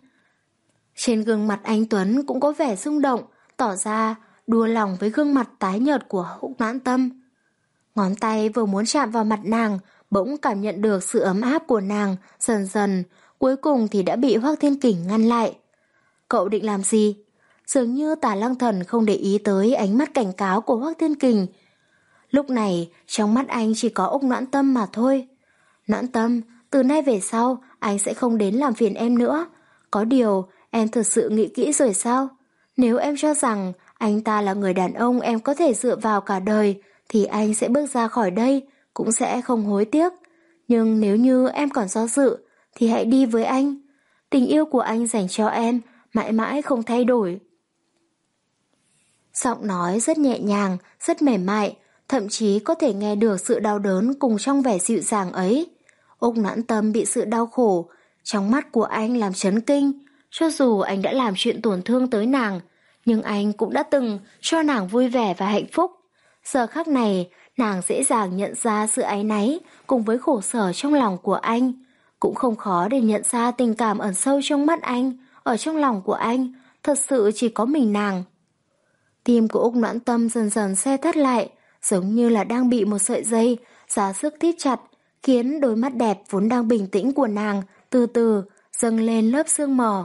Trên gương mặt anh Tuấn cũng có vẻ rung động, tỏ ra đua lòng với gương mặt tái nhợt của Úc Noãn Tâm. Ngón tay vừa muốn chạm vào mặt nàng, bỗng cảm nhận được sự ấm áp của nàng, dần dần, cuối cùng thì đã bị Hoắc Thiên Kình ngăn lại. Cậu định làm gì? Dường như Tả Lăng Thần không để ý tới ánh mắt cảnh cáo của Hoắc Thiên Kình. Lúc này, trong mắt anh chỉ có Úc Noãn Tâm mà thôi. Noãn Tâm, từ nay về sau, anh sẽ không đến làm phiền em nữa. Có điều, em thật sự nghĩ kỹ rồi sao? Nếu em cho rằng anh ta là người đàn ông em có thể dựa vào cả đời, thì anh sẽ bước ra khỏi đây, cũng sẽ không hối tiếc. Nhưng nếu như em còn do dự, thì hãy đi với anh. Tình yêu của anh dành cho em, mãi mãi không thay đổi. Giọng nói rất nhẹ nhàng, rất mềm mại, thậm chí có thể nghe được sự đau đớn cùng trong vẻ dịu dàng ấy. Úc Noãn Tâm bị sự đau khổ trong mắt của anh làm chấn kinh. Cho dù anh đã làm chuyện tổn thương tới nàng, nhưng anh cũng đã từng cho nàng vui vẻ và hạnh phúc. Giờ khắc này, nàng dễ dàng nhận ra sự áy náy cùng với khổ sở trong lòng của anh. Cũng không khó để nhận ra tình cảm ẩn sâu trong mắt anh, ở trong lòng của anh, thật sự chỉ có mình nàng. Tim của Úc Noãn Tâm dần dần se thắt lại, giống như là đang bị một sợi dây ra sức thít chặt, khiến đôi mắt đẹp vốn đang bình tĩnh của nàng từ từ dâng lên lớp sương mờ.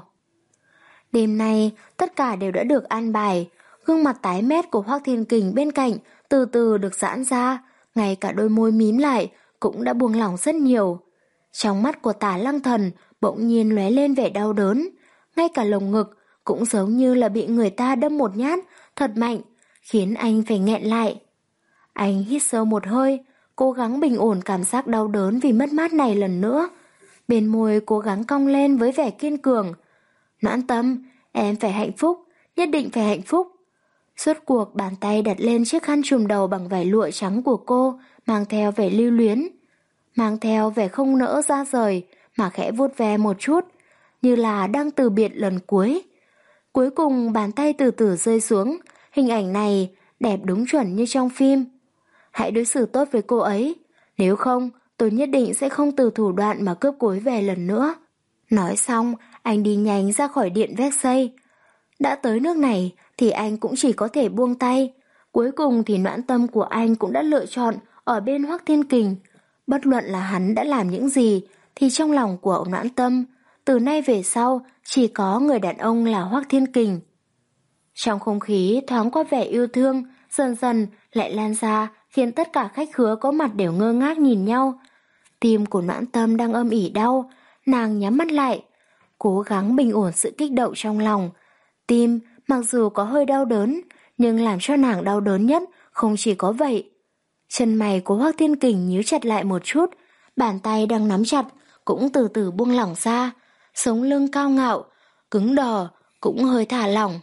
Đêm nay, tất cả đều đã được an bài. Gương mặt tái mét của Hoắc Thiên Kình bên cạnh từ từ được giãn ra, ngay cả đôi môi mím lại cũng đã buông lỏng rất nhiều. Trong mắt của Tả Lăng Thần bỗng nhiên lóe lên vẻ đau đớn, ngay cả lồng ngực cũng giống như là bị người ta đâm một nhát thật mạnh, khiến anh phải nghẹn lại. Anh hít sâu một hơi, cố gắng bình ổn cảm giác đau đớn vì mất mát này lần nữa. Bên môi cố gắng cong lên với vẻ kiên cường. Noãn Tâm, em phải hạnh phúc, nhất định phải hạnh phúc. Suốt cuộc bàn tay đặt lên chiếc khăn trùm đầu bằng vải lụa trắng của cô, mang theo vẻ lưu luyến, mang theo vẻ không nỡ ra rời, mà khẽ vuốt ve một chút, như là đang từ biệt lần cuối. Cuối cùng bàn tay từ từ rơi xuống, hình ảnh này đẹp đúng chuẩn như trong phim. Hãy đối xử tốt với cô ấy, nếu không tôi nhất định sẽ không từ thủ đoạn mà cướp cô ấy về lần nữa. Nói xong, anh đi nhanh ra khỏi điện Versailles. Đã tới nước này thì anh cũng chỉ có thể buông tay. Cuối cùng thì Noãn Tâm của anh cũng đã lựa chọn ở bên Hoắc Thiên Kình. Bất luận là hắn đã làm những gì thì trong lòng của Noãn Tâm từ nay về sau chỉ có người đàn ông là Hoắc Thiên Kình. Trong không khí thoáng qua vẻ yêu thương, dần dần lại lan ra, khiến tất cả khách khứa có mặt đều ngơ ngác nhìn nhau. Tim của Noãn Tâm đang âm ỉ đau, nàng nhắm mắt lại, cố gắng bình ổn sự kích động trong lòng. Tim mặc dù có hơi đau đớn, nhưng làm cho nàng đau đớn nhất không chỉ có vậy. Chân mày của Hoắc Thiên Kình nhíu chặt lại một chút, bàn tay đang nắm chặt cũng từ từ buông lỏng ra, sống lưng cao ngạo, cứng đờ cũng hơi thả lỏng.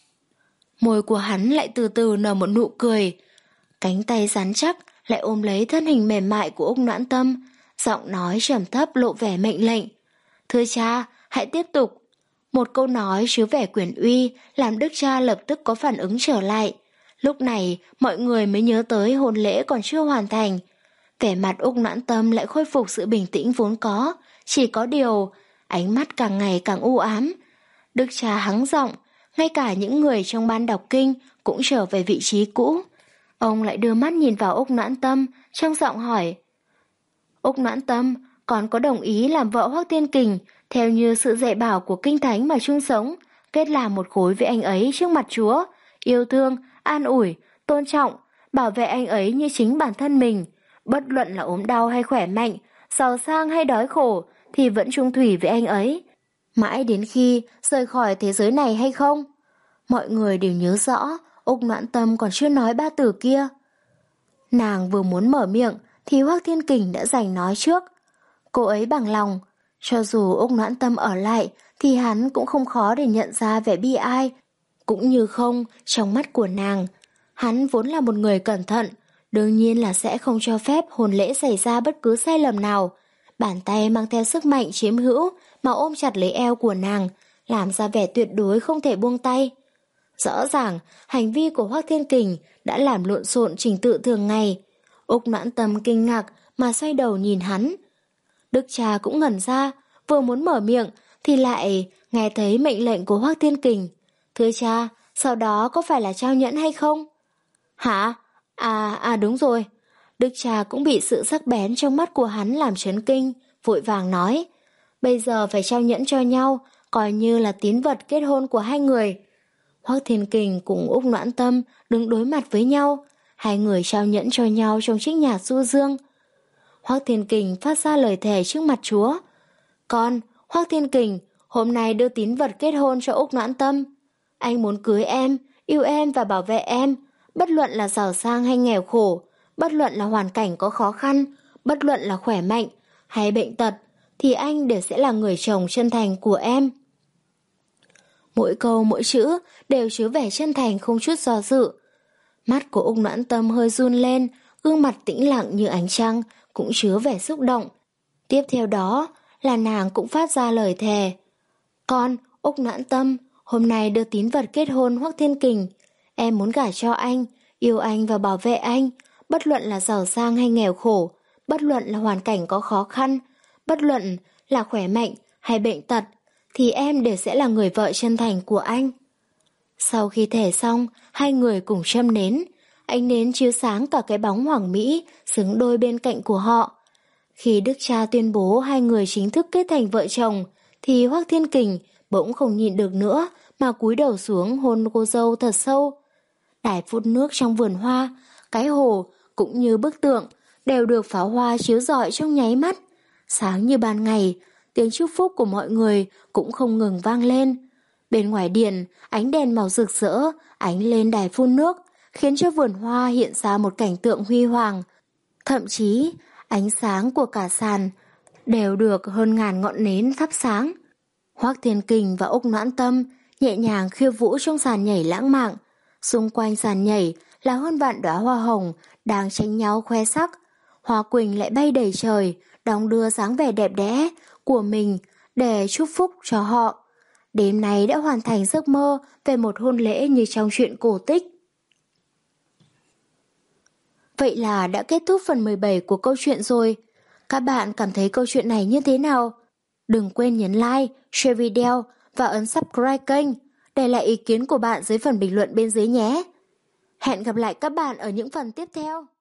Môi của hắn lại từ từ nở một nụ cười, cánh tay rắn chắc lại ôm lấy thân hình mềm mại của Úc Noãn Tâm, giọng nói trầm thấp lộ vẻ mệnh lệnh. Thưa cha, hãy tiếp tục. Một câu nói chứa vẻ quyền uy làm đức cha lập tức có phản ứng trở lại. Lúc này mọi người mới nhớ tới hôn lễ còn chưa hoàn thành. Vẻ mặt Úc Noãn Tâm lại khôi phục sự bình tĩnh vốn có, chỉ có điều ánh mắt càng ngày càng u ám. Đức cha hắng giọng, ngay cả những người trong ban đọc kinh cũng trở về vị trí cũ. Ông lại đưa mắt nhìn vào Úc Noãn Tâm, trong giọng hỏi: Úc Noãn Tâm, con có đồng ý làm vợ Hoắc Thiên Kình theo như sự dạy bảo của kinh thánh mà chung sống, kết làm một khối với anh ấy trước mặt Chúa, yêu thương, an ủi, tôn trọng, bảo vệ anh ấy như chính bản thân mình, bất luận là ốm đau hay khỏe mạnh, giàu sang hay đói khổ thì vẫn chung thủy với anh ấy, mãi đến khi rời khỏi thế giới này hay không? Mọi người đều nhớ rõ, Úc Noãn Tâm còn chưa nói ba từ kia. Nàng vừa muốn mở miệng thì Hoắc Thiên Kình đã giành nói trước. Cô ấy bằng lòng, cho dù Úc Noãn Tâm ở lại thì hắn cũng không khó để nhận ra vẻ bi ai, cũng như không trong mắt của nàng. Hắn vốn là một người cẩn thận, đương nhiên là sẽ không cho phép hôn lễ xảy ra bất cứ sai lầm nào. Bàn tay mang theo sức mạnh chiếm hữu mà ôm chặt lấy eo của nàng, làm ra vẻ tuyệt đối không thể buông tay. Rõ ràng, hành vi của Hoắc Thiên Kình đã làm lộn xộn trình tự thường ngày. Úc Noãn Tâm kinh ngạc mà xoay đầu nhìn hắn. Đức cha cũng ngẩn ra, vừa muốn mở miệng thì lại nghe thấy mệnh lệnh của Hoắc Thiên Kình. Thưa cha, sau đó có phải là trao nhẫn hay không? Hả? À, à đúng rồi. Đức cha cũng bị sự sắc bén trong mắt của hắn làm chấn kinh, vội vàng nói. Bây giờ phải trao nhẫn cho nhau, coi như là tín vật kết hôn của hai người. Hoắc Thiên Kình cùng Úc Noãn Tâm đứng đối mặt với nhau, hai người trao nhẫn cho nhau trong chiếc nhạc du dương. Hoắc Thiên Kình phát ra lời thề trước mặt Chúa. Con, Hoắc Thiên Kình, hôm nay đưa tín vật kết hôn cho Úc Noãn Tâm. Anh muốn cưới em, yêu em và bảo vệ em, bất luận là giàu sang hay nghèo khổ, bất luận là hoàn cảnh có khó khăn, bất luận là khỏe mạnh hay bệnh tật, thì anh đều sẽ là người chồng chân thành của em. Mỗi câu mỗi chữ đều chứa vẻ chân thành không chút do dự. Mắt của Úc Noãn Tâm hơi run lên, gương mặt tĩnh lặng như ánh trăng, cũng chứa vẻ xúc động. Tiếp theo đó là nàng cũng phát ra lời thề. Con, Úc Noãn Tâm, hôm nay đưa tín vật kết hôn Hoắc Thiên Kình. Em muốn gả cho anh, yêu anh và bảo vệ anh, bất luận là giàu sang hay nghèo khổ, bất luận là hoàn cảnh có khó khăn, bất luận là khỏe mạnh hay bệnh tật, thì em đều sẽ là người vợ chân thành của anh. Sau khi thề xong, hai người cùng châm nến, ánh nến chiếu sáng cả cái bóng hoàng mỹ xứng đôi bên cạnh của họ. Khi đức cha tuyên bố hai người chính thức kết thành vợ chồng, thì Hoắc Thiên Kình bỗng không nhịn được nữa mà cúi đầu xuống hôn cô dâu thật sâu. Đài phun nước trong vườn hoa, cái hồ cũng như bức tượng đều được pháo hoa chiếu rọi trong nháy mắt. Sáng như ban ngày, tiếng chúc phúc của mọi người cũng không ngừng vang lên. Bên ngoài điện, ánh đèn màu rực rỡ ánh lên đài phun nước, khiến cho vườn hoa hiện ra một cảnh tượng huy hoàng. Thậm chí, ánh sáng của cả sàn đều được hơn ngàn ngọn nến thắp sáng. Hoắc Thiên Kình và Úc Noãn Tâm nhẹ nhàng khiêu vũ trong sàn nhảy lãng mạn. Xung quanh sàn nhảy là hơn vạn đóa hoa hồng đang tranh nhau khoe sắc. Hoa quỳnh lại bay đầy trời, đong đưa dáng vẻ đẹp đẽ của mình để chúc phúc cho họ. Đêm nay đã hoàn thành giấc mơ về một hôn lễ như trong truyện cổ tích. Vậy là đã kết thúc phần mười bảy của câu chuyện rồi. Các bạn cảm thấy câu chuyện này như thế nào? Đừng quên nhấn like, share video và ấn subscribe kênh. Để lại ý kiến của bạn dưới phần bình luận bên dưới nhé. Hẹn gặp lại các bạn ở những phần tiếp theo.